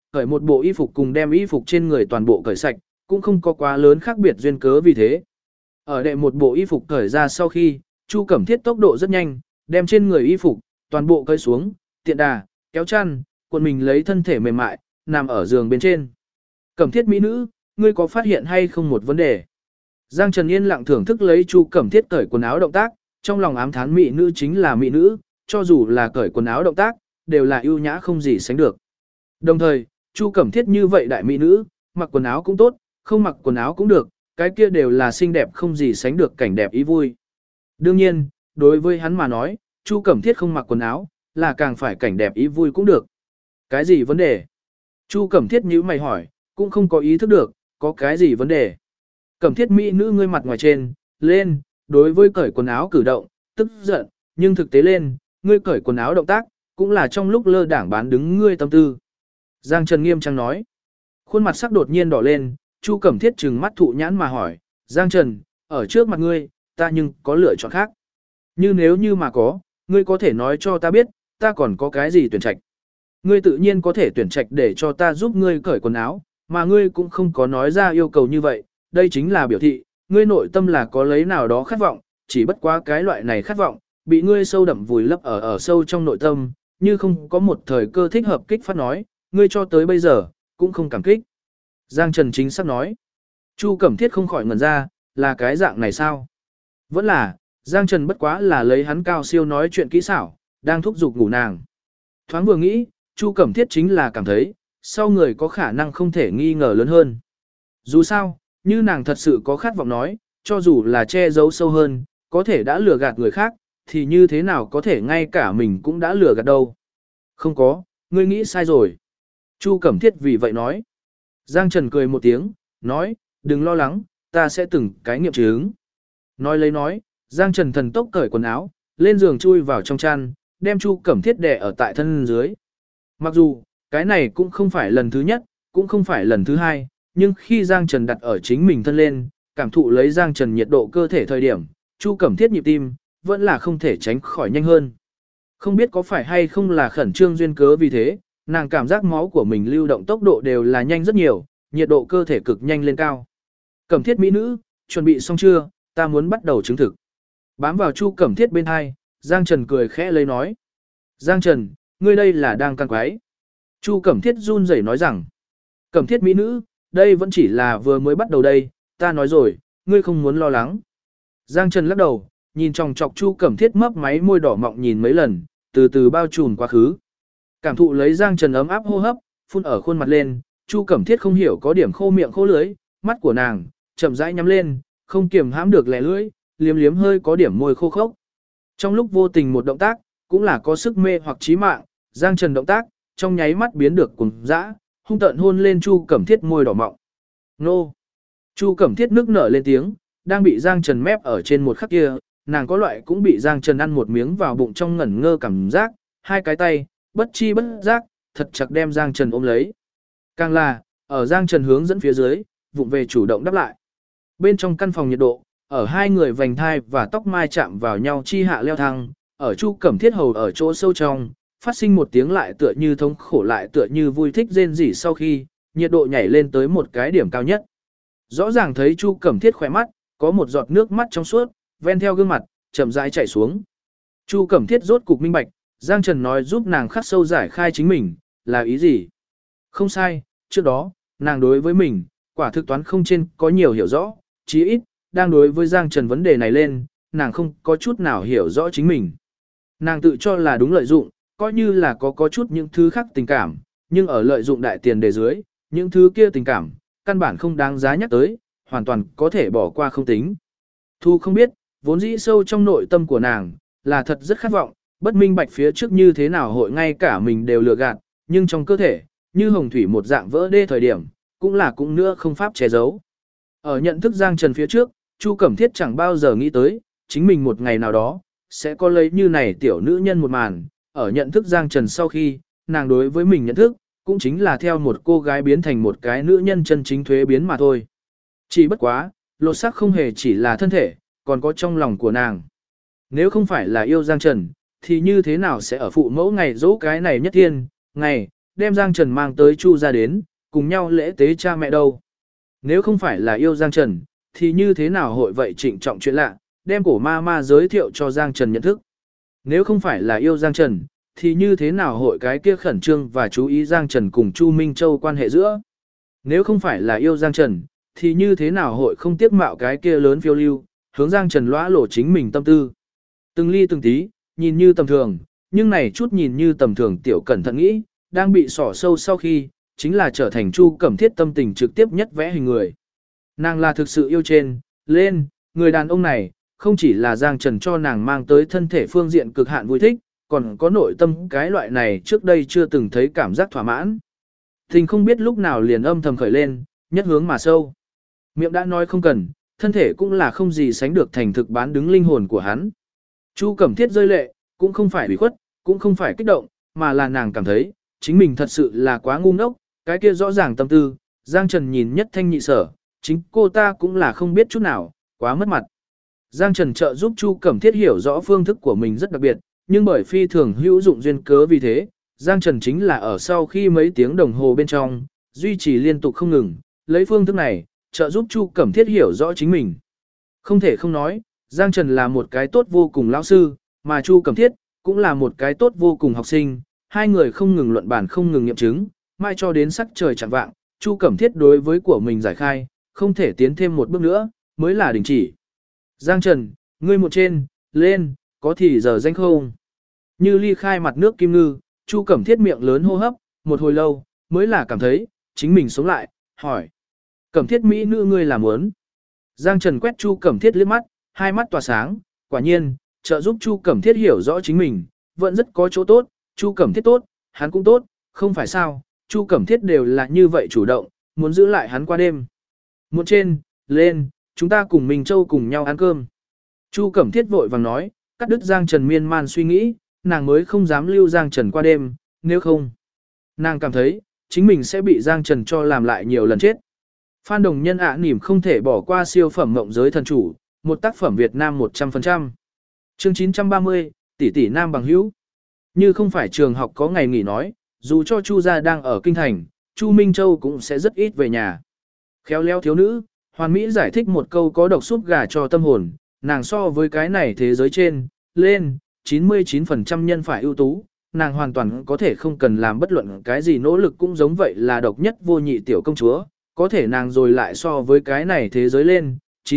cởi một bộ y phục cùng đem y phục trên người toàn bộ cởi sạch, cũng không có quá lớn khác biệt duyên cớ vì thế. Ở đệ một bộ y phục cởi ra sau khi, Chu Cẩm Thiết tốc độ rất nhanh, đem trên người y phục toàn bộ cởi xuống, tiện đà, kéo chăn, cuộn mình lấy thân thể mềm mại, nằm ở giường bên trên. Cẩm Thiết mỹ nữ, ngươi có phát hiện hay không một vấn đề? Giang Trần yên lặng thưởng thức lấy Chu Cẩm Thiết cởi quần áo động tác, trong lòng ám thán mỹ nữ chính là mỹ nữ, cho dù là cởi quần áo động tác, đều là ưu nhã không gì sánh được. Đồng thời, Chu Cẩm Thiết như vậy đại mỹ nữ, mặc quần áo cũng tốt, không mặc quần áo cũng được, cái kia đều là xinh đẹp không gì sánh được cảnh đẹp ý vui. Đương nhiên, đối với hắn mà nói, Chu Cẩm Thiết không mặc quần áo, là càng phải cảnh đẹp ý vui cũng được. Cái gì vấn đề? Chu Cẩm Thiết nhíu mày hỏi, cũng không có ý thức được, có cái gì vấn đề. Cẩm Thiết mỹ nữ ngươi mặt ngoài trên, lên, đối với cởi quần áo cử động, tức giận, nhưng thực tế lên, ngươi cởi quần áo động tác, cũng là trong lúc lơ đảng bán đứng ngươi tâm tư. Giang Trần nghiêm trang nói. Khuôn mặt sắc đột nhiên đỏ lên, Chu Cẩm Thiết trừng mắt thụ nhãn mà hỏi, Giang Trần, ở trước mặt ngươi, ta nhưng có lựa chọn khác. Như nếu như mà có, ngươi có thể nói cho ta biết, ta còn có cái gì tuyển trạch. Ngươi tự nhiên có thể tuyển trạch để cho ta giúp ngươi cởi quần áo, mà ngươi cũng không có nói ra yêu cầu như vậy, đây chính là biểu thị, ngươi nội tâm là có lấy nào đó khát vọng, chỉ bất quá cái loại này khát vọng, bị ngươi sâu đậm vùi lấp ở sâu trong nội tâm, như không có một thời cơ thích hợp kích phát nói, ngươi cho tới bây giờ, cũng không cảm kích. Giang Trần chính xác nói. Chu Cẩm Thiết không khỏi ngẩn ra, là cái dạng này sao? Vẫn là, Giang Trần bất quá là lấy hắn cao siêu nói chuyện kỹ xảo, đang thúc giục ngủ nàng. Thoáng vừa nghĩ, Chu Cẩm Thiết chính là cảm thấy, sau người có khả năng không thể nghi ngờ lớn hơn. Dù sao, như nàng thật sự có khát vọng nói, cho dù là che giấu sâu hơn, có thể đã lừa gạt người khác, thì như thế nào có thể ngay cả mình cũng đã lừa gạt đâu. Không có, ngươi nghĩ sai rồi. Chu Cẩm Thiết vì vậy nói. Giang Trần cười một tiếng, nói, đừng lo lắng, ta sẽ từng cái nghiệm chứng. Nói lấy nói, Giang Trần thần tốc cởi quần áo, lên giường chui vào trong chăn, đem Chu Cẩm Thiết đè ở tại thân dưới. Mặc dù, cái này cũng không phải lần thứ nhất, cũng không phải lần thứ hai, nhưng khi Giang Trần đặt ở chính mình thân lên, cảm thụ lấy Giang Trần nhiệt độ cơ thể thời điểm, Chu Cẩm Thiết nhịp tim, vẫn là không thể tránh khỏi nhanh hơn. Không biết có phải hay không là khẩn trương duyên cớ vì thế, nàng cảm giác máu của mình lưu động tốc độ đều là nhanh rất nhiều, nhiệt độ cơ thể cực nhanh lên cao. Cẩm Thiết mỹ nữ, chuẩn bị xong chưa, ta muốn bắt đầu chứng thực. Bám vào Chu Cẩm Thiết bên hai, Giang Trần cười khẽ lấy nói. Giang Trần, ngươi đây là đang căn quái. Chu Cẩm Thiết run rẩy nói rằng. Cẩm Thiết mỹ nữ, đây vẫn chỉ là vừa mới bắt đầu đây, ta nói rồi, ngươi không muốn lo lắng. Giang Trần lắc đầu, nhìn chòng chọc Chu Cẩm Thiết mấp máy môi đỏ mọng nhìn mấy lần, từ từ bao trùm quá khứ. Cảm thụ lấy Giang Trần ấm áp hô hấp, phun ở khuôn mặt lên, Chu Cẩm Thiết không hiểu có điểm khô miệng khô lưỡi, mắt của nàng chậm rãi nhắm lên, không kiềm hãm được lẻ lưỡi, liếm liếm hơi có điểm môi khô khốc. Trong lúc vô tình một động tác, cũng là có sức mê hoặc chí mạng, Giang Trần động tác, trong nháy mắt biến được cuồng dã, hung tợn hôn lên Chu Cẩm Thiết môi đỏ mọng. Nô! Chu Cẩm Thiết nước nở lên tiếng, đang bị Giang Trần mép ở trên một khắc kia, nàng có loại cũng bị Giang Trần ăn một miếng vào bụng trong ngẩn ngơ cảm giác, hai cái tay, bất chi bất giác, thật chặt đem Giang Trần ôm lấy. Càng là, ở Giang Trần hướng dẫn phía dưới, vụng về chủ động đáp lại. Bên trong căn phòng nhiệt độ, ở hai người vành thai và tóc mai chạm vào nhau chi hạ leo thang, ở Chu Cẩm Thiết hầu ở chỗ sâu trong, phát sinh một tiếng lại tựa như thống khổ lại tựa như vui thích rên rỉ sau khi, nhiệt độ nhảy lên tới một cái điểm cao nhất. Rõ ràng thấy Chu Cẩm Thiết khỏe mắt, có một giọt nước mắt trong suốt, ven theo gương mặt, chậm rãi chảy xuống. Chu Cẩm Thiết rốt cục minh bạch, Giang Trần nói giúp nàng khắc sâu giải khai chính mình, là ý gì? Không sai, trước đó, nàng đối với mình, quả thực toán không trên có nhiều hiểu rõ, chí ít, đang đối với Giang Trần vấn đề này lên, nàng không có chút nào hiểu rõ chính mình. Nàng tự cho là đúng lợi dụng, coi như là có chút những thứ khác tình cảm, nhưng ở lợi dụng đại tiền đề dưới, những thứ kia tình cảm, căn bản không đáng giá nhắc tới, hoàn toàn có thể bỏ qua không tính. Thu không biết, vốn dĩ sâu trong nội tâm của nàng, là thật rất khát vọng, bất minh bạch phía trước như thế nào hội ngay cả mình đều lừa gạt, nhưng trong cơ thể, như hồng thủy một dạng vỡ đê thời điểm, cũng nữa không pháp che giấu. Ở nhận thức Giang Trần phía trước, Chu Cẩm Thiết chẳng bao giờ nghĩ tới, chính mình một ngày nào đó, sẽ có lấy như này tiểu nữ nhân một màn, ở nhận thức Giang Trần sau khi, nàng đối với mình nhận thức, cũng chính là theo một cô gái biến thành một cái nữ nhân chân chính thuế biến mà thôi. Chỉ bất quá, lột xác không hề chỉ là thân thể, còn có trong lòng của nàng. Nếu không phải là yêu Giang Trần, thì như thế nào sẽ ở phụ mẫu ngày dỗ cái này nhất thiên, ngày, đem Giang Trần mang tới Chu gia đến, cùng nhau lễ tế cha mẹ đâu. Nếu không phải là yêu Giang Trần, thì như thế nào hội vậy trịnh trọng chuyện lạ, đem cổ ma ma giới thiệu cho Giang Trần nhận thức. Nếu không phải là yêu Giang Trần, thì như thế nào hội cái kia khẩn trương và chú ý Giang Trần cùng Chu Minh Châu quan hệ giữa. Nếu không phải là yêu Giang Trần, thì như thế nào hội không tiếc mạo cái kia lớn phiêu lưu, hướng Giang Trần lõa lổ chính mình tâm tư. Từng ly từng tí, nhìn như tầm thường, nhưng này chút nhìn như tầm thường tiểu cẩn thận nghĩ, đang bị xỏ sâu sau khi, chính là trở thành Chu Cẩm Thiết tâm tình trực tiếp nhất vẽ hình người. Nàng là thực sự yêu trên, lên, người đàn ông này, không chỉ là Giang Trần cho nàng mang tới thân thể phương diện cực hạn vui thích, còn có nội tâm cái loại này trước đây chưa từng thấy cảm giác thỏa mãn. Tình không biết lúc nào liền âm thầm khởi lên, nhất hướng mà sâu. Miệng đã nói không cần, thân thể cũng là không gì sánh được thành thực bán đứng linh hồn của hắn. Chu Cẩm Thiết rơi lệ, cũng không phải ủy khuất, cũng không phải kích động, mà là nàng cảm thấy, chính mình thật sự là quá ngu ngốc, cái kia rõ ràng tâm tư, Giang Trần nhìn nhất thanh nhị sở, chính cô ta cũng là không biết chút nào, quá mất mặt. Giang Trần trợ giúp Chu Cẩm Thiết hiểu rõ phương thức của mình rất đặc biệt, nhưng bởi phi thường hữu dụng duyên cớ vì thế, Giang Trần chính là ở sau khi mấy tiếng đồng hồ bên trong, duy trì liên tục không ngừng, lấy phương thức này, trợ giúp Chu Cẩm Thiết hiểu rõ chính mình. Không thể không nói, Giang Trần là một cái tốt vô cùng lão sư, mà Chu Cẩm Thiết cũng là một cái tốt vô cùng học sinh, hai người không ngừng luận bàn không ngừng nghiệm chứng, mai cho đến sắc trời chẳng vạng, Chu Cẩm Thiết đối với của mình giải khai, không thể tiến thêm một bước nữa, mới là đình chỉ. Giang Trần, ngươi một trên, lên, có thì giờ danh không? Như ly khai mặt nước kim ngư, Chu Cẩm Thiết miệng lớn hô hấp, một hồi lâu, mới là cảm thấy, chính mình sống lại, hỏi. Cẩm Thiết Mỹ nữ ngươi làm muốn. Giang Trần quét Chu Cẩm Thiết liếc mắt, hai mắt tỏa sáng, quả nhiên, trợ giúp Chu Cẩm Thiết hiểu rõ chính mình, vẫn rất có chỗ tốt, Chu Cẩm Thiết tốt, hắn cũng tốt, không phải sao, Chu Cẩm Thiết đều là như vậy chủ động, muốn giữ lại hắn qua đêm. Muộn trên, lên, chúng ta cùng Minh Châu cùng nhau ăn cơm. Chu Cẩm Thiết vội vàng nói, cắt đứt Giang Trần miên man suy nghĩ, nàng mới không dám lưu Giang Trần qua đêm, nếu không. Nàng cảm thấy, chính mình sẽ bị Giang Trần cho làm lại nhiều lần chết. Phan Đồng Nhân nỉm không thể bỏ qua siêu phẩm Mộng Giới Thần Chủ, một tác phẩm Việt Nam 100%. Chương 930, tỷ tỷ nam bằng hữu. Như không phải trường học có ngày nghỉ nói, dù cho Chu gia đang ở kinh thành, Chu Minh Châu cũng sẽ rất ít về nhà. Khéo léo thiếu nữ, Hoàn Mỹ giải thích một câu có độc súp gà cho tâm hồn, nàng so với cái này thế giới trên, lên, 99% nhân phải ưu tú, nàng hoàn toàn có thể không cần làm bất luận cái gì nỗ lực cũng giống vậy là độc nhất vô nhị tiểu công chúa, có thể nàng rồi lại so với cái này thế giới lên,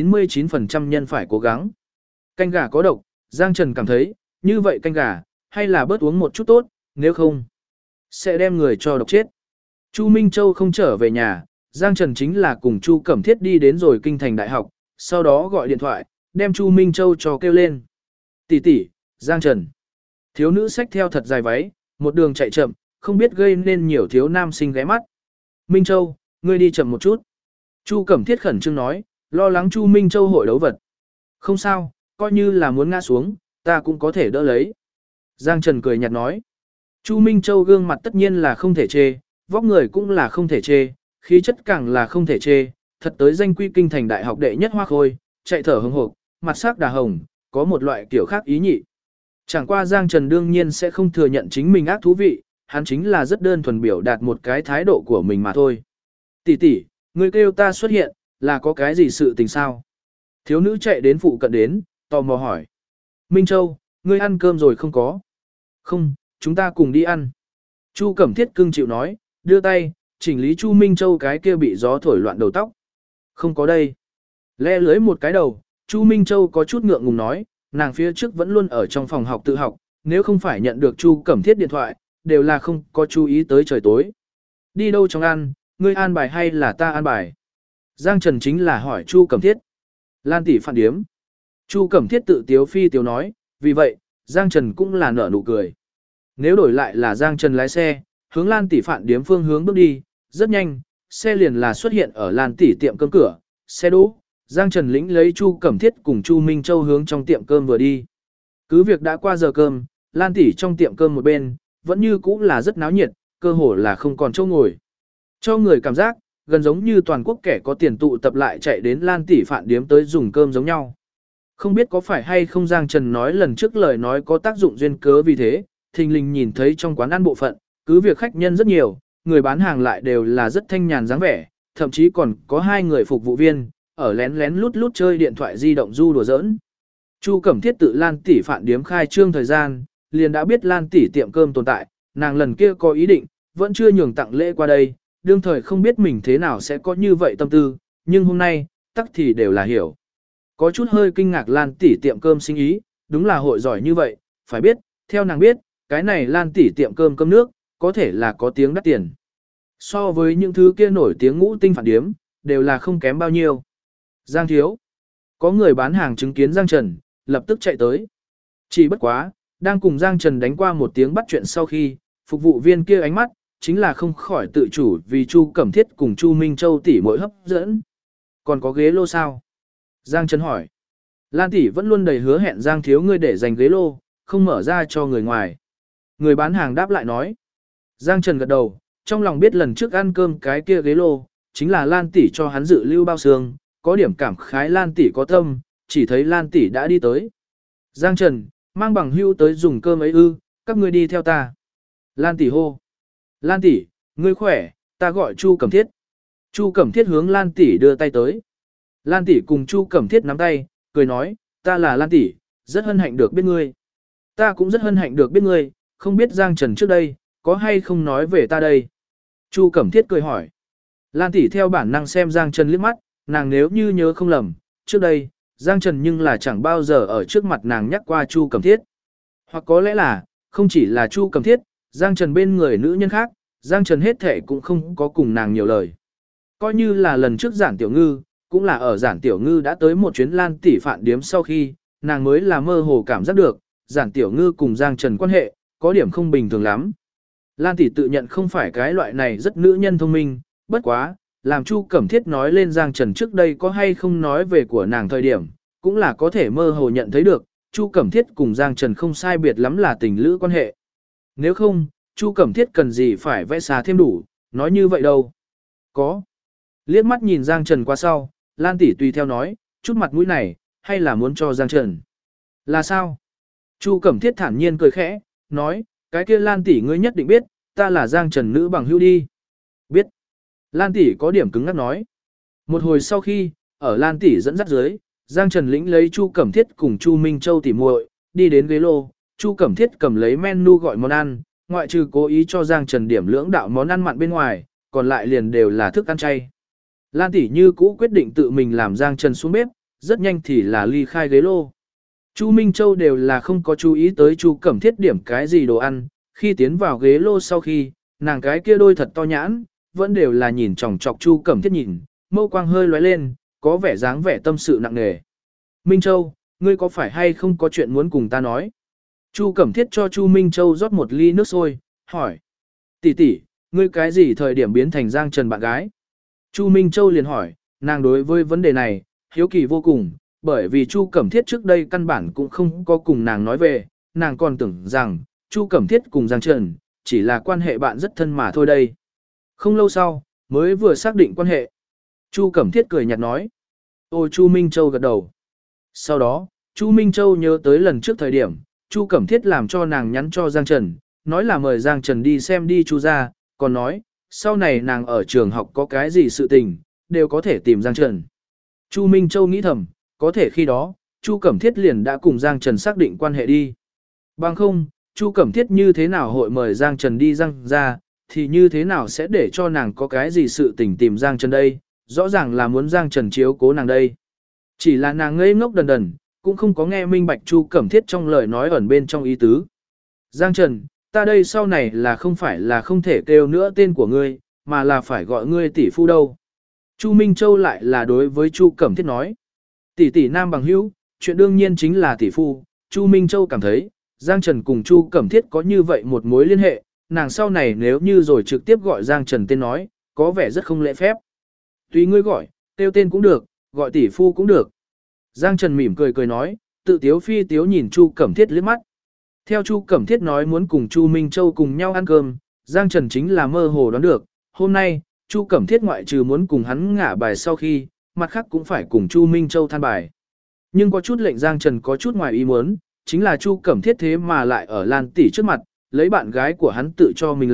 99% nhân phải cố gắng. Canh gà có độc, Giang Trần cảm thấy, như vậy canh gà, hay là bớt uống một chút tốt, nếu không, sẽ đem người cho độc chết. Chu Minh Châu không trở về nhà, Giang Trần chính là cùng Chu Cẩm Thiết đi đến rồi kinh thành đại học, sau đó gọi điện thoại, đem Chu Minh Châu cho kêu lên. Tỷ tỷ, Giang Trần. Thiếu nữ xách theo thật dài váy, một đường chạy chậm, không biết gây nên nhiều thiếu nam sinh ghé mắt. Minh Châu, ngươi đi chậm một chút. Chu Cẩm Thiết khẩn trương nói, lo lắng Chu Minh Châu hội đấu vật. Không sao, coi như là muốn ngã xuống, ta cũng có thể đỡ lấy. Giang Trần cười nhạt nói. Chu Minh Châu gương mặt tất nhiên là không thể chê, vóc người cũng là không thể chê, khí chất càng là không thể chê, thật tới danh quy kinh thành đại học đệ nhất hoa khôi, chạy thở hừng hực, mặt sắc đà hồng, có một loại kiểu khác ý nhị. Chẳng qua Giang Trần đương nhiên sẽ không thừa nhận chính mình ác thú vị, hắn chính là rất đơn thuần biểu đạt một cái thái độ của mình mà thôi. Tỷ tỷ, ngươi kêu ta xuất hiện, là có cái gì sự tình sao? Thiếu nữ chạy đến phụ cận đến, tò mò hỏi. Minh Châu, ngươi ăn cơm rồi không có? Không, chúng ta cùng đi ăn. Chu Cẩm Thiết cưng chịu nói, đưa tay, chỉnh lý Chu Minh Châu cái kia bị gió thổi loạn đầu tóc. Không có đây. Le lưới một cái đầu, Chu Minh Châu có chút ngượng ngùng nói, nàng phía trước vẫn luôn ở trong phòng học tự học, nếu không phải nhận được Chu Cẩm Thiết điện thoại, đều là không có chú ý tới trời tối. Đi đâu trong ăn, ngươi an bài hay là ta an bài? Giang Trần chính là hỏi Chu Cẩm Thiết. Lan tỷ phản điếm. Chu Cẩm Thiết tự tiếu phi tiếu nói, vì vậy, Giang Trần cũng là nở nụ cười. Nếu đổi lại là Giang Trần lái xe, hướng Lan tỷ phản điếm phương hướng bước đi, rất nhanh, xe liền là xuất hiện ở Lan tỷ tiệm cơm cửa, xe đỗ, Giang Trần lĩnh lấy Chu Cẩm Thiết cùng Chu Minh Châu hướng trong tiệm cơm vừa đi. Cứ việc đã qua giờ cơm, Lan tỷ trong tiệm cơm một bên, vẫn như cũ là rất náo nhiệt, cơ hồ là không còn chỗ ngồi. Cho người cảm giác, gần giống như toàn quốc kẻ có tiền tụ tập lại chạy đến Lan tỷ phản điếm tới dùng cơm giống nhau. Không biết có phải hay không Giang Trần nói lần trước lời nói có tác dụng duyên cớ vì thế, thình lình nhìn thấy trong quán ăn bộ phận, Cứ việc khách nhân rất nhiều, người bán hàng lại đều là rất thanh nhàn dáng vẻ, thậm chí còn có 2 người phục vụ viên, ở lén lén lút lút chơi điện thoại di động du đùa giỡn. Chu Cẩm Thiết tự Lan tỷ phạn điếm khai trương thời gian, liền đã biết Lan tỷ tiệm cơm tồn tại, nàng lần kia có ý định, vẫn chưa nhường tặng lễ qua đây, đương thời không biết mình thế nào sẽ có như vậy tâm tư, nhưng hôm nay, tắc thì đều là hiểu. Có chút hơi kinh ngạc Lan tỷ tiệm cơm sinh ý, đúng là hội giỏi như vậy, phải biết, theo nàng biết, cái này Lan tỷ tiệm cơm cơm nước, có thể là có tiếng đắt tiền. So với những thứ kia nổi tiếng ngũ tinh phản điếm, đều là không kém bao nhiêu. Giang thiếu. Có người bán hàng chứng kiến Giang Trần, lập tức chạy tới. Chỉ bất quá, đang cùng Giang Trần đánh qua một tiếng bắt chuyện sau khi, phục vụ viên kia ánh mắt, chính là không khỏi tự chủ vì Chu Cẩm Thiết cùng Chu Minh Châu tỷ mỗi hấp dẫn. Còn có ghế lô sao? Giang Trần hỏi. Lan tỷ vẫn luôn đầy hứa hẹn Giang thiếu ngươi để dành ghế lô, không mở ra cho người ngoài. Người bán hàng đáp lại nói. Giang Trần gật đầu, trong lòng biết lần trước ăn cơm cái kia ghế lô, chính là Lan tỷ cho hắn dự lưu bao xương, có điểm cảm khái Lan tỷ có tâm, chỉ thấy Lan tỷ đã đi tới. Giang Trần, mang bằng hưu tới dùng cơm ấy ư, các ngươi đi theo ta. Lan tỷ hô. Lan tỷ, ngươi khỏe, ta gọi Chu Cẩm Thiết. Chu Cẩm Thiết hướng Lan tỷ đưa tay tới. Lan tỷ cùng Chu Cẩm Thiết nắm tay, cười nói, ta là Lan tỷ, rất hân hạnh được biết ngươi. Ta cũng rất hân hạnh được biết ngươi, không biết Giang Trần trước đây, có hay không nói về ta đây. Chu Cẩm Thiết cười hỏi. Lan tỷ theo bản năng xem Giang Trần liếc mắt, nàng nếu như nhớ không lầm, trước đây, Giang Trần nhưng là chẳng bao giờ ở trước mặt nàng nhắc qua Chu Cẩm Thiết. Hoặc có lẽ là, không chỉ là Chu Cẩm Thiết, Giang Trần bên người nữ nhân khác, Giang Trần hết thể cũng không có cùng nàng nhiều lời. Coi như là lần trước Giản Tiểu Ngư, cũng là ở Giản Tiểu Ngư đã tới một chuyến Lan tỷ phạn điếm sau khi, nàng mới là mơ hồ cảm giác được, Giản Tiểu Ngư cùng Giang Trần quan hệ, có điểm không bình thường lắm. Lan tỷ tự nhận không phải cái loại này rất nữ nhân thông minh, bất quá, làm Chu Cẩm Thiết nói lên Giang Trần trước đây có hay không nói về của nàng thời điểm, cũng là có thể mơ hồ nhận thấy được, Chu Cẩm Thiết cùng Giang Trần không sai biệt lắm là tình lữ quan hệ. Nếu không, Chu Cẩm Thiết cần gì phải vẽ xà thêm đủ, nói như vậy đâu. Có. Liếc mắt nhìn Giang Trần qua sau, Lan tỷ tùy theo nói, chút mặt mũi này, hay là muốn cho Giang Trần. Là sao? Chu Cẩm Thiết thản nhiên cười khẽ, nói, cái kia Lan tỷ ngươi nhất định biết, ta là Giang Trần nữ bằng hữu đi. Biết. Lan tỷ có điểm cứng ngắc nói. Một hồi sau khi, ở Lan tỷ dẫn dắt dưới, Giang Trần lĩnh lấy Chu Cẩm Thiết cùng Chu Minh Châu tỷ muội, đi đến ghế lô, Chu Cẩm Thiết cầm lấy menu gọi món ăn, ngoại trừ cố ý cho Giang Trần điểm lưỡng đạo món ăn mặn bên ngoài, còn lại liền đều là thức ăn chay. Lan tỷ như cũ quyết định tự mình làm Giang Trần xuống bếp, rất nhanh thì là ly khai ghế lô. Chu Minh Châu đều là không có chú ý tới Chu Cẩm Thiết điểm cái gì đồ ăn, khi tiến vào ghế lô sau khi, nàng cái kia đôi thật to nhãn, vẫn đều là nhìn chòng chọc Chu Cẩm Thiết nhìn, mâu quang hơi lóe lên, có vẻ dáng vẻ tâm sự nặng nề. Minh Châu, ngươi có phải hay không có chuyện muốn cùng ta nói? Chu Cẩm Thiết cho Chu Minh Châu rót một ly nước sôi, hỏi. Tỷ tỷ, ngươi cái gì thời điểm biến thành Giang Trần bạn gái? Chu Minh Châu liền hỏi, nàng đối với vấn đề này, hiếu kỳ vô cùng, bởi vì Chu Cẩm Thiết trước đây căn bản cũng không có cùng nàng nói về, nàng còn tưởng rằng, Chu Cẩm Thiết cùng Giang Trần, chỉ là quan hệ bạn rất thân mà thôi đây. Không lâu sau, mới vừa xác định quan hệ. Chu Cẩm Thiết cười nhạt nói. Ôi Chu Minh Châu gật đầu. Sau đó, Chu Minh Châu nhớ tới lần trước thời điểm, Chu Cẩm Thiết làm cho nàng nhắn cho Giang Trần, nói là mời Giang Trần đi xem đi Chu ra, còn nói, sau này nàng ở trường học có cái gì sự tình, đều có thể tìm Giang Trần. Chu Minh Châu nghĩ thầm, có thể khi đó, Chu Cẩm Thiết liền đã cùng Giang Trần xác định quan hệ đi. Bằng không, Chu Cẩm Thiết như thế nào hội mời Giang Trần đi Giang ra, thì như thế nào sẽ để cho nàng có cái gì sự tình tìm Giang Trần đây, rõ ràng là muốn Giang Trần chiếu cố nàng đây. Chỉ là nàng ngây ngốc đần đần, cũng không có nghe minh bạch Chu Cẩm Thiết trong lời nói ẩn bên trong ý tứ. Giang Trần, ta đây sau này là không phải là không thể kêu nữa tên của ngươi, mà là phải gọi ngươi tỷ phu đâu. Chu Minh Châu lại là đối với Chu Cẩm Thiết nói. Tỷ tỷ nam bằng hữu, chuyện đương nhiên chính là tỷ phu. Chu Minh Châu cảm thấy, Giang Trần cùng Chu Cẩm Thiết có như vậy một mối liên hệ, nàng sau này nếu như rồi trực tiếp gọi Giang Trần tên nói, có vẻ rất không lễ phép. Tùy ngươi gọi, tiêu tên cũng được, gọi tỷ phu cũng được. Giang Trần mỉm cười cười nói, tự tiếu phi tiếu nhìn Chu Cẩm Thiết liếc mắt. Theo Chu Cẩm Thiết nói muốn cùng Chu Minh Châu cùng nhau ăn cơm, Giang Trần chính là mơ hồ đoán được, hôm nay, Chu Cẩm Thiết ngoại trừ muốn cùng hắn ngả bài sau khi, mặt khác cũng phải cùng Chu Minh Châu than bài. Nhưng có chút lệnh Giang Trần có chút ngoài ý muốn, chính là Chu Cẩm Thiết thế mà lại ở Lan tỷ trước mặt, lấy bạn gái của hắn tự cho mình là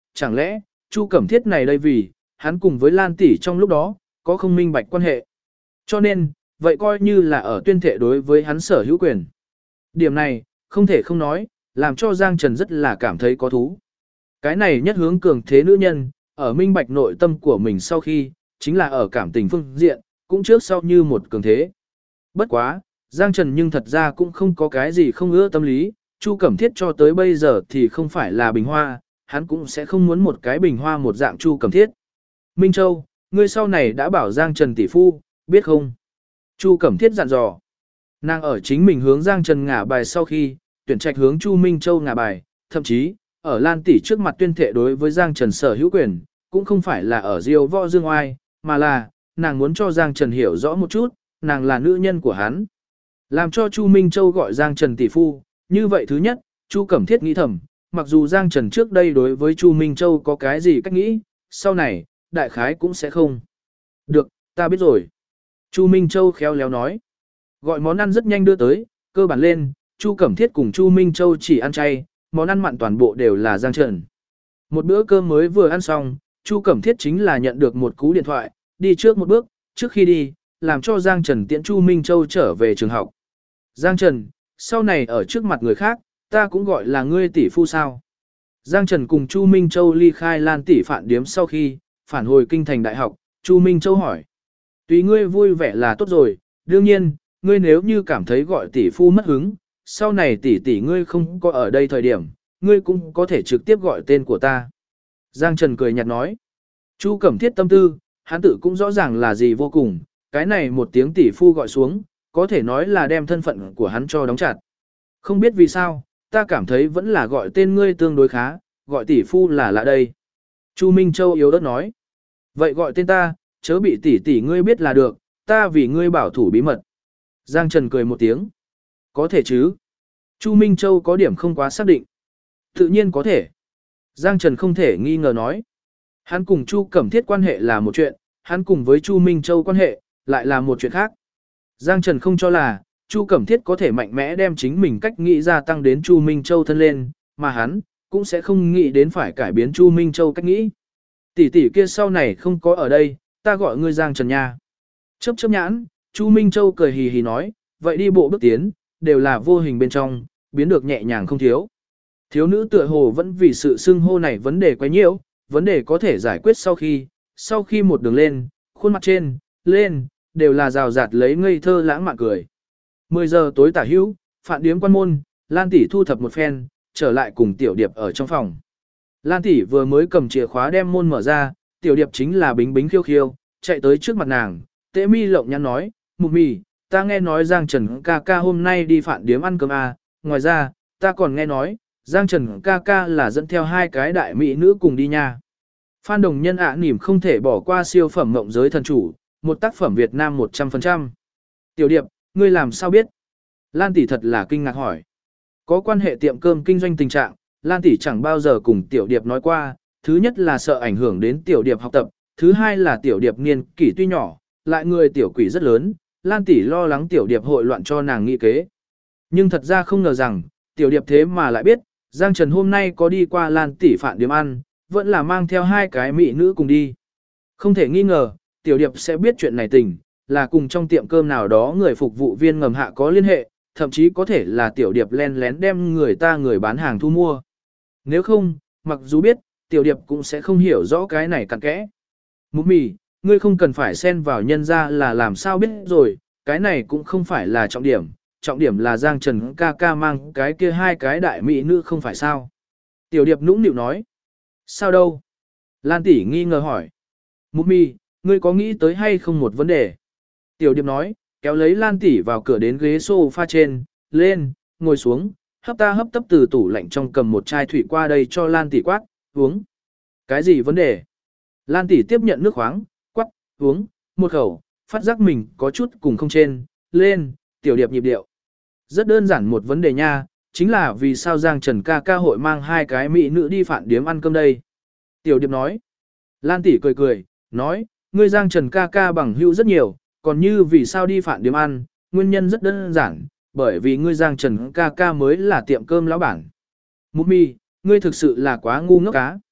chẳng lẽ, Chu Cẩm Thiết này đây vì, hắn cùng với Lan tỷ trong lúc đó, có không minh bạch quan hệ. Cho nên, vậy coi như là ở tuyên thệ đối với hắn sở hữu quyền. Điểm này, không thể không nói, làm cho Giang Trần rất là cảm thấy có thú. Cái này nhất hướng cường thế nữ nhân, ở minh bạch nội tâm của mình sau khi, chính là ở cảm tình phương diện, cũng trước sau như một cường thế. Bất quá, Giang Trần nhưng thật ra cũng không có cái gì không ưa tâm lý, Chu Cẩm Thiết cho tới bây giờ thì không phải là bình hoa, hắn cũng sẽ không muốn một cái bình hoa một dạng Chu Cẩm Thiết. Minh Châu, ngươi sau này đã bảo Giang Trần tỷ phu, biết không? Chu Cẩm Thiết dặn dò. Nàng ở chính mình hướng Giang Trần ngả bài sau khi, tuyển trạch hướng Chu Minh Châu ngả bài, thậm chí, ở Lan tỷ trước mặt tuyên thệ đối với Giang Trần sở hữu quyền, cũng không phải là ở diêu võ dương oai, mà là, nàng muốn cho Giang Trần hiểu rõ một chút, nàng là nữ nhân của hắn. Làm cho Chu Minh Châu gọi Giang Trần tỷ phu, như vậy thứ nhất, Chu Cẩm Thiết nghĩ thầm, mặc dù Giang Trần trước đây đối với Chu Minh Châu có cái gì cách nghĩ, sau này, đại khái cũng sẽ không. Được, ta biết rồi. Chu Minh Châu khéo léo nói. Gọi món ăn rất nhanh đưa tới, cơ bản lên, Chu Cẩm Thiết cùng Chu Minh Châu chỉ ăn chay, món ăn mặn toàn bộ đều là Giang Trần. Một bữa cơm mới vừa ăn xong, Chu Cẩm Thiết chính là nhận được một cú điện thoại, đi trước một bước, trước khi đi, làm cho Giang Trần tiễn Chu Minh Châu trở về trường học. Giang Trần, sau này ở trước mặt người khác, ta cũng gọi là ngươi tỷ phu sao. Giang Trần cùng Chu Minh Châu ly khai Lan tỷ phản điếm sau khi, phản hồi kinh thành đại học, Chu Minh Châu hỏi. Tùy ngươi vui vẻ là tốt rồi, đương nhiên, ngươi nếu như cảm thấy gọi tỷ phu mất hứng, sau này tỷ tỷ ngươi không có ở đây thời điểm, ngươi cũng có thể trực tiếp gọi tên của ta. Giang Trần cười nhạt nói. Chu Cẩm Thiết tâm tư, hắn tự cũng rõ ràng là gì vô cùng, cái này một tiếng tỷ phu gọi xuống, có thể nói là đem thân phận của hắn cho đóng chặt. Không biết vì sao, ta cảm thấy vẫn là gọi tên ngươi tương đối khá, gọi tỷ phu là lạ đây. Chu Minh Châu yếu ớt nói. Vậy gọi tên ta, chớ bị tỷ tỷ ngươi biết là được, ta vì ngươi bảo thủ bí mật. Giang Trần cười một tiếng. Có thể chứ. Chu Minh Châu có điểm không quá xác định. Tự nhiên có thể. Giang Trần không thể nghi ngờ nói. Hắn cùng Chu Cẩm Thiết quan hệ là một chuyện, hắn cùng với Chu Minh Châu quan hệ, lại là một chuyện khác. Giang Trần không cho là, Chu Cẩm Thiết có thể mạnh mẽ đem chính mình cách nghĩ gia tăng đến Chu Minh Châu thân lên, mà hắn, cũng sẽ không nghĩ đến phải cải biến Chu Minh Châu cách nghĩ. Tỷ tỷ kia sau này không có ở đây, ta gọi ngươi Giang Trần nha. Chớp chớp nhãn, Chu Minh Châu cười hì hì nói, vậy đi bộ bước tiến, đều là vô hình bên trong, biến được nhẹ nhàng không thiếu. Thiếu nữ tựa hồ vẫn vì sự xưng hô này vấn đề quá nhiều, vấn đề có thể giải quyết sau khi một đường lên, khuôn mặt trên, lên, đều là rào rạt lấy ngây thơ lãng mạn cười. 10 giờ tối tả hữu, phạn điếm quan môn, Lan tỷ thu thập một phen, trở lại cùng Tiểu Điệp ở trong phòng. Lan tỷ vừa mới cầm chìa khóa đem môn mở ra, Tiểu Điệp chính là bính bính khiêu khiêu, chạy tới trước mặt nàng, tễ mi lộng nhắn nói, Mục Mì, ta nghe nói Giang Trần ca ca hôm nay đi phạn điếm ăn cơm à, ngoài ra, ta còn nghe nói, Giang Trần ca ca là dẫn theo hai cái đại mỹ nữ cùng đi nha. Phan Đồng Nhân ạ nỉm không thể bỏ qua siêu phẩm mộng giới thần chủ, một tác phẩm Việt Nam 100%. Tiểu Điệp, ngươi làm sao biết? Lan tỷ thật là kinh ngạc hỏi. Có quan hệ tiệm cơm kinh doanh tình trạng, Lan tỷ chẳng bao giờ cùng Tiểu Điệp nói qua, thứ nhất là sợ ảnh hưởng đến Tiểu Điệp học tập, thứ hai là Tiểu Điệp niên kỷ tuy nhỏ, lại người tiểu quỷ rất lớn, Lan tỷ lo lắng Tiểu Điệp hội loạn cho nàng nghĩ kế. Nhưng thật ra không ngờ rằng, Tiểu Điệp thế mà lại biết, Giang Trần hôm nay có đi qua Lan tỷ phạn điếm ăn, vẫn là mang theo hai cái mỹ nữ cùng đi. Không thể nghi ngờ, Tiểu Điệp sẽ biết chuyện này tình, là cùng trong tiệm cơm nào đó người phục vụ viên ngầm hạ có liên hệ, thậm chí có thể là Tiểu Điệp lén lén đem người bán hàng thu mua. Nếu không, mặc dù biết, Tiểu Điệp cũng sẽ không hiểu rõ cái này cặn kẽ. Mục Mì, ngươi không cần phải xen vào nhân ra là làm sao biết rồi, cái này cũng không phải là trọng điểm là Giang Trần ca ca mang cái kia hai cái đại mỹ nữ không phải sao. Tiểu Điệp nũng nịu nói. Sao đâu? Lan tỷ nghi ngờ hỏi. Mục Mì, ngươi có nghĩ tới hay không một vấn đề? Tiểu Điệp nói, kéo lấy Lan tỷ vào cửa đến ghế sofa trên, lên, ngồi xuống, hấp tấp từ tủ lạnh trong cầm một chai thủy qua đây cho Lan tỷ quát, uống. Cái gì vấn đề? Lan tỷ tiếp nhận nước khoáng, quát, uống, một khẩu, phát giác mình có chút cùng không trên, lên, Tiểu Điệp nhịp điệu. Rất đơn giản một vấn đề nha, chính là vì sao Giang Trần ca ca hội mang hai cái mỹ nữ đi phạn điếm ăn cơm đây. Tiểu Điệp nói. Lan tỷ cười, nói, ngươi Giang Trần ca ca bằng hữu rất nhiều, còn như vì sao đi phạn điếm ăn, nguyên nhân rất đơn giản, bởi vì ngươi Giang Trần ca ca mới là tiệm cơm lão bản. Mục Mì, ngươi thực sự là quá ngu ngốc cá.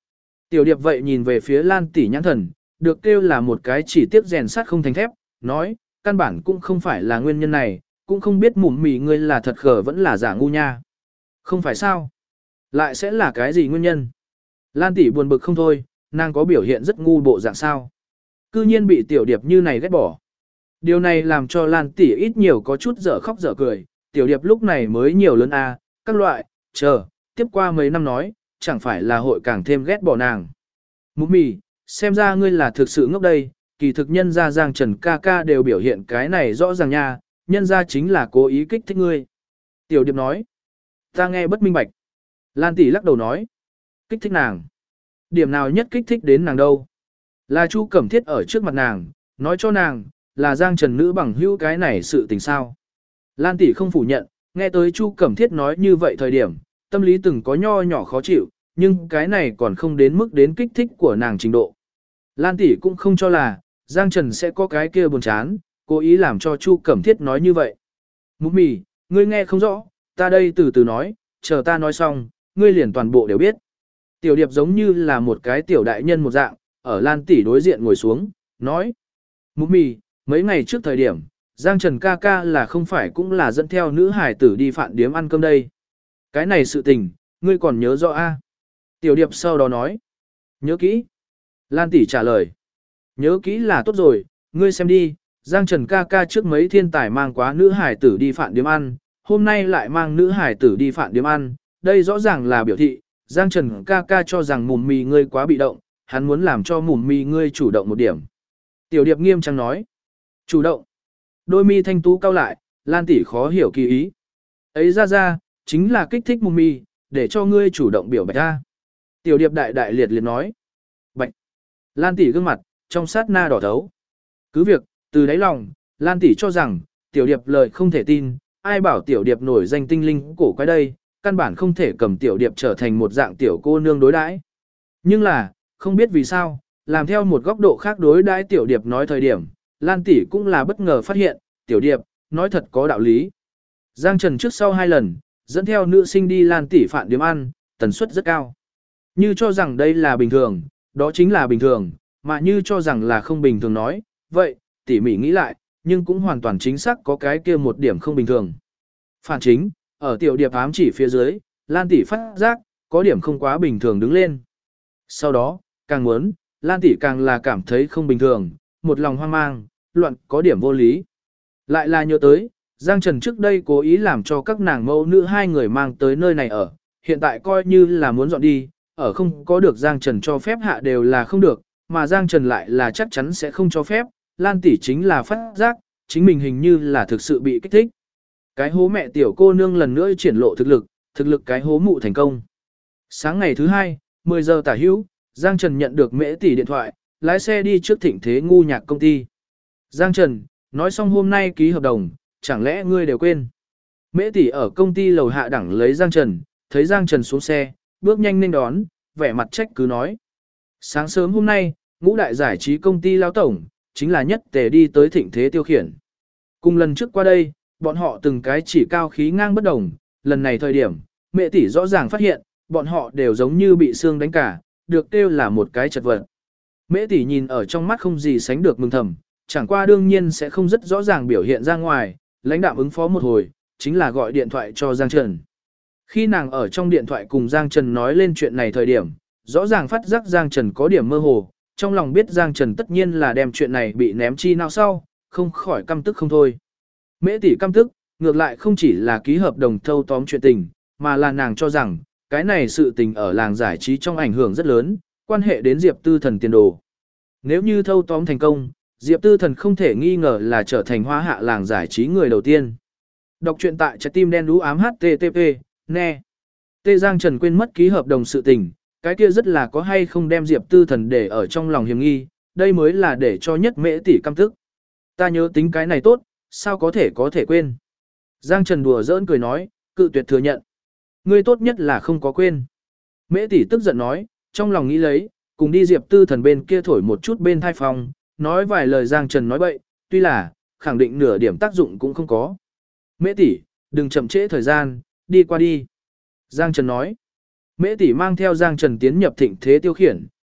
Tiểu điệp vậy nhìn về phía Lan tỷ nhãn thần, được kêu là một cái chỉ tiếc rèn sắt không thành thép, nói, căn bản cũng không phải là nguyên nhân này, cũng không biết mủm mì ngươi là thật khờ vẫn là giả ngu nha. Không phải sao? Lại sẽ là cái gì nguyên nhân? Lan tỷ buồn bực không thôi, nàng có biểu hiện rất ngu bộ dạng sao. Cư nhiên bị tiểu điệp như này ghét bỏ. Điều này làm cho Lan tỷ ít nhiều có chút dở khóc dở cười, tiểu điệp lúc này mới nhiều lớn a, các loại, chờ, tiếp qua mấy năm nói, chẳng phải là hội càng thêm ghét bỏ nàng. Mụ mì, xem ra ngươi là thực sự ngốc đây, kỳ thực nhân gia Giang Trần ca ca đều biểu hiện cái này rõ ràng nha, nhân gia chính là cố ý kích thích ngươi. Tiểu điệp nói, ta nghe bất minh bạch. Lan tỷ lắc đầu nói, kích thích nàng. Điểm nào nhất kích thích đến nàng đâu? Là Chu Cẩm Thiết ở trước mặt nàng, nói cho nàng, là Giang Trần nữ bằng hữu cái này sự tình sao. Lan tỷ không phủ nhận, nghe tới Chu Cẩm Thiết nói như vậy thời điểm, tâm lý từng có nho nhỏ khó chịu, nhưng cái này còn không đến mức đến kích thích của nàng trình độ. Lan tỷ cũng không cho là, Giang Trần sẽ có cái kia buồn chán, cố ý làm cho Chu Cẩm Thiết nói như vậy. Mụ mì, ngươi nghe không rõ, ta đây từ từ nói, chờ ta nói xong, ngươi liền toàn bộ đều biết. Tiểu điệp giống như là một cái tiểu đại nhân một dạng, ở Lan tỷ đối diện ngồi xuống, nói. Mụ mì, mấy ngày trước thời điểm, Giang Trần ca ca là không phải cũng là dẫn theo nữ hải tử đi phạn điếm ăn cơm đây. Cái này sự tình, ngươi còn nhớ rõ a? Tiểu điệp sau đó nói. Nhớ kỹ. Lan tỷ trả lời. Nhớ kỹ là tốt rồi, ngươi xem đi, Giang Trần ca ca trước mấy thiên tài mang quá nữ hải tử đi phạn điếm ăn, hôm nay lại mang nữ hải tử đi phạn điếm ăn, đây rõ ràng là biểu thị, Giang Trần ca ca cho rằng mùm mì ngươi quá bị động, hắn muốn làm cho mùm mì ngươi chủ động một điểm. Tiểu điệp nghiêm trang nói. Chủ động. Đôi mi thanh tú cau lại, Lan tỷ khó hiểu kỳ ý. Ấy ra, chính là kích thích mùm mì, để cho ngươi chủ động biểu bạch ra. Tiểu điệp đại đại liệt liệt nói. Bạch. Lan tỷ gương mặt, trong sát na đỏ thấu. Cứ việc, từ đáy lòng, Lan tỷ cho rằng, tiểu điệp lời không thể tin, ai bảo tiểu điệp nổi danh tinh linh cổ quái đây, căn bản không thể cầm tiểu điệp trở thành một dạng tiểu cô nương đối đãi. Nhưng là, không biết vì sao, làm theo một góc độ khác đối đãi tiểu điệp nói thời điểm, Lan tỷ cũng là bất ngờ phát hiện, tiểu điệp, nói thật có đạo lý. Giang Trần trước sau 2 lần, dẫn theo nữ sinh đi Lan tỷ phạn điếm ăn, tần suất rất cao. Như cho rằng đây là bình thường, đó chính là bình thường, mà như cho rằng là không bình thường nói, vậy, tỉ mỉ nghĩ lại, nhưng cũng hoàn toàn chính xác có cái kia một điểm không bình thường. Phản chính, ở tiểu điệp ám chỉ phía dưới, Lan tỷ phát giác, có điểm không quá bình thường đứng lên. Sau đó, càng muốn, Lan tỷ càng là cảm thấy không bình thường, một lòng hoang mang, loạn có điểm vô lý. Lại là nhớ tới, Giang Trần trước đây cố ý làm cho các nàng mẫu nữ 2 người mang tới nơi này ở, hiện tại coi như là muốn dọn đi, ở không có được Giang Trần cho phép hạ đều là không được, mà Giang Trần lại là chắc chắn sẽ không cho phép, Lan tỷ chính là phát giác, chính mình hình như là thực sự bị kích thích. Cái hố mẹ tiểu cô nương lần nữa triển lộ thực lực cái hố mụ thành công. Sáng ngày thứ 2, 10 giờ tả hữu, Giang Trần nhận được Mễ tỷ điện thoại, lái xe đi trước Thịnh Thế ngu nhạc công ty. Giang Trần, nói xong hôm nay ký hợp đồng, chẳng lẽ ngươi đều quên. Mễ tỷ ở công ty lầu hạ đẳng lấy Giang Trần, thấy Giang Trần xuống xe, bước nhanh nên đón, vẻ mặt trách cứ nói. Sáng sớm hôm nay, ngũ đại giải trí công ty lão tổng, chính là nhất tề đi tới Thịnh Thế tiêu khiển. Cùng lần trước qua đây, bọn họ từng cái chỉ cao khí ngang bất đồng, lần này thời điểm, Mễ tỷ rõ ràng phát hiện, bọn họ đều giống như bị xương đánh cả, được kêu là một cái chật vật. Mễ tỷ nhìn ở trong mắt không gì sánh được mừng thầm, chẳng qua đương nhiên sẽ không rất rõ ràng biểu hiện ra ngoài, lãnh đạm ứng phó một hồi, chính là gọi điện thoại cho Giang Trần. Khi nàng ở trong điện thoại cùng Giang Trần nói lên chuyện này thời điểm, rõ ràng phát giác Giang Trần có điểm mơ hồ, trong lòng biết Giang Trần tất nhiên là đem chuyện này bị ném chi nào sau, không khỏi căm tức không thôi. Mễ tỷ căm tức, ngược lại không chỉ là ký hợp đồng thâu tóm chuyện tình, mà là nàng cho rằng, cái này sự tình ở làng giải trí trong ảnh hưởng rất lớn, quan hệ đến Diệp Tư Thần tiền đồ. Nếu như thâu tóm thành công, Diệp Tư Thần không thể nghi ngờ là trở thành hoa hạ làng giải trí người đầu tiên. Đọc truyện tại trái tim đen đú ám http, nè. Tê Giang Trần quên mất ký hợp đồng sự tình, cái kia rất là có hay không đem Diệp Tư Thần để ở trong lòng hiềm nghi, đây mới là để cho nhất Mễ tỷ căm tức. Ta nhớ tính cái này tốt, sao có thể quên. Giang Trần đùa giỡn cười nói, cự tuyệt thừa nhận. Ngươi tốt nhất là không có quên. Mễ tỷ tức giận nói, trong lòng nghĩ lấy, cùng đi Diệp Tư Thần bên kia thổi một chút bên thai phòng, nói vài lời Giang Trần nói bậy, tuy là, khẳng định nửa điểm tác dụng cũng không có. Mễ tỷ, đừng chậm trễ thời gian, đi qua đi. Giang Trần nói. Mễ tỷ mang theo Giang Trần tiến nhập Thịnh Thế tiêu khiển,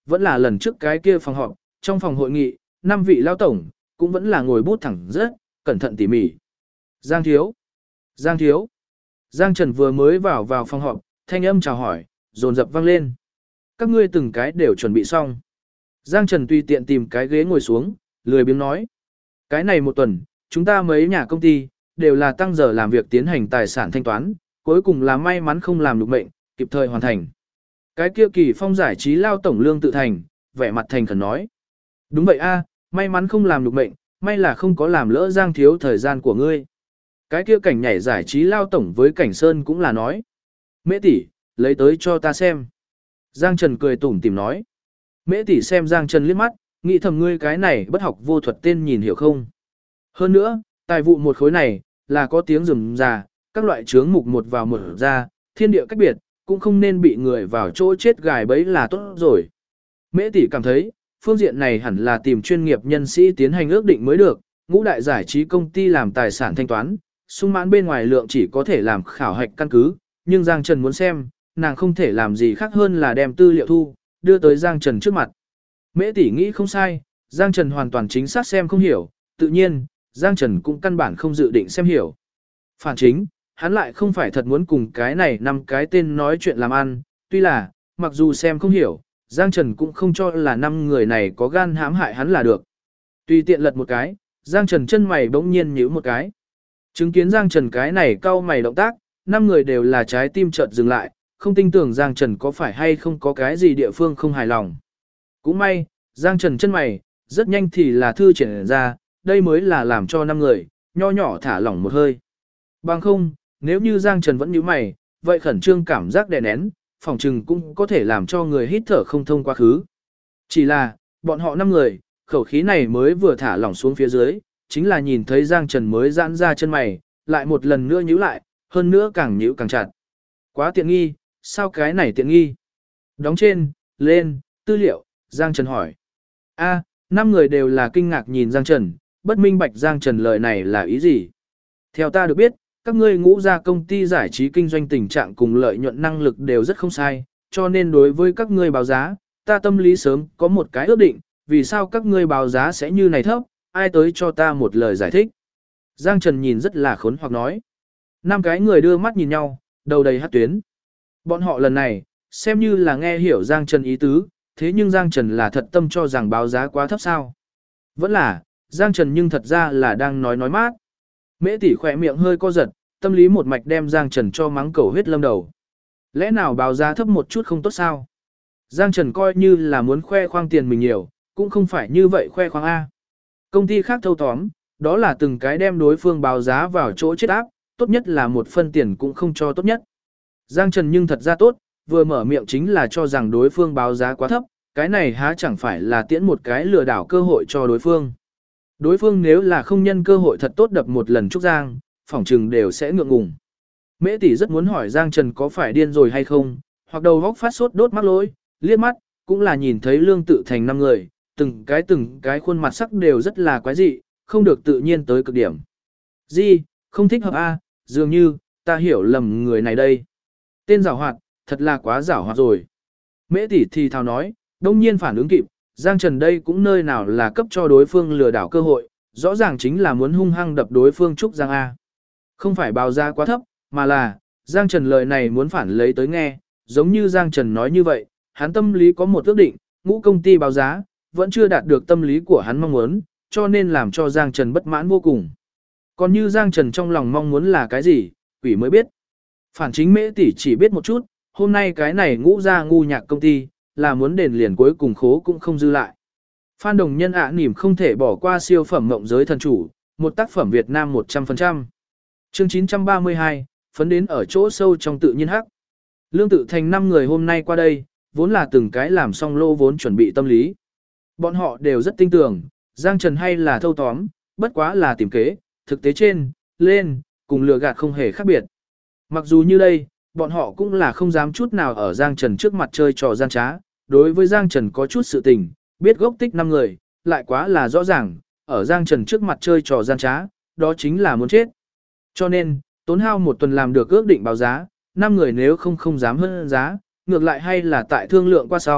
vẫn là lần trước cái kia phòng họp, trong phòng hội nghị, 5 vị lao tổng, cũng vẫn là ngồi bút thẳng rất, cẩn thận tỉ mỉ. Giang thiếu, Giang thiếu. Giang Trần vừa mới vào phòng họp, thanh âm chào hỏi, dồn dập vang lên. Các ngươi từng cái đều chuẩn bị xong. Giang Trần tùy tiện tìm cái ghế ngồi xuống, lười biếng nói. Cái này một tuần, chúng ta mấy nhà công ty, đều là tăng giờ làm việc tiến hành tài sản thanh toán, cuối cùng là may mắn không làm được mệnh, kịp thời hoàn thành. Cái kia Kỳ Phong giải trí lao tổng lương tự thành, vẻ mặt thành khẩn nói. Đúng vậy a, may mắn không làm được mệnh, may là không có làm lỡ Giang thiếu thời gian của ngươi. Cái kia Cảnh nhảy giải trí lao tổng với Cảnh Sơn cũng là nói. Mễ tỷ, lấy tới cho ta xem. Giang Trần cười tủm tỉm nói. Mễ tỷ xem Giang Trần liếc mắt, nghĩ thầm ngươi cái này bất học vô thuật tên nhìn hiểu không. Hơn nữa, tài vụ một khối này, là có tiếng rườm rà, các loại chướng mục một vào một ra, thiên địa cách biệt, cũng không nên bị người vào chỗ chết gài bẫy là tốt rồi. Mễ tỷ cảm thấy, phương diện này hẳn là tìm chuyên nghiệp nhân sĩ tiến hành ước định mới được, ngũ đại giải trí công ty làm tài sản thanh toán, sung mãn bên ngoài lượng chỉ có thể làm khảo hạch căn cứ, nhưng Giang Trần muốn xem, nàng không thể làm gì khác hơn là đem tư liệu thu, đưa tới Giang Trần trước mặt. Mễ tỷ nghĩ không sai, Giang Trần hoàn toàn chính xác xem không hiểu, tự nhiên, Giang Trần cũng căn bản không dự định xem hiểu. Phản chính, hắn lại không phải thật muốn cùng cái này 5 cái tên nói chuyện làm ăn, tuy là, mặc dù xem không hiểu, Giang Trần cũng không cho là 5 người này có gan hãm hại hắn là được. Tùy tiện lật một cái, Giang Trần chân mày bỗng nhiên nhíu một cái. Chứng kiến Giang Trần cái này cau mày động tác, 5 người đều là trái tim chợt dừng lại, không tin tưởng Giang Trần có phải hay không có cái gì địa phương không hài lòng. Cũng may, Giang Trần chân mày, rất nhanh thì là thư triển ra, đây mới là làm cho 5 người, nho nhỏ thả lỏng một hơi. Bằng không, nếu như Giang Trần vẫn nhíu mày, vậy khẩn trương cảm giác đè nén, phòng trừng cũng có thể làm cho người hít thở không thông quá khứ. Chỉ là, bọn họ 5 người, khẩu khí này mới vừa thả lỏng xuống phía dưới, chính là nhìn thấy Giang Trần mới giãn ra chân mày, lại một lần nữa nhíu lại, hơn nữa càng nhíu càng chặt. Quá tiện nghi, sao cái này tiện nghi? Đóng trên, lên, tư liệu, Giang Trần hỏi. A, 5 người đều là kinh ngạc nhìn Giang Trần, bất minh bạch Giang Trần lời này là ý gì? Theo ta được biết, các ngươi ngũ gia công ty giải trí kinh doanh tình trạng cùng lợi nhuận năng lực đều rất không sai, cho nên đối với các ngươi báo giá, ta tâm lý sớm có một cái ước định, vì sao các ngươi báo giá sẽ như này thấp, ai tới cho ta một lời giải thích. Giang Trần nhìn rất là khốn hoặc nói. 5 cái người đưa mắt nhìn nhau, đầu đầy hát tuyến. Bọn họ lần này, xem như là nghe hiểu Giang Trần ý tứ, thế nhưng Giang Trần là thật tâm cho rằng báo giá quá thấp sao. Vẫn là, Giang Trần nhưng thật ra là đang nói mát. Mễ tỷ khỏe miệng hơi co giật, tâm lý một mạch đem Giang Trần cho mắng cầu huyết lâm đầu. Lẽ nào báo giá thấp một chút không tốt sao? Giang Trần coi như là muốn khoe khoang tiền mình nhiều, cũng không phải như vậy khoe khoang A. Công ty khác thâu tóm, đó là từng cái đem đối phương báo giá vào chỗ chết áp, tốt nhất là một phân tiền cũng không cho tốt nhất. Giang Trần nhưng thật ra tốt, vừa mở miệng chính là cho rằng đối phương báo giá quá thấp, cái này há chẳng phải là tiễn một cái lừa đảo cơ hội cho đối phương. Đối phương nếu là không nhân cơ hội thật tốt đập một lần Trúc Giang, phỏng trừng đều sẽ ngượng ngùng. Mễ tỷ rất muốn hỏi Giang Trần có phải điên rồi hay không, hoặc đầu góc phát sốt đốt mắc lỗi, liếc mắt, cũng là nhìn thấy Lương Tự Thành 5 người, từng cái khuôn mặt sắc đều rất là quái dị, không được tự nhiên tới cực điểm. Gì, không thích hợp a, dường như, ta hiểu lầm người này đây. Tên giảo hoạt, thật là quá giảo hoạt rồi. Mễ tỷ thì thào nói, đông nhiên phản ứng kịp, Giang Trần đây cũng nơi nào là cấp cho đối phương lừa đảo cơ hội, rõ ràng chính là muốn hung hăng đập đối phương Trúc Giang A. Không phải báo giá quá thấp, mà là, Giang Trần lời này muốn phản lấy tới nghe, giống như Giang Trần nói như vậy, hắn tâm lý có một ước định, ngũ công ty báo giá, vẫn chưa đạt được tâm lý của hắn mong muốn, cho nên làm cho Giang Trần bất mãn vô cùng. Còn như Giang Trần trong lòng mong muốn là cái gì, quỷ mới biết. Phản chính Mễ tỷ chỉ biết một chút, hôm nay cái này ngũ gia ngu nhạc công ty, là muốn đền liền cuối cùng khố cũng không dư lại. Phan Đồng Nhân nỉm không thể bỏ qua siêu phẩm mộng giới thần chủ, một tác phẩm Việt Nam 100%. Chương 932, phấn đến ở chỗ sâu trong tự nhiên hắc. Lương Tự Thành 5 người hôm nay qua đây, vốn là từng cái làm xong lô vốn chuẩn bị tâm lý. Bọn họ đều rất tin tưởng, Giang Trần hay là thâu tóm, bất quá là tìm kế, thực tế trên, lên, cùng lừa gạt không hề khác biệt. Mặc dù như đây, bọn họ cũng là không dám chút nào ở Giang Trần trước mặt chơi trò gian trá, đối với Giang Trần có chút sự tình, biết gốc tích 5 người, lại quá là rõ ràng, ở Giang Trần trước mặt chơi trò gian trá, đó chính là muốn chết. Cho nên, tốn hao một tuần làm được ước định báo giá, 5 người nếu không dám hơn giá, ngược lại hay là tại thương lượng qua sau,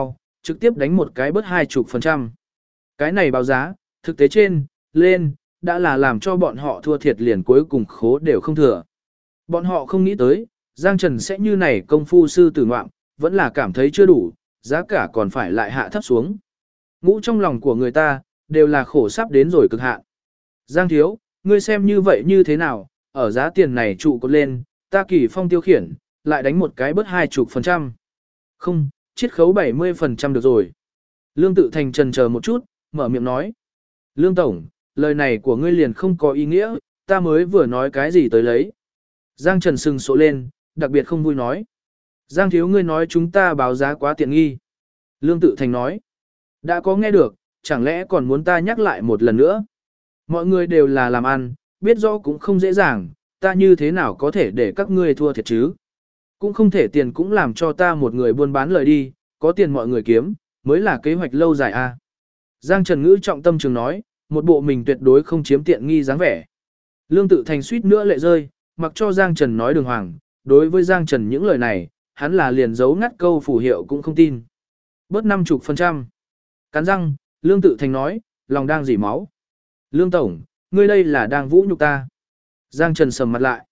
trực tiếp đánh một cái bớt 20%. Cái này báo giá, thực tế trên, lên, đã là làm cho bọn họ thua thiệt liền cuối cùng khố đều không thừa. Bọn họ không nghĩ tới, Giang Trần sẽ như này công phu sư tử ngoạm, vẫn là cảm thấy chưa đủ, giá cả còn phải lại hạ thấp xuống. Ngũ trong lòng của người ta, đều là khổ sắp đến rồi cực hạn. Giang thiếu, ngươi xem như vậy như thế nào, ở giá tiền này trụ cột lên, ta Kỳ Phong tiêu khiển, lại đánh một cái bớt 20%. Không, chiết khấu 70% được rồi. Lương Tự Thành trần chờ một chút, mở miệng nói. Lương Tổng, lời này của ngươi liền không có ý nghĩa, ta mới vừa nói cái gì tới lấy. Giang Trần sừng sộ lên, đặc biệt không vui nói. Giang thiếu ngươi nói chúng ta báo giá quá tiện nghi. Lương Tự Thành nói. Đã có nghe được, chẳng lẽ còn muốn ta nhắc lại một lần nữa. Mọi người đều là làm ăn, biết rõ cũng không dễ dàng, ta như thế nào có thể để các ngươi thua thiệt chứ. Cũng không thể tiền cũng làm cho ta một người buôn bán lời đi, có tiền mọi người kiếm, mới là kế hoạch lâu dài a. Giang Trần ngữ trọng tâm trường nói, một bộ mình tuyệt đối không chiếm tiện nghi dáng vẻ. Lương Tự Thành suýt nữa lệ rơi, mặc cho Giang Trần nói đường hoàng, đối với Giang Trần những lời này, hắn là liền giấu ngắt câu phù hiệu cũng không tin. Bớt 50%. Cắn răng, Lương Tự Thành nói, lòng đang dỉ máu. Lương Tổng, ngươi đây là đang vũ nhục ta. Giang Trần sầm mặt lại.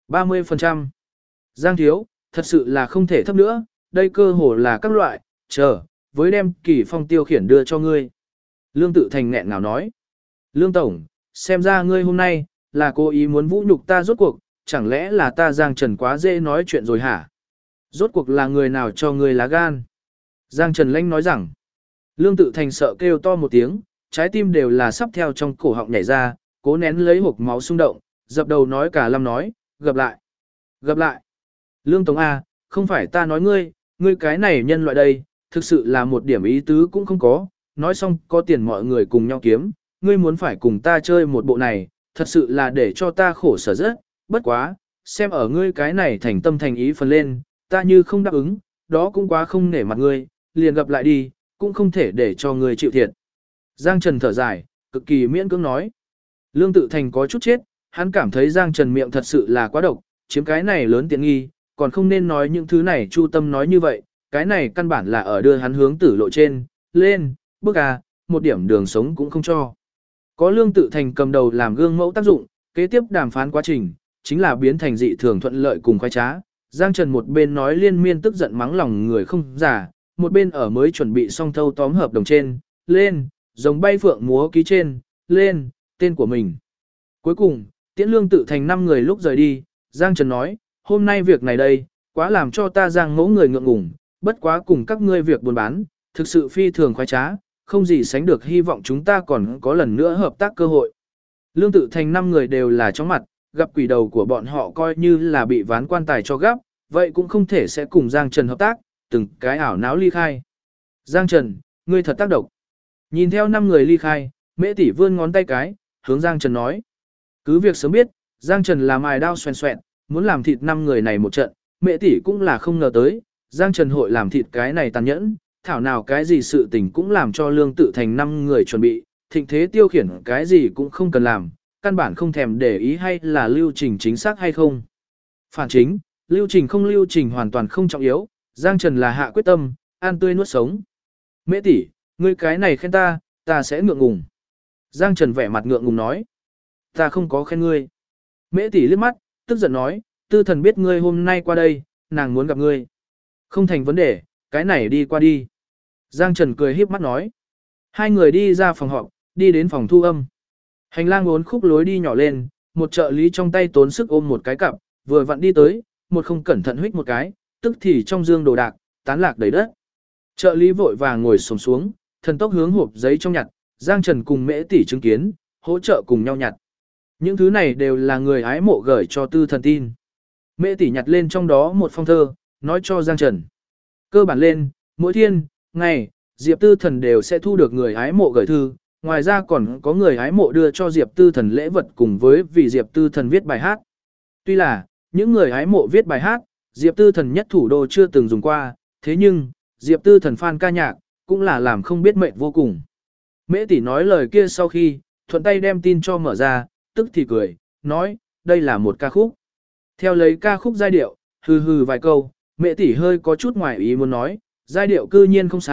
30%. Giang Thiếu, thật sự là không thể thấp nữa, đây cơ hồ là các loại, chờ, với đem Kỳ Phong tiêu khiển đưa cho ngươi. Lương Tự Thành nghẹn ngào nói. Lương Tổng, xem ra ngươi hôm nay, là cố ý muốn vũ nhục ta rốt cuộc, chẳng lẽ là ta Giang Trần quá dễ nói chuyện rồi hả? Rốt cuộc là người nào cho ngươi lá gan? Giang Trần Lanh nói rằng. Lương Tự Thành sợ kêu to một tiếng, trái tim đều là sắp theo trong cổ họng nhảy ra, cố nén lấy hộc máu xung động, dập đầu nói cả lâm nói, gặp lại. Gặp lại. Lương Tổng A, không phải ta nói ngươi cái này nhân loại đây, thực sự là một điểm ý tứ cũng không có, nói xong có tiền mọi người cùng nhau kiếm, ngươi muốn phải cùng ta chơi một bộ này, thật sự là để cho ta khổ sở rất, bất quá, xem ở ngươi cái này thành tâm thành ý phần lên, ta như không đáp ứng, đó cũng quá không nể mặt ngươi, liền gặp lại đi, cũng không thể để cho ngươi chịu thiệt. Giang Trần thở dài, cực kỳ miễn cưỡng nói. Lương Tự Thành có chút chết, hắn cảm thấy Giang Trần miệng thật sự là quá độc, chiếm cái này lớn tiện nghi, còn không nên nói những thứ này chu tâm nói như vậy, cái này căn bản là ở đưa hắn hướng tử lộ trên, lên, bước một điểm đường sống cũng không cho. Có Lương Tự Thành cầm đầu làm gương mẫu tác dụng, kế tiếp đàm phán quá trình, chính là biến thành dị thường thuận lợi cùng khoái trá. Giang Trần một bên nói liên miên tức giận mắng lòng người không giả, một bên ở mới chuẩn bị xong thâu tóm hợp đồng trên, lên, giống bay phượng múa ký trên, lên, tên của mình. Cuối cùng, Tiễn Lương Tự Thành 5 người lúc rời đi, Giang Trần nói, hôm nay việc này đây, quá làm cho ta Giang mẫu người ngượng ngùng, bất quá cùng các ngươi việc buôn bán, thực sự phi thường khoái trá, không gì sánh được hy vọng chúng ta còn có lần nữa hợp tác cơ hội. Lương Tự Thành 5 người đều là chóng mặt, gặp quỷ đầu của bọn họ coi như là bị ván quan tài cho gấp, vậy cũng không thể sẽ cùng Giang Trần hợp tác, từng cái ảo náo ly khai. Giang Trần, ngươi thật tác độc. Nhìn theo 5 người ly khai, Mễ Tỷ vươn ngón tay cái, hướng Giang Trần nói. Cứ việc sớm biết, Giang Trần là mài đao xoèn xoẹn, muốn làm thịt 5 người này một trận, Mễ Tỷ cũng là không ngờ tới, Giang Trần hội làm thịt cái này tàn nhẫn, thảo nào cái gì sự tình cũng làm cho Lương Tự Thành 5 người chuẩn bị, thịnh thế tiêu khiển cái gì cũng không cần làm, căn bản không thèm để ý hay là lưu trình chính xác hay không. Phản chính, lưu trình không lưu trình hoàn toàn không trọng yếu, Giang Trần là hạ quyết tâm, ăn tươi nuốt sống. Mễ Tỷ, ngươi cái này khen ta sẽ ngượng ngùng. Giang Trần vẻ mặt ngượng ngùng nói. Ta không có khen ngươi. Mễ Tỷ liếc mắt, tức giận nói, Tư Thần biết ngươi hôm nay qua đây, nàng muốn gặp ngươi. Không thành vấn đề, cái này đi qua đi. Giang Trần cười híp mắt nói. Hai người đi ra phòng họp, đi đến phòng thu âm. Hành lang uốn khúc lối đi nhỏ lên, một trợ lý trong tay tốn sức ôm một cái cặp, vừa vặn đi tới, một không cẩn thận huých một cái, tức thì trong dương đồ đạc, tán lạc đầy đất. Trợ lý vội vàng ngồi xổm xuống, thần tốc hướng hộp giấy trong nhặt, Giang Trần cùng Mễ Tỷ chứng kiến, hỗ trợ cùng nhau nhặt. Những thứ này đều là người ái mộ gửi cho Tư Thần tin. Mễ Tỷ nhặt lên trong đó một phong thơ, nói cho Giang Trần. Cơ bản lên, mỗi thiên, ngày, Diệp Tư Thần đều sẽ thu được người ái mộ gửi thư, ngoài ra còn có người ái mộ đưa cho Diệp Tư Thần lễ vật cùng với vì Diệp Tư Thần viết bài hát. Tuy là, những người ái mộ viết bài hát, Diệp Tư Thần nhất thủ đô chưa từng dùng qua, thế nhưng, Diệp Tư Thần fan ca nhạc, cũng là làm không biết mệt vô cùng. Mễ Tỷ nói lời kia sau khi, thuận tay đem tin cho mở ra, tức thì cười, nói, đây là một ca khúc. Theo lấy ca khúc giai điệu, hừ hừ vài câu, Mễ Tỷ hơi có chút ngoài ý muốn nói, giai điệu cư nhiên không sai,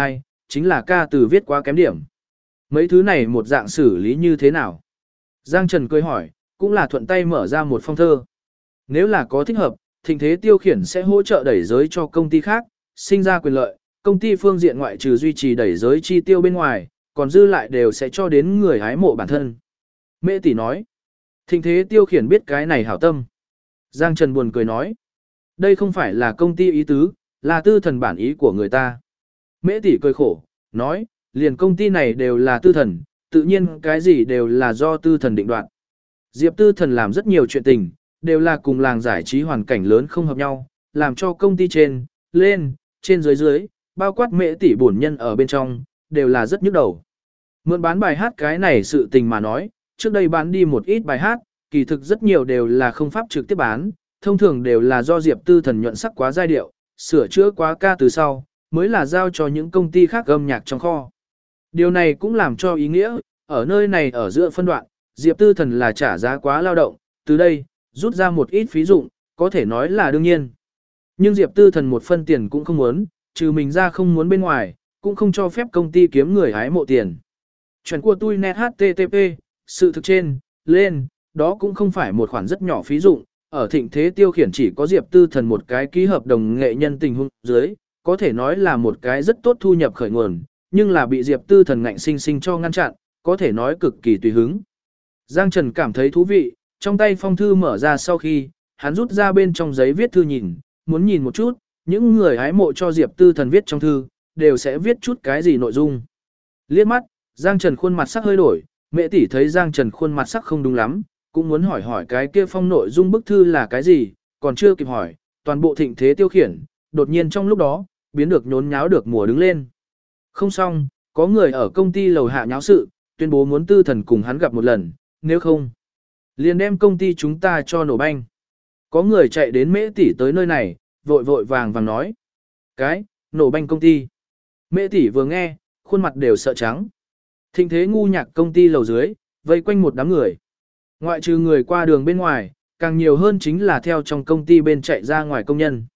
chính là ca từ viết quá kém điểm. Mấy thứ này một dạng xử lý như thế nào? Giang Trần cười hỏi, cũng là thuận tay mở ra một phong thơ. Nếu là có thích hợp, Thịnh Thế Tiêu Khiển sẽ hỗ trợ đẩy giới cho công ty khác, sinh ra quyền lợi, công ty phương diện ngoại trừ duy trì đẩy giới chi tiêu bên ngoài, còn dư lại đều sẽ cho đến người hái mộ bản thân. Mễ tỷ nói, Thịnh Thế Tiêu Khiển biết cái này hảo tâm. Giang Trần buồn cười nói, đây không phải là công ty ý tứ, là tư thần bản ý của người ta. Mễ tỷ cười khổ, nói, liền công ty này đều là tư thần, tự nhiên cái gì đều là do tư thần định đoạt. Diệp tư thần làm rất nhiều chuyện tình, đều là cùng làng giải trí hoàn cảnh lớn không hợp nhau, làm cho công ty trên, lên, trên dưới, bao quát Mễ tỷ bổn nhân ở bên trong, đều là rất nhức đầu. Mượn bán bài hát cái này sự tình mà nói, trước đây bán đi một ít bài hát, kỳ thực rất nhiều đều là không pháp trực tiếp bán, thông thường đều là do Diệp tư thần nhuận sắc quá giai điệu, sửa chữa quá ca từ sau, mới là giao cho những công ty khác âm nhạc trong kho. Điều này cũng làm cho ý nghĩa, ở nơi này ở giữa phân đoạn, Diệp tư thần là trả giá quá lao động, từ đây, rút ra một ít phí dụng, có thể nói là đương nhiên. Nhưng Diệp tư thần một phân tiền cũng không muốn, trừ mình ra không muốn bên ngoài, cũng không cho phép công ty kiếm người hái mộ tiền. Chuyện của tôi net HTTP, sự thực trên, lên, đó cũng không phải một khoản rất nhỏ phí dụng, ở Thịnh Thế Tiêu Khiển chỉ có Diệp tư thần một cái ký hợp đồng nghệ nhân tình huống dưới, có thể nói là một cái rất tốt thu nhập khởi nguồn, nhưng là bị Diệp tư thần ngạnh sinh sinh cho ngăn chặn, có thể nói cực kỳ tùy hứng. Giang Trần cảm thấy thú vị, trong tay phong thư mở ra sau khi, hắn rút ra bên trong giấy viết thư nhìn, muốn nhìn một chút, những người hái mộ cho Diệp tư thần viết trong thư, đều sẽ viết chút cái gì nội dung. Liếc mắt, Giang Trần khuôn mặt sắc hơi đổi, Mẹ tỷ thấy Giang Trần khuôn mặt sắc không đúng lắm, cũng muốn hỏi cái kia phong nội dung bức thư là cái gì, còn chưa kịp hỏi, toàn bộ Thịnh Thế Tiêu Khiển, đột nhiên trong lúc đó, biến được nhốn nháo được mùa đứng lên. Không xong, có người ở công ty lầu hạ nháo sự, tuyên bố muốn tư thần cùng hắn gặp một lần, nếu không, liền đem công ty chúng ta cho nổ banh. Có người chạy đến Mễ tỷ tới nơi này, vội vàng nói. Cái, nổ banh công ty. Mễ tỷ vừa nghe, khuôn mặt đều sợ trắng. Thịnh Thế ngu nhạc công ty lầu dưới, vây quanh một đám người. Ngoại trừ người qua đường bên ngoài, càng nhiều hơn chính là theo trong công ty bên chạy ra ngoài công nhân.